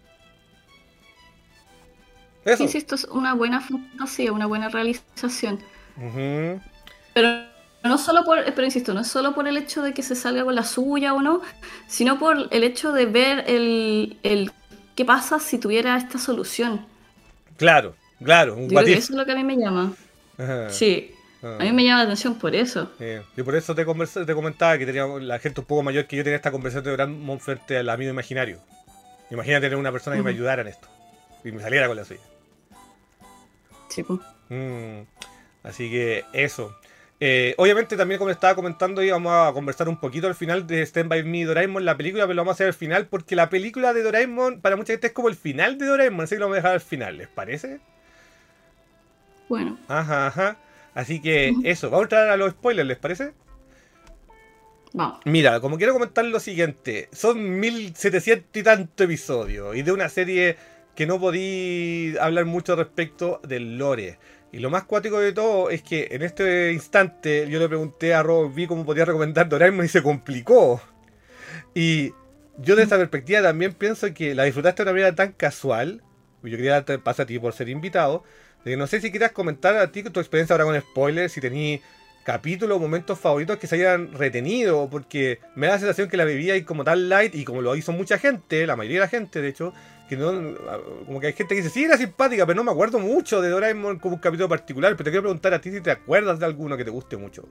Eso. Insisto, es una buena fantasía, una buena realización. Uh-huh. Pero no solo por, pero insisto, no es solo por el hecho de que se salga con la suya o no, sino por el hecho de ver el, el qué pasa si tuviera esta solución. Claro, claro, un Yo creo que eso es lo que a mí me llama. Uh-huh. Sí. A mí me llama la atención por eso. Sí. Y por eso te, conversa, te comentaba que tenía la gente un poco mayor que yo tenía esta conversación de Doraemon frente al amigo imaginario. Imagínate tener una persona que uh-huh. me ayudara en esto y me saliera con la suya. Sí, pues. Mm. Así que eso. Eh, obviamente también, como estaba comentando, íbamos a conversar un poquito al final de Stand By Me Doraemon, la película, pero lo vamos a hacer al final porque la película de Doraemon para mucha gente es como el final de Doraemon, así que lo vamos a dejar al final, ¿les parece? Bueno. Ajá, ajá. Así que Ujú. eso, vamos a entrar a los spoilers, ¿les parece? Vamos. Mira, como quiero comentar lo siguiente, son mil setecientos y tantos episodios y de una serie que no podí hablar mucho respecto del lore. Y lo más cuático de todo es que en este instante yo le pregunté a Rob V cómo podía recomendar Doraemon y se complicó. Y yo de esa perspectiva también pienso que la disfrutaste de una manera tan casual. Yo quería darte el pase a ti por ser invitado. De que no sé si quieras comentar a ti tu experiencia ahora con spoilers, si tenías capítulos o momentos favoritos que se hayan retenido, porque me da la sensación que la bebida y como tal light, y como lo hizo mucha gente, la mayoría de la gente de hecho, que no, como que hay gente que dice, sí, era simpática, pero no me acuerdo mucho de Doraemon como un capítulo particular, pero te quiero preguntar a ti si te acuerdas de alguno que te guste mucho.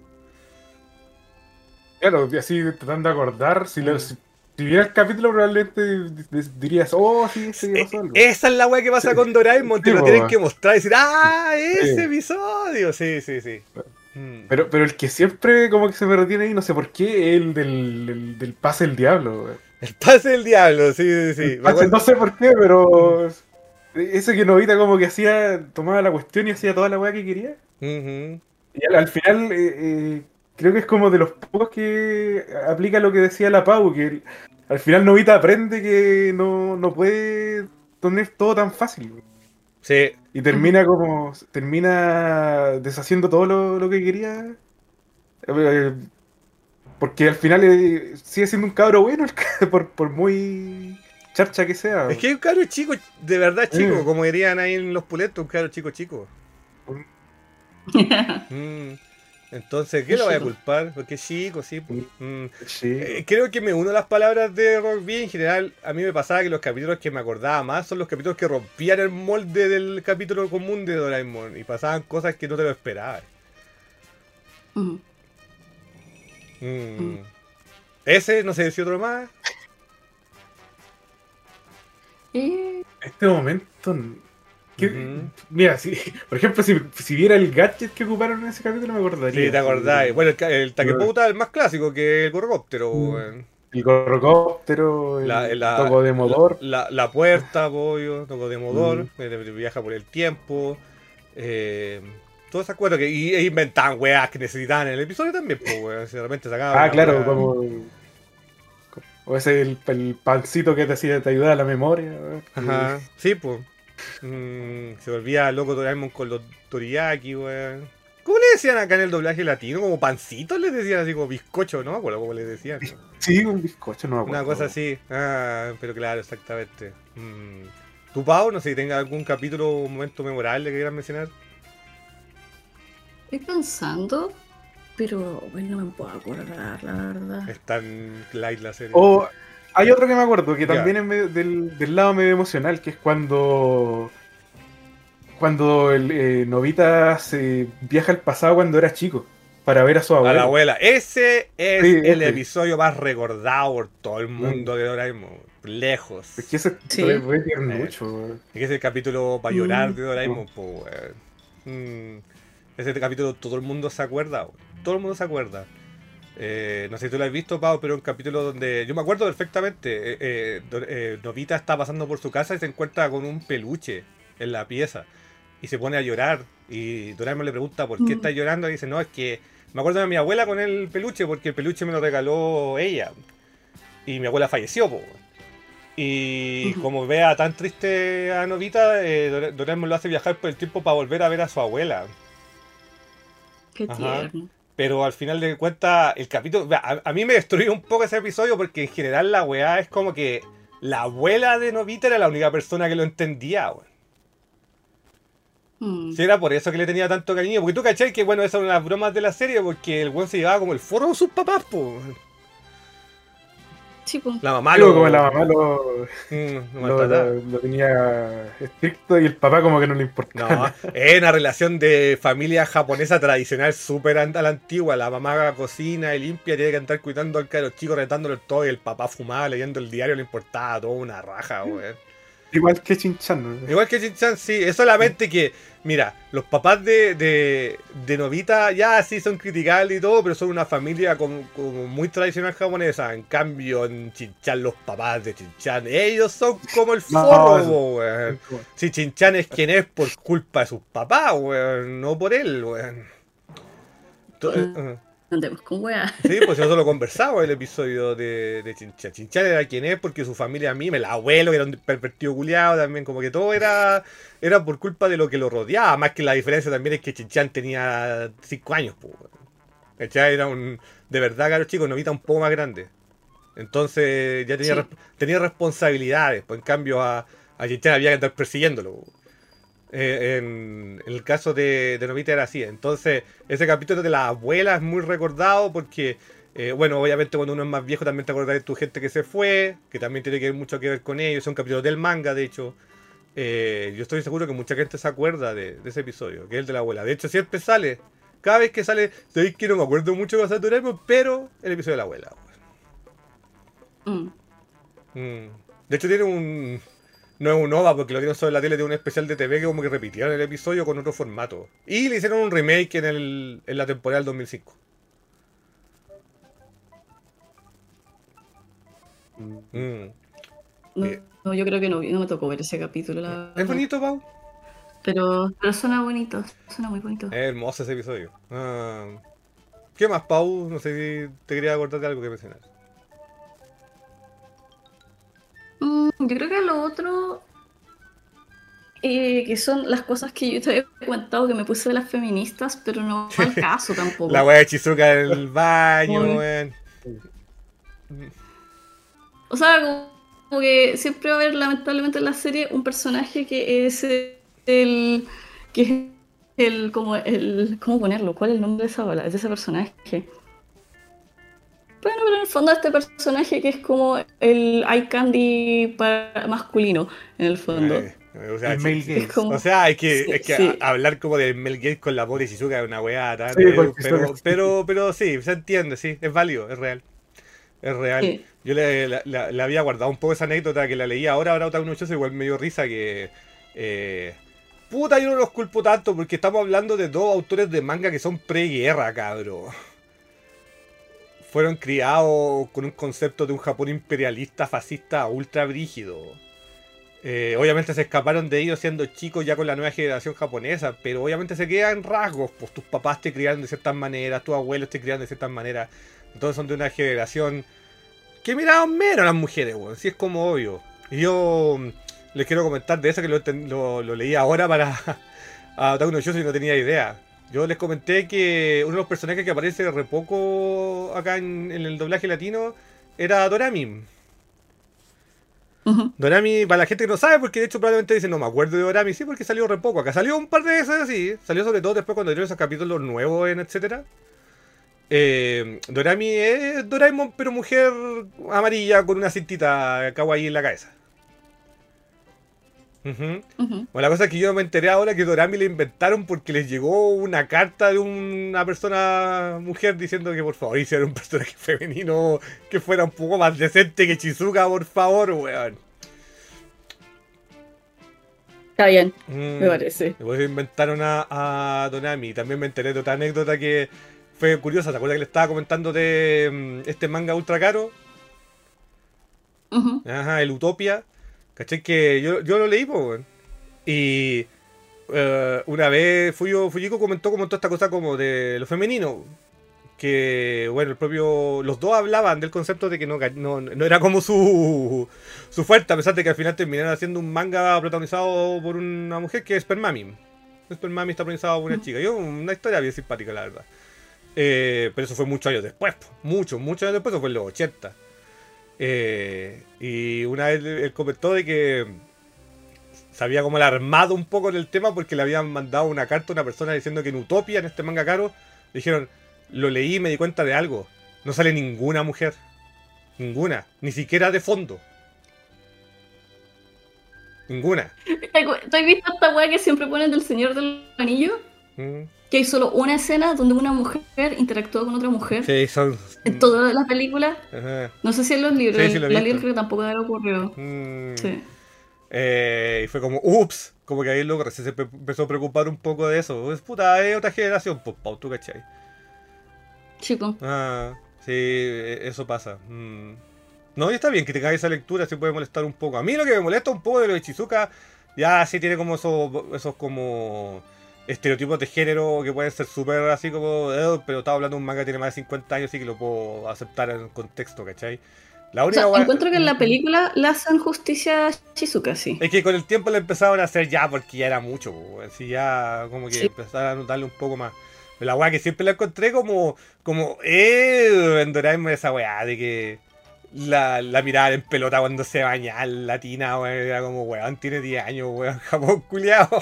Claro, y así tratando de acordar, si, lo- Mm. si, si viera el capítulo probablemente di- di- dirías, oh, sí, sí, Eh, pasó algo. Esa es la weá que pasa Sí. con Doraemon, te Sí, lo po, tienen que mostrar y decir, ¡ah! Ese sí. episodio. Sí, sí, sí. Mm. Pero, pero el que siempre como que se me retiene ahí, no sé por qué, es el del, del, del pase del diablo, weón. El pase del diablo, sí, sí, sí. El Me pase, acuerdo. no sé por qué, pero ese que Novita como que hacía, tomaba la cuestión y hacía toda la weá que quería. Ujú. Y al, al final, eh, eh, creo que es como de los pocos que aplica lo que decía la Pau, que el- al final Novita aprende que no, no puede tener todo tan fácil. Sí. Y termina como, termina deshaciendo todo lo, lo que quería. eh, Porque al final eh, sigue siendo un cabro bueno, el ca- por, por muy charcha que sea. Es que hay un cabro chico, de verdad chico, Eh, como dirían ahí en los puletos, un cabro chico chico. Mm. Entonces, ¿qué lo voy a culpar? Porque es chico, sí. Pues. Mm. sí. Eh, creo que me uno a las palabras de Rock B. En general, a mí me pasaba que los capítulos que me acordaba más son los capítulos que rompían el molde del capítulo común de Doraemon. Y pasaban cosas que no te lo esperabas. Ujú. Mm. Ese, no sé si otro más. Eh, En este momento. ¿qué- Ujú. Mira, si, por ejemplo, si, si viera el gadget que ocuparon en ese capítulo, me acordaría. Sí, te acordás. Bueno, el, ca- el Takepouta es el más clásico que el gorrocóptero. weón. El gorrocóptero, La, el la, toco de la, motor. la- la puerta, pollo, toco de motor, Mm. eh, viaja por el tiempo. Eh, todas esas cosas que y, e inventaban weas que necesitaban en el episodio también, pues, weón. Si de repente sacaban Ah, una claro, wea- como. O ese el, el pancito que te hacía, te ayudaba a la memoria. ¿no? Ajá, sí, pues. Mm, se volvía loco Doraemon con los toriyaki, weón. ¿Cómo le decían acá en el doblaje latino? ¿Como pancitos les decían así como bizcocho, no? Me acuerdo cómo les decían. Sí, un bizcocho, no me acuerdo. Una cosa así. Ah, pero claro, exactamente. Mm. ¿Tu Pau? No sé si tenga algún capítulo o momento memorable que quieras mencionar. estoy pensando, pero bueno, no me puedo acordar, la verdad. Es tan light la serie. O hay otro que me acuerdo, que Ya. también es medio del, del lado medio emocional, que es cuando. Cuando el eh, Novita se viaja al pasado cuando era chico, para ver a su A abuelo. la abuela. Ese es Sí, el ese. episodio más recordado por todo el mundo de Doraemon. Lejos. Es que ese Sí. es re tiernucho, weón. Es que ese capítulo para llorar Mm. de Doraemon, pues, weón. Mm. Ese capítulo todo el mundo se acuerda, weón. Todo el mundo se acuerda. Eh, no sé si tú lo has visto, Pau, pero un capítulo donde. Yo me acuerdo perfectamente. Eh, eh, Do- eh, Novita está pasando por su casa y se encuentra con un peluche en la pieza. Y se pone a llorar. Y Doraemon le pregunta por qué Mm. está llorando. Y dice, no, es que me acuerdo de mi abuela con el peluche porque el peluche me lo regaló ella. Y mi abuela falleció, po. Y Ujú. como vea tan triste a Novita, eh, Dora- Doraemon lo hace viajar por el tiempo para volver a ver a su abuela. Qué Ajá. tierno. Pero al final de cuentas, el capítulo. A, a mí me destruyó un poco ese episodio porque en general la weá es como que la abuela de Novita era la única persona que lo entendía, weón. Mm. Si era por eso que le tenía tanto cariño. Porque tú cachai que, bueno, esas son las bromas de la serie porque el weón se llevaba como el forro de sus papás, po. Sí, pues. La mamá Digo, lo. como la mamá lo, Mm, lo lo, maltrataba. lo- lo tenía estricto y el papá como que no le importaba. No, es una relación de familia japonesa tradicional súper an- a la antigua. La mamá cocina y limpia, tiene que andar cuidando al caro chico, retándolo todo. Y el papá fumaba leyendo el diario, le importaba todo una raja, weón. Igual que Shin-Chan. Igual que Shin-Chan, sí, es solamente que, mira, los papás de, de, de Nobita ya sí son criticables y todo, pero son una familia como, como muy tradicional japonesa. En cambio, en Shin-Chan, los papás de Shin-Chan, ellos son como el forro, No, po, weón. Si Shin-Chan es quien es por culpa de sus papás, weón, no por él, weón. To- eh, eh. Andemos con weá. Sí, pues nosotros lo conversamos en el episodio de, de Shin-Chan. Shin-Chan era quien es porque su familia a mí, el abuelo era un pervertido culiado también, como que todo era era por culpa de lo que lo rodeaba, más que la diferencia también es que Shin-Chan tenía cinco años, pues. ¿Cachai? Era un, de verdad, caro chico, Novita un poco más grande. Entonces ya tenía, Sí. res- tenía responsabilidades, pues en cambio a, a Shin-Chan había que andar persiguiéndolo. Eh, en, en el caso de, de Novita era así. Entonces, ese capítulo de la abuela es muy recordado porque, eh, bueno, obviamente cuando uno es más viejo también te acordas de tu gente que se fue, que también tiene que ver mucho que ver con ellos. Son capítulos del manga, de hecho. Eh, yo estoy seguro que mucha gente se acuerda de, de ese episodio, que es el de la abuela. De hecho, siempre sale. Cada vez que sale, sabéis que no me acuerdo mucho de Doraemon, pero el episodio de la abuela. Mm. Mm. De hecho, tiene un. No es un O V A porque lo dieron sobre la tele de un especial de T V que como que repitieron el episodio con otro formato. Y le hicieron un remake en, el, en la temporada del dos mil cinco. Mm. No, Eh. no, yo creo que no, no me tocó ver ese capítulo, la ¿Es verdad. bonito, Pau? Pero, pero suena bonito, suena muy bonito. Es hermoso ese episodio. Ah. ¿Qué más, Pau? No sé si te quería acordar de algo que mencionar. Mm, yo creo que lo otro, eh, que son las cosas que yo te había comentado que me puse de las feministas, pero no va al caso tampoco. La wea de Chizuka en el baño, Muy- weón. O sea, como, como que siempre va a haber lamentablemente en la serie un personaje que es el, que es el, como el, ¿cómo ponerlo? ¿Cuál es el nombre de esa bala? Es de ese personaje. Bueno, pero en el fondo este personaje que es como el eye candy para masculino, en el fondo. Eh, o sea, El chi- male chi- gaze. Es como- O sea, hay que, Sí, es que sí. a- hablar como del Mel Gates con la pobre Shizuka es una weá, tan- Sí, eh, porque pero, son- pero, pero sí, se entiende, sí, es válido, es real. Es real. Sí. Yo le, la- la- le había guardado un poco esa anécdota que la leí ahora, ahora Otaku no Choso, igual me dio risa que. eh, puta, yo no los culpo tanto porque estamos hablando de dos autores de manga que son preguerra, cabro. Fueron criados con un concepto de un Japón imperialista, fascista, ultra brígido. Eh, obviamente se escaparon de ellos siendo chicos ya con la nueva generación japonesa, pero obviamente se quedan rasgos, pues tus papás te criaron de ciertas maneras, tus abuelos te criaron de ciertas maneras, entonces son de una generación que miraban menos a las mujeres, weón, sí es como obvio. Y yo mm, les quiero comentar de eso que lo, enten- lo, lo leí ahora para a Otaku no Choso y no tenía idea. Yo les comenté que uno de los personajes que aparece re poco acá en, en el doblaje latino era Dorami. Ujú. Dorami, para la gente que no sabe, porque de hecho probablemente dicen, no me acuerdo de Dorami, sí, porque salió re poco. Acá salió un par de veces así, salió sobre todo después cuando dieron esos capítulos nuevos en etcétera. Eh, Dorami es Doraemon, pero mujer amarilla con una cintita kawaii en la cabeza. Ujú. Ujú. Bueno, la cosa es que yo me enteré ahora que Dorami le inventaron porque les llegó una carta de una persona mujer diciendo que por favor hicieran un personaje femenino que fuera un poco más decente que Shizuka, por favor, weón. Está bien, Mm. me parece. Después inventaron a, a Donami. También me enteré de otra anécdota que fue curiosa. ¿Te acuerdas que le estaba comentando de mm, este manga ultra caro? Ujú. Ajá, el Utopia. ¿Cachai? Que yo, yo lo leí, pues, weón. Y eh, una vez Fuyo, Fujiko comentó como toda esta cosa como de lo femenino. Que, bueno, el propio. Los dos hablaban del concepto de que no, no, no era como su, su fuerte, a pesar de que al final terminaron haciendo un manga protagonizado por una mujer que es Spermami. Spermami está protagonizado por una chica. Yo, una historia bien simpática, la verdad. Eh, pero eso fue muchos años después, po. muchos, muchos años después, eso fue en los ochenta. Eh, y una vez él comentó de que se había como alarmado un poco en el tema porque le habían mandado una carta a una persona diciendo que en Utopia, en este manga caro, le dijeron, lo leí y me di cuenta de algo. No sale ninguna mujer. Ninguna. Ni siquiera de fondo. Ninguna. ¿Tú has visto esta weá que siempre ponen del Señor del Anillo? Mm. Que hay solo una escena donde una mujer interactúa con otra mujer Sí, son... en todas las películas. Ajá. No sé si en los libros, Sí, sí, lo he la visto. libros creo que tampoco habrá ocurrido. Mm. Sí. Eh, y fue como, ups, como que ahí el loco recién se pe- empezó a preocupar un poco de eso. Pues puta, es otra generación, pues Pau, tú cachai. Chico. Ah, sí, e- eso pasa. Mm. No, y está bien que te caiga esa lectura, sí puede molestar un poco. A mí lo que me molesta un poco de lo de Shizuka, ya sí tiene como esos, esos como estereotipos de género que pueden ser súper así como, eh, pero estaba hablando de un manga que tiene más de cincuenta años y que lo puedo aceptar en el contexto, ¿cachai? La O única sea, wea- encuentro que en la mm, mm. película le hacen justicia a Shizuka, sí. Es que con el tiempo le empezaron a hacer ya porque ya era mucho, po, así ya como que Sí. empezaron a notarle un poco más. Pero la weá que siempre la encontré como, como, eh, en Doraemon esa weá de que la, la mirada en pelota cuando se baña la tina, weón, era como, weón, tiene diez años, weón, Japón culiao.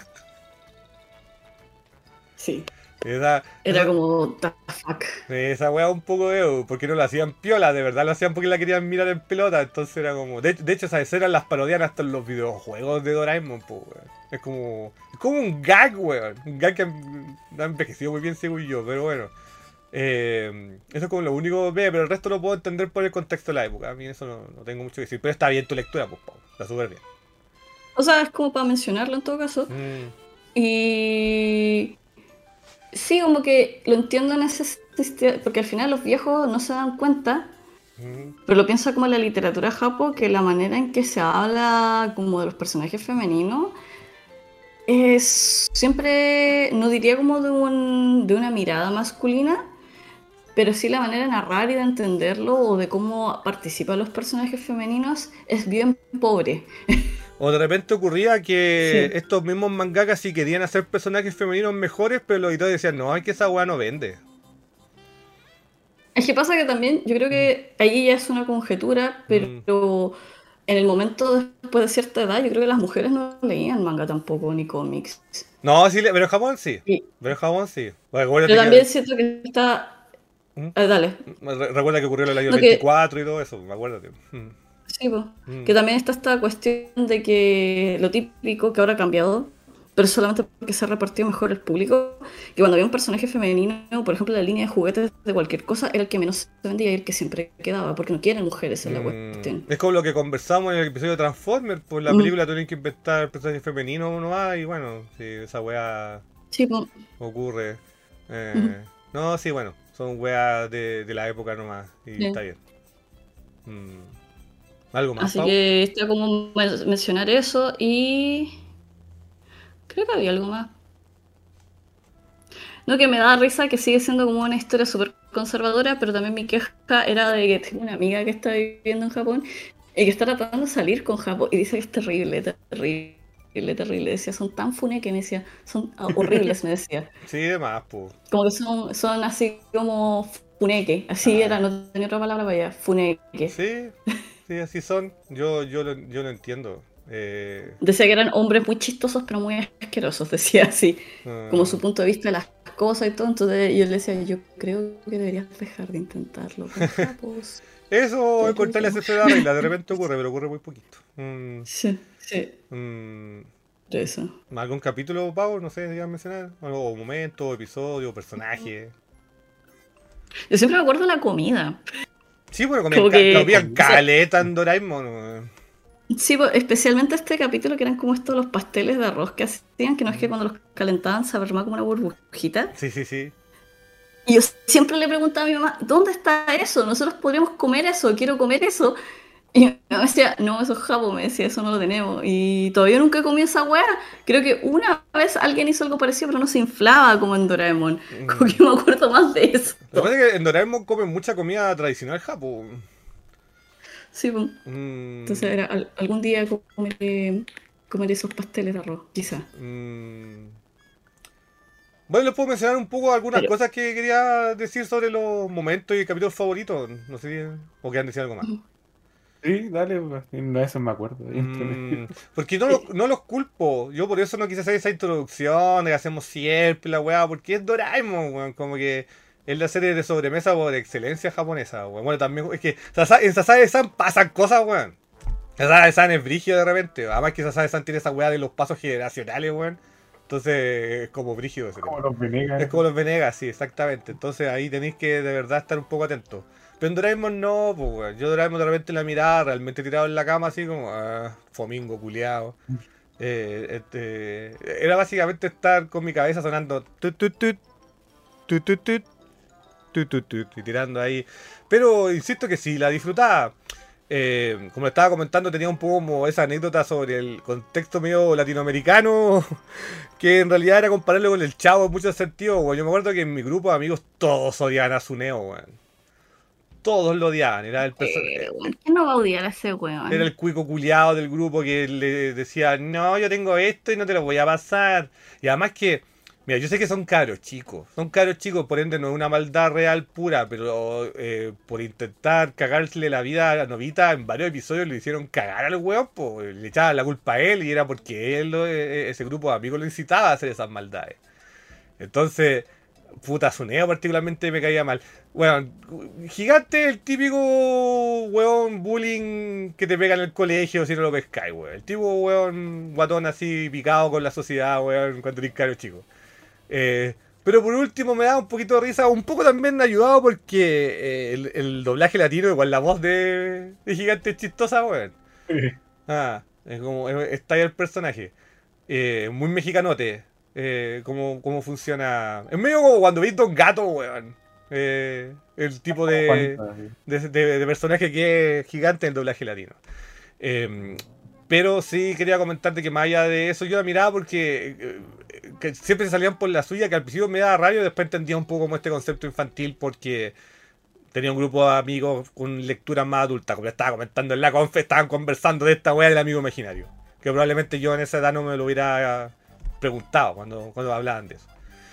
Sí. Esa, Era esa, como, the fuck. esa weá un poco de, porque no lo hacían piola, de verdad lo hacían porque la querían mirar en pelota, entonces era como, de, de hecho esas escenas las parodian hasta en los videojuegos de Doraemon, pues, weón. Es como, es como un gag, weón, un gag que no ha envejecido muy bien según yo, pero bueno. Eh, eso es como lo único que ve, pero el resto lo puedo entender por el contexto de la época. A mí eso no, no tengo mucho que decir. Pero está bien tu lectura, pues, Pau. Está súper bien. O sea, es como para mencionarlo en todo caso. Mm, Y sí, como que lo entiendo en ese sentido, porque al final los viejos no se dan cuenta, mm. pero lo pienso como en la literatura japo, que la manera en que se habla como de los personajes femeninos es siempre, no diría como de, un, de una mirada masculina, pero sí la manera de narrar y de entenderlo o de cómo participan los personajes femeninos es bien pobre. O de repente ocurría que Sí. estos mismos mangakas sí querían hacer personajes femeninos mejores, pero los editores decían, no, es que esa weá no vende. Es que pasa que también, yo creo que ahí ya es una conjetura, Mm. pero en el momento después de cierta edad, yo creo que las mujeres no leían manga tampoco, ni cómics. No, sí, le- pero en Japón sí. Y- Pero en Japón sí. Bueno, acuérdate pero también que, siento que está... ¿Mm? eh, dale. Re- recuerda que ocurrió en el año No, que, veinticuatro y todo eso, acuérdate. Mm. sí, po. Mm. Que también está esta cuestión de que lo típico que ahora ha cambiado, pero solamente porque se ha repartido mejor el público, que cuando había un personaje femenino, por ejemplo, la línea de juguetes de cualquier cosa, era el que menos se vendía y el que siempre quedaba, porque no quieren mujeres en la cuestión. Mm, es como lo que conversamos en el episodio de Transformers, pues la Mm, película tienen que inventar personajes femeninos uno más y bueno, si esa weá sí, po. ocurre. Eh, Ujú. no, sí, bueno, son weas de, de la época nomás y Sí. está bien. Mm, ¿algo más, Así Pau? que está como men- mencionar eso y creo que había algo más. No, que me da risa que sigue siendo como una historia súper conservadora, pero también mi queja era de que tengo una amiga que está viviendo en Japón y que está tratando de salir con Japón y dice que es terrible, terrible, terrible. Decía, son tan fune que me decía, son ah, horribles, me decía. Sí, demás, pues. Como que son, son así como funeque, así Ah, era, no tenía otra palabra para allá, funeque. sí, sí, así son. Yo, yo, lo, yo lo entiendo. Eh, Decía que eran hombres muy chistosos, pero muy asquerosos, decía así, como ah, su punto de vista de las cosas y todo. Entonces yo le decía, yo creo que deberías dejar de intentarlo con Japos. eso es Pero cortarle yo- esa la regla, de repente ocurre, pero ocurre muy poquito. Mm, Sí, sí, mm, por eso. ¿algún capítulo, Pau? No sé, digan mencionar. O momento, episodio, personaje. Yo siempre me acuerdo de la comida. Sí, bueno, comían, Como ca- que, comían o sea, caleta en Doraemon. weón. sí, pues, especialmente este capítulo que eran como estos los pasteles de arroz que hacían, que no es que Mm. cuando los calentaban se armaba como una burbujita. Sí, sí, sí. Y yo siempre le preguntaba a mi mamá, ¿dónde está eso? Nosotros podríamos comer eso, quiero comer eso. Y mi mamá decía, no, eso es Japo, me decía, eso no lo tenemos. Y todavía nunca he comido esa weá. Creo que una vez alguien hizo algo parecido, pero no se inflaba como en Doraemon. Como Mm. que me acuerdo más de eso. Lo que pasa es que en Doraemon comen mucha comida tradicional japo. Sí, pues. Mm, Entonces era, al- algún día comeré, comeré esos pasteles de arroz, quizá. mm. Bueno, les puedo mencionar un poco algunas Pero, cosas que quería decir sobre los momentos y capítulos favoritos. No sé si... ¿O quieran decir algo más? Sí, dale, pues, no, eso me acuerdo. entre medio. Mm, porque no, los- no los culpo. Yo por eso no quise hacer esa introducción de que hacemos siempre la weá, porque es Doraemon, weón. Como que es la serie de sobremesa por excelencia japonesa, weón. Bueno, también es que Sasa- en Sasae-san pasan cosas, weón. Sasae-san es brígido de repente. Además que Sasae-san tiene esa weá de los pasos generacionales, weón. Entonces es como brígido ese tema. Como los Venegas. Es como los Venegas, sí, exactamente. Entonces ahí tenéis que de verdad estar un poco atentos. Pero en Doraemon no, pues, weón. Yo Doraemon de repente la miraba realmente tirado en la cama, así como, ah, fomingo culiao. Eh, este, era básicamente estar con mi cabeza sonando tut, tut, tut, tut, tut, tut, tut, tut, tut, y tirando ahí. Pero insisto que sí, la disfrutaba. Eh, como le estaba comentando, tenía un poco como esa anécdota sobre el contexto medio latinoamericano, que en realidad era compararlo con el Chavo en muchos sentidos, weón. Yo me acuerdo que en mi grupo de amigos todos odiaban a Suneo, weón. Todos lo odiaban, era el personaje. Eh, weón, ¿quién no va a odiar a ese Era weón? el cuico culiado del grupo que le decía, no, yo tengo esto y no te lo voy a pasar. Y además que, mira, yo sé que son caros chicos, son caros chicos, por ende no es una maldad real pura, pero eh, por intentar cagarle la vida a Novita en varios episodios le hicieron cagar al weón, pues le echaban la culpa a él y era porque él, lo- eh, ese grupo de amigos lo incitaba a hacer esas maldades. Entonces, puta, Suneo particularmente me caía mal. Bueno, Gigante el típico weón bullying que te pega en el colegio si no lo pescáis, weón. El tipo weón guatón así picado con la sociedad, weón, cuando eres caro chico. Eh, pero por último me da un poquito de risa, un poco también ayudado porque eh, el, el doblaje latino, igual la voz de, de Gigante es chistosa, weón. Ah, es como, es- está ahí el personaje. Eh, muy mexicanote. Eh, cómo, cómo funciona. Es medio como cuando veis Don Gato, weón. Eh, el tipo Como de, Juanito, así. de, de- de personaje que es gigante en el doblaje latino. Eh, pero sí quería comentarte que más allá de eso, yo la miraba porque eh, que siempre se salían por la suya, que al principio me daba rabia, después entendía un poco como este concepto infantil porque tenía un grupo de amigos con lectura más adulta, como ya estaba comentando en la confe, estaban conversando de esta wea del amigo imaginario. Que probablemente yo en esa edad no me lo hubiera preguntado cuando, cuando hablaban de eso.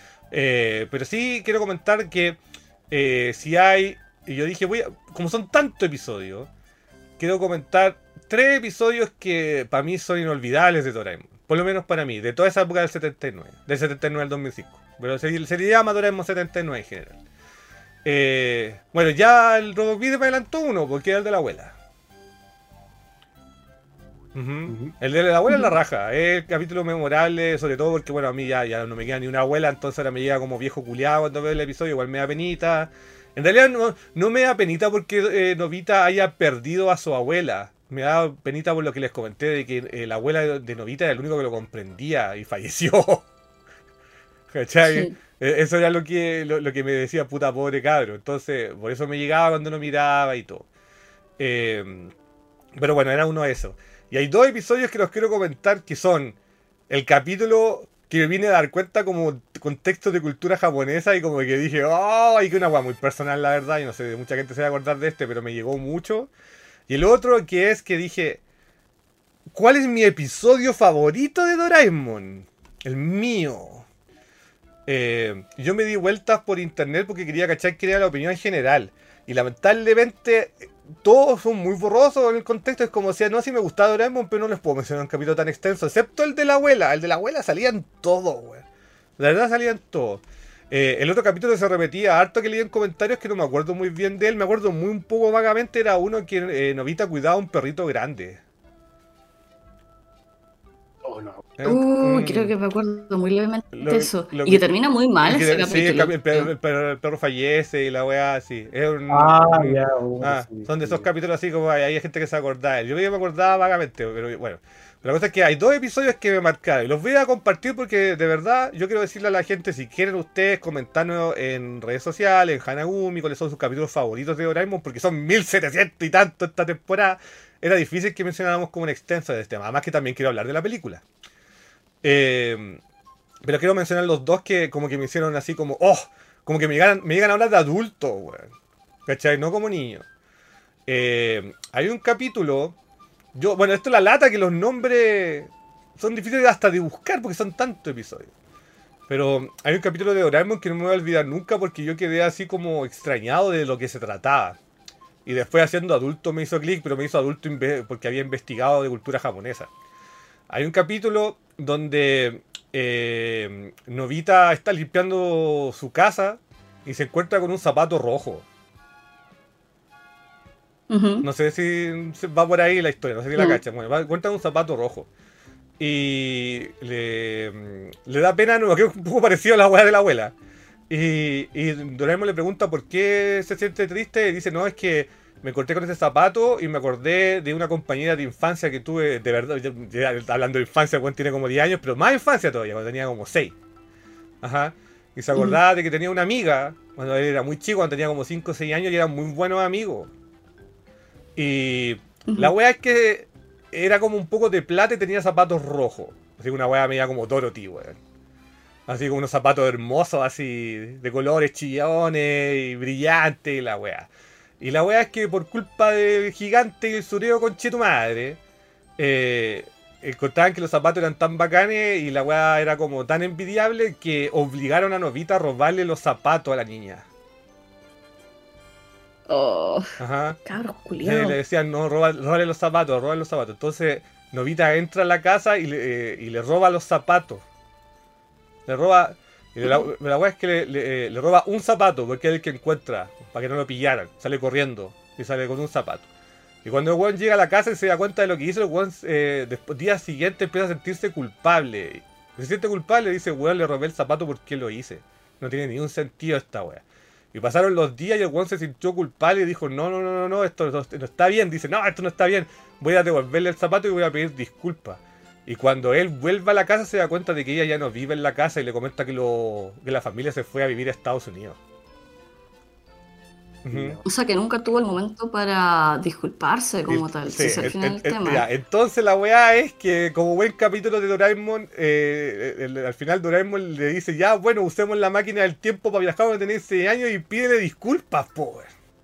Eh, pero sí quiero comentar que eh, si hay. Y yo dije, voy a, como son tantos episodios, quiero comentar tres episodios que para mí son inolvidables de Doraemon. Por lo menos para mí, de toda esa época del setenta y nueve, del setenta y nueve al dos mil cinco. Pero se, se le llama Doraemon setenta y nueve en general. Eh, bueno, ya el Robot Video me adelantó uno, porque era el de la abuela. Ujú. Ujú. El de la abuela es la raja, es el capítulo memorable, sobre todo porque, bueno, a mí ya, ya no me queda ni una abuela, entonces ahora me llega como viejo culiado cuando veo el episodio, igual me da penita. En realidad no, no me da penita porque eh, Novita haya perdido a su abuela. Me da penita por lo que les comenté de que eh, la abuela de, de Novita era el único que lo comprendía y falleció. ¿Cachai? Sí. Eh, Eso era lo que, lo, lo que me decía, puta pobre cabro. Entonces, por eso me llegaba cuando no miraba y todo. Eh, pero bueno, era uno de esos. Y hay dos episodios que los quiero comentar que son el capítulo que me vine a dar cuenta como contexto de cultura japonesa y como que dije, oh, y que una guay muy personal la verdad, y no sé, mucha gente se va a acordar de este, pero me llegó mucho. Y el otro que es que dije, ¿cuál es mi episodio favorito de Doraemon? El mío. Eh, yo me di vueltas por internet porque quería cachar qué era la opinión general. Y lamentablemente todos son muy borrosos en el contexto. Es como si no, si me gustaba Doraemon, pero no les puedo mencionar un capítulo tan extenso. Excepto el de la abuela. El de la abuela salían todos, güey. La verdad salían todos. Eh, el otro capítulo que se repetía harto que leí en comentarios que no me acuerdo muy bien de él. Me acuerdo muy un poco vagamente. Era uno que eh, Novita cuidaba a un perrito grande. Oh, no. Era un- Uh, un- creo que me acuerdo muy levemente Lo- de eso. lo Y que- que termina muy mal y ese que- sí, el, capítulo. capi- el perro, el perro- el perro fallece y la weá así. Es un, Ah, un- ya, oh, ah, sí, son de sí. esos capítulos así como hay, hay gente que se acordaba. Yo me acordaba vagamente, pero bueno. La cosa es que hay dos episodios que me marcaron. Y los voy a compartir porque de verdad yo quiero decirle a la gente, si quieren ustedes comentarnos en redes sociales, en Hanagumi, cuáles son sus capítulos favoritos de Doraemon, porque son mil setecientos y tanto esta temporada. Era difícil que mencionáramos como un extenso de este tema. Además que también quiero hablar de la película. Eh, pero quiero mencionar los dos que como que me hicieron así como, oh, como que me llegan, me llegan a hablar de adultos, weón. ¿Cachai? No como niños. Eh, hay un capítulo, yo, bueno, esto es la lata que los nombres son difíciles hasta de buscar porque son tantos episodios. Pero hay un capítulo de Doraemon que no me voy a olvidar nunca porque yo quedé así como extrañado de lo que se trataba. Y después haciendo adulto me hizo clic, pero me hizo adulto inve- porque había investigado de cultura japonesa. Hay un capítulo donde eh, Novita está limpiando su casa y se encuentra con un zapato rojo. Ujú. No sé si se- va por ahí la historia, no sé si la No. cacha. Bueno, va, encuentra un zapato rojo. Y le, le da pena, no, que es un poco parecido a la weá de la abuela. Y, y Doraemon le pregunta por qué se siente triste y dice, no, es que me corté con ese zapato y me acordé de una compañera de infancia que tuve, de verdad, ya- ya hablando de infancia, cuando tiene como diez años, pero más infancia todavía, cuando tenía como seis. Ajá. Y se Ujú, acordaba de que tenía una amiga, cuando él era muy chico, cuando tenía como cinco o seis años y eran muy buenos amigos. Y la ujú. wea es que era como un poco de plata y tenía zapatos rojos. Así que una wea media como Dorothy, weón. Así como unos zapatos hermosos, así, de colores chillones y brillantes y la wea. Y la wea es que por culpa del gigante y el sureo conche tu madre, eh, encontraban que los zapatos eran tan bacanes y la wea era como tan envidiable que obligaron a Novita a robarle los zapatos a la niña. Oh, Ajá. cabros Sí, le culiados. decían, no, roba, róbale los zapatos, róbale los zapatos. Entonces, Novita entra a la casa y le, eh, y le roba los zapatos. Le roba. Y la, la wea es que le, le, eh, le roba un zapato, porque es el que encuentra, para que no lo pillaran. Sale corriendo y sale con un zapato. Y cuando el weón llega a la casa y se da cuenta de lo que hizo, el weón eh, después, día siguiente empieza a sentirse culpable. Se siente culpable y dice, weón, le robé el zapato porque lo hice. No tiene ningún sentido esta wea. Y pasaron los días y el weón se sintió culpable y dijo, no, no, no, no, no, esto no, no está bien. Dice, no, esto no está bien. Voy a devolverle el zapato y voy a pedir disculpas. Y cuando él vuelve a la casa se da cuenta de que ella ya no vive en la casa y le comenta que, lo, que la familia se fue a vivir a Estados Unidos. Ujú. O sea que nunca tuvo el momento para disculparse Y- como tal, Sí, si es al en- final en- el en- tema. ya, entonces la weá es que como buen capítulo de Doraemon, eh, el- al final Doraemon le dice, ya, bueno, usemos la máquina del tiempo para viajar cuando tenés seis años y pídele disculpas, po.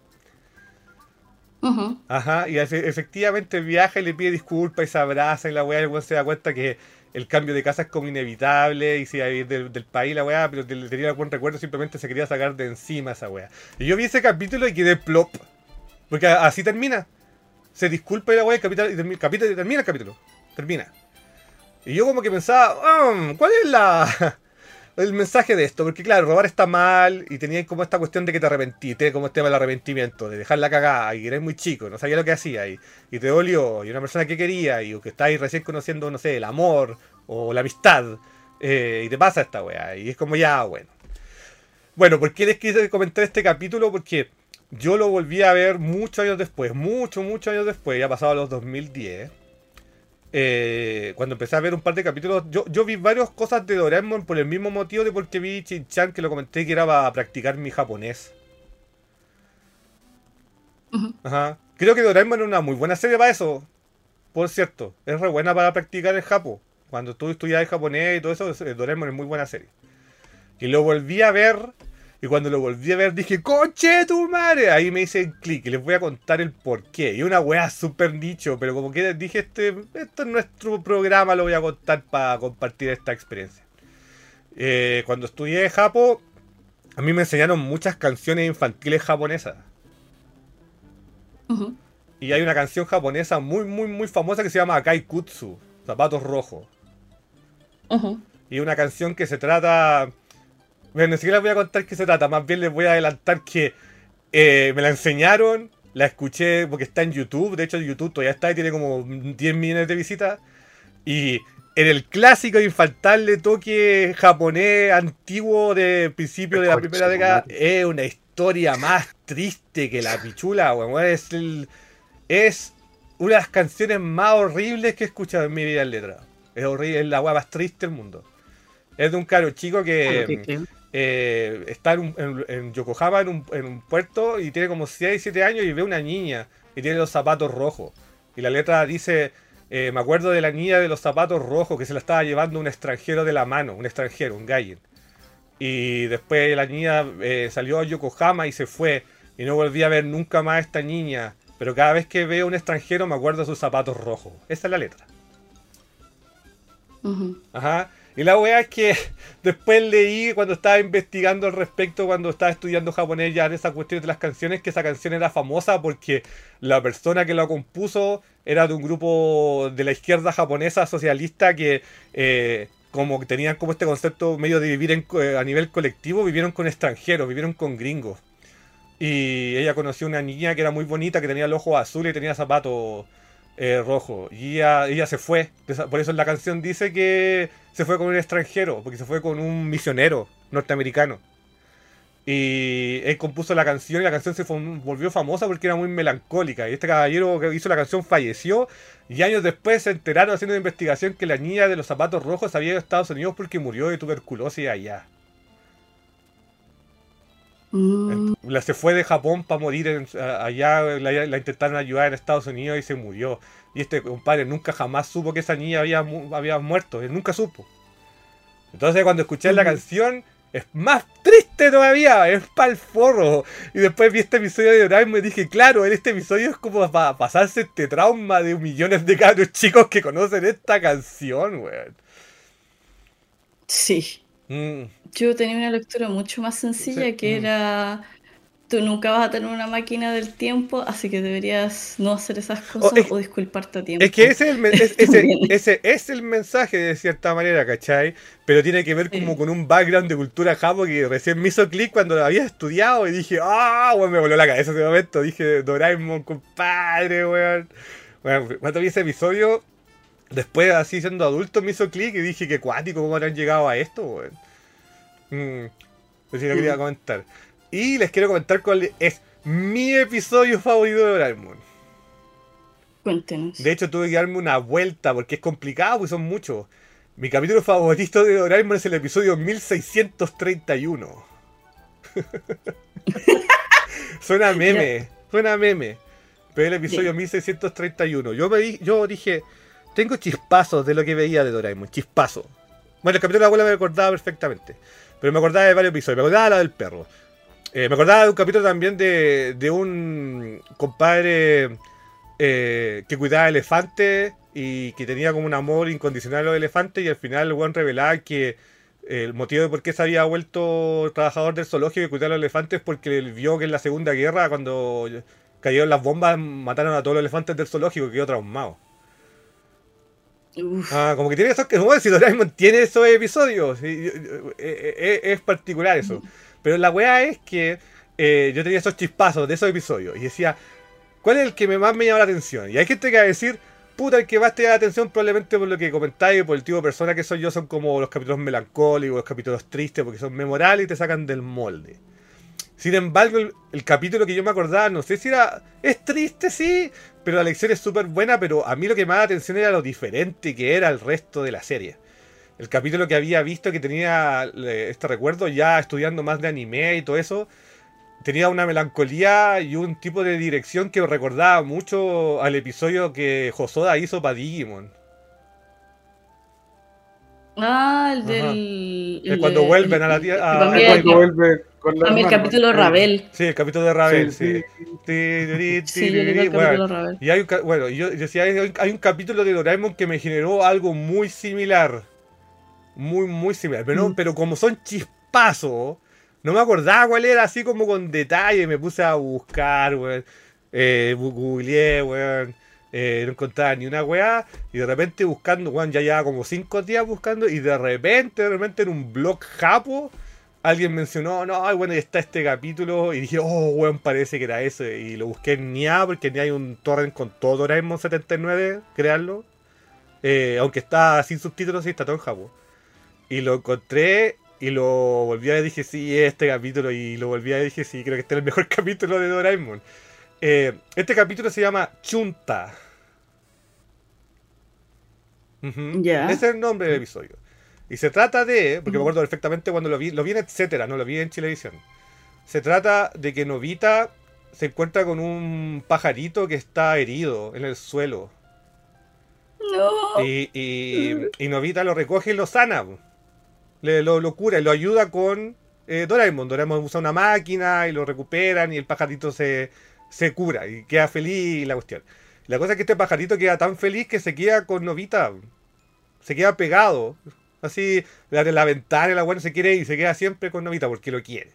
Ujú. Ajá, y efe- efectivamente viaja y le pide disculpas y se abraza y la weá, el weón se da cuenta que el cambio de casa es como inevitable y se iba a ir del, del país la weá, pero le tenía buen recuerdo, simplemente se quería sacar de encima esa weá. Y yo vi ese capítulo y quedé plop, porque a- así termina. Se disculpa y la weá y, capítulo- y termi- capítulo- y termina el capítulo. Termina. Y yo como que pensaba, "Mm, ¿cuál es la el mensaje de esto? Porque claro, robar está mal y tenía como esta cuestión de que te arrepentiste, como este tema del arrepentimiento, de dejar la cagada y que eres muy chico, no sabía lo que hacía y, y te dolió, y una persona que quería y o que estáis recién conociendo, no sé, el amor o la amistad, eh, y te pasa esta weá, y es como ya, bueno. Bueno, ¿por qué les quise comentar este capítulo? Porque yo lo volví a ver muchos años después, muchos, muchos años después, ya pasado los dos mil diez. Eh, cuando empecé a ver un par de capítulos, yo, yo vi varias cosas de Doraemon por el mismo motivo de por qué vi Shin-Chan, que lo comenté que era para practicar mi japonés. Ujú. Ajá. Creo que Doraemon es una muy buena serie para eso, por cierto. Es re buena para practicar el japo. Cuando tú estudias japonés y todo eso, eh, Doraemon es muy buena serie. Y lo volví a ver. Y cuando lo volví a ver dije, ¡coche tu madre! Ahí me hice clic y les voy a contar el porqué. Y una weá súper nicho, pero como que dije, este, esto es nuestro programa, lo voy a contar para compartir esta experiencia. Eh, cuando estudié Japo, a mí me enseñaron muchas canciones infantiles japonesas. Ujú. Y hay una canción japonesa muy, muy, muy famosa que se llama Akaikutsu, Zapatos Rojos. Ujú. Y una canción que se trata... Bueno, ni siquiera les voy a contar qué se trata, más bien les voy a adelantar que eh, me la enseñaron, la escuché porque está en YouTube, de hecho YouTube todavía está y tiene como diez millones de visitas. Y en el clásico infaltable toque japonés antiguo de principio de la primera década, Conchetumare. es una historia más triste que la pichula, weón. Es, el- es una de las canciones más horribles que he escuchado en mi vida en letra. Es horrible, es la weá más triste del mundo. Es de un caro chico A lo que que creo. eh, está en, un- en- en Yokohama, en un, en un puerto, y tiene como seis siete años y ve una niña y tiene los zapatos rojos. Y la letra dice, eh, me acuerdo de la niña de los zapatos rojos que se la estaba llevando un extranjero de la mano, un extranjero, un gaijin. Y después la niña eh, salió a Yokohama y se fue. Y no volví a ver nunca más a esta niña. Pero cada vez que veo un extranjero me acuerdo de sus zapatos rojos. Esa es la letra. Ujú. Ajá. Y la weá es que después leí cuando estaba investigando al respecto, cuando estaba estudiando japonés ya en esa cuestión de las canciones, que esa canción era famosa porque la persona que la compuso era de un grupo de la izquierda japonesa socialista que eh, como que tenían como este concepto medio de vivir en co- eh, a nivel colectivo, vivieron con extranjeros, vivieron con gringos. Y ella conoció una niña que era muy bonita, que tenía el ojo azul y tenía zapatos eh, rojos. Y ella, ella se fue. Esa- Por eso en la canción dice que se fue con un extranjero, porque se fue con un misionero norteamericano. Y él compuso la canción y la canción se fue- volvió famosa porque era muy melancólica. Y este caballero que hizo la canción falleció y años después se enteraron haciendo una investigación que la niña de los zapatos rojos había ido a Estados Unidos porque murió de tuberculosis allá. Mm, Ent- La, se fue de Japón para morir en- a- allá, la, la intentaron ayudar en Estados Unidos y se murió. Y este compadre nunca jamás supo que esa niña había, mu- había muerto, él nunca supo. Entonces cuando escuché la ujú. canción es más triste todavía, es pa'l forro. Y después vi este episodio de Doraemon y dije, claro, en este episodio es como para pasarse este trauma de millones de cabros chicos que conocen esta canción, weón. Sí. Mm, Yo tenía una lectura mucho más sí, sencilla que mm. era, tú nunca vas a tener una máquina del tiempo, así que deberías no hacer esas Oh, cosas es, o disculparte a Es que tiempo. ese es, el, men- es- ese, También. ese es el mensaje de cierta manera, ¿cachai? Pero tiene que ver como Sí. con un background de cultura japo que recién me hizo clic cuando lo había estudiado y dije, ¡ah! Bueno, me voló la cabeza ese momento. Dije, Doraemon, compadre, weón. Bueno, cuando vi ese episodio, después así siendo adulto me hizo clic y dije, qué cuático, ¿cómo habrán llegado a esto, weón? Mm, pues sí, lo quería Mm, comentar. Y les quiero comentar cuál es mi episodio favorito de Doraemon. De Cuéntenos. hecho, tuve que darme una vuelta porque es complicado, porque son muchos. Mi capítulo favorito de Doraemon es el episodio mil seiscientos treinta y uno. Suena Ya. meme, suena meme. Pero el episodio Bien. mil seiscientos treinta y uno. Yo, me di- yo dije, tengo chispazos de lo que veía de Doraemon, chispazos. Bueno, el capítulo de la abuela me recordaba perfectamente. Pero me acordaba de varios episodios, me acordaba de la del perro. Eh, me acordaba de un capítulo también de, de un compadre eh, que cuidaba elefantes y que tenía como un amor incondicional a los elefantes y al final el weón revelaba que el motivo de por qué se había vuelto trabajador del zoológico y cuidar a los elefantes es porque él vio que en la Segunda Guerra cuando cayeron las bombas mataron a todos los elefantes del zoológico y quedó traumado. Uf. Ah, como que tiene esos que, bueno, si Doraemon tiene esos episodios, y- y- y- e- e- es particular eso. Pero la weá es que eh, yo tenía esos chispazos de esos episodios y decía, ¿cuál es el que me- más me llama la atención? Y hay gente que va a decir, puta, el que más te llama la atención probablemente por lo que comentáis, por el tipo de persona que soy yo, son como los capítulos melancólicos, los capítulos tristes, porque son memorables y te sacan del molde. Sin embargo, el, el capítulo que yo me acordaba, no sé si era... Es triste, sí, pero la lección es súper buena, pero a mí lo que me daba atención era lo diferente que era el resto de la serie. El capítulo que había visto, que tenía eh, este recuerdo, ya estudiando más de anime y todo eso, tenía una melancolía y un tipo de dirección que recordaba mucho al episodio que Hosoda hizo para Digimon. Ah, el Ajá. del. Es El cuando de. vuelven El, a la el- tierra. que para A, mí, Es a- el- cuando que- vuelve con la para mí el hermana. capítulo El- Ravel. Sí, el capítulo de Ravel, sí, sí. sí. Tiriri, Sí, yo digo tiriri, el bueno, capítulo Ravel. y hay un, ca- bueno, y yo decía, hay, un- hay un capítulo de Doraemon que me generó algo muy similar. Muy, muy similar. Pero, no, Mm. pero como son chispazos, no me acordaba cuál era, así como con detalle. Me puse a buscar, weón. Eh, bu- googleé, weón. Eh, no encontraba ni una weá. Y de repente buscando, weón, ya llevaba como cinco días buscando. Y de repente, de repente en un blog japo, alguien mencionó, no, ay, bueno, y está este capítulo. Y dije, oh, weón, parece que era ese. Y lo busqué en N I A, porque en N I A hay un torrent con todo Doraemon setenta y nueve, crearlo. Eh, aunque está sin subtítulos, sí, está todo en japo. Y lo encontré y lo volví a ver y dije, sí, este capítulo. Y lo volví a ver y dije, sí, creo que este es el mejor capítulo de Doraemon. Eh, este capítulo se llama Chunta. Ujú. Ya. Ese es el nombre del episodio. Y se trata de, porque me acuerdo perfectamente cuando lo vi, lo vi en Etcétera, no lo vi en Chilevisión. Se trata de que Novita se encuentra con un pajarito que está herido en el suelo. No. Y, y, y Novita lo recoge y lo sana. Le, lo, lo cura y lo ayuda con eh, Doraemon. Doraemon usa una máquina y lo recuperan y el pajarito se, se cura y queda feliz y la cuestión. La cosa es que este pajarito queda tan feliz que se queda con Novita. Se queda pegado. Así, la de la ventana y la buena se quiere y se queda siempre con Novita porque lo quiere.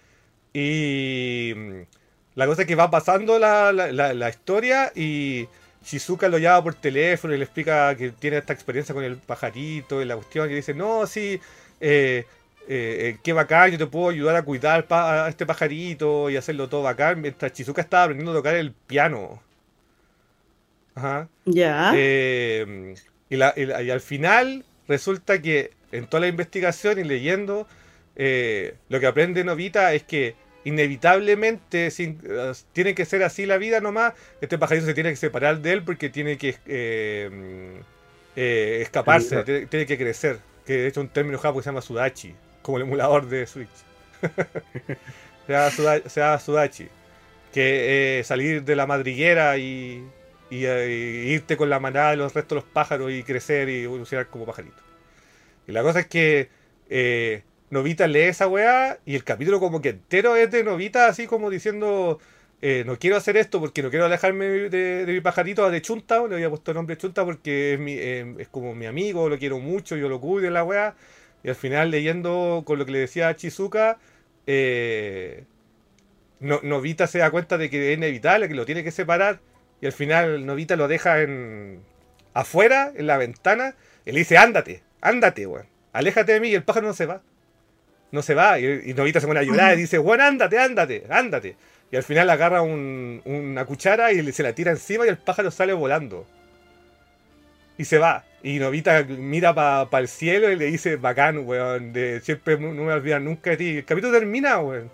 Y mm, la cosa es que va pasando la, la, la, la historia y Shizuka lo llama por teléfono y le explica que tiene esta experiencia con el pajarito y la cuestión. Y dice, no, sí, eh, eh, eh, qué bacán, yo te puedo ayudar a cuidar pa- a este pajarito y hacerlo todo bacán. Mientras Shizuka estaba aprendiendo a tocar el piano. Ajá. Ya. Eh, y, la- y la- y al final resulta que en toda la investigación y leyendo, eh, lo que aprende Novita es que inevitablemente sin, uh, tiene que ser así la vida nomás. Este pajarito se tiene que separar de él porque tiene que eh, eh, escaparse, tiene, tiene que crecer. Que de hecho un término japonés se llama Sudachi, como el emulador de Switch. se, llama Suda, se llama Sudachi. Que eh, salir de la madriguera y, y, eh, y irte con la manada de los restos de los pájaros y crecer y evolucionar como pajarito. Y la cosa es que eh, Novita lee esa weá y el capítulo como que entero es de Novita así como diciendo eh, no quiero hacer esto porque no quiero alejarme de, de mi pajarito, de Chunta, le había puesto el nombre Chunta porque es, mi, eh, es como mi amigo, lo quiero mucho, yo lo cuido en la weá. Y al final leyendo con lo que le decía a Chizuka, eh, no, Novita se da cuenta de que es inevitable, que lo tiene que separar. Y al final Novita lo deja en afuera, en la ventana, y le dice ándate, ándate, weón, aléjate de mí y el pájaro no se va. No se va, y, y Novita se pone a llorar y dice, bueno, ándate, ándate, ándate. Y al final agarra un, una cuchara y se la tira encima y el pájaro sale volando. Y se va. Y Novita mira para pa el cielo y le dice, bacán, weón, de, siempre no me voy a olvidar nunca de ti. El capítulo termina, weón.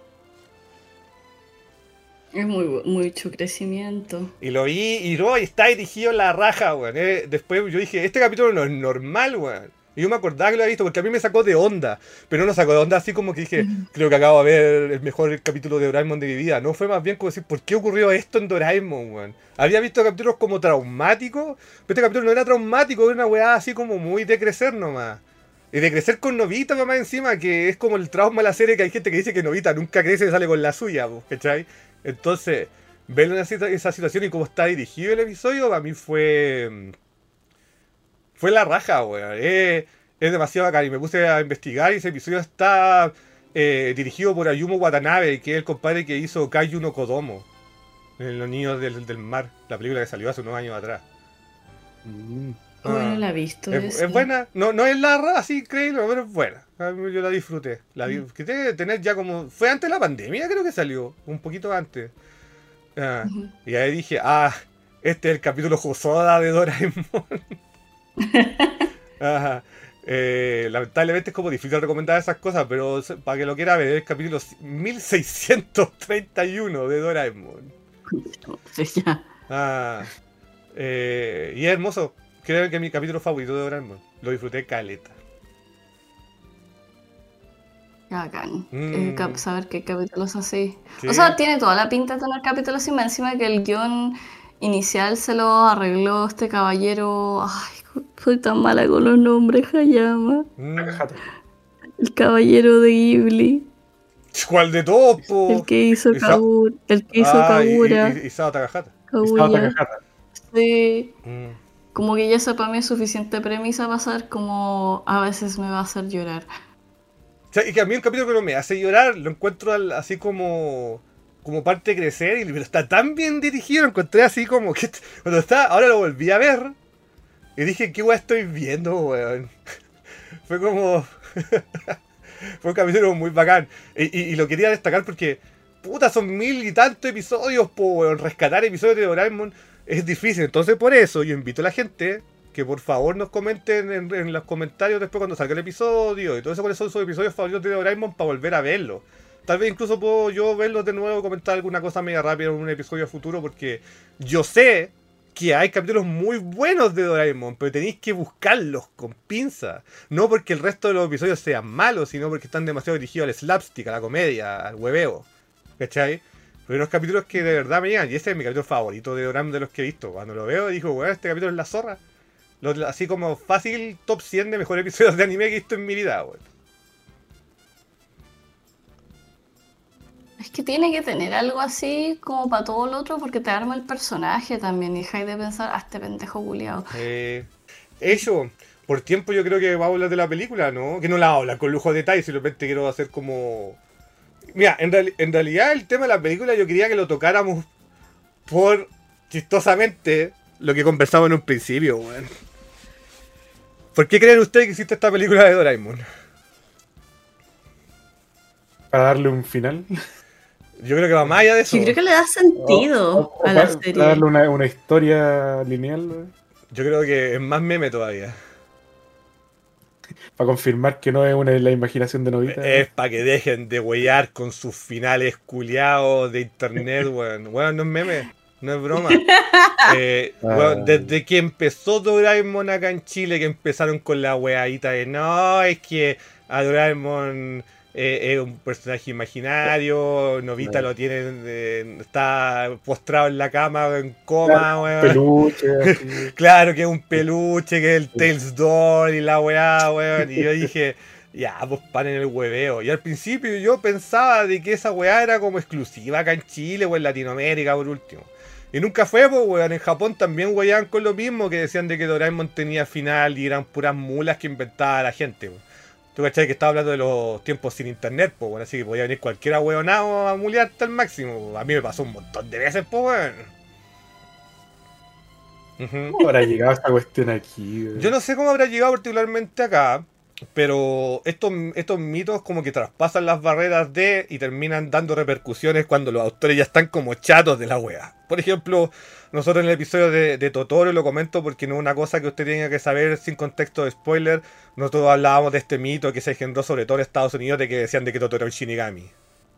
Es muy mucho crecimiento. Y lo vi y no, y está dirigido en la raja, weón. Eh, después yo dije, este capítulo no es normal, weón. Y yo me acordaba que lo había visto porque a mí me sacó de onda. Pero no me sacó de onda así como que dije, uh-huh. creo que acabo de ver el mejor capítulo de Doraemon de mi vida. No, fue más bien como decir, ¿por qué ocurrió esto en Doraemon, weón? Había visto capítulos como traumáticos, pero este capítulo no era traumático, era una weá así como muy de crecer nomás. Y de crecer con Novita, mamá, encima, que es como el trauma de la serie, que hay gente que dice que Novita nunca crece y sale con la suya, ¿cachai? Entonces, ver esa situación y cómo está dirigido el episodio, para mí fue... Fue la raja, weón. Es, es demasiado bacán. Y me puse a investigar y ese episodio está eh, dirigido por Ayumu Watanabe, que es el compadre que hizo Kaiju no Kodomo. En Los Niños del, del Mar, la película que salió hace unos años atrás. Mm. Ah, bueno, la he visto. Es, es buena. No, no es la raja así increíble, pero es buena. Yo la disfruté. La mm. Que tiene que tener ya como... Fue antes de la pandemia, creo que salió. Un poquito antes. Ah, uh-huh. Y ahí dije, ah, este es el capítulo Hosoda de Doraemon. Ajá. Eh, lamentablemente es como difícil recomendar esas cosas, pero para que lo quiera ver, es el capítulo mil seiscientos treinta y uno de Doraemon. Ya. Ah, eh, y es hermoso. Creo que es mi capítulo favorito de Doraemon. Lo disfruté caleta. Bacán. Mm. Eh, saber qué capítulos así. ¿Sí? O sea, tiene toda la pinta de tener capítulos así, encima que el guión inicial se lo arregló este caballero. Ay, soy tan mala con los nombres, Hayama. Mm. El caballero de Ghibli. ¿Cuál de todos, po? El que hizo Isa... Kagura. El que hizo ah, Kagura. Y, y, y Isao Takahata. Kaguya. Sí. Mm. Como que ya esa para mí es suficiente premisa para saber cómo a veces me va a hacer llorar. O sea, y que a mí un capítulo que no me hace llorar, lo encuentro así como... como parte de crecer, y pero está tan bien dirigido, lo encontré así como que cuando está, ahora lo volví a ver y dije, ¿qué weá estoy viendo, weón? Fue como fue un capítulo muy bacán y, y, y lo quería destacar porque puta, son mil y tantos episodios, po, weón. Rescatar episodios de Doraemon es difícil, entonces por eso yo invito a la gente que por favor nos comenten en, en los comentarios después cuando salga el episodio y todo eso, cuáles son sus episodios favoritos de Doraemon para volver a verlo. Tal vez incluso puedo yo verlos de nuevo, comentar alguna cosa media rápida en un episodio futuro, porque yo sé que hay capítulos muy buenos de Doraemon, pero tenéis que buscarlos con pinza. No porque el resto de los episodios sean malos, sino porque están demasiado dirigidos al slapstick, a la comedia, al hueveo. ¿Cachai? Pero hay unos capítulos que de verdad me llegan, y ese es mi capítulo favorito de Doraemon de los que he visto. Cuando lo veo, digo, weón, este capítulo es la zorra. Lo, así como fácil top cien de mejores episodios de anime que he visto en mi vida, weón. Es que tiene que tener algo así como para todo lo otro, porque te arma el personaje también y dejáis de pensar, ah, este pendejo culiado. Eh, eso, por tiempo yo creo que va a hablar de la película, ¿no? Que no la habla con lujo de detalle, simplemente quiero hacer como... Mira, en, real, en realidad el tema de la película yo quería que lo tocáramos por, chistosamente, lo que conversamos en un principio, weón. ¿Por qué creen ustedes que existe esta película de Doraemon? Para darle un final. Yo creo que va más allá de eso. Yo creo que le da sentido o, o, a la para, serie. Para darle una, una historia lineal. Yo creo que es más meme todavía. para confirmar que no es una la imaginación de Novita. Es para que dejen de huear con sus finales culiados de internet, weón. Weón, no es meme, no es broma. Eh, weón, desde que empezó Doraemon acá en Chile, que empezaron con la weadita de no, es que a Doraemon eh, es un personaje imaginario, Novita lo tiene, eh, está postrado en la cama en coma, weón. Peluche, así. Claro que es un peluche, que es el Tails Doll y la weá, weón. Y yo dije, ya, pues paren el hueveo. Y al principio yo pensaba de que esa weá era como exclusiva acá en Chile o en Latinoamérica por último. Y nunca fue, pues, weón. En Japón también weaban con lo mismo, que decían de que Doraemon tenía final y eran puras mulas que inventaba la gente, weón. Tú cachai que estaba hablando de los tiempos sin internet, pues, weón. Así que podía venir cualquiera weonado a mulear hasta el máximo, weón. A mí me pasó un montón de veces, pues, weón. Uh-huh. ¿Cómo habrá llegado esta cuestión aquí? Yo no sé cómo habrá llegado particularmente acá, pero estos, estos mitos como que traspasan las barreras de y terminan dando repercusiones cuando los autores ya están como chatos de la wea. Por ejemplo, nosotros en el episodio de, de Totoro, lo comento porque no es una cosa que usted tenga que saber sin contexto de spoiler, nosotros hablábamos de este mito que se engendró sobre todo en Estados Unidos de que decían de que Totoro era un Shinigami.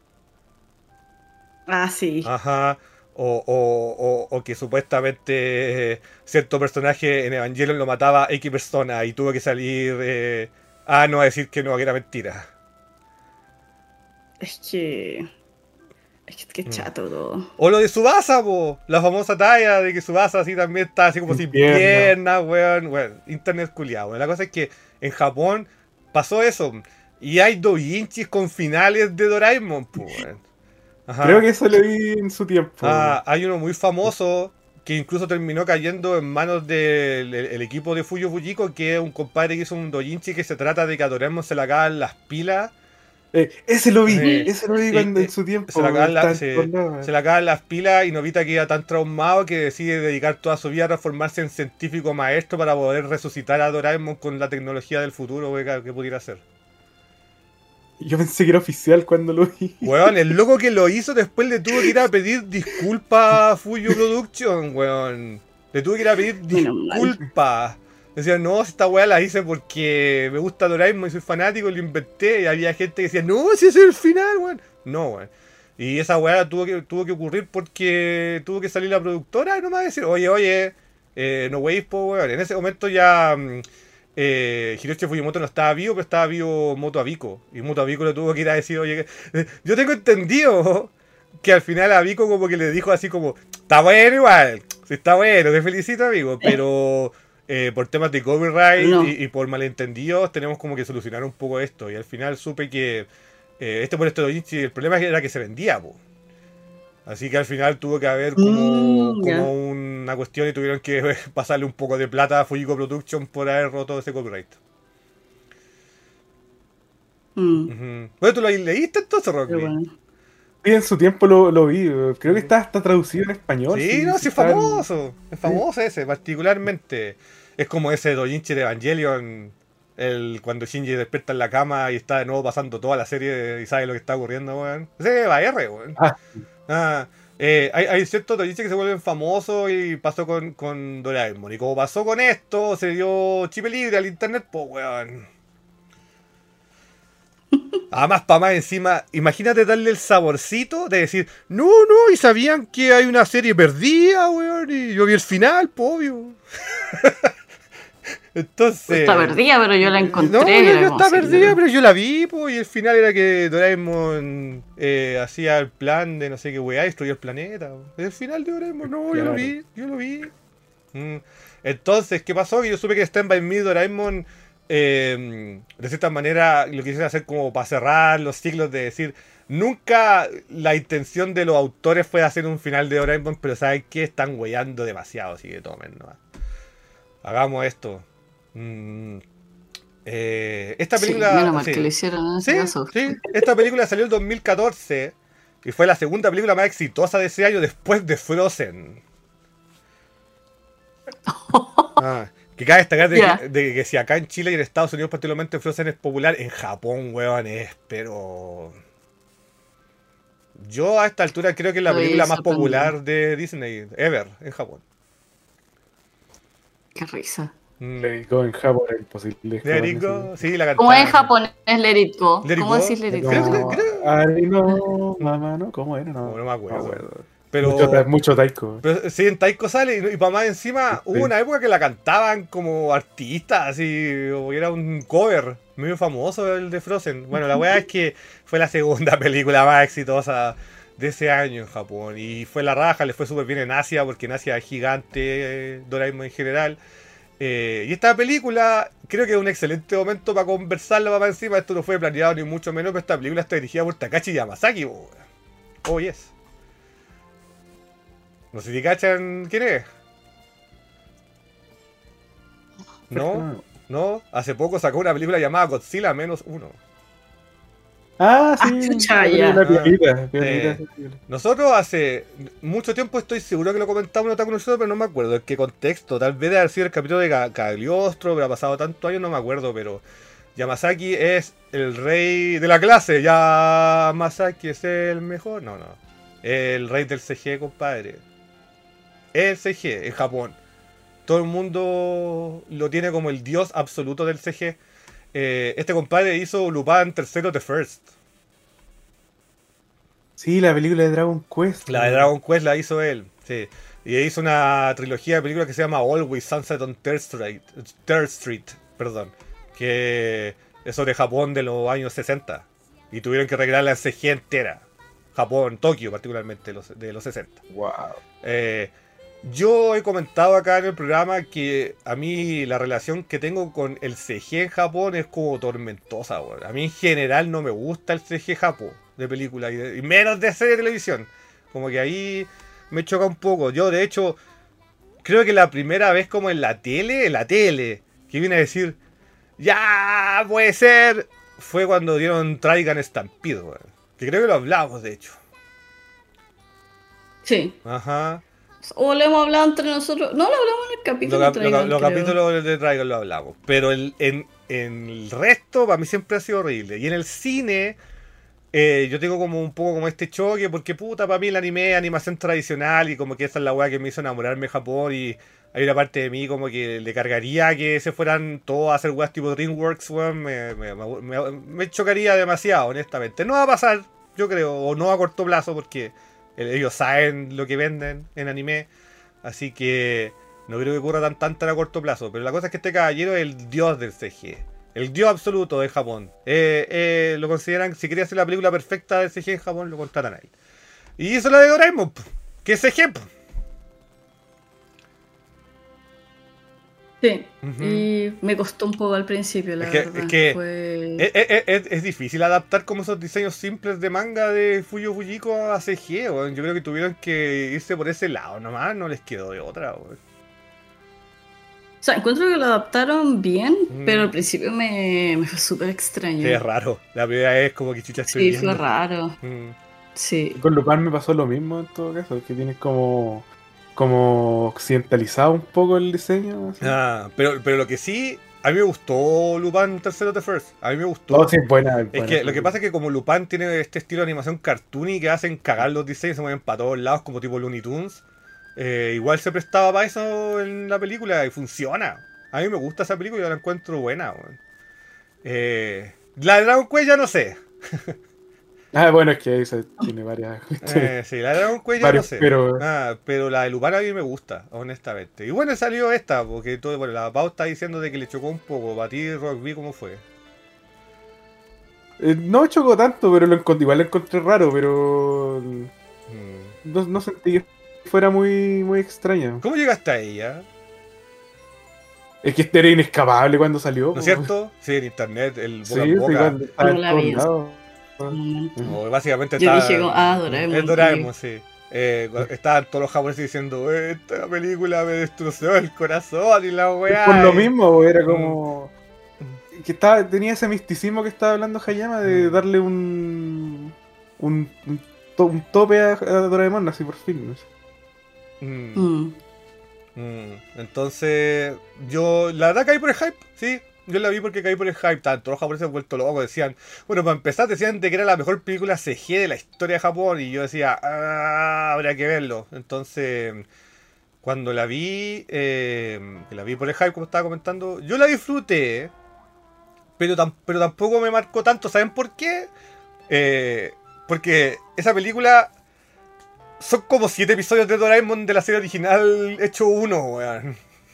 Ah, sí. Ajá. O, o, o, o que supuestamente eh, cierto personaje en Evangelion lo mataba X persona y tuvo que salir eh, a no a decir que no, que era mentira. Es que... Es que es chato todo. O lo de Tsubasa, po, la famosa talla de que Tsubasa así también está así como sin piernas, pierna, weón, weón, internet culiado. La cosa es que en Japón pasó eso y hay doujinshis con finales de Doraemon, po, weón. Ajá. Creo que eso lo vi en su tiempo. Ah, hay uno muy famoso que incluso terminó cayendo en manos del el, el equipo de Fuyo Fujiko, que es un compadre que hizo un doujinshi que se trata de que a Doraemon se le acaban las pilas. Eh, ese lo vi, Eh, ese lo vi eh, cuando eh, en su tiempo. Se le, acaban la- estaba se- entornado. se le acaban las pilas y Novita queda tan traumado que decide dedicar toda su vida a transformarse en científico maestro para poder resucitar a Doraemon con la tecnología del futuro que, que pudiera hacer. Yo pensé que era oficial cuando lo vi. Weón, el loco que lo hizo después le tuvo que ir a pedir disculpas a Fuyo Production, weón. Le tuvo que ir a pedir Menos mal. disculpas. Decía, no, esta weá la hice porque me gusta Doraemon y soy fanático, lo inventé. Y había gente que decía, no, si ese es el final, weón. No, weón. Y esa weá tuvo que, tuvo que ocurrir porque tuvo que salir la productora y nomás decir, oye, oye, eh, no weís, po, weón. En ese momento ya mm, eh, Hiroshi Fujimoto no estaba vivo, pero estaba vivo Moto Abiko. Y Moto Abiko le tuvo que ir a decir, oye, que- eh, yo tengo entendido que al final a Abiko como que le dijo así como, está bueno igual, sí, está bueno, te felicito, amigo, pero eh, por temas de copyright No. y, y por malentendidos tenemos como que solucionar un poco esto. Y al final supe que eh, este por este doujinshi, el problema era que se vendía, po. Así que al final tuvo que haber como, Mm, ya. como una cuestión y tuvieron que pasarle un poco de plata a Fujiko Production por haber roto ese copyright. Mm, Ujú. Bueno, ¿tú lo leíste entonces, Rocky? pero bueno. Sí, en su tiempo lo, lo vi. Creo que está hasta traducido en español. Sí, no, sí es está en- famoso. Es famoso ese, particularmente. Es como ese doujinshi de Evangelion. El, cuando Shinji despierta en la cama y está de nuevo pasando toda la serie y sabe lo que está ocurriendo, weón. Ese es R, weón. Ah, Ah, eh, hay, hay ciertos doujinshi que se vuelven famosos y pasó con, con Doraemon. Y como pasó con esto, se dio chip libre al internet, pues, weón. Además, para más encima, imagínate darle el saborcito de decir, no, no, y sabían que hay una serie perdida, weón, y yo vi el final, po, obvio. Entonces... Está perdida, pero yo la encontré. No, y no, era no como está así, perdida, pero yo la vi, po, y el final era que Doraemon eh, hacía el plan de no sé qué weá, destruyó el planeta. Po. El final de Doraemon, no, yo lo Claro. vi, yo lo vi. Mm. Entonces, ¿qué pasó? Que yo supe que Stand By Me, Doraemon, eh, de cierta manera, lo quisieron hacer como para cerrar los ciclos de decir, nunca la intención de los autores fue hacer un final de Doraemon, pero ¿saben qué? Están weyando demasiado, así que tomen nomás. Hagamos esto. Mm, eh, esta Sí, película... menos mal sí. que lo hicieron en ese Sí, caso. sí. Esta película salió en dos mil catorce y fue la segunda película más exitosa de ese año después de Frozen. Ah, que cabe destacar de, Ya. que, de que si acá en Chile y en Estados Unidos particularmente Frozen es popular, en Japón, weón, es, pero... Yo a esta altura creo que es la Estoy película más sorprendida. popular de Disney ever en Japón. Qué risa. Mm. Let It Go en Japón es imposible. Let It Go, sí, la cantaba. ¿Cómo es en japonés Let It Go? Let It ¿Cómo Go. decís Let It Creo que- Go? creo- Ay, no, mamá, ¿no? ¿Cómo era? No, No, no me acuerdo. Mucho, ta- Pero, mucho taiko. pero sí, en Taiko sale y, y para más encima Sí. hubo una época que la cantaban como artistas, así, o era un cover medio famoso el de Frozen. Bueno, la weá es que fue la segunda película más exitosa de ese año en Japón y fue la raja, le fue súper bien en Asia porque en Asia es gigante, eh, Doraemon en general. Eh, y esta película creo que es un excelente momento para conversarla para más encima. Esto no fue planeado ni mucho menos, pero esta película está dirigida por Takashi Yamazaki. po, weón. Oh, yes. No sé si cachan quién es. No, no. Hace poco sacó una película llamada Godzilla menos uno. Ah, Ah, sí. chucha, la ya. película piolita, Eh, piolita, esa película. Nosotros hace mucho tiempo estoy seguro que lo comentamos en Otaku no Shoujo, pero no me acuerdo en qué contexto. Tal vez de haber sido el capítulo de Ca- Cagliostro, pero ha pasado tantos años, no me acuerdo, pero Yamazaki es el rey de la clase. Yamazaki es el mejor. No, no. El rey del C G, compadre. El C G en Japón. Todo el mundo lo tiene como el dios absoluto del C G. Eh, este compadre hizo Lupin tercero The First. Sí, la película de Dragon Quest. La de Dragon Quest la hizo él, sí. Y hizo una trilogía de películas que se llama Always Sunset on Third Street, Third Street, perdón, que es sobre Japón de los años sesenta. Y tuvieron que recrear la C G entera. Japón, Tokio particularmente, los, de los sesenta. Wow. Eh, yo he comentado acá en el programa que a mí la relación que tengo con el C G en Japón es como tormentosa, weón. A mí en general no me gusta el C G Japón de película y, de- y menos de serie de televisión. Como que ahí me choca un poco. Yo de hecho creo que la primera vez como en la tele, en la tele, que vine a decir, ya puede ser, fue cuando dieron Trigun Stampede, weón. Que creo que lo hablamos de hecho. Sí. Ajá. O lo hemos hablado entre nosotros. No, lo hablamos en el Los, capítulo cap- de los cap- Trigun, los creo. capítulos de Trigun lo hablamos. Pero el- en, en el resto, para mí siempre ha sido horrible. Y en el cine, eh, yo tengo como un poco como este choque, porque puta, para mí el anime es animación tradicional y como que esa es la weá que me hizo enamorarme de Japón. Y hay una parte de mí como que le cargaría que se fueran todos a hacer weas tipo DreamWorks, weón. Me, me, me- me chocaría demasiado, honestamente. No va a pasar, yo creo, o no a corto plazo, porque ellos saben lo que venden en anime. Así que no creo que ocurra tan, tan, tan a corto plazo. Pero la cosa es que este caballero es el dios del C G. El dios absoluto de Japón. Eh, eh, lo consideran, si quería hacer la película perfecta del C G en Japón, lo contratan a él. Y hizo la de Doraemon, po, que es C G. po. Sí. Ujú. Y me costó un poco al principio, la Es que- verdad. es que- Fue... Es, es- es- es difícil adaptar como esos diseños simples de manga de Fuyo Fujiko a C G. weón. Yo creo que tuvieron que irse por ese lado nomás. No les quedó de otra. weón. O sea, encuentro que lo adaptaron bien, Mm. pero al principio me, me fue súper extraño. Sí, es raro. La primera vez como que chucha estoy Sí, viendo. fue raro. Mm. Sí. Con Lupin me pasó lo mismo en todo caso, que tienes como, como occidentalizado un poco el diseño. así. Ah, pero, pero lo que sí, a mí me gustó Lupin tercero The First. A mí me gustó. No, sí, es buena. Es que lo que pasa es que como Lupin tiene este estilo de animación cartoony que hacen cagar los diseños, se mueven para todos lados como tipo Looney Tunes, eh, igual se prestaba para eso en la película y funciona. A mí me gusta esa película y yo la encuentro buena. weón. Eh, la de Dragon Quest ya no sé. Ah, bueno, es que ahí se tiene varias. Eh, sí, la de Dragon Quest ya Varios, no sé. pero- Ah, pero la de Lupin a mí me gusta, honestamente. Y bueno, salió esta, porque todo, bueno, la Pau está diciendo de que le chocó un poco. Para ti, Rock B, ¿cómo fue? Eh, no chocó tanto, pero lo encont- igual lo encontré raro, pero Mm. no, no sentí que fuera muy, muy extraño. ¿Cómo llegaste a ella? Es que este era inescapable cuando salió. ¿No es po. cierto? Sí, en internet, el boca Sí, en sí, boca. cuando estaba No en la todos vi. lados. Un momento. No, básicamente Yo estaba. dije como, ah, Doraemon, Es Doraemon, y- sí. Eh, estaban todos los japoneses diciendo, esta película me destrozó el corazón y la weá. Por lo y- mismo, po, era como. Que estaba, tenía ese misticismo que estaba hablando Hayama de Mm. darle un. un, un, to- un tope a, a Doraemon, así por fin. no sé. Mm, Mm. mm. Entonces, yo la verdad caí por el hype, sí. Yo la vi porque caí por el hype. Estaban todos los japoneses vueltos locos. Decían, bueno, para empezar, decían de que era la mejor película C G de la historia de Japón. Y yo decía, ah, habría que verlo. Entonces, cuando la vi, eh, que la vi por el hype, como estaba comentando, yo la disfruté, pero, tam- pero tampoco me marcó tanto. ¿Saben por qué? Eh, porque esa película son como siete episodios de Doraemon de la serie original hecho uno, weón.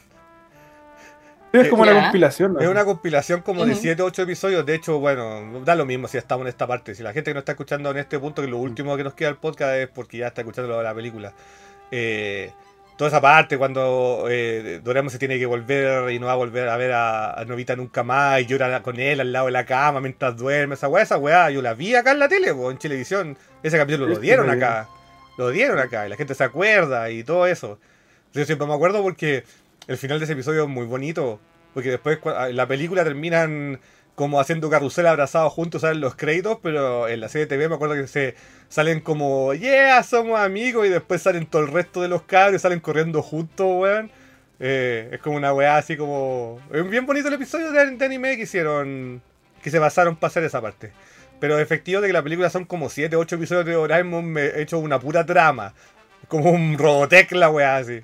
Es Que como una Ya. compilación, ¿no? es una compilación como de Ujú. siete o ocho episodios. De hecho, bueno, da lo mismo si estamos en esta parte. Si la gente que nos está escuchando en este punto, que lo último que nos queda el podcast es porque ya está escuchando la película. Eh, toda esa parte cuando eh, Doraemon se tiene que volver y no va a volver a ver a, a Novita nunca más y llora con él al lado de la cama mientras duerme, esa weá, esa weá, yo la vi acá en la tele, po, en Chilevisión. Ese capítulo lo Es que dieron me- acá, lo dieron acá y la gente se acuerda y todo eso. Yo siempre me acuerdo porque el final de ese episodio es muy bonito, porque después cua- en la película terminan como haciendo carrusel abrazados juntos, ¿saben? Los créditos, pero en la serie de T V me acuerdo que se salen como, yeah, somos amigos, y después salen todo el resto de los cabros, salen corriendo juntos, weón. Eh, es como una weá así como... Es bien bonito el episodio de, de anime que hicieron, que se basaron para hacer esa parte. Pero efectivo de que la película son como siete ocho episodios de Doraemon me he hecho una pura trama. Como un Robotech la weá así.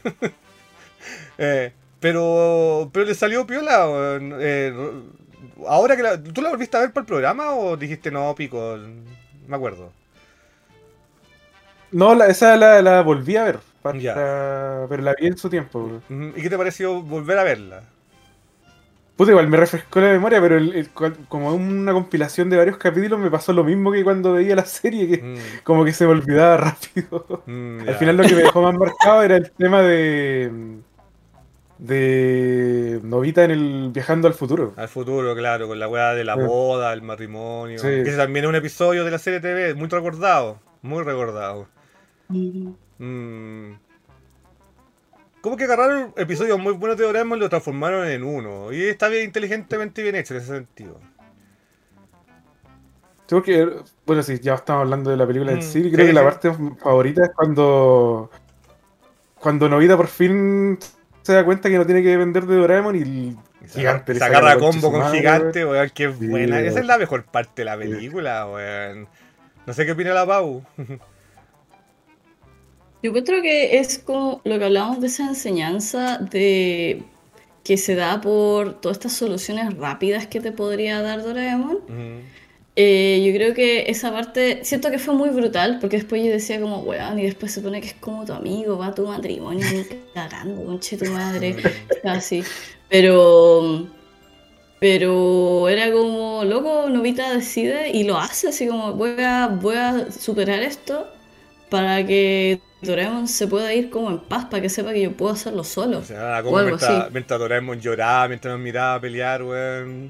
Eh, pero, pero le salió piola, weón. Eh, ahora que la, ¿tú la volviste a ver para el programa o dijiste no, pico? No me acuerdo. No, la- esa la, la volví a ver, para- Ya. pero la vi en su tiempo. Bro. Ujú. ¿Y qué te pareció volver a verla? Puta, igual me refrescó la memoria, pero el- el- cual- como una compilación de varios capítulos me pasó lo mismo que cuando veía la serie, que Mm, como que se me olvidaba rápido. mm, Al ya. final lo que me dejó más marcado era el tema de de Novita en el viajando al futuro. Al futuro, claro, con la weá de la Sí. boda, el matrimonio. Sí. Que ese también es un episodio de la serie T V, muy recordado. Muy recordado. Mm. Como que agarraron episodios muy buenos de Doraemon y lo transformaron en uno. Y está bien inteligentemente bien hecho en ese sentido. Sí, porque, bueno, sí, ya estamos hablando de la película en Mm, sí, y sí, creo que la sí. parte favorita es cuando cuando Novita por fin se da cuenta que no tiene que depender de Doraemon y el Y se gigante agarra, le se saca agarra la a concha combo a su con madre, gigante, weón, que es Sí, buena. Esa weón. es la mejor parte de la Sí. película, weón. No sé qué opina la Pau. Yo encuentro que es como lo que hablábamos de esa enseñanza de que se da por todas estas soluciones rápidas que te podría dar Doraemon. Ujú. Eh, yo creo que esa parte, siento que fue muy brutal, porque después yo decía como, weón, y después se supone que es como tu amigo, va a tu matrimonio, ni cagando, conche tu madre, está así. Pero, pero era como, loco, Novita decide y lo hace, así como, voy a, voy a superar esto para que Doraemon se pueda ir como en paz, para que sepa que yo puedo hacerlo solo, O sea, o como algo así. mientras, mientras Doraemon lloraba, mientras nos miraba a pelear, weón.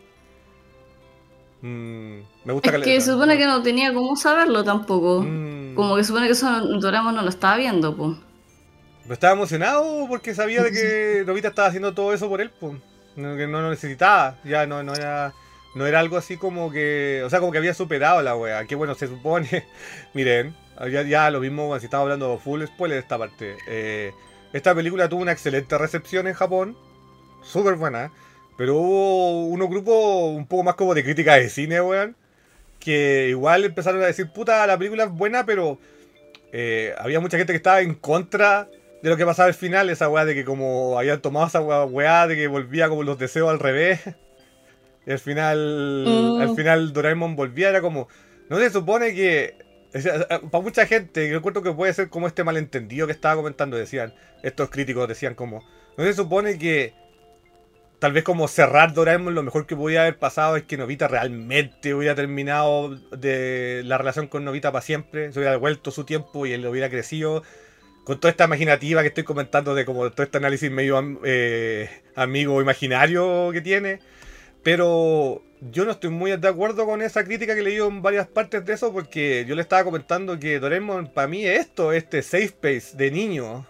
Mm, me gusta Es que caleta. se supone que no tenía cómo saberlo tampoco. Mm. Como que se supone que eso Doraemon no lo estaba viendo, pues. Pero estaba emocionado porque sabía de que Novita estaba haciendo todo eso por él, pues. No, que no lo necesitaba. Ya no, no era. No era algo así como que. O sea, como que había superado la wea. Que bueno, se supone. Miren, ya, ya lo mismo, si estamos hablando full spoiler de esta parte. Eh, esta película tuvo una excelente recepción en Japón. Súper buena. Pero hubo unos grupos un poco más como de crítica de cine, weón. Que igual empezaron a decir, puta, la película es buena, pero eh, había mucha gente que estaba en contra de lo que pasaba al final. Esa weá de que como habían tomado esa weá de que volvía como los deseos al revés. Y al final, Mm. al final Doraemon volvía, era como, no se supone que, o sea, para mucha gente, yo encuentro que puede ser como este malentendido que estaba comentando, decían, estos críticos decían como, no se supone que tal vez como cerrar Doraemon, lo mejor que podía haber pasado es que Novita realmente hubiera terminado de la relación con Novita para siempre, se hubiera devuelto su tiempo y él hubiera crecido. Con toda esta imaginativa que estoy comentando de como todo este análisis medio eh, amigo imaginario que tiene. Pero yo no estoy muy de acuerdo con esa crítica que he leído en varias partes de eso, porque yo le estaba comentando que Doraemon para mí es esto, este safe space de niño.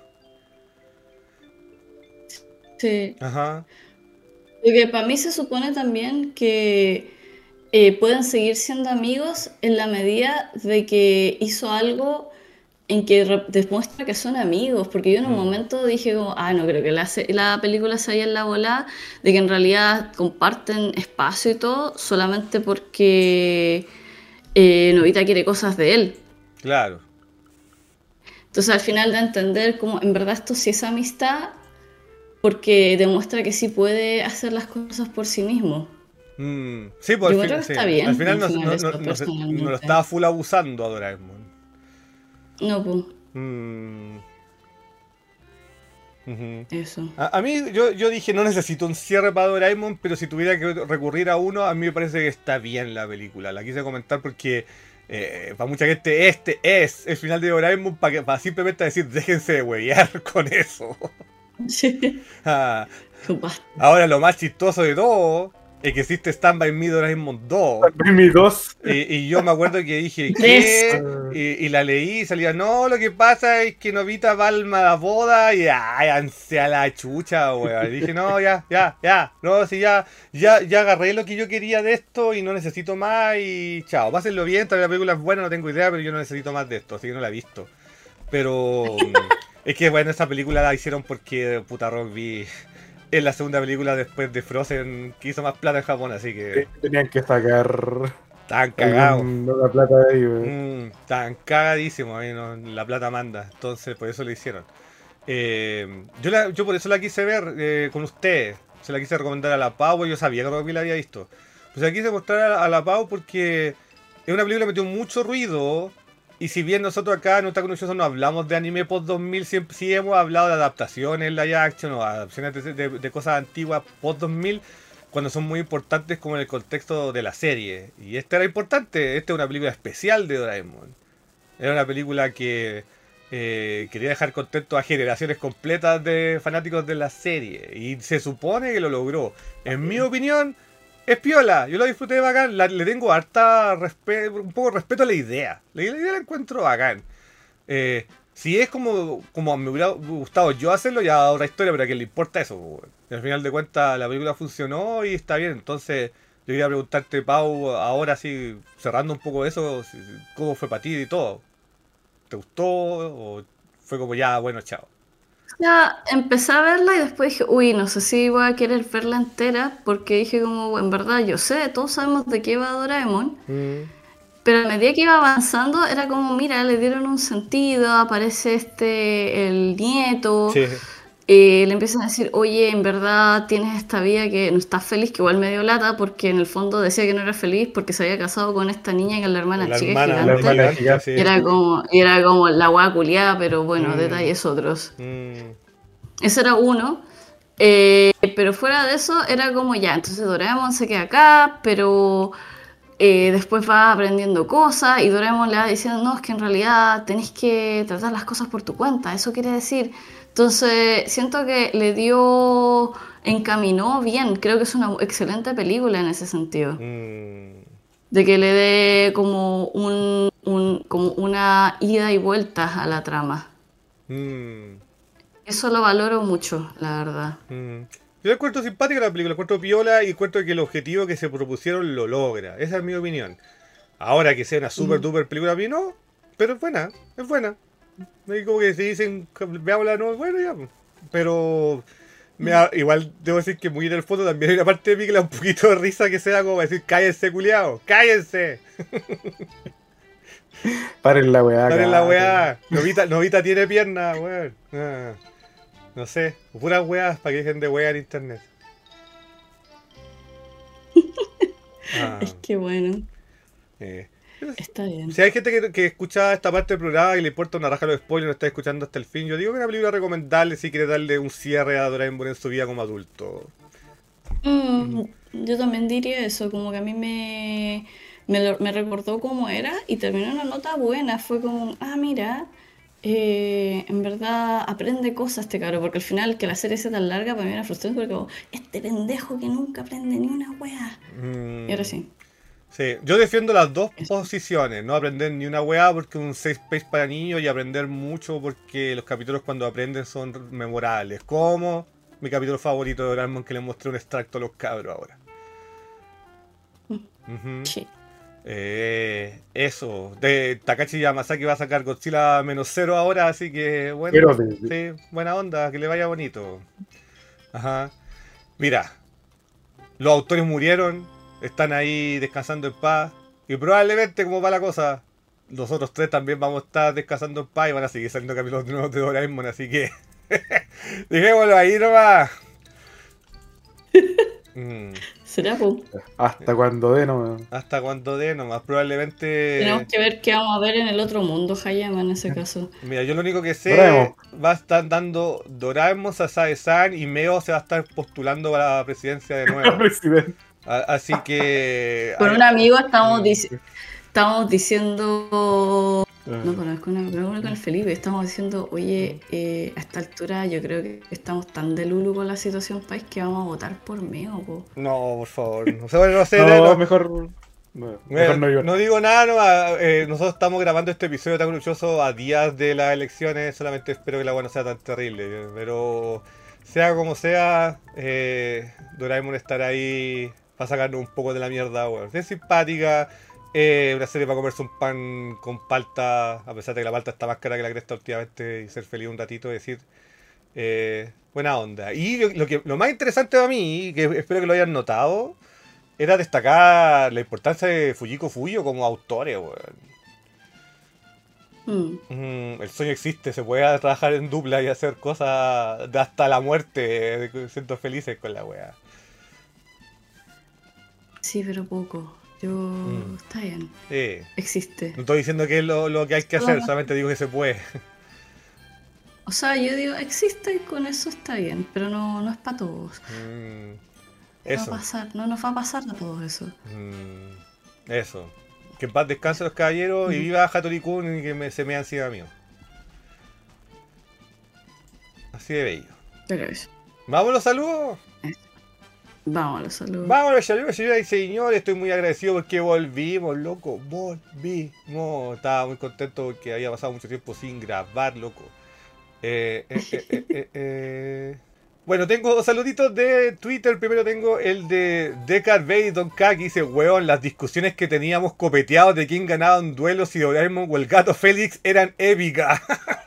Sí. Ajá. Porque para mí se supone también que eh, pueden seguir siendo amigos en la medida de que hizo algo en que re- demuestra que son amigos, porque yo en un Mm. momento dije como, ah, no creo que la, se- la película se vaya en la volada, de que en realidad comparten espacio y todo, solamente porque eh, Novita quiere cosas de él. Claro. Entonces al final da a entender como en verdad esto sí es amistad porque demuestra que sí puede hacer las cosas por sí mismo. Mm, sí, pues Yo al creo final, que sí. está Al bien final al no, final no, no, eso no, se- no lo personalmente. estaba full abusando a Doraemon. No, pues, Mm, ujú. eso. A, a mí, yo, yo dije, no necesito un cierre para Doraemon, pero si tuviera que recurrir a uno, a mí me parece que está bien la película. La quise comentar porque eh, para mucha gente este es el final de Doraemon para, que, para simplemente decir, déjense de huevear con eso. Ah, Basta. ahora lo más chistoso de todo es que existe Stand By Me Doraemon dos. Mi dos. Y, y yo me acuerdo que dije, Tres. ¿qué? Y, y la leí y salía, no, lo que pasa es que Novita va a la boda y ay, anse a la chucha, weón. Y dije, no, ya, ya, ya, no, si ya, ya, ya agarré lo que yo quería de esto y no necesito más y chao, pásenlo bien, tal vez la película es buena, no tengo idea, pero yo no necesito más de esto, así que no la he visto. Pero mm, es que bueno, esa película la hicieron porque puta Rock vi es la segunda película después de Frozen que hizo más plata en Japón, así que Tenían que sacar tan cagados. alguna plata de ahí, weón. Mm, tan cagadísimo, ahí no- la plata manda, entonces por eso lo hicieron. Eh, yo, la- yo por eso la quise ver eh, con ustedes, se la quise recomendar a la Pau, porque yo sabía que Rock la había visto. Pues se la quise mostrar a, la a la Pau porque es una película que metió mucho ruido. Y si bien nosotros acá en Otaku no Shoujo no hablamos de anime post dos mil, siempre sí hemos hablado de adaptaciones live action o adaptaciones de, de- de cosas antiguas post dos mil cuando son muy importantes como en el contexto de la serie. Y esta era importante, esta es una película especial de Doraemon. Era una película que eh, quería dejar contento a generaciones completas de fanáticos de la serie. Y se supone que lo logró. En mi opinión, es piola. Yo lo disfruté bacán. La- le tengo harta respeto, un poco de respeto a la idea. La, la idea la encuentro bacán. Eh, si es como, como me hubiera gustado yo hacerlo, ya otra historia, pero a quién le importa eso, po, weón. Y al final de cuentas, la película funcionó y está bien. Entonces, yo quería preguntarte, Pau, ahora sí, cerrando un poco eso, si- si- ¿cómo fue para ti y todo? ¿Te gustó? ¿O fue como ya, bueno, chao? Ya empecé a verla y después dije, uy, no sé si voy a querer verla entera, porque dije como, en verdad, yo sé, todos sabemos de qué va Doraemon, Mm, pero a medida que iba avanzando era como, mira, le dieron un sentido, aparece este, el nieto, sí, eh, le empiezan a decir, oye, en verdad tienes esta vida que no estás feliz, que igual me dio lata, porque en el fondo decía que no era feliz porque se había casado con esta niña que es la hermana la chica hermana La de gigante, hermana gigante, gigante. y sí. era como, y era como la guagua culiada, pero bueno, Mm, detalles otros. mm, Ese era uno. Eh, pero fuera de eso, era como ya, entonces Doraemon se queda acá, pero eh, después va aprendiendo cosas y Doraemon le va diciendo, no, es que en realidad tenés que tratar las cosas por tu cuenta, eso quiere decir. Entonces, siento que le dio, encaminó bien, creo que es una excelente película en ese sentido, mm, de que le dé como un, un- como una ida y vuelta a la trama. mm. Eso lo valoro mucho, la verdad. Mm. Yo encuentro simpática la película, encuentro piola y encuentro que el objetivo que se propusieron lo logra. Esa es mi opinión. Ahora que sea una super Mm. duper película, a mí no, pero es buena, es buena. Y como que si dicen, veámosla, no es buena ya. Pues. Pero me da- igual debo decir que muy en el fondo también hay una parte de mí que le da un poquito de risa que sea como decir, cállense, culiao, cállense. Paren la weá Paren acá. la weá. Novita, Novita tiene piernas, weón. Ah, no sé, puras weas para que dejen de wear en internet. Ah, Es que bueno, eh. está bien. Si hay gente que, que escucha esta parte del programa y le importa una raja los spoilers y no está escuchando hasta el fin, yo digo que es una película recomendable si quiere darle un cierre a Doraemon en su vida como adulto. Mm, yo también diría eso, como que a mí me, me, lo- me recordó cómo era y terminó en una nota buena. Fue como, ah, mira, eh, en verdad aprende cosas este caro, porque al final que la serie sea tan larga para mí era frustrante porque como, este pendejo que nunca aprende ni una wea. Y ahora Mm, sí, sí, yo defiendo las dos eso. posiciones, no aprender ni una weá porque es un safe space para niños y aprender mucho porque los capítulos cuando aprenden son memorables. Como mi capítulo favorito de Doraemon que le mostré un extracto a los cabros ahora. Ujú. Sí. Eh, eso, de Takashi Yamazaki va a sacar Godzilla menos cero ahora, así que bueno, Pero de- sí, buena onda, que le vaya bonito. Ajá. Mira, los autores murieron, están ahí descansando en paz, y probablemente como va la cosa, nosotros tres también vamos a estar descansando en paz y van a seguir saliendo capítulos nuevos de Doraemon, así que dejémoslo ahí nomás. Mm. ¿Será, po? Hasta cuando dé, no. Hasta cuando dé nomás, probablemente... Tenemos que ver qué vamos a ver en el otro mundo, Hayama, en ese caso. Mira, yo lo único que sé, Doraemon. va a estar dando Doraemon, Sasae-san y Meo se va a estar postulando para la presidencia de nuevo. Presidente. A- Así que... Con ay, un amigo estamos, mm. dic- estamos diciendo... Ah. No, con el, con el- con el Felipe, estamos diciendo, oye, eh, a esta altura yo creo que estamos tan de lulu con la situación país que vamos a votar por Meo, po. No, por favor. No se vuelvan a hacer... No, no, mejor. No, Mira, mejor no digo no digo nada, no, ah, eh, nosotros estamos grabando este episodio tan luchoso a días de las elecciones, solamente espero que la agua no sea tan terrible, eh, pero sea como sea, eh, Doraemon estará ahí para sacarnos un poco de la mierda, weón. Es simpática, eh, una serie para comerse un pan con palta, a pesar de que la palta está más cara que la cresta últimamente, y ser feliz un ratito, es decir, eh, buena onda. Y lo, lo que, lo más interesante para mí, que espero que lo hayan notado, era destacar la importancia de Fujiko Fuyo como autores, weón. Mm. Mm, el sueño existe, se puede trabajar en dupla y hacer cosas de hasta la muerte, eh, siendo felices con la wea. Sí, pero poco. Yo... Mm. Está bien, Sí. existe. No estoy diciendo que es lo, lo que hay que hacer, solamente digo que se puede. O sea, yo digo, existe y con eso está bien, pero no, no es para todos. Mm, ¿Qué va a eso. pasar? No nos va a pasar a todos eso. Mm, eso. Que en paz descansen los caballeros y Mm. viva Hattori-kun y que me, se me encima mío. Así de bello. Pero eso. ¡Vámonos, saludos! Vamos a los saludos. Vámonos, saludos, señoras y señores. Estoy muy agradecido porque volvimos, loco. Volvimos. Estaba muy contento porque había pasado mucho tiempo sin grabar, loco. Eh, eh, eh, eh, eh, eh. Bueno, tengo saluditos de Twitter. Primero tengo el de Decar Bay Don K, que dice: weón, las discusiones que teníamos copeteados de quién ganaba un duelo, si Doraemon o el gato Félix, eran épicas.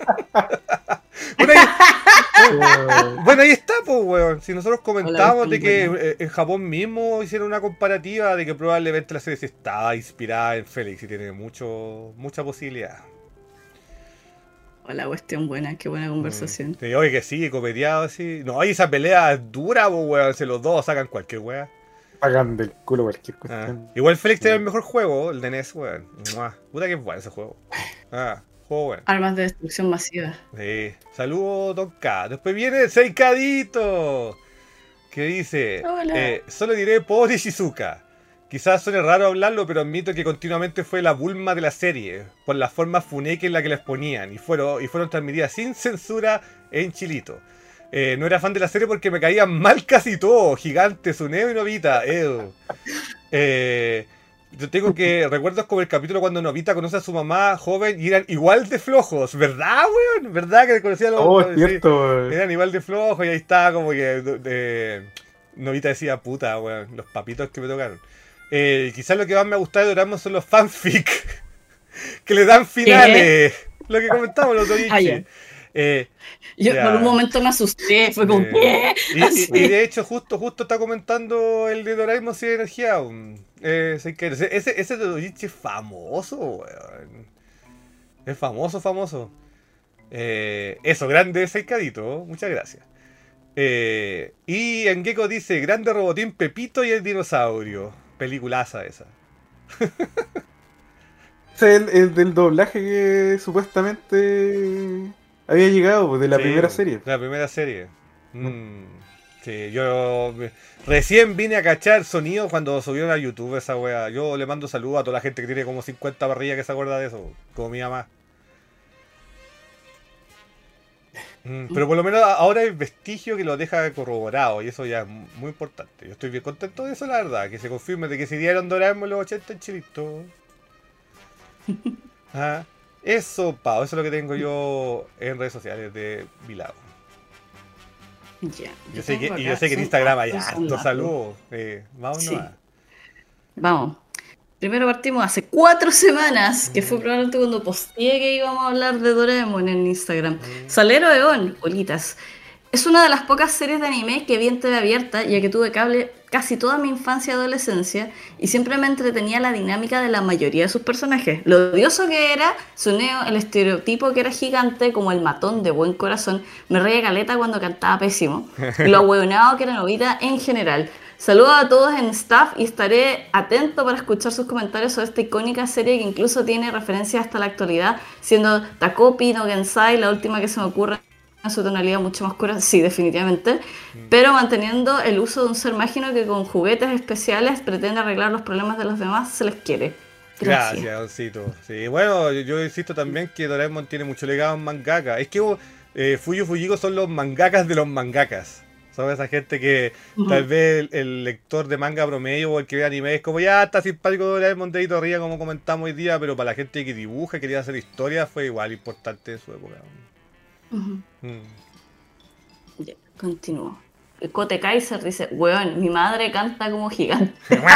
Bueno, ahí, bueno, ahí está, pues, weón. Si nosotros comentamos Hola, de que buena. eh, en Japón mismo hicieron una comparativa de que probablemente la serie sí estaba inspirada en Félix y tiene mucho, mucha posibilidad. Hola, cuestión buena, qué buena conversación. Sí, oye, que sí, copeteado así. No, y esa pelea es dura, pues, weón. Si los dos sacan cualquier weá. Pagan del culo cualquier Ah. cuestión. Igual Félix tiene el mejor juego, el de N E S, weón. Mua. Puta que es bueno ese juego. Ah, juego bueno. Armas de destrucción masiva. Sí. Saludos, Don K. Después viene Seikadito, que dice: Hola. eh, solo diré pobre Shizuka. Quizás suene raro hablarlo, pero admito que continuamente fue la Bulma de la serie, por la forma funeke en la que la exponían, y fueron, y fueron transmitidas sin censura en Chilito. Eh, no era fan de la serie porque me caían mal casi todo, Gigante, Suneo y Novita. ew. Eh, yo tengo que recuerdos como el capítulo cuando Novita conoce a su mamá joven y eran igual de flojos, ¿verdad, weón? ¿Verdad que conocía a los Oh, es sí, cierto. eran igual de flojos y ahí estaba como que de, de- Novita decía, puta, weón, los papitos que me tocaron. Eh, quizás lo que más me ha gustado de Doraemon son los fanfic que le dan finales. Lo que comentamos los dos. Ah, ya. eh, Yo Ya. por un momento me asusté, fue como, eh, ¿qué? y, Así. y- y de hecho, justo justo está comentando el de Doraemon sin energía. um, eh, sé que ese, ese, ese Dojichi es famoso, weón. Es famoso, famoso. Eh, eso, grande Seikadito, muchas gracias. Eh, y Engeko dice: grande Robotín Pepito y el dinosaurio. Peliculaza esa. Ese es el, el del doblaje que supuestamente había llegado, pues, de la Sí, primera serie. de la primera serie. Mm, sí, yo me- recién vine a cachar sonido cuando subieron a YouTube esa wea. Yo le mando saludos a toda la gente que tiene como cincuenta parrillas que se acuerda de eso, como mi mamá. Mm, pero por lo menos ahora hay vestigio que lo deja corroborado y eso ya es muy importante. Yo estoy bien contento de eso, la verdad, que se confirme de que se dieron Doraemon los ochenta en Chilito. Ah, eso, Pau, eso es lo que tengo yo en redes sociales de mi lado. Ya, Yo sé que, tengo y yo acá, sé que en son Instagram hay hartos, son hartos hartos. saludos. Eh, vamos Sí. nomás. Vamos. Primero partimos hace cuatro semanas, que Mm. fue probablemente cuando posteé que íbamos a hablar de Doraemon en Instagram. Mm. Salero Eon, bolitas. Es una de las pocas series de anime que vi en T V abierta, ya que tuve cable casi toda mi infancia y adolescencia y siempre me entretenía la dinámica de la mayoría de sus personajes. Lo odioso que era, Tsuneo, el estereotipo que era gigante, como el matón de buen corazón, me reía caleta cuando cantaba pésimo, y lo ahueonado que era Novita en general. Saludos a todos en staff y estaré atento para escuchar sus comentarios sobre esta icónica serie que incluso tiene referencias hasta la actualidad, siendo Takopi no Gensai la última que se me ocurre en su tonalidad mucho más oscura, sí, definitivamente, mm. pero manteniendo el uso de un ser mágico que con juguetes especiales pretende arreglar los problemas de los demás, se les quiere. Gracias, Gracias Oncito. Sí, bueno, yo, yo insisto también que Doraemon tiene mucho legado en mangaka. Es que eh, Fuyu Fujiko son los mangakas de los mangakas. Son esa gente que uh-huh. tal vez el, el lector de manga promedio o el que ve anime es como, ya está simpático Doraemon, de Ría, como comentamos hoy día, pero para la gente que dibuja, quería hacer historia, fue igual importante en su época. Uh-huh. Mm. Ya, continúo. Cote Kaiser dice, weón, mi madre canta como gigante.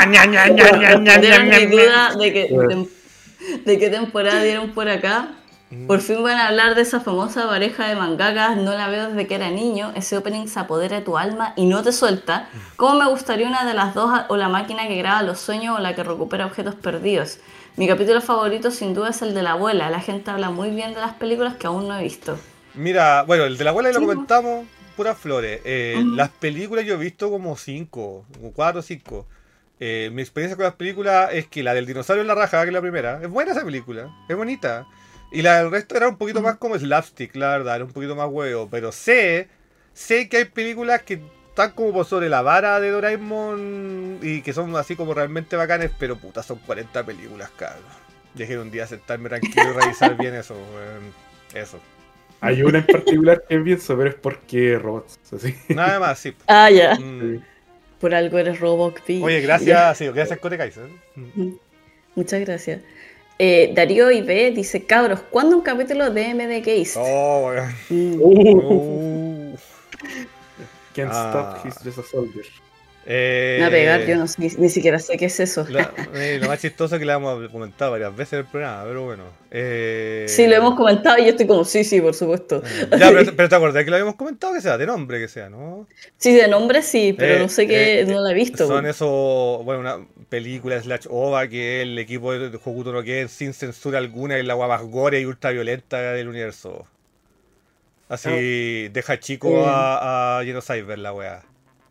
Dieron mi duda de, que, de, de qué temporada dieron por acá. Por fin van a hablar de esa famosa pareja de mangakas, no la veo desde que era niño, ese opening se apodera de tu alma y no te suelta. ¿Cómo me gustaría una de las dos, o la máquina que graba los sueños o la que recupera objetos perdidos? Mi capítulo favorito sin duda es el de la abuela, la gente habla muy bien de las películas que aún no he visto. Mira, bueno, el de la abuela ya lo comentamos, puras flores. Eh, uh-huh. Las películas yo he visto como cinco, como cuatro o cinco. Eh, mi experiencia con las películas es que la del dinosaurio en la raja, que es la primera, es buena esa película, es bonita. Y la del resto era un poquito más como slapstick, la verdad, era un poquito más huevo. Pero sé, sé que hay películas que están como por sobre la vara de Doraemon y que son así como realmente bacanes, pero puta, son cuarenta películas, cabrón. Dejé un día sentarme tranquilo y revisar bien eso, eh, eso. Hay una en particular que pienso, pero es porque robots, así. Nada más, sí. Ah, ya. Mm. Sí. Por algo eres Robot P. Oye, gracias, sí, gracias Cote Kaiser. Mm. Muchas gracias. Eh, Darío I B dice, cabros, ¿cuándo un capítulo de M D Case? Oh, mm. uh. Can't ah. stop, he's just a soldier. Eh, Me va a pegar, yo no, ni, ni siquiera sé qué es eso. La, eh, lo más chistoso es que lo hemos comentado varias veces en el programa, pero bueno. Eh... Sí, lo hemos comentado y yo estoy como, sí, sí, por supuesto. Eh, ya, pero, pero te acordás que lo habíamos comentado, que sea de nombre, que sea, ¿no? Sí, de nombre sí, pero eh, no sé qué, eh, no la he visto. Son esos, bueno, una película slash ova que el equipo de Hokuto no Ken sin censura alguna es la guapa más gore y ultraviolenta del universo. Así, oh. deja chico eh. a, a Genocyber la weá.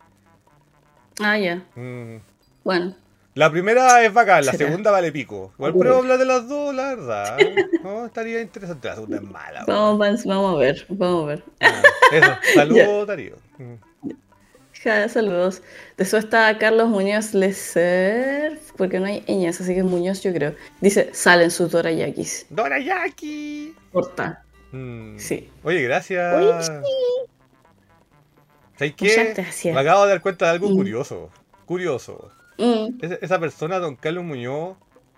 Ah, ya. Mm. Bueno. La primera es bacán, la segunda vale pico. Igual puedo hablar de las dos, la verdad. No, estaría interesante. La segunda es mala. Vamos, vamos a ver, vamos a ver. Ah, eso, saludos, Darío. Ja, saludos. Después está Carlos Muñoz Leser, porque no hay ñas, así que es Muñoz yo creo. Dice, salen sus dorayakis. ¡Dorayaki! Corta. Mm. Sí. Oye, gracias. Oye, sí. ¿Sabes qué? Me acabo de dar cuenta de algo mm. curioso. Curioso. Mm. Esa, esa persona, don Carlos Muñoz,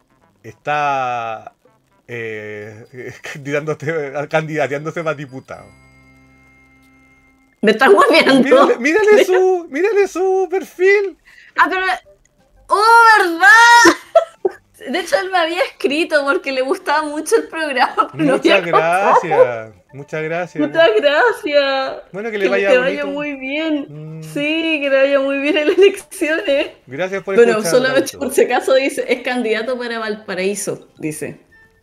está eh, candidateándose, candidateándose para diputado. ¿Me estás guapeando? Mírale, mírale, su, mírale su perfil. Ah, pero... ¡Oh, verdad! De hecho, él me había escrito porque le gustaba mucho el programa. Muchas gracias. Muchas gracias. Muchas gracias. Bueno, que le que vaya, que vaya muy bien. Mm. Sí, que le vaya muy bien en las elecciones. Gracias por Bueno, escuchar, solamente Auto. por si acaso dice, es candidato para Valparaíso, dice.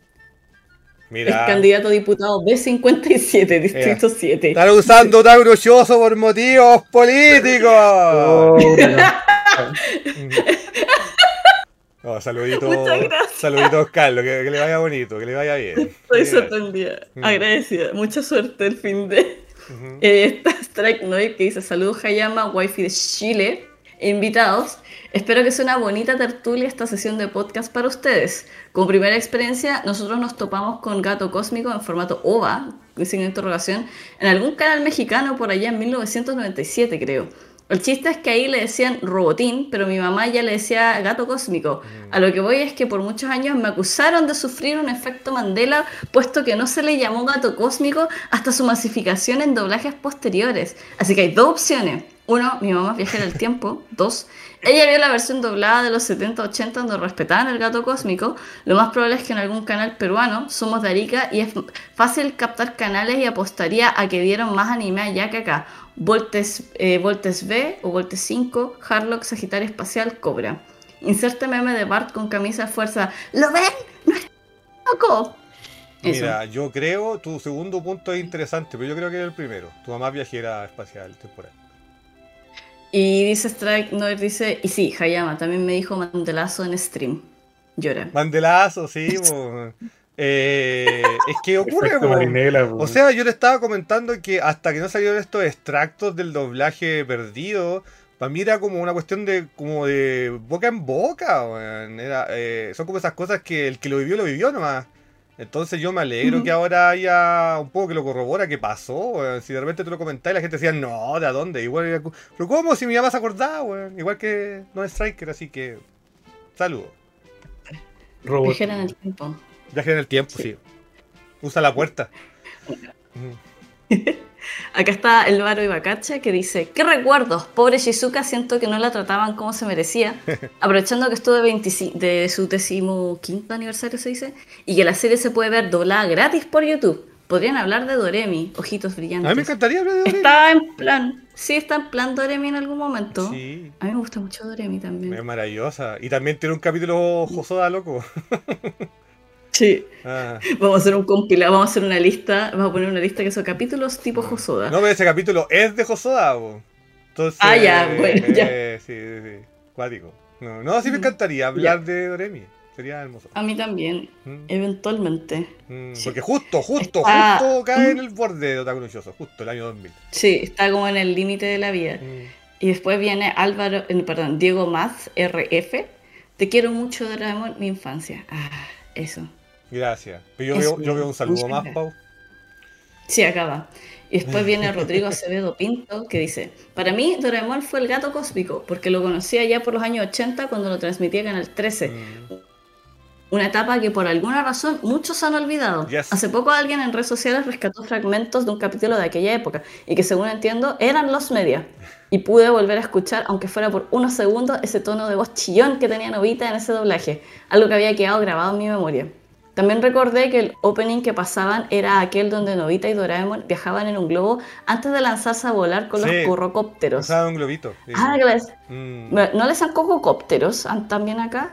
Mira. Es candidato a diputado B cincuenta y siete, distrito eh. siete. Están usando Tauro Choso por motivos políticos. Oh, no, saluditos, saluditos Carlos, que, que le vaya bonito, que le vaya bien. Estoy sorprendida, mm. agradecida, mucha suerte el fin de... Uh-huh. Eh, está Strike Noise que dice, saludos Hayama, wifi de Chile, invitados. Espero que sea una bonita tertulia esta sesión de podcast para ustedes. Como primera experiencia, nosotros nos topamos con Gato Cósmico en formato OVA, signo de interrogación, en algún canal mexicano por allá en mil novecientos noventa y siete, creo. El chiste es que ahí le decían Robotín, pero mi mamá ya le decía Gato Cósmico. A lo que voy es que por muchos años me acusaron de sufrir un efecto Mandela, puesto que no se le llamó Gato Cósmico hasta su masificación en doblajes posteriores. Así que hay dos opciones. Uno, mi mamá es viajera del tiempo. Dos, ella vio la versión doblada de los setenta ochenta donde respetaban el Gato Cósmico. Lo más probable es que en algún canal peruano, somos de Arica y es fácil captar canales y apostaría a que dieron más anime allá que acá. Voltes, eh, Voltes V o Voltes cinco, Harlock, Sagitario Espacial, Cobra. Inserte meme de Bart con camisa de fuerza. ¿Lo ven? ¡No es loco! Eso. Mira, yo creo, tu segundo punto es interesante, pero yo creo que es el primero. Tu mamá es viajera espacial temporal. Y dice Strike, no, dice, y sí, Hayama también me dijo Mandelazo en stream. Llora. Mandelazo, sí, po. Eh, es que ocurre, Efecto po. Marinela, po. O sea, yo le estaba comentando que hasta que no salieron estos extractos del doblaje perdido, para mí era como una cuestión de como de boca en boca, weón. Era, eh, son como esas cosas que el que lo vivió, lo vivió nomás. Entonces yo me alegro Ujú. que ahora haya un poco que lo corrobora qué pasó, weón. Si de repente tú lo comentás y la gente decía, no, ¿de dónde? Igual era cu- pero ¿cómo? Si mi mamá se acordaba, weón. Igual que No es Striker, así que saludos. Robot. Viajera en el tiempo. Viaje en el tiempo, sí. Sí. Usa la puerta. Mm. Acá está el Varo Ibacache que dice: ¿qué recuerdos? Pobre Shizuka, siento que no la trataban como se merecía. Aprovechando que estuvo de, veinticinco de su decimoquinto aniversario, se dice, y que la serie se puede ver doblada gratis por YouTube. Podrían hablar de Doremi, ojitos A mí me brillantes. encantaría hablar de Doremi. Está en plan, sí, está en plan Doremi en algún momento. Sí, A mí me gusta mucho Doremi es también. maravillosa. Y también tiene un capítulo Josoda, loco. Sí, Ah. vamos a hacer un compilado, vamos a hacer una lista, vamos a poner una lista que son capítulos tipo Josoda. No, pero ese capítulo es de Josoda, po. Entonces. Ah, ya, bueno, ya. eh, sí, sí, sí. Cuático. No, no, sí me encantaría hablar de Doremi. Sería hermoso. A mí también, Mm, eventualmente. mm, Sí. Porque justo, justo, Está- justo cae mm. en el borde de Otaku no Shoujo, justo el año dos mil. Sí, está como en el límite de la vida. Mm. Y después viene Álvaro, eh, perdón, Diego Maz, R F. Te quiero mucho, Doraemon, mi infancia. Ah, eso. Gracias. Pero yo Eso, veo, yo veo un saludo muchas más, gracias. Pau. Sí, acaba. Y después viene Rodrigo Acevedo Pinto, que dice: para mí, Doraemon fue el gato cósmico, porque lo conocí allá por los años ochenta cuando lo transmitía Canal trece. Mm. Una etapa que por alguna razón muchos han olvidado. Yes. Hace poco alguien en redes sociales rescató fragmentos de un capítulo de aquella época y que según entiendo eran los media. Y pude volver a escuchar, aunque fuera por unos segundos, ese tono de voz chillón que tenía Novita en ese doblaje. Algo que había quedado grabado en mi memoria. También recordé que el opening que pasaban era aquel donde Novita y Doraemon viajaban en un globo antes de lanzarse a volar con Sí. los currocópteros. Usaba un globito. Sí. Ah, que les- Mm. ¿no les han cococópteros también acá?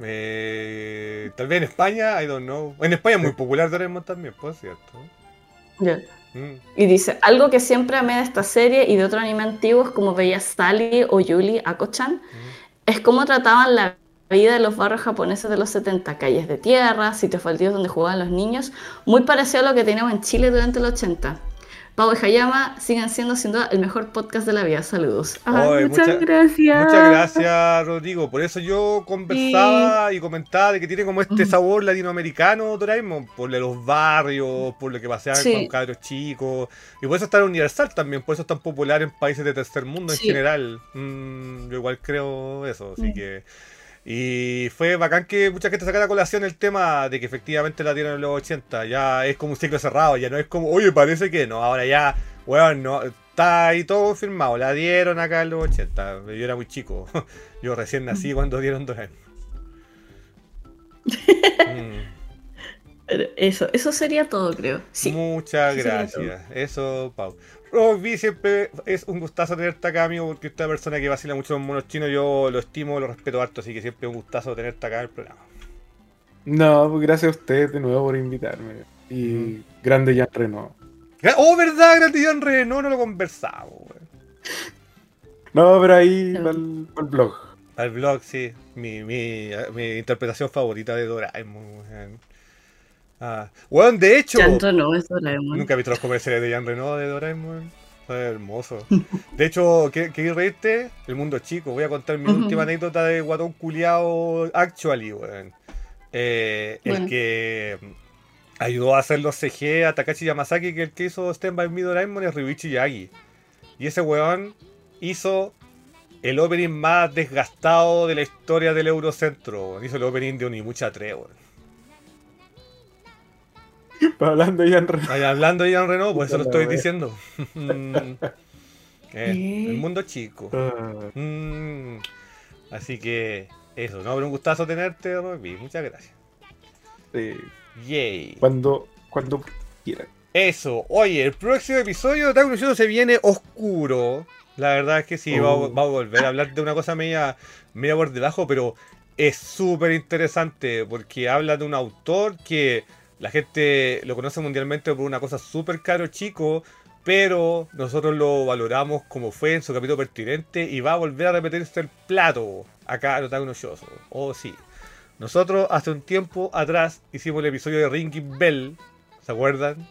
Eh, tal vez en España, I don't know. En España es muy popular Doraemon también, por cierto. Ya. Mm. Y dice, algo que siempre amé de esta serie y de otros anime antiguos como veía Sally o Yuli Ako-chan, Mm. es cómo trataban la vida de los barrios japoneses de los setenta, calles de tierra, sitios baldíos donde jugaban los niños, muy parecido a lo que teníamos en Chile durante los ochenta. Pau y Hayama siguen siendo sin duda el mejor podcast de la vida. Saludos. Ay, Oy, muchas mucha- gracias. Muchas gracias, Rodrigo. Por eso yo conversaba y comentaba de que tiene como este Ujú. sabor latinoamericano Doraemon, por lo de los barrios, por lo que paseaban Sí. con cabros chicos. Y por eso es tan universal también, por eso es tan popular en países de tercer mundo en Sí. general. Mm, yo igual creo eso, así Mm. que... Y fue bacán que mucha gente sacara a colación el tema de que efectivamente la dieron en los ochenta. Ya es como un ciclo cerrado, ya no es como, oye, parece que no, ahora ya, weón, no, está ahí todo confirmado. La dieron acá en los ochenta. Yo era muy chico. Yo recién nací cuando dieron Doraemon. Mm, Pero eso, eso sería todo, creo. Sí. Muchas eso sería gracias. Eso, Pau. Roby, siempre es un gustazo tenerte acá, amigo, porque esta persona que vacila mucho los monos chinos, yo lo estimo, lo respeto harto, así que siempre es un gustazo tenerte acá en el programa. No, pues gracias a usted de nuevo por invitarme. Y Ujú. grande Jan Reno. Oh, verdad, Grande Jan Re, no, no lo conversamos, weón. No, pero ahí Pero- para el, blog. Al blog, sí, mi, mi, mi interpretación favorita de Doraemon, weón. Ah, weón, de hecho, Chandra no es Doraemon. nunca he visto los comerciales de Jan Reno de Doraemon. Es hermoso. De hecho, ¿qué, qué reírte? El mundo es chico. Voy a contar mi Ujú. última anécdota de guatón culiao actually, weón. Eh, el Bueno. que ayudó a hacer los C G a Takashi Yamazaki, que el que hizo Stand By Me Doraemon es Ryuichi Yagi. Y ese weón hizo el opening más desgastado de la historia del Eurocentro, weón. Hizo el opening de Onimucha tres, weón. Hablando de Jan Reno. Ay, hablando de Jan Reno, pues eso lo La estoy wea. diciendo. Mm. Eh, el mundo chico. Ah, Mm. Así que eso, no, pero un gustazo tenerte, Robbie. Muchas gracias. sí. Yay. Cuando, cuando quiera. Eso, oye, el próximo episodio de Otaku no Shoujo se viene oscuro. La verdad es que sí, Oh. vamos, vamos a volver a hablar de una cosa media, media por debajo, pero es súper interesante porque habla de un autor que la gente lo conoce mundialmente por una cosa súper caro chico, pero nosotros lo valoramos como fue en su capítulo pertinente y va a volver a repetirse el plato acá en Otaku no Shoujo. Oh, sí. Nosotros hace un tiempo atrás hicimos el episodio de Ringing Bell, ¿se acuerdan?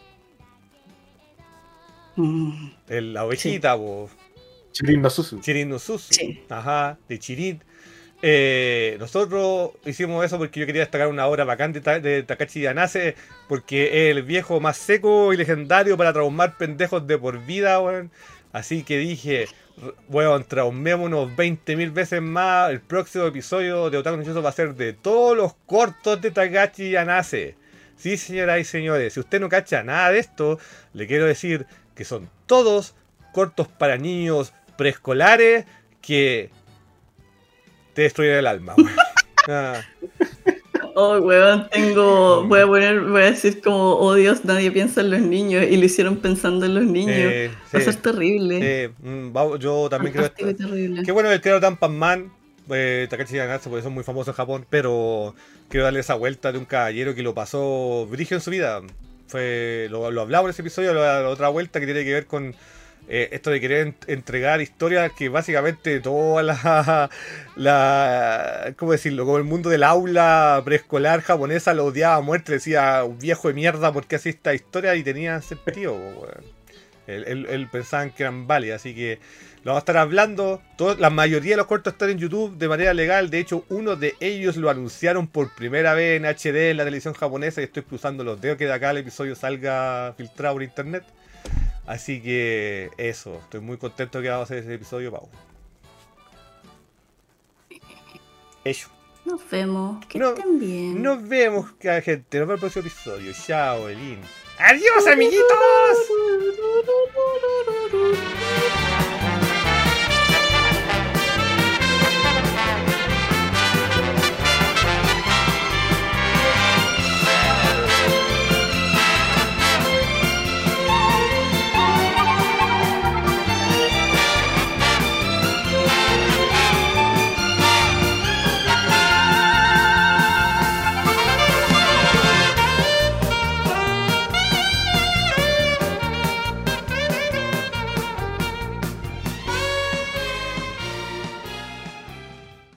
Mm, El, la ovejita, po, Chirin no Susu. Chirin no Suzu. sí. Ajá, de Chirin. Eh, nosotros hicimos eso porque yo quería destacar una obra bacán de, Ta- de Takashi Yanase, porque es el viejo más seco y legendario para traumar pendejos de por vida, weón. Así que dije, r- weón, traumémonos veinte mil veces más. El próximo episodio de Otaku no Shoujo va a ser de todos los cortos de Takashi Yanase. Sí, señoras y señores, si usted no cacha nada de esto, le quiero decir que son todos cortos para niños preescolares que te destruyen el alma, weón. Ah, Oh, weón, tengo. Voy a poner, voy a decir como, oh Dios, nadie piensa en los niños. Y lo hicieron pensando en los niños. eh, Va a sí, ser terrible. eh, mm, vamos, yo también creo Fantástico y esto. terrible. Qué bueno el creador de Ant Man, eh, Takashi Yanase, porque son muy famosos en Japón, pero quiero darle esa vuelta de un caballero que lo pasó brígido en su vida. Fue, lo, lo hablaba en ese episodio, la, la otra vuelta que tiene que ver con eh, esto de querer ent- entregar historias que básicamente toda la, la, ¿cómo decirlo? Como el mundo del aula preescolar japonesa lo odiaba a muerte, decía un viejo de mierda porque hacía esta historia y tenía sentido, po, weón. Él, él- él pensaban que eran válidas, así que lo vamos a estar hablando. Todo- la mayoría de los cortos están en YouTube de manera legal. De hecho, uno de ellos lo anunciaron por primera vez en H D en la televisión japonesa y estoy cruzando los dedos que de acá el episodio salga filtrado por internet. Así que eso, estoy muy contento que vamos a hacer ese episodio, Pau. Eso. Nos vemos. Que No- estén bien. Nos vemos, gente. Nos vemos en el próximo episodio. Chao, Elin. ¡Adiós, amiguitos!